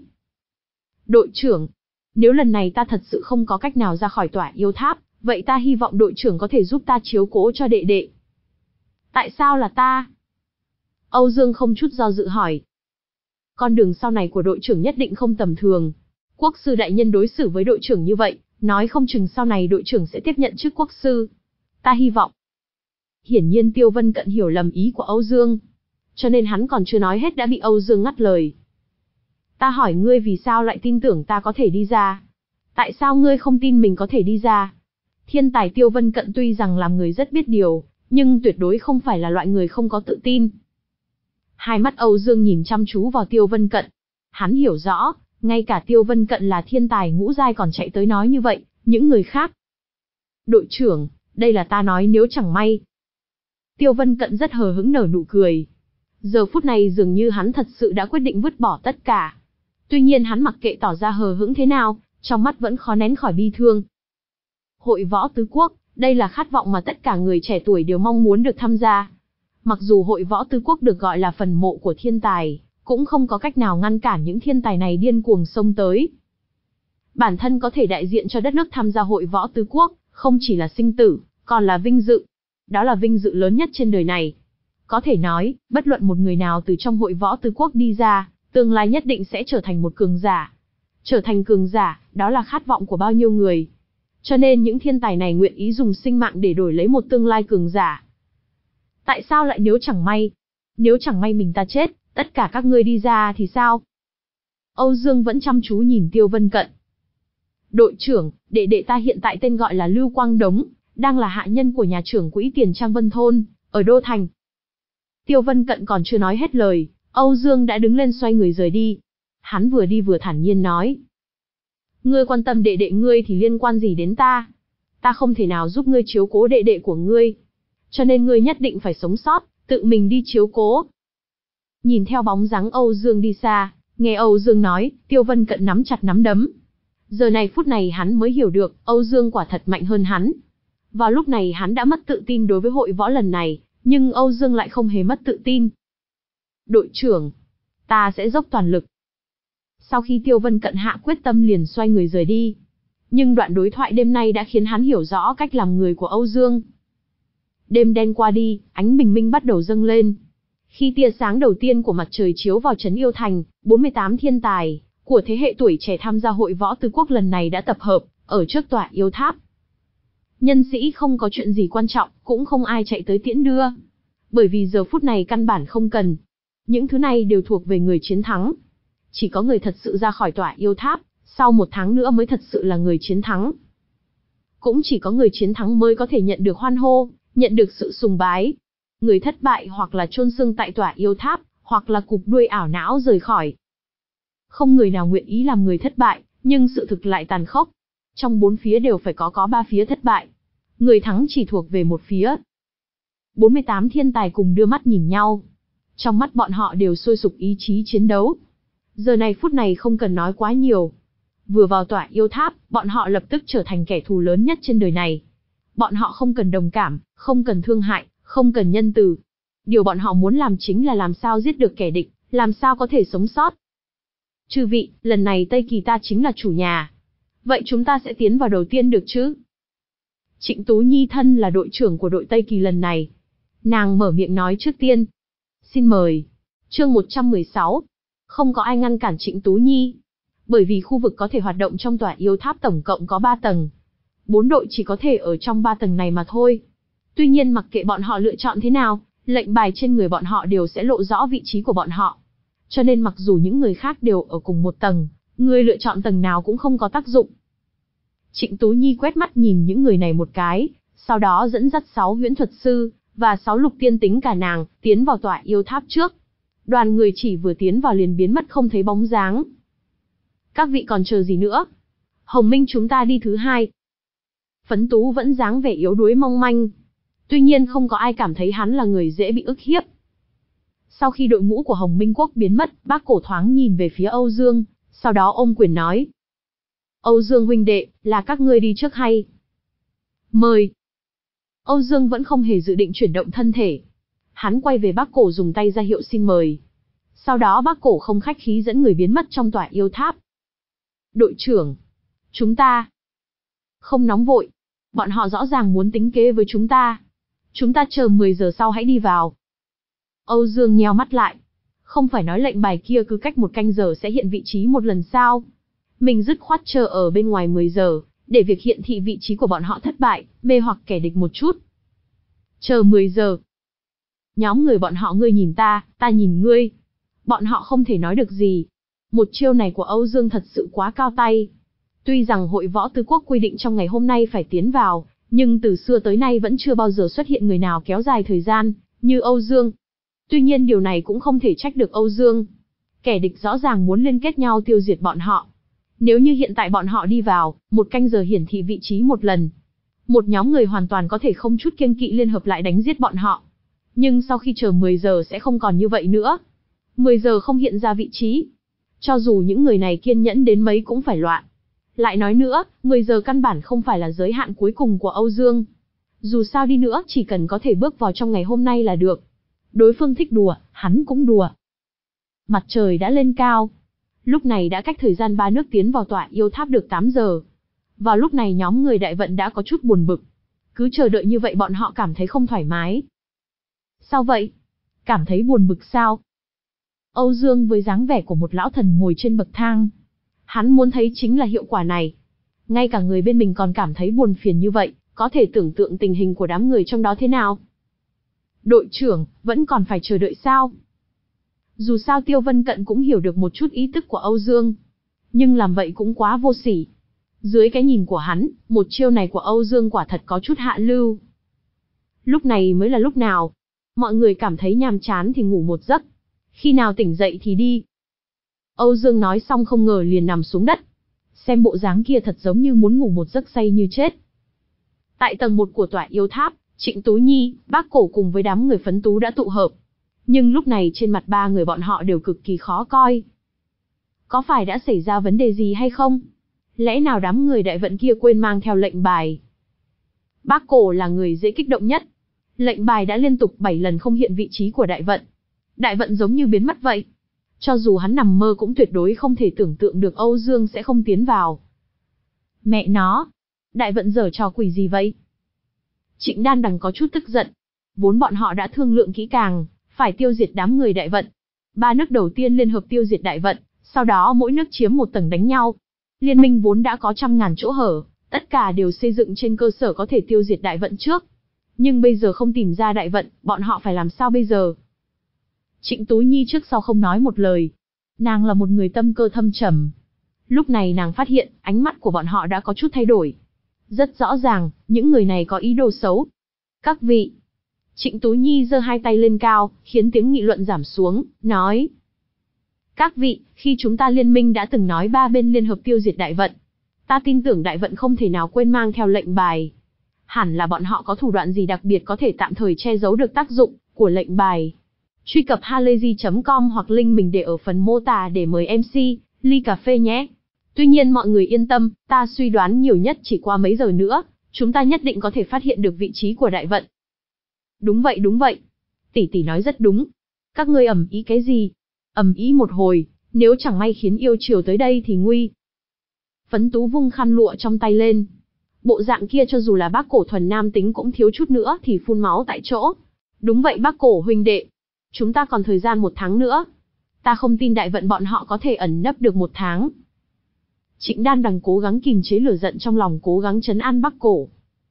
Đội trưởng, nếu lần này ta thật sự không có cách nào ra khỏi tỏa yêu tháp, vậy ta hy vọng đội trưởng có thể giúp ta chiếu cố cho đệ đệ. Tại sao là ta? Âu Dương không chút do dự hỏi. Con đường sau này của đội trưởng nhất định không tầm thường. Quốc sư đại nhân đối xử với đội trưởng như vậy, nói không chừng sau này đội trưởng sẽ tiếp nhận chức quốc sư. Ta hy vọng. Hiển nhiên Tiêu Vân Cận hiểu lầm ý của Âu Dương. Cho nên hắn còn chưa nói hết đã bị Âu Dương ngắt lời. Ta hỏi ngươi vì sao lại tin tưởng ta có thể đi ra? Tại sao ngươi không tin mình có thể đi ra? Thiên tài Tiêu Vân Cận tuy rằng làm người rất biết điều, nhưng tuyệt đối không phải là loại người không có tự tin. Hai mắt Âu Dương nhìn chăm chú vào Tiêu Vân Cận. Hắn hiểu rõ, ngay cả Tiêu Vân Cận là thiên tài ngũ giai còn chạy tới nói như vậy, những người khác. Đội trưởng, đây là ta nói nếu chẳng may. Tiêu Vân Cận rất hờ hững nở nụ cười. Giờ phút này dường như hắn thật sự đã quyết định vứt bỏ tất cả. Tuy nhiên hắn mặc kệ tỏ ra hờ hững thế nào, trong mắt vẫn khó nén khỏi bi thương. Hội võ tứ quốc, đây là khát vọng mà tất cả người trẻ tuổi đều mong muốn được tham gia. Mặc dù hội võ tứ quốc được gọi là phần mộ của thiên tài, cũng không có cách nào ngăn cản những thiên tài này điên cuồng xông tới. Bản thân có thể đại diện cho đất nước tham gia hội võ tứ quốc, không chỉ là sinh tử, còn là vinh dự. Đó là vinh dự lớn nhất trên đời này. Có thể nói, bất luận một người nào từ trong hội võ tứ quốc đi ra, tương lai nhất định sẽ trở thành một cường giả. Trở thành cường giả, đó là khát vọng của bao nhiêu người. Cho nên những thiên tài này nguyện ý dùng sinh mạng để đổi lấy một tương lai cường giả. Tại sao lại nếu chẳng may? Nếu chẳng may mình ta chết, tất cả các ngươi đi ra thì sao? Âu Dương vẫn chăm chú nhìn Tiêu Vân Cận. Đội trưởng, đệ đệ ta hiện tại tên gọi là Lưu Quang Đống, đang là hạ nhân của nhà trưởng quỹ Tiền Trang Vân Thôn, ở Đô Thành. Tiêu Vân Cận còn chưa nói hết lời, Âu Dương đã đứng lên xoay người rời đi. Hắn vừa đi vừa thản nhiên nói. Ngươi quan tâm đệ đệ ngươi thì liên quan gì đến ta? Ta không thể nào giúp ngươi chiếu cố đệ đệ của ngươi. Cho nên ngươi nhất định phải sống sót, tự mình đi chiếu cố. Nhìn theo bóng dáng Âu Dương đi xa, nghe Âu Dương nói, Tiêu Vân Cận nắm chặt nắm đấm. Giờ này phút này hắn mới hiểu được, Âu Dương quả thật mạnh hơn hắn. Vào lúc này hắn đã mất tự tin đối với hội võ lần này, nhưng Âu Dương lại không hề mất tự tin. Đội trưởng, ta sẽ dốc toàn lực. Sau khi Tiêu Vân Cận hạ quyết tâm liền xoay người rời đi. Nhưng đoạn đối thoại đêm nay đã khiến hắn hiểu rõ cách làm người của Âu Dương. Đêm đen qua đi, ánh bình minh bắt đầu dâng lên. Khi tia sáng đầu tiên của mặt trời chiếu vào trấn Yêu Thành, bốn mươi tám thiên tài của thế hệ tuổi trẻ tham gia hội võ tứ quốc lần này đã tập hợp ở trước tòa yêu tháp. Nhân sĩ không có chuyện gì quan trọng, cũng không ai chạy tới tiễn đưa. Bởi vì giờ phút này căn bản không cần. Những thứ này đều thuộc về người chiến thắng. Chỉ có người thật sự ra khỏi tòa yêu tháp, sau một tháng nữa mới thật sự là người chiến thắng. Cũng chỉ có người chiến thắng mới có thể nhận được hoan hô, nhận được sự sùng bái. Người thất bại hoặc là chôn xương tại tòa yêu tháp, hoặc là cụp đuôi ảo não rời khỏi. Không người nào nguyện ý làm người thất bại, nhưng sự thực lại tàn khốc. Trong bốn phía đều phải có có ba phía thất bại. Người thắng chỉ thuộc về một phía. bốn mươi tám thiên tài cùng đưa mắt nhìn nhau. Trong mắt bọn họ đều sôi sục ý chí chiến đấu. Giờ này phút này không cần nói quá nhiều. Vừa vào tòa yêu tháp, bọn họ lập tức trở thành kẻ thù lớn nhất trên đời này. Bọn họ không cần đồng cảm, không cần thương hại, không cần nhân từ. Điều bọn họ muốn làm chính là làm sao giết được kẻ địch, làm sao có thể sống sót. Chư vị, lần này Tây Kỳ ta chính là chủ nhà. Vậy chúng ta sẽ tiến vào đầu tiên được chứ? Trịnh Tú Nhi thân là đội trưởng của đội Tây Kỳ lần này. Nàng mở miệng nói trước tiên. Xin mời. Chương một trăm mười sáu. Không có ai ngăn cản Trịnh Tú Nhi. Bởi vì khu vực có thể hoạt động trong tòa yêu tháp tổng cộng có ba tầng. Bốn đội chỉ có thể ở trong ba tầng này mà thôi. Tuy nhiên mặc kệ bọn họ lựa chọn thế nào, lệnh bài trên người bọn họ đều sẽ lộ rõ vị trí của bọn họ. Cho nên mặc dù những người khác đều ở cùng một tầng, người lựa chọn tầng nào cũng không có tác dụng. Trịnh Tú Nhi quét mắt nhìn những người này một cái, sau đó dẫn dắt sáu huyễn thuật sư, và sáu lục tiên tính cả nàng, tiến vào tòa yêu tháp trước. Đoàn người chỉ vừa tiến vào liền biến mất không thấy bóng dáng. Các vị còn chờ gì nữa? Hồng Minh chúng ta đi thứ hai. Phấn Tú vẫn dáng vẻ yếu đuối mong manh. Tuy nhiên không có ai cảm thấy hắn là người dễ bị ức hiếp. Sau khi đội ngũ của Hồng Minh Quốc biến mất, Bác Cổ thoáng nhìn về phía Âu Dương, sau đó ôm quyền nói. Âu Dương huynh đệ, là các ngươi đi trước hay? Mời. Âu Dương vẫn không hề dự định chuyển động thân thể. Hắn quay về Bác Cổ dùng tay ra hiệu xin mời. Sau đó Bác Cổ không khách khí dẫn người biến mất trong tòa yêu tháp. Đội trưởng, chúng ta không nóng vội. Bọn họ rõ ràng muốn tính kế với chúng ta. Chúng ta chờ mười giờ sau hãy đi vào. Âu Dương nheo mắt lại. Không phải nói lệnh bài kia cứ cách một canh giờ sẽ hiện vị trí một lần sao? Mình dứt khoát chờ ở bên ngoài mười giờ, để việc hiện thị vị trí của bọn họ thất bại, mê hoặc kẻ địch một chút. Chờ mười giờ. Nhóm người bọn họ ngươi nhìn ta, ta nhìn ngươi. Bọn họ không thể nói được gì. Một chiêu này của Âu Dương thật sự quá cao tay. Tuy rằng hội võ tứ quốc quy định trong ngày hôm nay phải tiến vào, nhưng từ xưa tới nay vẫn chưa bao giờ xuất hiện người nào kéo dài thời gian, như Âu Dương. Tuy nhiên điều này cũng không thể trách được Âu Dương. Kẻ địch rõ ràng muốn liên kết nhau tiêu diệt bọn họ. Nếu như hiện tại bọn họ đi vào, một canh giờ hiển thị vị trí một lần. Một nhóm người hoàn toàn có thể không chút kiêng kỵ liên hợp lại đánh giết bọn họ. Nhưng sau khi chờ mười giờ sẽ không còn như vậy nữa. mười giờ không hiện ra vị trí. Cho dù những người này kiên nhẫn đến mấy cũng phải loạn. Lại nói nữa, mười giờ căn bản không phải là giới hạn cuối cùng của Âu Dương. Dù sao đi nữa, chỉ cần có thể bước vào trong ngày hôm nay là được. Đối phương thích đùa, hắn cũng đùa. Mặt trời đã lên cao. Lúc này đã cách thời gian ba nước tiến vào tòa yêu tháp được tám giờ. Vào lúc này nhóm người đại vận đã có chút buồn bực. Cứ chờ đợi như vậy bọn họ cảm thấy không thoải mái. Sao vậy? Cảm thấy buồn bực sao? Âu Dương với dáng vẻ của một lão thần ngồi trên bậc thang. Hắn muốn thấy chính là hiệu quả này. Ngay cả người bên mình còn cảm thấy buồn phiền như vậy, có thể tưởng tượng tình hình của đám người trong đó thế nào. Đội trưởng, vẫn còn phải chờ đợi sao? Dù sao Tiêu Vân Cận cũng hiểu được một chút ý tức của Âu Dương. Nhưng làm vậy cũng quá vô sỉ. Dưới cái nhìn của hắn, một chiêu này của Âu Dương quả thật có chút hạ lưu. Lúc này mới là lúc nào? Mọi người cảm thấy nhàm chán thì ngủ một giấc. Khi nào tỉnh dậy thì đi. Âu Dương nói xong không ngờ liền nằm xuống đất. Xem bộ dáng kia thật giống như muốn ngủ một giấc say như chết. Tại tầng một của tòa yêu tháp, Trịnh Tú Nhi, Bác Cổ cùng với đám người phấn tú đã tụ hợp. Nhưng lúc này trên mặt ba người bọn họ đều cực kỳ khó coi. Có phải đã xảy ra vấn đề gì hay không? Lẽ nào đám người đại vận kia quên mang theo lệnh bài? Bác Cổ là người dễ kích động nhất. Lệnh bài đã liên tục bảy lần không hiện vị trí của đại vận. Đại vận giống như biến mất vậy. Cho dù hắn nằm mơ cũng tuyệt đối không thể tưởng tượng được Âu Dương sẽ không tiến vào. Mẹ nó! Đại vận giở trò quỷ gì vậy? Trịnh Đan Đằng có chút tức giận. Vốn bọn họ đã thương lượng kỹ càng, phải tiêu diệt đám người đại vận. Ba nước đầu tiên liên hợp tiêu diệt đại vận, sau đó mỗi nước chiếm một tầng đánh nhau. Liên minh vốn đã có trăm ngàn chỗ hở, tất cả đều xây dựng trên cơ sở có thể tiêu diệt đại vận trước. Nhưng bây giờ không tìm ra đại vận, bọn họ phải làm sao bây giờ? Trịnh Tú Nhi trước sau không nói một lời. Nàng là một người tâm cơ thâm trầm. Lúc này nàng phát hiện, ánh mắt của bọn họ đã có chút thay đổi. Rất rõ ràng, những người này có ý đồ xấu. Các vị. Trịnh Tú Nhi giơ hai tay lên cao, khiến tiếng nghị luận giảm xuống, nói. Các vị, khi chúng ta liên minh đã từng nói ba bên liên hợp tiêu diệt đại vận. Ta tin tưởng đại vận không thể nào quên mang theo lệnh bài. Hẳn là bọn họ có thủ đoạn gì đặc biệt có thể tạm thời che giấu được tác dụng của lệnh bài. Truy cập halayzi chấm com hoặc link mình để ở phần mô tả để mời em xê, ly cà phê nhé. Tuy nhiên mọi người yên tâm, ta suy đoán nhiều nhất chỉ qua mấy giờ nữa, chúng ta nhất định có thể phát hiện được vị trí của đại vận. Đúng vậy đúng vậy. Tỷ tỷ nói rất đúng. Các ngươi ầm ý cái gì? Ầm ý một hồi, nếu chẳng may khiến yêu triều tới đây thì nguy. Phấn Tú vung khăn lụa trong tay lên. Bộ dạng kia cho dù là Bác Cổ thuần nam tính cũng thiếu chút nữa thì phun máu tại chỗ. Đúng vậy Bác Cổ huynh đệ. Chúng ta còn thời gian một tháng nữa. Ta không tin đại vận bọn họ có thể ẩn nấp được một tháng. Trịnh Đan Đằng cố gắng kìm chế lửa giận trong lòng, cố gắng trấn an Bác Cổ.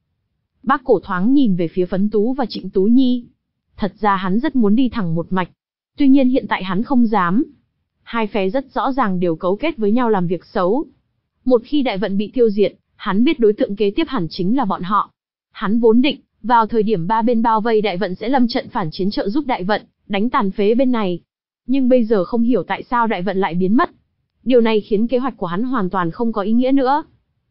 Bác Cổ thoáng nhìn về phía Phấn Tú và Trịnh Tú Nhi. Thật ra hắn rất muốn đi thẳng một mạch. Tuy nhiên hiện tại hắn không dám. Hai phe rất rõ ràng đều cấu kết với nhau làm việc xấu. Một khi đại vận bị tiêu diệt, hắn biết đối tượng kế tiếp hẳn chính là bọn họ. Hắn vốn định, vào thời điểm ba bên bao vây đại vận sẽ lâm trận phản chiến trợ giúp đại vận, đánh tàn phế bên này. Nhưng bây giờ không hiểu tại sao đại vận lại biến mất. Điều này khiến kế hoạch của hắn hoàn toàn không có ý nghĩa nữa.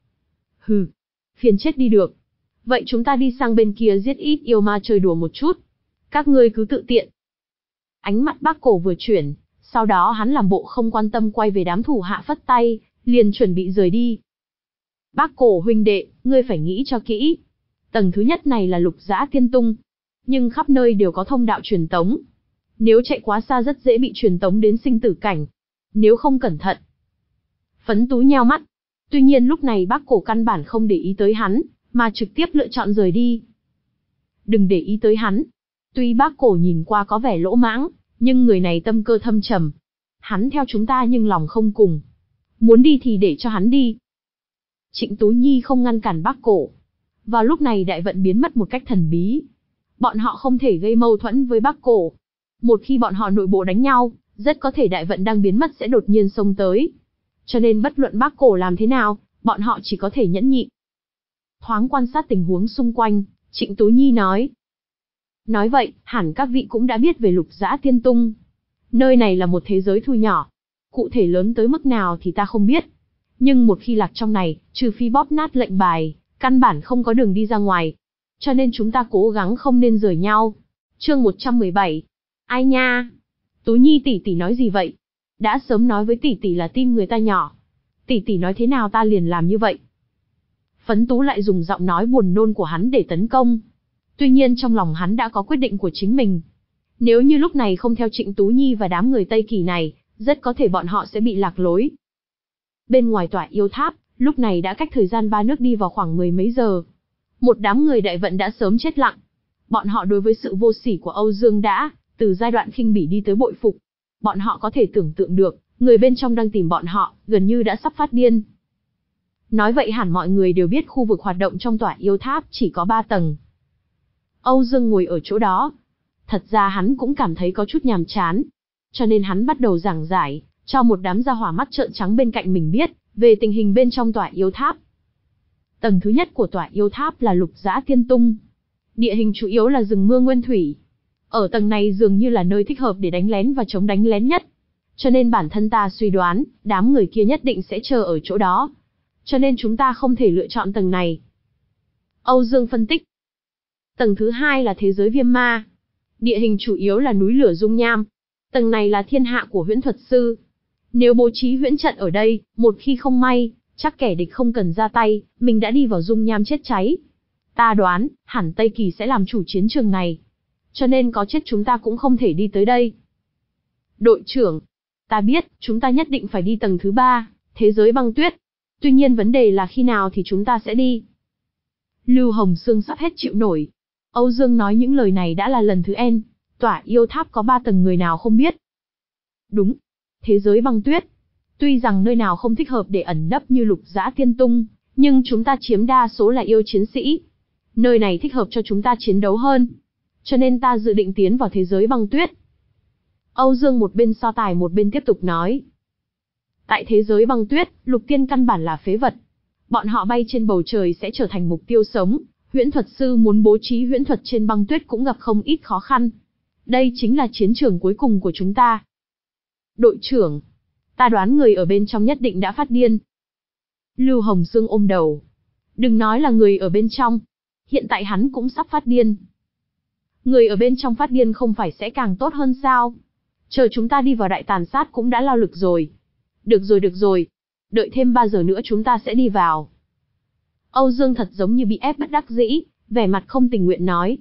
Hừ, phiền chết đi được. Vậy chúng ta đi sang bên kia giết ít yêu ma chơi đùa một chút. Các ngươi cứ tự tiện. Ánh mắt Bác Cổ vừa chuyển, Sau đó hắn làm bộ không quan tâm quay về đám thủ hạ phất tay, liền chuẩn bị rời đi. Bác Cổ huynh đệ, ngươi phải nghĩ cho kỹ. Tầng thứ nhất này là Lục Giã Tiên Tung, nhưng khắp nơi đều có thông đạo truyền tống. Nếu chạy quá xa rất dễ bị truyền tống đến sinh tử cảnh. Nếu không cẩn thận. Phấn Tú nheo mắt. Tuy nhiên lúc này bác Cổ căn bản không để ý tới hắn, mà trực tiếp lựa chọn rời đi. Đừng để ý tới hắn. Tuy bác Cổ nhìn qua có vẻ lỗ mãng, nhưng người này tâm cơ thâm trầm. Hắn theo chúng ta nhưng lòng không cùng. Muốn đi thì để cho hắn đi. Trịnh Tú Nhi không ngăn cản bác Cổ. Vào lúc này đại vận biến mất một cách thần bí. Bọn họ không thể gây mâu thuẫn với bác Cổ. Một khi bọn họ nội bộ đánh nhau, rất có thể đại vận đang biến mất sẽ đột nhiên xông tới. Cho nên bất luận bác Cổ làm thế nào, bọn họ chỉ có thể nhẫn nhịn. Thoáng quan sát tình huống xung quanh, Trịnh Tú Nhi nói. Nói vậy, hẳn các vị cũng đã biết về Lục Giã Tiên Tung. Nơi này là một thế giới thu nhỏ. Cụ thể lớn tới mức nào thì ta không biết. Nhưng một khi lạc trong này, trừ phi bóp nát lệnh bài, căn bản không có đường đi ra ngoài. Cho nên chúng ta cố gắng không nên rời nhau. Chương một trăm mười bảy. Ai nha? Tú Nhi tỷ tỷ nói gì vậy? Đã sớm nói với tỷ tỷ là tin người ta nhỏ. Tỷ tỷ nói thế nào ta liền làm như vậy. Phấn Tú lại dùng giọng nói buồn nôn của hắn để tấn công. Tuy nhiên trong lòng hắn đã có quyết định của chính mình. Nếu như lúc này không theo Trịnh Tú Nhi và đám người Tây Kỳ này, rất có thể bọn họ sẽ bị lạc lối. Bên ngoài tỏa yêu tháp, lúc này đã cách thời gian ba nước đi vào khoảng mười mấy giờ. Một đám người đại vận đã sớm chết lặng. Bọn họ đối với sự vô sỉ của Âu Dương đã, từ giai đoạn khinh bỉ đi tới bội phục. Bọn họ có thể tưởng tượng được, người bên trong đang tìm bọn họ, gần như đã sắp phát điên. Nói vậy hẳn mọi người đều biết khu vực hoạt động trong tỏa yêu tháp chỉ có ba tầng. Âu Dương ngồi ở chỗ đó. Thật ra hắn cũng cảm thấy có chút nhàm chán. Cho nên hắn bắt đầu giảng giải, cho một đám gia hỏa mắt trợn trắng bên cạnh mình biết, về tình hình bên trong tỏa yêu tháp. Tầng thứ nhất của tỏa yêu tháp là Lục Giã Tiên Tung. Địa hình chủ yếu là rừng mưa nguyên thủy. Ở tầng này dường như là nơi thích hợp để đánh lén và chống đánh lén nhất. Cho nên bản thân ta suy đoán, đám người kia nhất định sẽ chờ ở chỗ đó. Cho nên chúng ta không thể lựa chọn tầng này. Âu Dương phân tích. Tầng thứ hai là thế giới viêm ma. Địa hình chủ yếu là núi lửa dung nham. Tầng này là thiên hạ của huyễn thuật sư. Nếu bố trí huyễn trận ở đây, một khi không may, chắc kẻ địch không cần ra tay, mình đã đi vào dung nham chết cháy. Ta đoán, hẳn Tây Kỳ sẽ làm chủ chiến trường này. Cho nên có chết chúng ta cũng không thể đi tới đây. Đội trưởng, ta biết, chúng ta nhất định phải đi tầng thứ ba, thế giới băng tuyết. Tuy nhiên vấn đề là khi nào thì chúng ta sẽ đi. Lưu Hồng Sương sắp hết chịu nổi. Âu Dương nói những lời này đã là lần thứ N. Tỏa yêu tháp có ba tầng người nào không biết. Đúng, thế giới băng tuyết. Tuy rằng nơi nào không thích hợp để ẩn nấp như Lục Giã Tiên Tung, nhưng chúng ta chiếm đa số là yêu chiến sĩ. Nơi này thích hợp cho chúng ta chiến đấu hơn. Cho nên ta dự định tiến vào thế giới băng tuyết. Âu Dương một bên so tài một bên tiếp tục nói. Tại thế giới băng tuyết, Lục Tiên căn bản là phế vật. Bọn họ bay trên bầu trời sẽ trở thành mục tiêu sống. Huyễn thuật sư muốn bố trí huyễn thuật trên băng tuyết cũng gặp không ít khó khăn. Đây chính là chiến trường cuối cùng của chúng ta. Đội trưởng, ta đoán người ở bên trong nhất định đã phát điên. Lưu Hồng Sương ôm đầu. Đừng nói là người ở bên trong. Hiện tại hắn cũng sắp phát điên. Người ở bên trong phát điên không phải sẽ càng tốt hơn sao? Chờ chúng ta đi vào đại tàn sát cũng đã lao lực rồi. Được rồi được rồi. Đợi thêm ba giờ nữa chúng ta sẽ đi vào. Âu Dương thật giống như bị ép bất đắc dĩ, vẻ mặt không tình nguyện nói.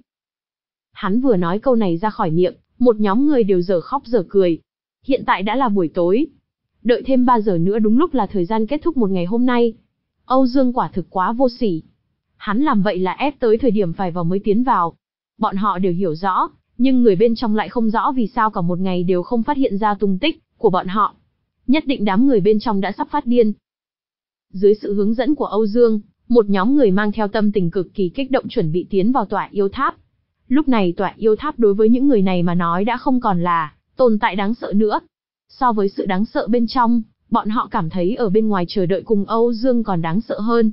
Hắn vừa nói câu này ra khỏi miệng, một nhóm người đều dở khóc dở cười. Hiện tại đã là buổi tối. Đợi thêm ba giờ nữa đúng lúc là thời gian kết thúc một ngày hôm nay. Âu Dương quả thực quá vô sỉ. Hắn làm vậy là ép tới thời điểm phải vào mới tiến vào. Bọn họ đều hiểu rõ, nhưng người bên trong lại không rõ vì sao cả một ngày đều không phát hiện ra tung tích của bọn họ. Nhất định đám người bên trong đã sắp phát điên. Dưới sự hướng dẫn của Âu Dương, một nhóm người mang theo tâm tình cực kỳ kích động chuẩn bị tiến vào tỏa yêu tháp. Lúc này tỏa yêu tháp đối với những người này mà nói đã không còn là tồn tại đáng sợ nữa. So với sự đáng sợ bên trong, bọn họ cảm thấy ở bên ngoài chờ đợi cùng Âu Dương còn đáng sợ hơn.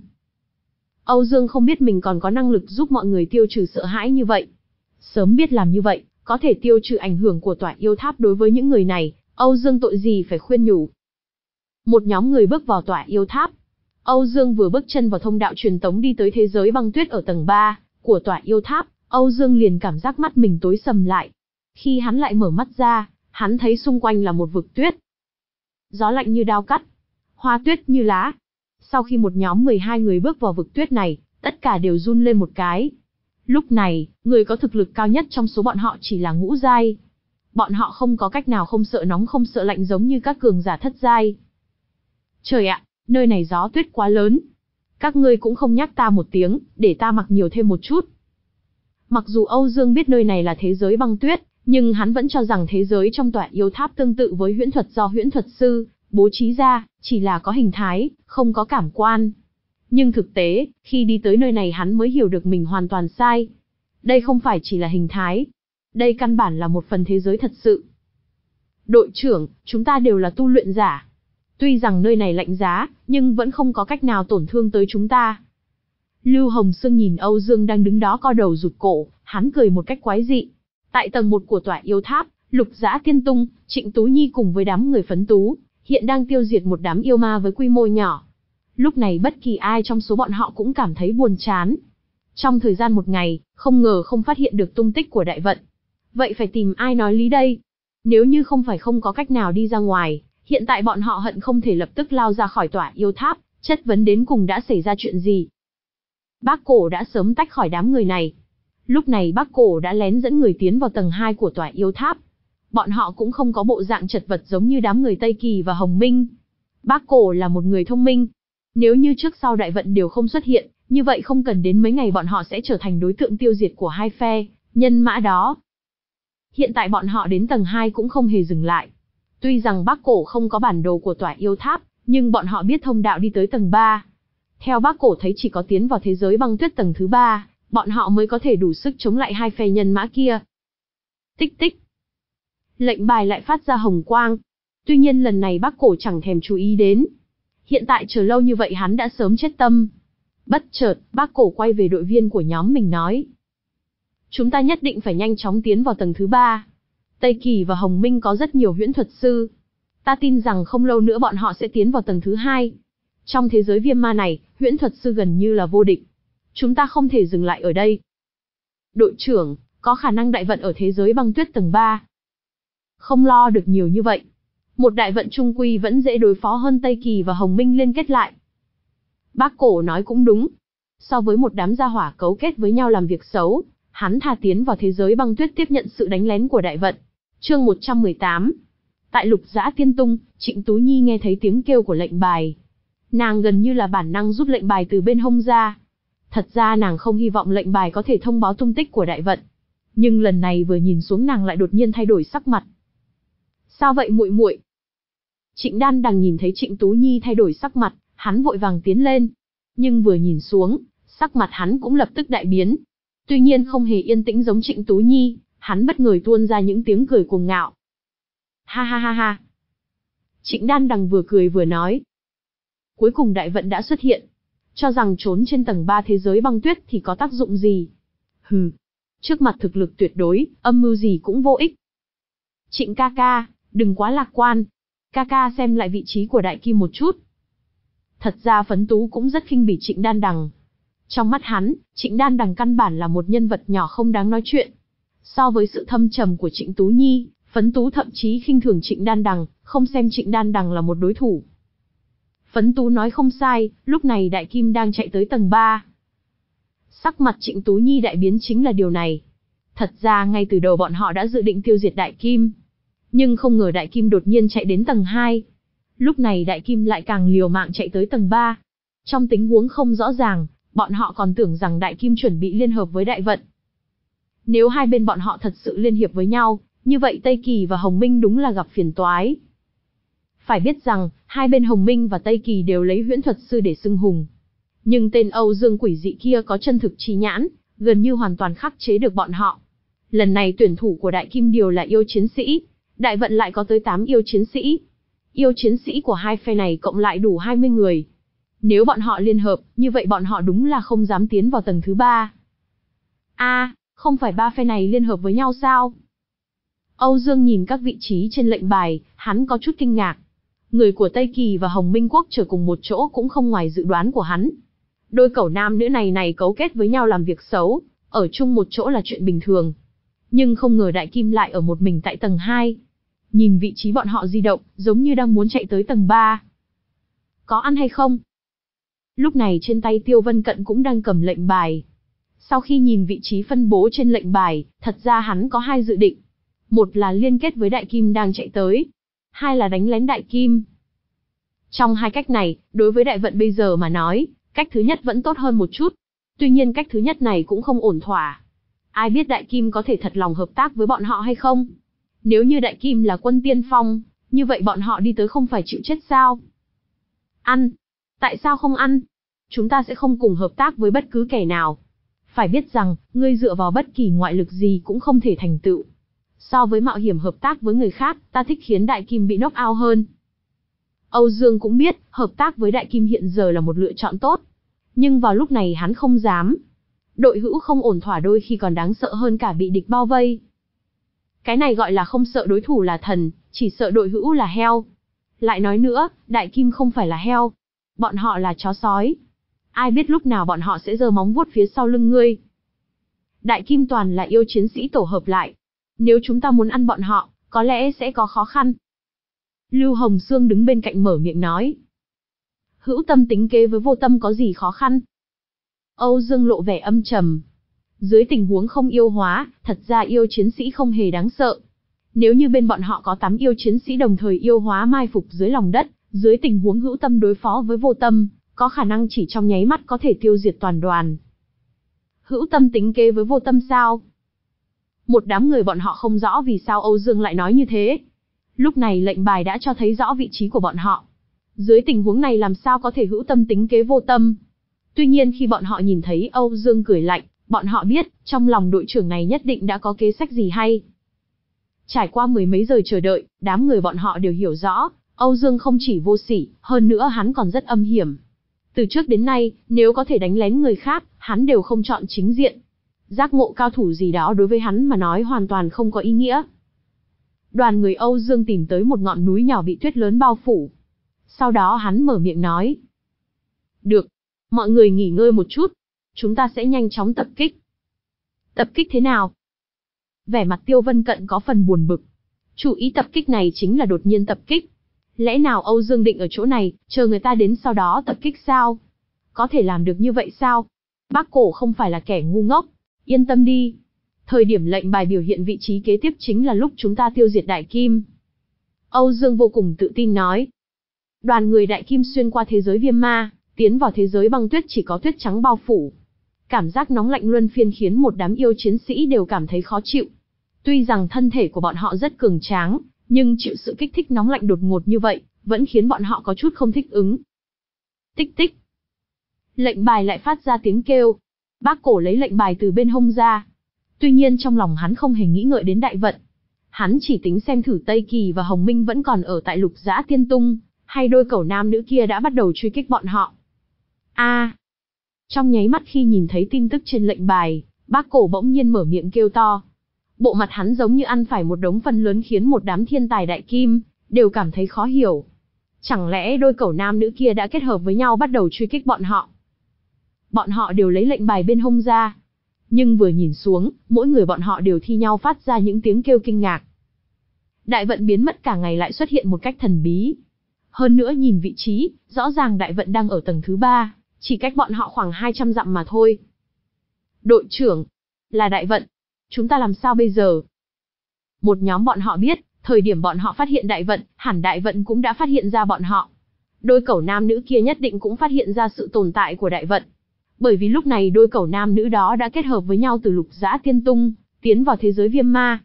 Âu Dương không biết mình còn có năng lực giúp mọi người tiêu trừ sợ hãi như vậy. Sớm biết làm như vậy, có thể tiêu trừ ảnh hưởng của tỏa yêu tháp đối với những người này, Âu Dương tội gì phải khuyên nhủ. Một nhóm người bước vào tỏa yêu tháp. Âu Dương vừa bước chân vào thông đạo truyền tống đi tới thế giới băng tuyết ở tầng ba của tỏa yêu tháp, Âu Dương liền cảm giác mắt mình tối sầm lại. Khi hắn lại mở mắt ra, hắn thấy xung quanh là một vực tuyết. Gió lạnh như đao cắt, hoa tuyết như lá. Sau khi một nhóm mười hai người bước vào vực tuyết này, tất cả đều run lên một cái. Lúc này, người có thực lực cao nhất trong số bọn họ chỉ là ngũ giai. Bọn họ không có cách nào không sợ nóng không sợ lạnh giống như các cường giả thất giai. Trời ạ, nơi này gió tuyết quá lớn. Các ngươi cũng không nhắc ta một tiếng, để ta mặc nhiều thêm một chút. Mặc dù Âu Dương biết nơi này là thế giới băng tuyết, nhưng hắn vẫn cho rằng thế giới trong tòa yêu tháp tương tự với huyễn thuật do huyễn thuật sư bố trí ra, chỉ là có hình thái, không có cảm quan. Nhưng thực tế, khi đi tới nơi này hắn mới hiểu được mình hoàn toàn sai. Đây không phải chỉ là hình thái. Đây căn bản là một phần thế giới thật sự. Đội trưởng, chúng ta đều là tu luyện giả. Tuy rằng nơi này lạnh giá, nhưng vẫn không có cách nào tổn thương tới chúng ta. Lưu Hồng Sương nhìn Âu Dương đang đứng đó co đầu rụt cổ, hắn cười một cách quái dị. Tại tầng một của tòa yêu tháp, Lục Dã Tiên Tung, Trịnh Tú Nhi cùng với đám người phấn tú, hiện đang tiêu diệt một đám yêu ma với quy mô nhỏ. Lúc này bất kỳ ai trong số bọn họ cũng cảm thấy buồn chán. Trong thời gian một ngày, không ngờ không phát hiện được tung tích của đại vận. Vậy phải tìm ai nói lý đây? Nếu như không phải không có cách nào đi ra ngoài, hiện tại bọn họ hận không thể lập tức lao ra khỏi tòa yêu tháp, chất vấn đến cùng đã xảy ra chuyện gì. Bác Cổ đã sớm tách khỏi đám người này. Lúc này Bác Cổ đã lén dẫn người tiến vào tầng hai của tòa yêu tháp. Bọn họ cũng không có bộ dạng chật vật giống như đám người Tây Kỳ và Hồng Minh. Bác Cổ là một người thông minh. Nếu như trước sau đại vận đều không xuất hiện, như vậy không cần đến mấy ngày bọn họ sẽ trở thành đối tượng tiêu diệt của hai phe nhân mã đó. Hiện tại bọn họ đến tầng hai cũng không hề dừng lại. Tuy rằng Bác Cổ không có bản đồ của tòa yêu tháp, nhưng bọn họ biết thông đạo đi tới tầng ba. Theo Bác Cổ thấy chỉ có tiến vào thế giới băng tuyết tầng thứ ba, bọn họ mới có thể đủ sức chống lại hai phe nhân mã kia. Tích tích. Lệnh bài lại phát ra hồng quang. Tuy nhiên lần này Bác Cổ chẳng thèm chú ý đến. Hiện tại chờ lâu như vậy hắn đã sớm chết tâm. Bất chợt, Bác Cổ quay về đội viên của nhóm mình nói. Chúng ta nhất định phải nhanh chóng tiến vào tầng thứ ba. Tây Kỳ và Hồng Minh có rất nhiều huyễn thuật sư. Ta tin rằng không lâu nữa bọn họ sẽ tiến vào tầng thứ hai. Trong thế giới viêm ma này, huyễn thuật sư gần như là vô địch. Chúng ta không thể dừng lại ở đây. Đội trưởng, có khả năng đại vận ở thế giới băng tuyết tầng ba. Không lo được nhiều như vậy. Một đại vận trung quy vẫn dễ đối phó hơn Tây Kỳ và Hồng Minh liên kết lại. Bác Cổ nói cũng đúng. So với một đám gia hỏa cấu kết với nhau làm việc xấu, hắn thà tiến vào thế giới băng tuyết tiếp nhận sự đánh lén của đại vận. Chương một trăm mười tám. Tại Lục Dã Tiên Tung, Trịnh Tú Nhi nghe thấy tiếng kêu của lệnh bài. Nàng gần như là bản năng rút lệnh bài từ bên hông ra. Thật ra nàng không hy vọng lệnh bài có thể thông báo tung tích của đại vận. Nhưng lần này vừa nhìn xuống nàng lại đột nhiên thay đổi sắc mặt. Sao vậy muội muội? Trịnh Đan Đằng nhìn thấy Trịnh Tú Nhi thay đổi sắc mặt, hắn vội vàng tiến lên. Nhưng vừa nhìn xuống, sắc mặt hắn cũng lập tức đại biến. Tuy nhiên không hề yên tĩnh giống Trịnh Tú Nhi, hắn bất ngờ tuôn ra những tiếng cười cuồng ngạo. Ha ha ha ha. Trịnh Đan Đằng vừa cười vừa nói. Cuối cùng đại vận đã xuất hiện. Cho rằng trốn trên tầng ba thế giới băng tuyết thì có tác dụng gì? Hừ. Trước mặt thực lực tuyệt đối, âm mưu gì cũng vô ích. Trịnh ca ca, đừng quá lạc quan. Ca ca xem lại vị trí của Đại Kim một chút. Thật ra Phấn Tú cũng rất khinh bỉ Trịnh Đan Đằng. Trong mắt hắn, Trịnh Đan Đằng căn bản là một nhân vật nhỏ không đáng nói chuyện. So với sự thâm trầm của Trịnh Tú Nhi, Phấn Tú thậm chí khinh thường Trịnh Đan Đằng, không xem Trịnh Đan Đằng là một đối thủ. Phấn Tú nói không sai, lúc này Đại Kim đang chạy tới tầng ba. Sắc mặt Trịnh Tú Nhi đại biến chính là điều này. Thật ra ngay từ đầu bọn họ đã dự định tiêu diệt Đại Kim. Nhưng không ngờ Đại Kim đột nhiên chạy đến tầng hai. Lúc này Đại Kim lại càng liều mạng chạy tới tầng ba. Trong tình huống không rõ ràng, bọn họ còn tưởng rằng Đại Kim chuẩn bị liên hợp với Đại Vận. Nếu hai bên bọn họ thật sự liên hiệp với nhau, như vậy Tây Kỳ và Hồng Minh đúng là gặp phiền toái. Phải biết rằng, hai bên Hồng Minh và Tây Kỳ đều lấy huyễn thuật sư để xưng hùng. Nhưng tên Âu Dương quỷ dị kia có chân thực trí nhãn, gần như hoàn toàn khắc chế được bọn họ. Lần này tuyển thủ của Đại Kim đều là yêu chiến sĩ, Đại Vận lại có tới tám yêu chiến sĩ. Yêu chiến sĩ của hai phe này cộng lại đủ hai mươi người. Nếu bọn họ liên hợp, như vậy bọn họ đúng là không dám tiến vào tầng thứ ba. A, à, không phải ba phe này liên hợp với nhau sao? Âu Dương nhìn các vị trí trên lệnh bài, hắn có chút kinh ngạc. Người của Tây Kỳ và Hồng Minh Quốc trở cùng một chỗ cũng không ngoài dự đoán của hắn. Đôi cẩu nam nữ này này cấu kết với nhau làm việc xấu, ở chung một chỗ là chuyện bình thường. Nhưng không ngờ Đại Kim lại ở một mình tại tầng hai. nhìn vị trí bọn họ di động, giống như đang muốn chạy tới tầng ba. Có ăn hay không? Lúc này trên tay Tiêu Vân Cận cũng đang cầm lệnh bài. Sau khi nhìn vị trí phân bố trên lệnh bài, thật ra hắn có hai dự định. Một là liên kết với Đại Kim đang chạy tới. Hai là đánh lén Đại Kim. Trong hai cách này, đối với Đại Vận bây giờ mà nói, cách thứ nhất vẫn tốt hơn một chút. Tuy nhiên cách thứ nhất này cũng không ổn thỏa. Ai biết Đại Kim có thể thật lòng hợp tác với bọn họ hay không? Nếu như Đại Kim là quân tiên phong, như vậy bọn họ đi tới không phải chịu chết sao? Ăn. Tại sao không ăn? Chúng ta sẽ không cùng hợp tác với bất cứ kẻ nào. Phải biết rằng, ngươi dựa vào bất kỳ ngoại lực gì cũng không thể thành tựu. So với mạo hiểm hợp tác với người khác, ta thích khiến Đại Kim bị knock out hơn. Âu Dương cũng biết, hợp tác với Đại Kim hiện giờ là một lựa chọn tốt. Nhưng vào lúc này hắn không dám. Đội hữu không ổn thỏa đôi khi còn đáng sợ hơn cả bị địch bao vây. Cái này gọi là không sợ đối thủ là thần, chỉ sợ đội hữu là heo. Lại nói nữa, Đại Kim không phải là heo. Bọn họ là chó sói. Ai biết lúc nào bọn họ sẽ giơ móng vuốt phía sau lưng ngươi. Đại Kim toàn là yêu chiến sĩ tổ hợp lại. Nếu chúng ta muốn ăn bọn họ, có lẽ sẽ có khó khăn. Lưu Hồng Sương đứng bên cạnh mở miệng nói. Hữu tâm tính kế với vô tâm có gì khó khăn? Âu Dương lộ vẻ âm trầm. Dưới tình huống không yêu hóa, thật ra yêu chiến sĩ không hề đáng sợ. Nếu như bên bọn họ có tám yêu chiến sĩ đồng thời yêu hóa mai phục dưới lòng đất, dưới tình huống hữu tâm đối phó với vô tâm, có khả năng chỉ trong nháy mắt có thể tiêu diệt toàn đoàn. Hữu tâm tính kế với vô tâm sao? Một đám người bọn họ không rõ vì sao Âu Dương lại nói như thế. Lúc này lệnh bài đã cho thấy rõ vị trí của bọn họ. Dưới tình huống này làm sao có thể hữu tâm tính kế vô tâm? Tuy nhiên khi bọn họ nhìn thấy Âu Dương cười lạnh, bọn họ biết, trong lòng đội trưởng này nhất định đã có kế sách gì hay. Trải qua mười mấy giờ chờ đợi, đám người bọn họ đều hiểu rõ, Âu Dương không chỉ vô sỉ, hơn nữa hắn còn rất âm hiểm. Từ trước đến nay, nếu có thể đánh lén người khác, hắn đều không chọn chính diện. Giác ngộ cao thủ gì đó đối với hắn mà nói hoàn toàn không có ý nghĩa. Đoàn người Âu Dương tìm tới một ngọn núi nhỏ bị tuyết lớn bao phủ. Sau đó hắn mở miệng nói. Được, mọi người nghỉ ngơi một chút. Chúng ta sẽ nhanh chóng tập kích. Tập kích thế nào? Vẻ mặt Tiêu Vân Cận có phần buồn bực. Chủ ý tập kích này chính là đột nhiên tập kích. Lẽ nào Âu Dương định ở chỗ này, chờ người ta đến sau đó tập kích sao? Có thể làm được như vậy sao? Bác Cổ không phải là kẻ ngu ngốc. Yên tâm đi. Thời điểm lệnh bài biểu hiện vị trí kế tiếp chính là lúc chúng ta tiêu diệt Đại Kim. Âu Dương vô cùng tự tin nói. Đoàn người Đại Kim xuyên qua thế giới viêm ma, tiến vào thế giới băng tuyết chỉ có tuyết trắng bao phủ. Cảm giác nóng lạnh luân phiên khiến một đám yêu chiến sĩ đều cảm thấy khó chịu. Tuy rằng thân thể của bọn họ rất cường tráng, nhưng chịu sự kích thích nóng lạnh đột ngột như vậy, vẫn khiến bọn họ có chút không thích ứng. Tích tích. Lệnh bài lại phát ra tiếng kêu. Bác Cổ lấy lệnh bài từ bên hông ra. Tuy nhiên trong lòng hắn không hề nghĩ ngợi đến Đại Vận. Hắn chỉ tính xem thử Tây Kỳ và Hồng Minh vẫn còn ở tại Lục Giã Tiên Tung, hay đôi cẩu nam nữ kia đã bắt đầu truy kích bọn họ. A! À, trong nháy mắt khi nhìn thấy tin tức trên lệnh bài, Bác Cổ bỗng nhiên mở miệng kêu to. Bộ mặt hắn giống như ăn phải một đống phân lớn khiến một đám thiên tài Đại Kim đều cảm thấy khó hiểu. Chẳng lẽ đôi cẩu nam nữ kia đã kết hợp với nhau bắt đầu truy kích bọn họ? Bọn họ đều lấy lệnh bài bên hông ra. Nhưng vừa nhìn xuống, mỗi người bọn họ đều thi nhau phát ra những tiếng kêu kinh ngạc. Đại Vận biến mất cả ngày lại xuất hiện một cách thần bí. Hơn nữa nhìn vị trí, rõ ràng Đại Vận đang ở tầng thứ ba, chỉ cách bọn họ khoảng hai trăm dặm mà thôi. Đội trưởng, là Đại Vận. Chúng ta làm sao bây giờ? Một nhóm bọn họ biết, thời điểm bọn họ phát hiện Đại Vận, hẳn Đại Vận cũng đã phát hiện ra bọn họ. Đôi cẩu nam nữ kia nhất định cũng phát hiện ra sự tồn tại của Đại Vận. Bởi vì lúc này đôi cẩu nam nữ đó đã kết hợp với nhau từ Lục Giã Tiên Tung, tiến vào thế giới viêm ma.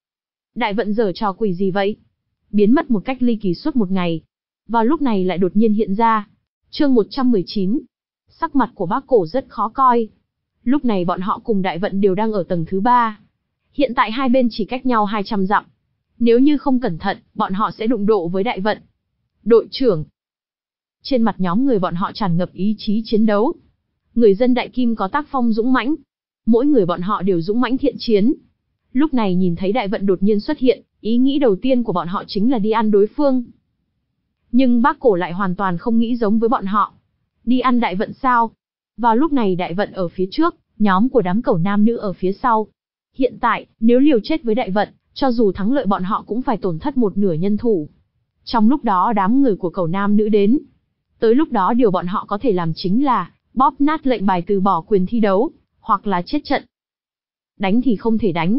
Đại Vận giở trò quỷ gì vậy? Biến mất một cách ly kỳ suốt một ngày. Vào lúc này lại đột nhiên hiện ra. Chương một trăm mười chín. Sắc mặt của Bác Cổ rất khó coi. Lúc này bọn họ cùng Đại Vận đều đang ở tầng thứ ba. Hiện tại hai bên chỉ cách nhau hai trăm dặm. Nếu như không cẩn thận, bọn họ sẽ đụng độ với Đại Vận. Đội trưởng. Trên mặt nhóm người bọn họ tràn ngập ý chí chiến đấu. Người dân Đại Kim có tác phong dũng mãnh. Mỗi người bọn họ đều dũng mãnh thiện chiến. Lúc này nhìn thấy Đại Vận đột nhiên xuất hiện, ý nghĩ đầu tiên của bọn họ chính là đi ăn đối phương. Nhưng Bác Cổ lại hoàn toàn không nghĩ giống với bọn họ. Đi ăn Đại Vận sao? Vào lúc này Đại Vận ở phía trước, nhóm của đám cẩu nam nữ ở phía sau. Hiện tại, nếu liều chết với Đại Vận, Cho dù thắng lợi bọn họ cũng phải tổn thất một nửa nhân thủ. Trong lúc đó đám người của Cầu Nam Nữ đến. Tới lúc đó điều bọn họ có thể làm chính là bóp nát lệnh bài từ bỏ quyền thi đấu, hoặc là chết trận. Đánh thì không thể đánh.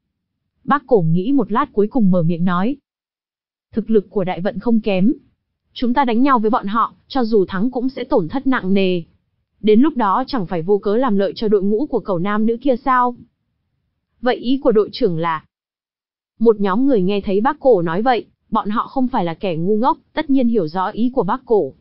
Bác Cổ nghĩ một lát cuối cùng mở miệng nói. Thực lực của Đại Vận không kém. Chúng ta đánh nhau với bọn họ, cho dù thắng cũng sẽ tổn thất nặng nề. Đến lúc đó chẳng phải vô cớ làm lợi cho đội ngũ của Cầu Nam Nữ kia sao? Vậy ý của đội trưởng là? Một nhóm người nghe thấy bác Cổ nói vậy, bọn họ không phải là kẻ ngu ngốc, tất nhiên hiểu rõ ý của bác Cổ.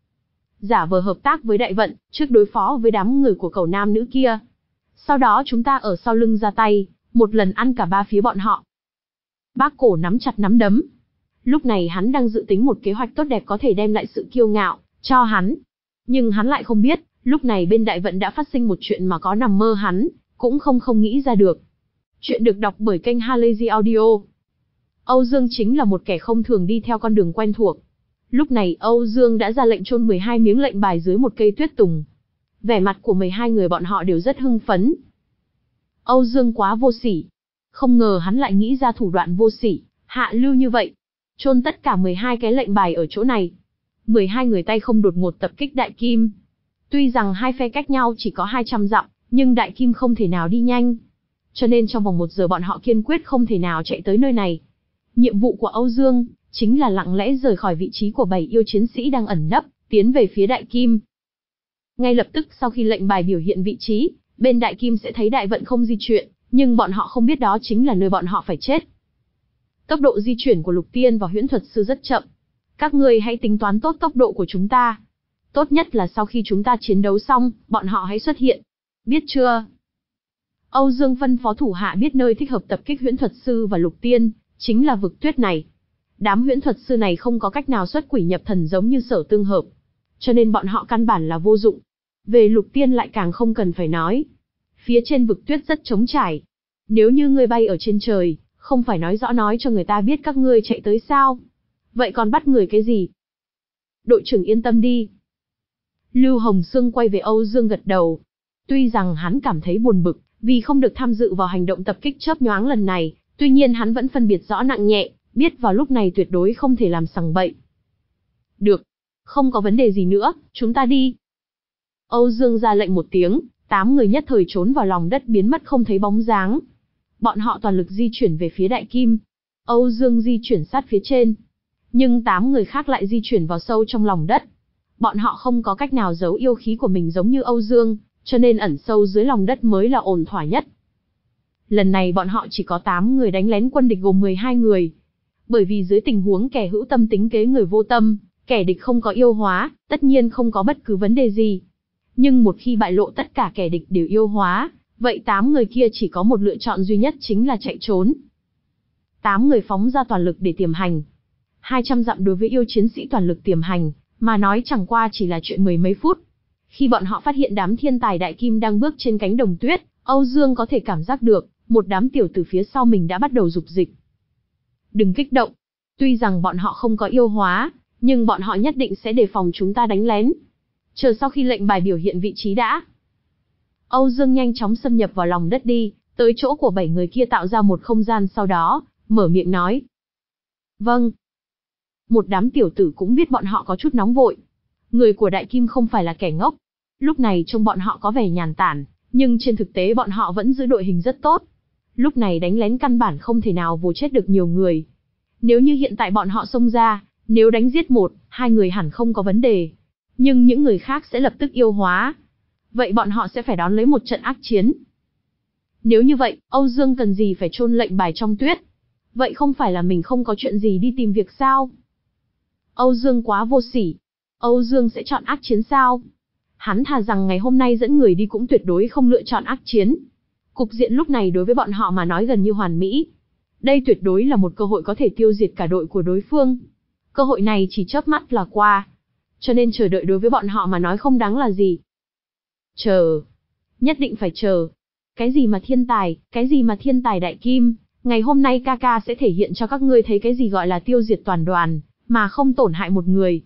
Giả vờ hợp tác với Đại Vận, trước đối phó với đám người của Cầu Nam Nữ kia. Sau đó chúng ta ở sau lưng ra tay, một lần ăn cả ba phía bọn họ. Bác Cổ nắm chặt nắm đấm. Lúc này hắn đang dự tính một kế hoạch tốt đẹp có thể đem lại sự kiêu ngạo cho hắn. Nhưng hắn lại không biết, lúc này bên Đại Vận đã phát sinh một chuyện mà có nằm mơ hắn cũng không không nghĩ ra được. Chuyện được đọc bởi kênh Halazy Audio. Âu Dương chính là một kẻ không thường đi theo con đường quen thuộc. Lúc này Âu Dương đã ra lệnh chôn mười hai miếng lệnh bài dưới một cây tuyết tùng. Vẻ mặt của mười hai người bọn họ đều rất hưng phấn. Âu Dương quá vô sỉ. Không ngờ hắn lại nghĩ ra thủ đoạn vô sỉ, hạ lưu như vậy. Chôn tất cả mười hai cái lệnh bài ở chỗ này. mười hai người tay không đột ngột tập kích Đại Kim. Tuy rằng hai phe cách nhau chỉ có hai trăm dặm, nhưng Đại Kim không thể nào đi nhanh. Cho nên trong vòng một giờ bọn họ kiên quyết không thể nào chạy tới nơi này. Nhiệm vụ của Âu Dương chính là lặng lẽ rời khỏi vị trí của bảy yêu chiến sĩ đang ẩn nấp, tiến về phía Đại Kim. Ngay lập tức sau khi lệnh bài biểu hiện vị trí, bên Đại Kim sẽ thấy Đại Vận không di chuyển, nhưng bọn họ không biết đó chính là nơi bọn họ phải chết. Tốc độ di chuyển của Lục Tiên và Huyễn Thuật Sư rất chậm. Các ngươi hãy tính toán tốt tốc độ của chúng ta. Tốt nhất là sau khi chúng ta chiến đấu xong, bọn họ hãy xuất hiện. Biết chưa? Âu Dương phân phó thủ hạ biết nơi thích hợp tập kích Huyễn Thuật Sư và Lục Tiên, chính là vực tuyết này. Đám Huyễn Thuật Sư này không có cách nào xuất quỷ nhập thần giống như Sở Tương Hợp, cho nên bọn họ căn bản là vô dụng. Về Lục Tiên lại càng không cần phải nói. Phía trên vực tuyết rất trống trải. Nếu như ngươi bay ở trên trời, không phải nói rõ nói cho người ta biết các ngươi chạy tới sao? Vậy còn bắt người cái gì? Đội trưởng yên tâm đi. Lưu Hồng Sương quay về Âu Dương gật đầu. Tuy rằng hắn cảm thấy buồn bực, vì không được tham dự vào hành động tập kích chớp nhoáng lần này, tuy nhiên hắn vẫn phân biệt rõ nặng nhẹ, biết vào lúc này tuyệt đối không thể làm sằng bậy. Được, không có vấn đề gì nữa, chúng ta đi. Âu Dương ra lệnh một tiếng, tám người nhất thời trốn vào lòng đất biến mất không thấy bóng dáng. Bọn họ toàn lực di chuyển về phía Đại Kim. Âu Dương di chuyển sát phía trên. Nhưng tám người khác lại di chuyển vào sâu trong lòng đất. Bọn họ không có cách nào giấu yêu khí của mình giống như Âu Dương, cho nên ẩn sâu dưới lòng đất mới là ổn thỏa nhất. Lần này bọn họ chỉ có tám người đánh lén quân địch gồm mười hai người. Bởi vì dưới tình huống kẻ hữu tâm tính kế người vô tâm, kẻ địch không có yêu hóa, tất nhiên không có bất cứ vấn đề gì. Nhưng một khi bại lộ tất cả kẻ địch đều yêu hóa, vậy tám người kia chỉ có một lựa chọn duy nhất chính là chạy trốn. Tám người phóng ra toàn lực để tiềm hành. hai trăm dặm đối với yêu chiến sĩ toàn lực tiềm hành, mà nói chẳng qua chỉ là chuyện mười mấy phút. Khi bọn họ phát hiện đám thiên tài Đại Kim đang bước trên cánh đồng tuyết, Âu Dương có thể cảm giác được, một đám tiểu tử phía sau mình đã bắt đầu dục dịch. Đừng kích động. Tuy rằng bọn họ không có yêu hóa, nhưng bọn họ nhất định sẽ đề phòng chúng ta đánh lén. Chờ sau khi lệnh bài biểu hiện vị trí đã. Âu Dương nhanh chóng xâm nhập vào lòng đất đi, tới chỗ của bảy người kia tạo ra một không gian sau đó, mở miệng nói. Vâng. Một đám tiểu tử cũng biết bọn họ có chút nóng vội. Người của Đại Kim không phải là kẻ ngốc. Lúc này trông bọn họ có vẻ nhàn tản, nhưng trên thực tế bọn họ vẫn giữ đội hình rất tốt. Lúc này đánh lén căn bản không thể nào vồ chết được nhiều người. Nếu như hiện tại bọn họ xông ra, nếu đánh giết một, hai người hẳn không có vấn đề. Nhưng những người khác sẽ lập tức yêu hóa. Vậy bọn họ sẽ phải đón lấy một trận ác chiến. Nếu như vậy, Âu Dương cần gì phải chôn lệnh bài trong tuyết? Vậy không phải là mình không có chuyện gì đi tìm việc sao? Âu Dương quá vô sỉ. Âu Dương sẽ chọn ác chiến sao? Hắn thà rằng ngày hôm nay dẫn người đi cũng tuyệt đối không lựa chọn ác chiến. Cục diện lúc này đối với bọn họ mà nói gần như hoàn mỹ. Đây tuyệt đối là một cơ hội có thể tiêu diệt cả đội của đối phương. Cơ hội này chỉ chớp mắt là qua. Cho nên chờ đợi đối với bọn họ mà nói không đáng là gì. Chờ. Nhất định phải chờ. Cái gì mà thiên tài, cái gì mà thiên tài Đại Kim. Ngày hôm nay ca ca sẽ thể hiện cho các ngươi thấy cái gì gọi là tiêu diệt toàn đoàn, mà không tổn hại một người.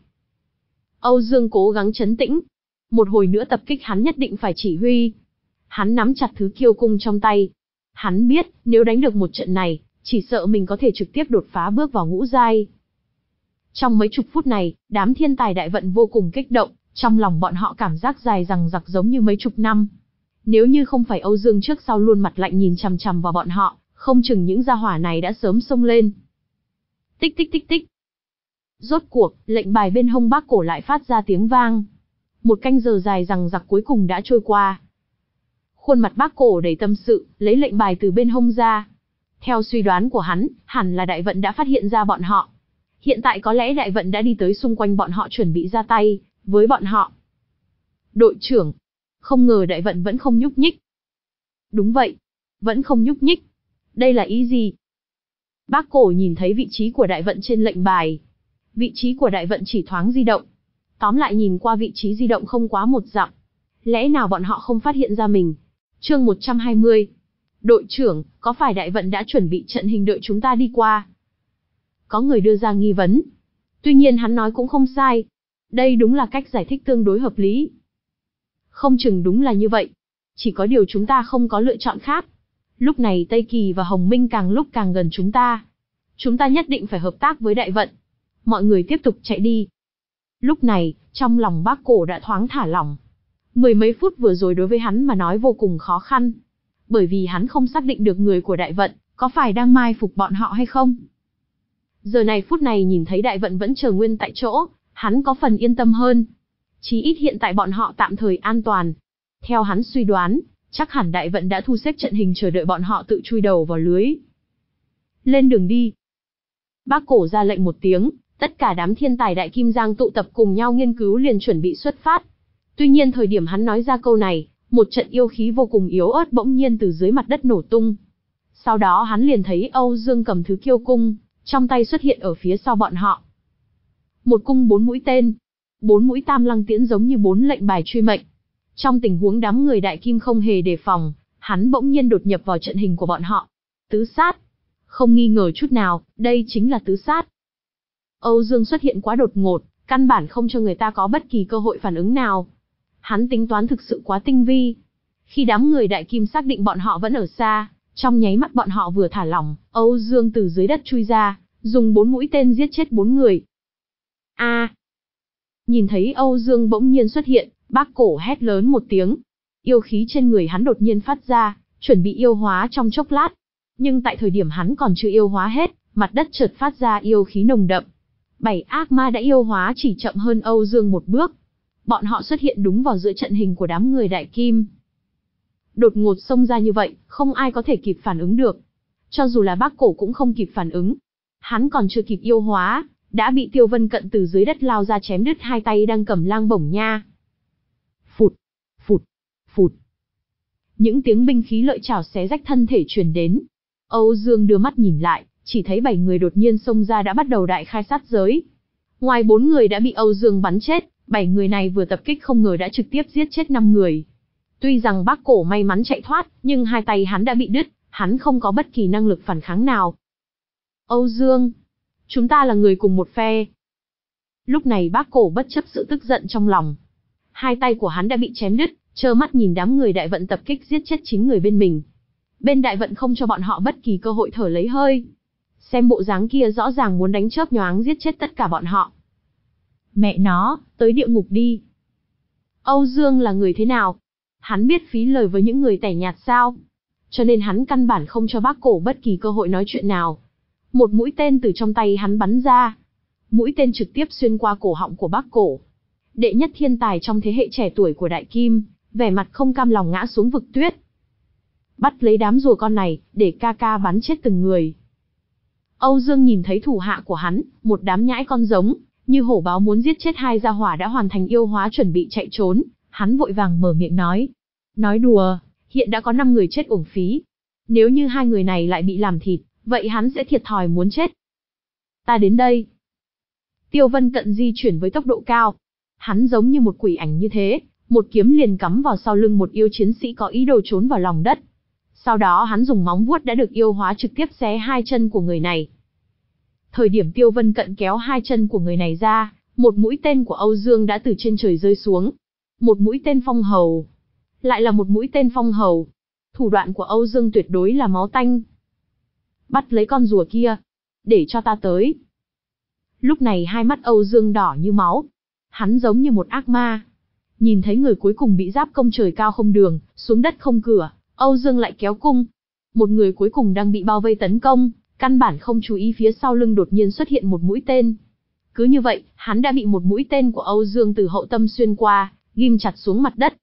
Âu Dương cố gắng trấn tĩnh. Một hồi nữa tập kích hắn nhất định phải chỉ huy. Hắn nắm chặt thứ kiêu cung trong tay. Hắn biết, nếu đánh được một trận này, chỉ sợ mình có thể trực tiếp đột phá bước vào ngũ giai. Trong mấy chục phút này, đám thiên tài đại vận vô cùng kích động, trong lòng bọn họ cảm giác dài dằng dặc giống như mấy chục năm. Nếu như không phải Âu Dương trước sau luôn mặt lạnh nhìn chằm chằm vào bọn họ, không chừng những gia hỏa này đã sớm xông lên. Tích tích tích tích. Rốt cuộc, lệnh bài bên hông Bác Cổ lại phát ra tiếng vang. Một canh giờ dài dằng dặc cuối cùng đã trôi qua. Khuôn mặt Bác Cổ đầy tâm sự, lấy lệnh bài từ bên hông ra. Theo suy đoán của hắn, hẳn là đại vận đã phát hiện ra bọn họ. Hiện tại có lẽ đại vận đã đi tới xung quanh bọn họ chuẩn bị ra tay với bọn họ. Đội trưởng, không ngờ đại vận vẫn không nhúc nhích. Đúng vậy, vẫn không nhúc nhích. Đây là ý gì? Bác Cổ nhìn thấy vị trí của đại vận trên lệnh bài. Vị trí của đại vận chỉ thoáng di động. Tóm lại nhìn qua vị trí di động không quá một dặm. Lẽ nào bọn họ không phát hiện ra mình? Chương một trăm hai mươi. Đội trưởng, có phải đại vận đã chuẩn bị trận hình đợi chúng ta đi qua? Có người đưa ra nghi vấn. Tuy nhiên hắn nói cũng không sai. Đây đúng là cách giải thích tương đối hợp lý. Không chừng đúng là như vậy. Chỉ có điều chúng ta không có lựa chọn khác. Lúc này Tây Kỳ và Hồng Minh càng lúc càng gần chúng ta. Chúng ta nhất định phải hợp tác với đại vận. Mọi người tiếp tục chạy đi. Lúc này, trong lòng Bác Cổ đã thoáng thả lỏng. Mười mấy phút vừa rồi đối với hắn mà nói vô cùng khó khăn. Bởi vì hắn không xác định được người của đại vận, có phải đang mai phục bọn họ hay không. Giờ này phút này nhìn thấy đại vận vẫn chờ nguyên tại chỗ, hắn có phần yên tâm hơn. Chí ít hiện tại bọn họ tạm thời an toàn. Theo hắn suy đoán, chắc hẳn đại vận đã thu xếp trận hình chờ đợi bọn họ tự chui đầu vào lưới. Lên đường đi. Bác Cổ ra lệnh một tiếng, tất cả đám thiên tài Đại Kim Giang tụ tập cùng nhau nghiên cứu liền chuẩn bị xuất phát. Tuy nhiên thời điểm hắn nói ra câu này, một trận yêu khí vô cùng yếu ớt bỗng nhiên từ dưới mặt đất nổ tung. Sau đó hắn liền thấy Âu Dương cầm thứ kiêu cung, trong tay xuất hiện ở phía sau bọn họ. Một cung bốn mũi tên, bốn mũi tam lăng tiễn giống như bốn lệnh bài truy mệnh. Trong tình huống đám người Đại Kim không hề đề phòng, hắn bỗng nhiên đột nhập vào trận hình của bọn họ. Tứ sát. Không nghi ngờ chút nào, đây chính là tứ sát. Âu Dương xuất hiện quá đột ngột, căn bản không cho người ta có bất kỳ cơ hội phản ứng nào. Hắn tính toán thực sự quá tinh vi. Khi đám người Đại Kim xác định bọn họ vẫn ở xa, trong nháy mắt bọn họ vừa thả lỏng, Âu Dương từ dưới đất chui ra, dùng bốn mũi tên giết chết bốn người. A! À. Nhìn thấy Âu Dương bỗng nhiên xuất hiện, Bác Cổ hét lớn một tiếng. Yêu khí trên người hắn đột nhiên phát ra, chuẩn bị yêu hóa trong chốc lát. Nhưng tại thời điểm hắn còn chưa yêu hóa hết, mặt đất chợt phát ra yêu khí nồng đậm. Bảy ác ma đã yêu hóa chỉ chậm hơn Âu Dương một bước. Bọn họ xuất hiện đúng vào giữa trận hình của đám người Đại Kim. Đột ngột xông ra như vậy, không ai có thể kịp phản ứng được. Cho dù là Bác Cổ cũng không kịp phản ứng. Hắn còn chưa kịp yêu hóa, đã bị Tiêu Vân Cận từ dưới đất lao ra chém đứt hai tay đang cầm lang bổng nha. Phụt, phụt, phụt. Những tiếng binh khí lợi chảo xé rách thân thể truyền đến. Âu Dương đưa mắt nhìn lại, chỉ thấy bảy người đột nhiên xông ra đã bắt đầu đại khai sát giới. Ngoài bốn người đã bị Âu Dương bắn chết, bảy người này vừa tập kích không ngờ đã trực tiếp giết chết năm người. Tuy rằng Bác Cổ may mắn chạy thoát, nhưng hai tay hắn đã bị đứt, hắn không có bất kỳ năng lực phản kháng nào. Âu Dương, chúng ta là người cùng một phe. Lúc này Bác Cổ bất chấp sự tức giận trong lòng. Hai tay của hắn đã bị chém đứt, trơ mắt nhìn đám người đại vận tập kích giết chết chín người bên mình. Bên đại vận không cho bọn họ bất kỳ cơ hội thở lấy hơi. Xem bộ dáng kia rõ ràng muốn đánh chớp nhoáng giết chết tất cả bọn họ. Mẹ nó, tới địa ngục đi. Âu Dương là người thế nào? Hắn biết phí lời với những người tẻ nhạt sao? Cho nên hắn căn bản không cho Bác Cổ bất kỳ cơ hội nói chuyện nào. Một mũi tên từ trong tay hắn bắn ra. Mũi tên trực tiếp xuyên qua cổ họng của Bác Cổ. Đệ nhất thiên tài trong thế hệ trẻ tuổi của Đại Kim, vẻ mặt không cam lòng ngã xuống vực tuyết. Bắt lấy đám rùa con này, để ca ca bắn chết từng người. Âu Dương nhìn thấy thủ hạ của hắn, một đám nhãi con giống, như hổ báo muốn giết chết hai gia hỏa đã hoàn thành yêu hóa chuẩn bị chạy trốn, hắn vội vàng mở miệng nói. Nói đùa, hiện đã có năm người chết uổng phí. Nếu như hai người này lại bị làm thịt, vậy hắn sẽ thiệt thòi muốn chết. Ta đến đây. Tiêu Vân Cận di chuyển với tốc độ cao. Hắn giống như một quỷ ảnh như thế, một kiếm liền cắm vào sau lưng một yêu chiến sĩ có ý đồ trốn vào lòng đất. Sau đó hắn dùng móng vuốt đã được yêu hóa trực tiếp xé hai chân của người này. Thời điểm Tiêu Vân Cận kéo hai chân của người này ra, một mũi tên của Âu Dương đã từ trên trời rơi xuống. Một mũi tên phong hầu. Lại là một mũi tên phong hầu. Thủ đoạn của Âu Dương tuyệt đối là máu tanh. Bắt lấy con rùa kia. Để cho ta tới. Lúc này hai mắt Âu Dương đỏ như máu. Hắn giống như một ác ma. Nhìn thấy người cuối cùng bị giáp công trời cao không đường, xuống đất không cửa, Âu Dương lại kéo cung. Một người cuối cùng đang bị bao vây tấn công, căn bản không chú ý phía sau lưng đột nhiên xuất hiện một mũi tên. Cứ như vậy, hắn đã bị một mũi tên của Âu Dương từ hậu tâm xuyên qua, ghim chặt xuống mặt đất.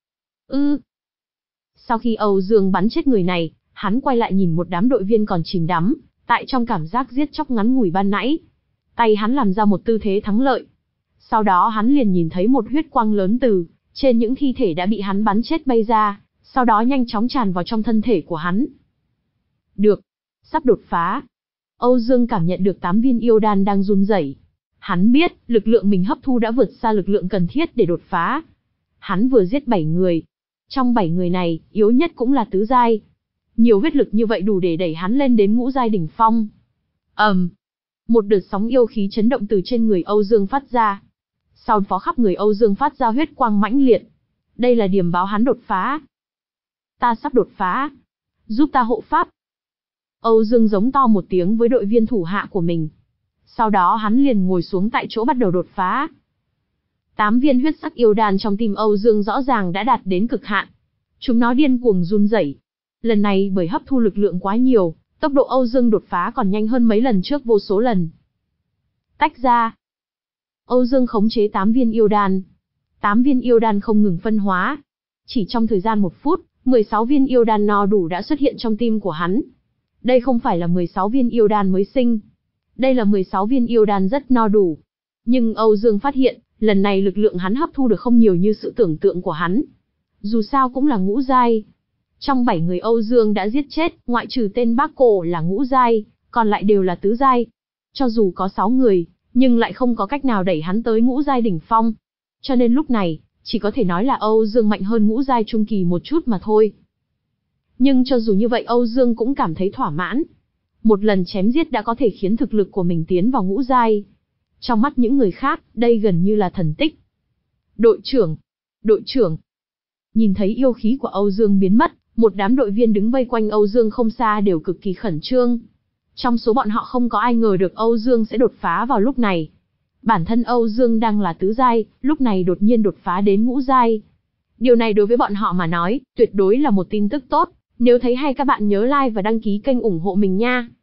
Ư. Sau khi Âu Dương bắn chết người này, hắn quay lại nhìn một đám đội viên còn chìm đắm, tại trong cảm giác giết chóc ngắn ngủi ban nãy. Tay hắn làm ra một tư thế thắng lợi. Sau đó hắn liền nhìn thấy một huyết quang lớn từ trên những thi thể đã bị hắn bắn chết bay ra, sau đó nhanh chóng tràn vào trong thân thể của hắn. Được, sắp đột phá. Âu Dương cảm nhận được tám viên yêu đan đang run rẩy. Hắn biết, lực lượng mình hấp thu đã vượt xa lực lượng cần thiết để đột phá. Hắn vừa giết bảy người. Trong bảy người này, yếu nhất cũng là tứ giai. Nhiều huyết lực như vậy đủ để đẩy hắn lên đến ngũ giai đỉnh phong. Ầm. Um, một đợt sóng yêu khí chấn động từ trên người Âu Dương phát ra. Sau phó khắp người Âu Dương phát ra huyết quang mãnh liệt. Đây là điểm báo hắn đột phá. Ta sắp đột phá. Giúp ta hộ pháp. Âu Dương giống to một tiếng với đội viên thủ hạ của mình. Sau đó hắn liền ngồi xuống tại chỗ bắt đầu đột phá. Tám viên huyết sắc yêu đan trong tim Âu Dương rõ ràng đã đạt đến cực hạn. Chúng nó điên cuồng run rẩy. Lần này bởi hấp thu lực lượng quá nhiều, tốc độ Âu Dương đột phá còn nhanh hơn mấy lần trước vô số lần. Tách ra. Âu Dương khống chế tám viên yêu đan. tám viên yêu đan không ngừng phân hóa. Chỉ trong thời gian một phút, mười sáu viên yêu đan no đủ đã xuất hiện trong tim của hắn. Đây không phải là mười sáu viên yêu đan mới sinh. Đây là mười sáu viên yêu đan rất no đủ. Nhưng Âu Dương phát hiện, lần này lực lượng hắn hấp thu được không nhiều như sự tưởng tượng của hắn. Dù sao cũng là ngũ giai. Trong bảy người Âu Dương đã giết chết, ngoại trừ tên Bác Cổ là ngũ giai, còn lại đều là tứ giai. Cho dù có sáu người, nhưng lại không có cách nào đẩy hắn tới ngũ giai đỉnh phong. Cho nên lúc này, chỉ có thể nói là Âu Dương mạnh hơn ngũ giai trung kỳ một chút mà thôi. Nhưng cho dù như vậy Âu Dương cũng cảm thấy thỏa mãn. Một lần chém giết đã có thể khiến thực lực của mình tiến vào ngũ giai. Trong mắt những người khác, đây gần như là thần tích. Đội trưởng! Đội trưởng! Nhìn thấy yêu khí của Âu Dương biến mất, một đám đội viên đứng vây quanh Âu Dương không xa đều cực kỳ khẩn trương. Trong số bọn họ không có ai ngờ được Âu Dương sẽ đột phá vào lúc này. Bản thân Âu Dương đang là tứ giai, lúc này đột nhiên đột phá đến ngũ giai. Điều này đối với bọn họ mà nói, tuyệt đối là một tin tức tốt. Nếu thấy hay các bạn nhớ like và đăng ký kênh ủng hộ mình nha.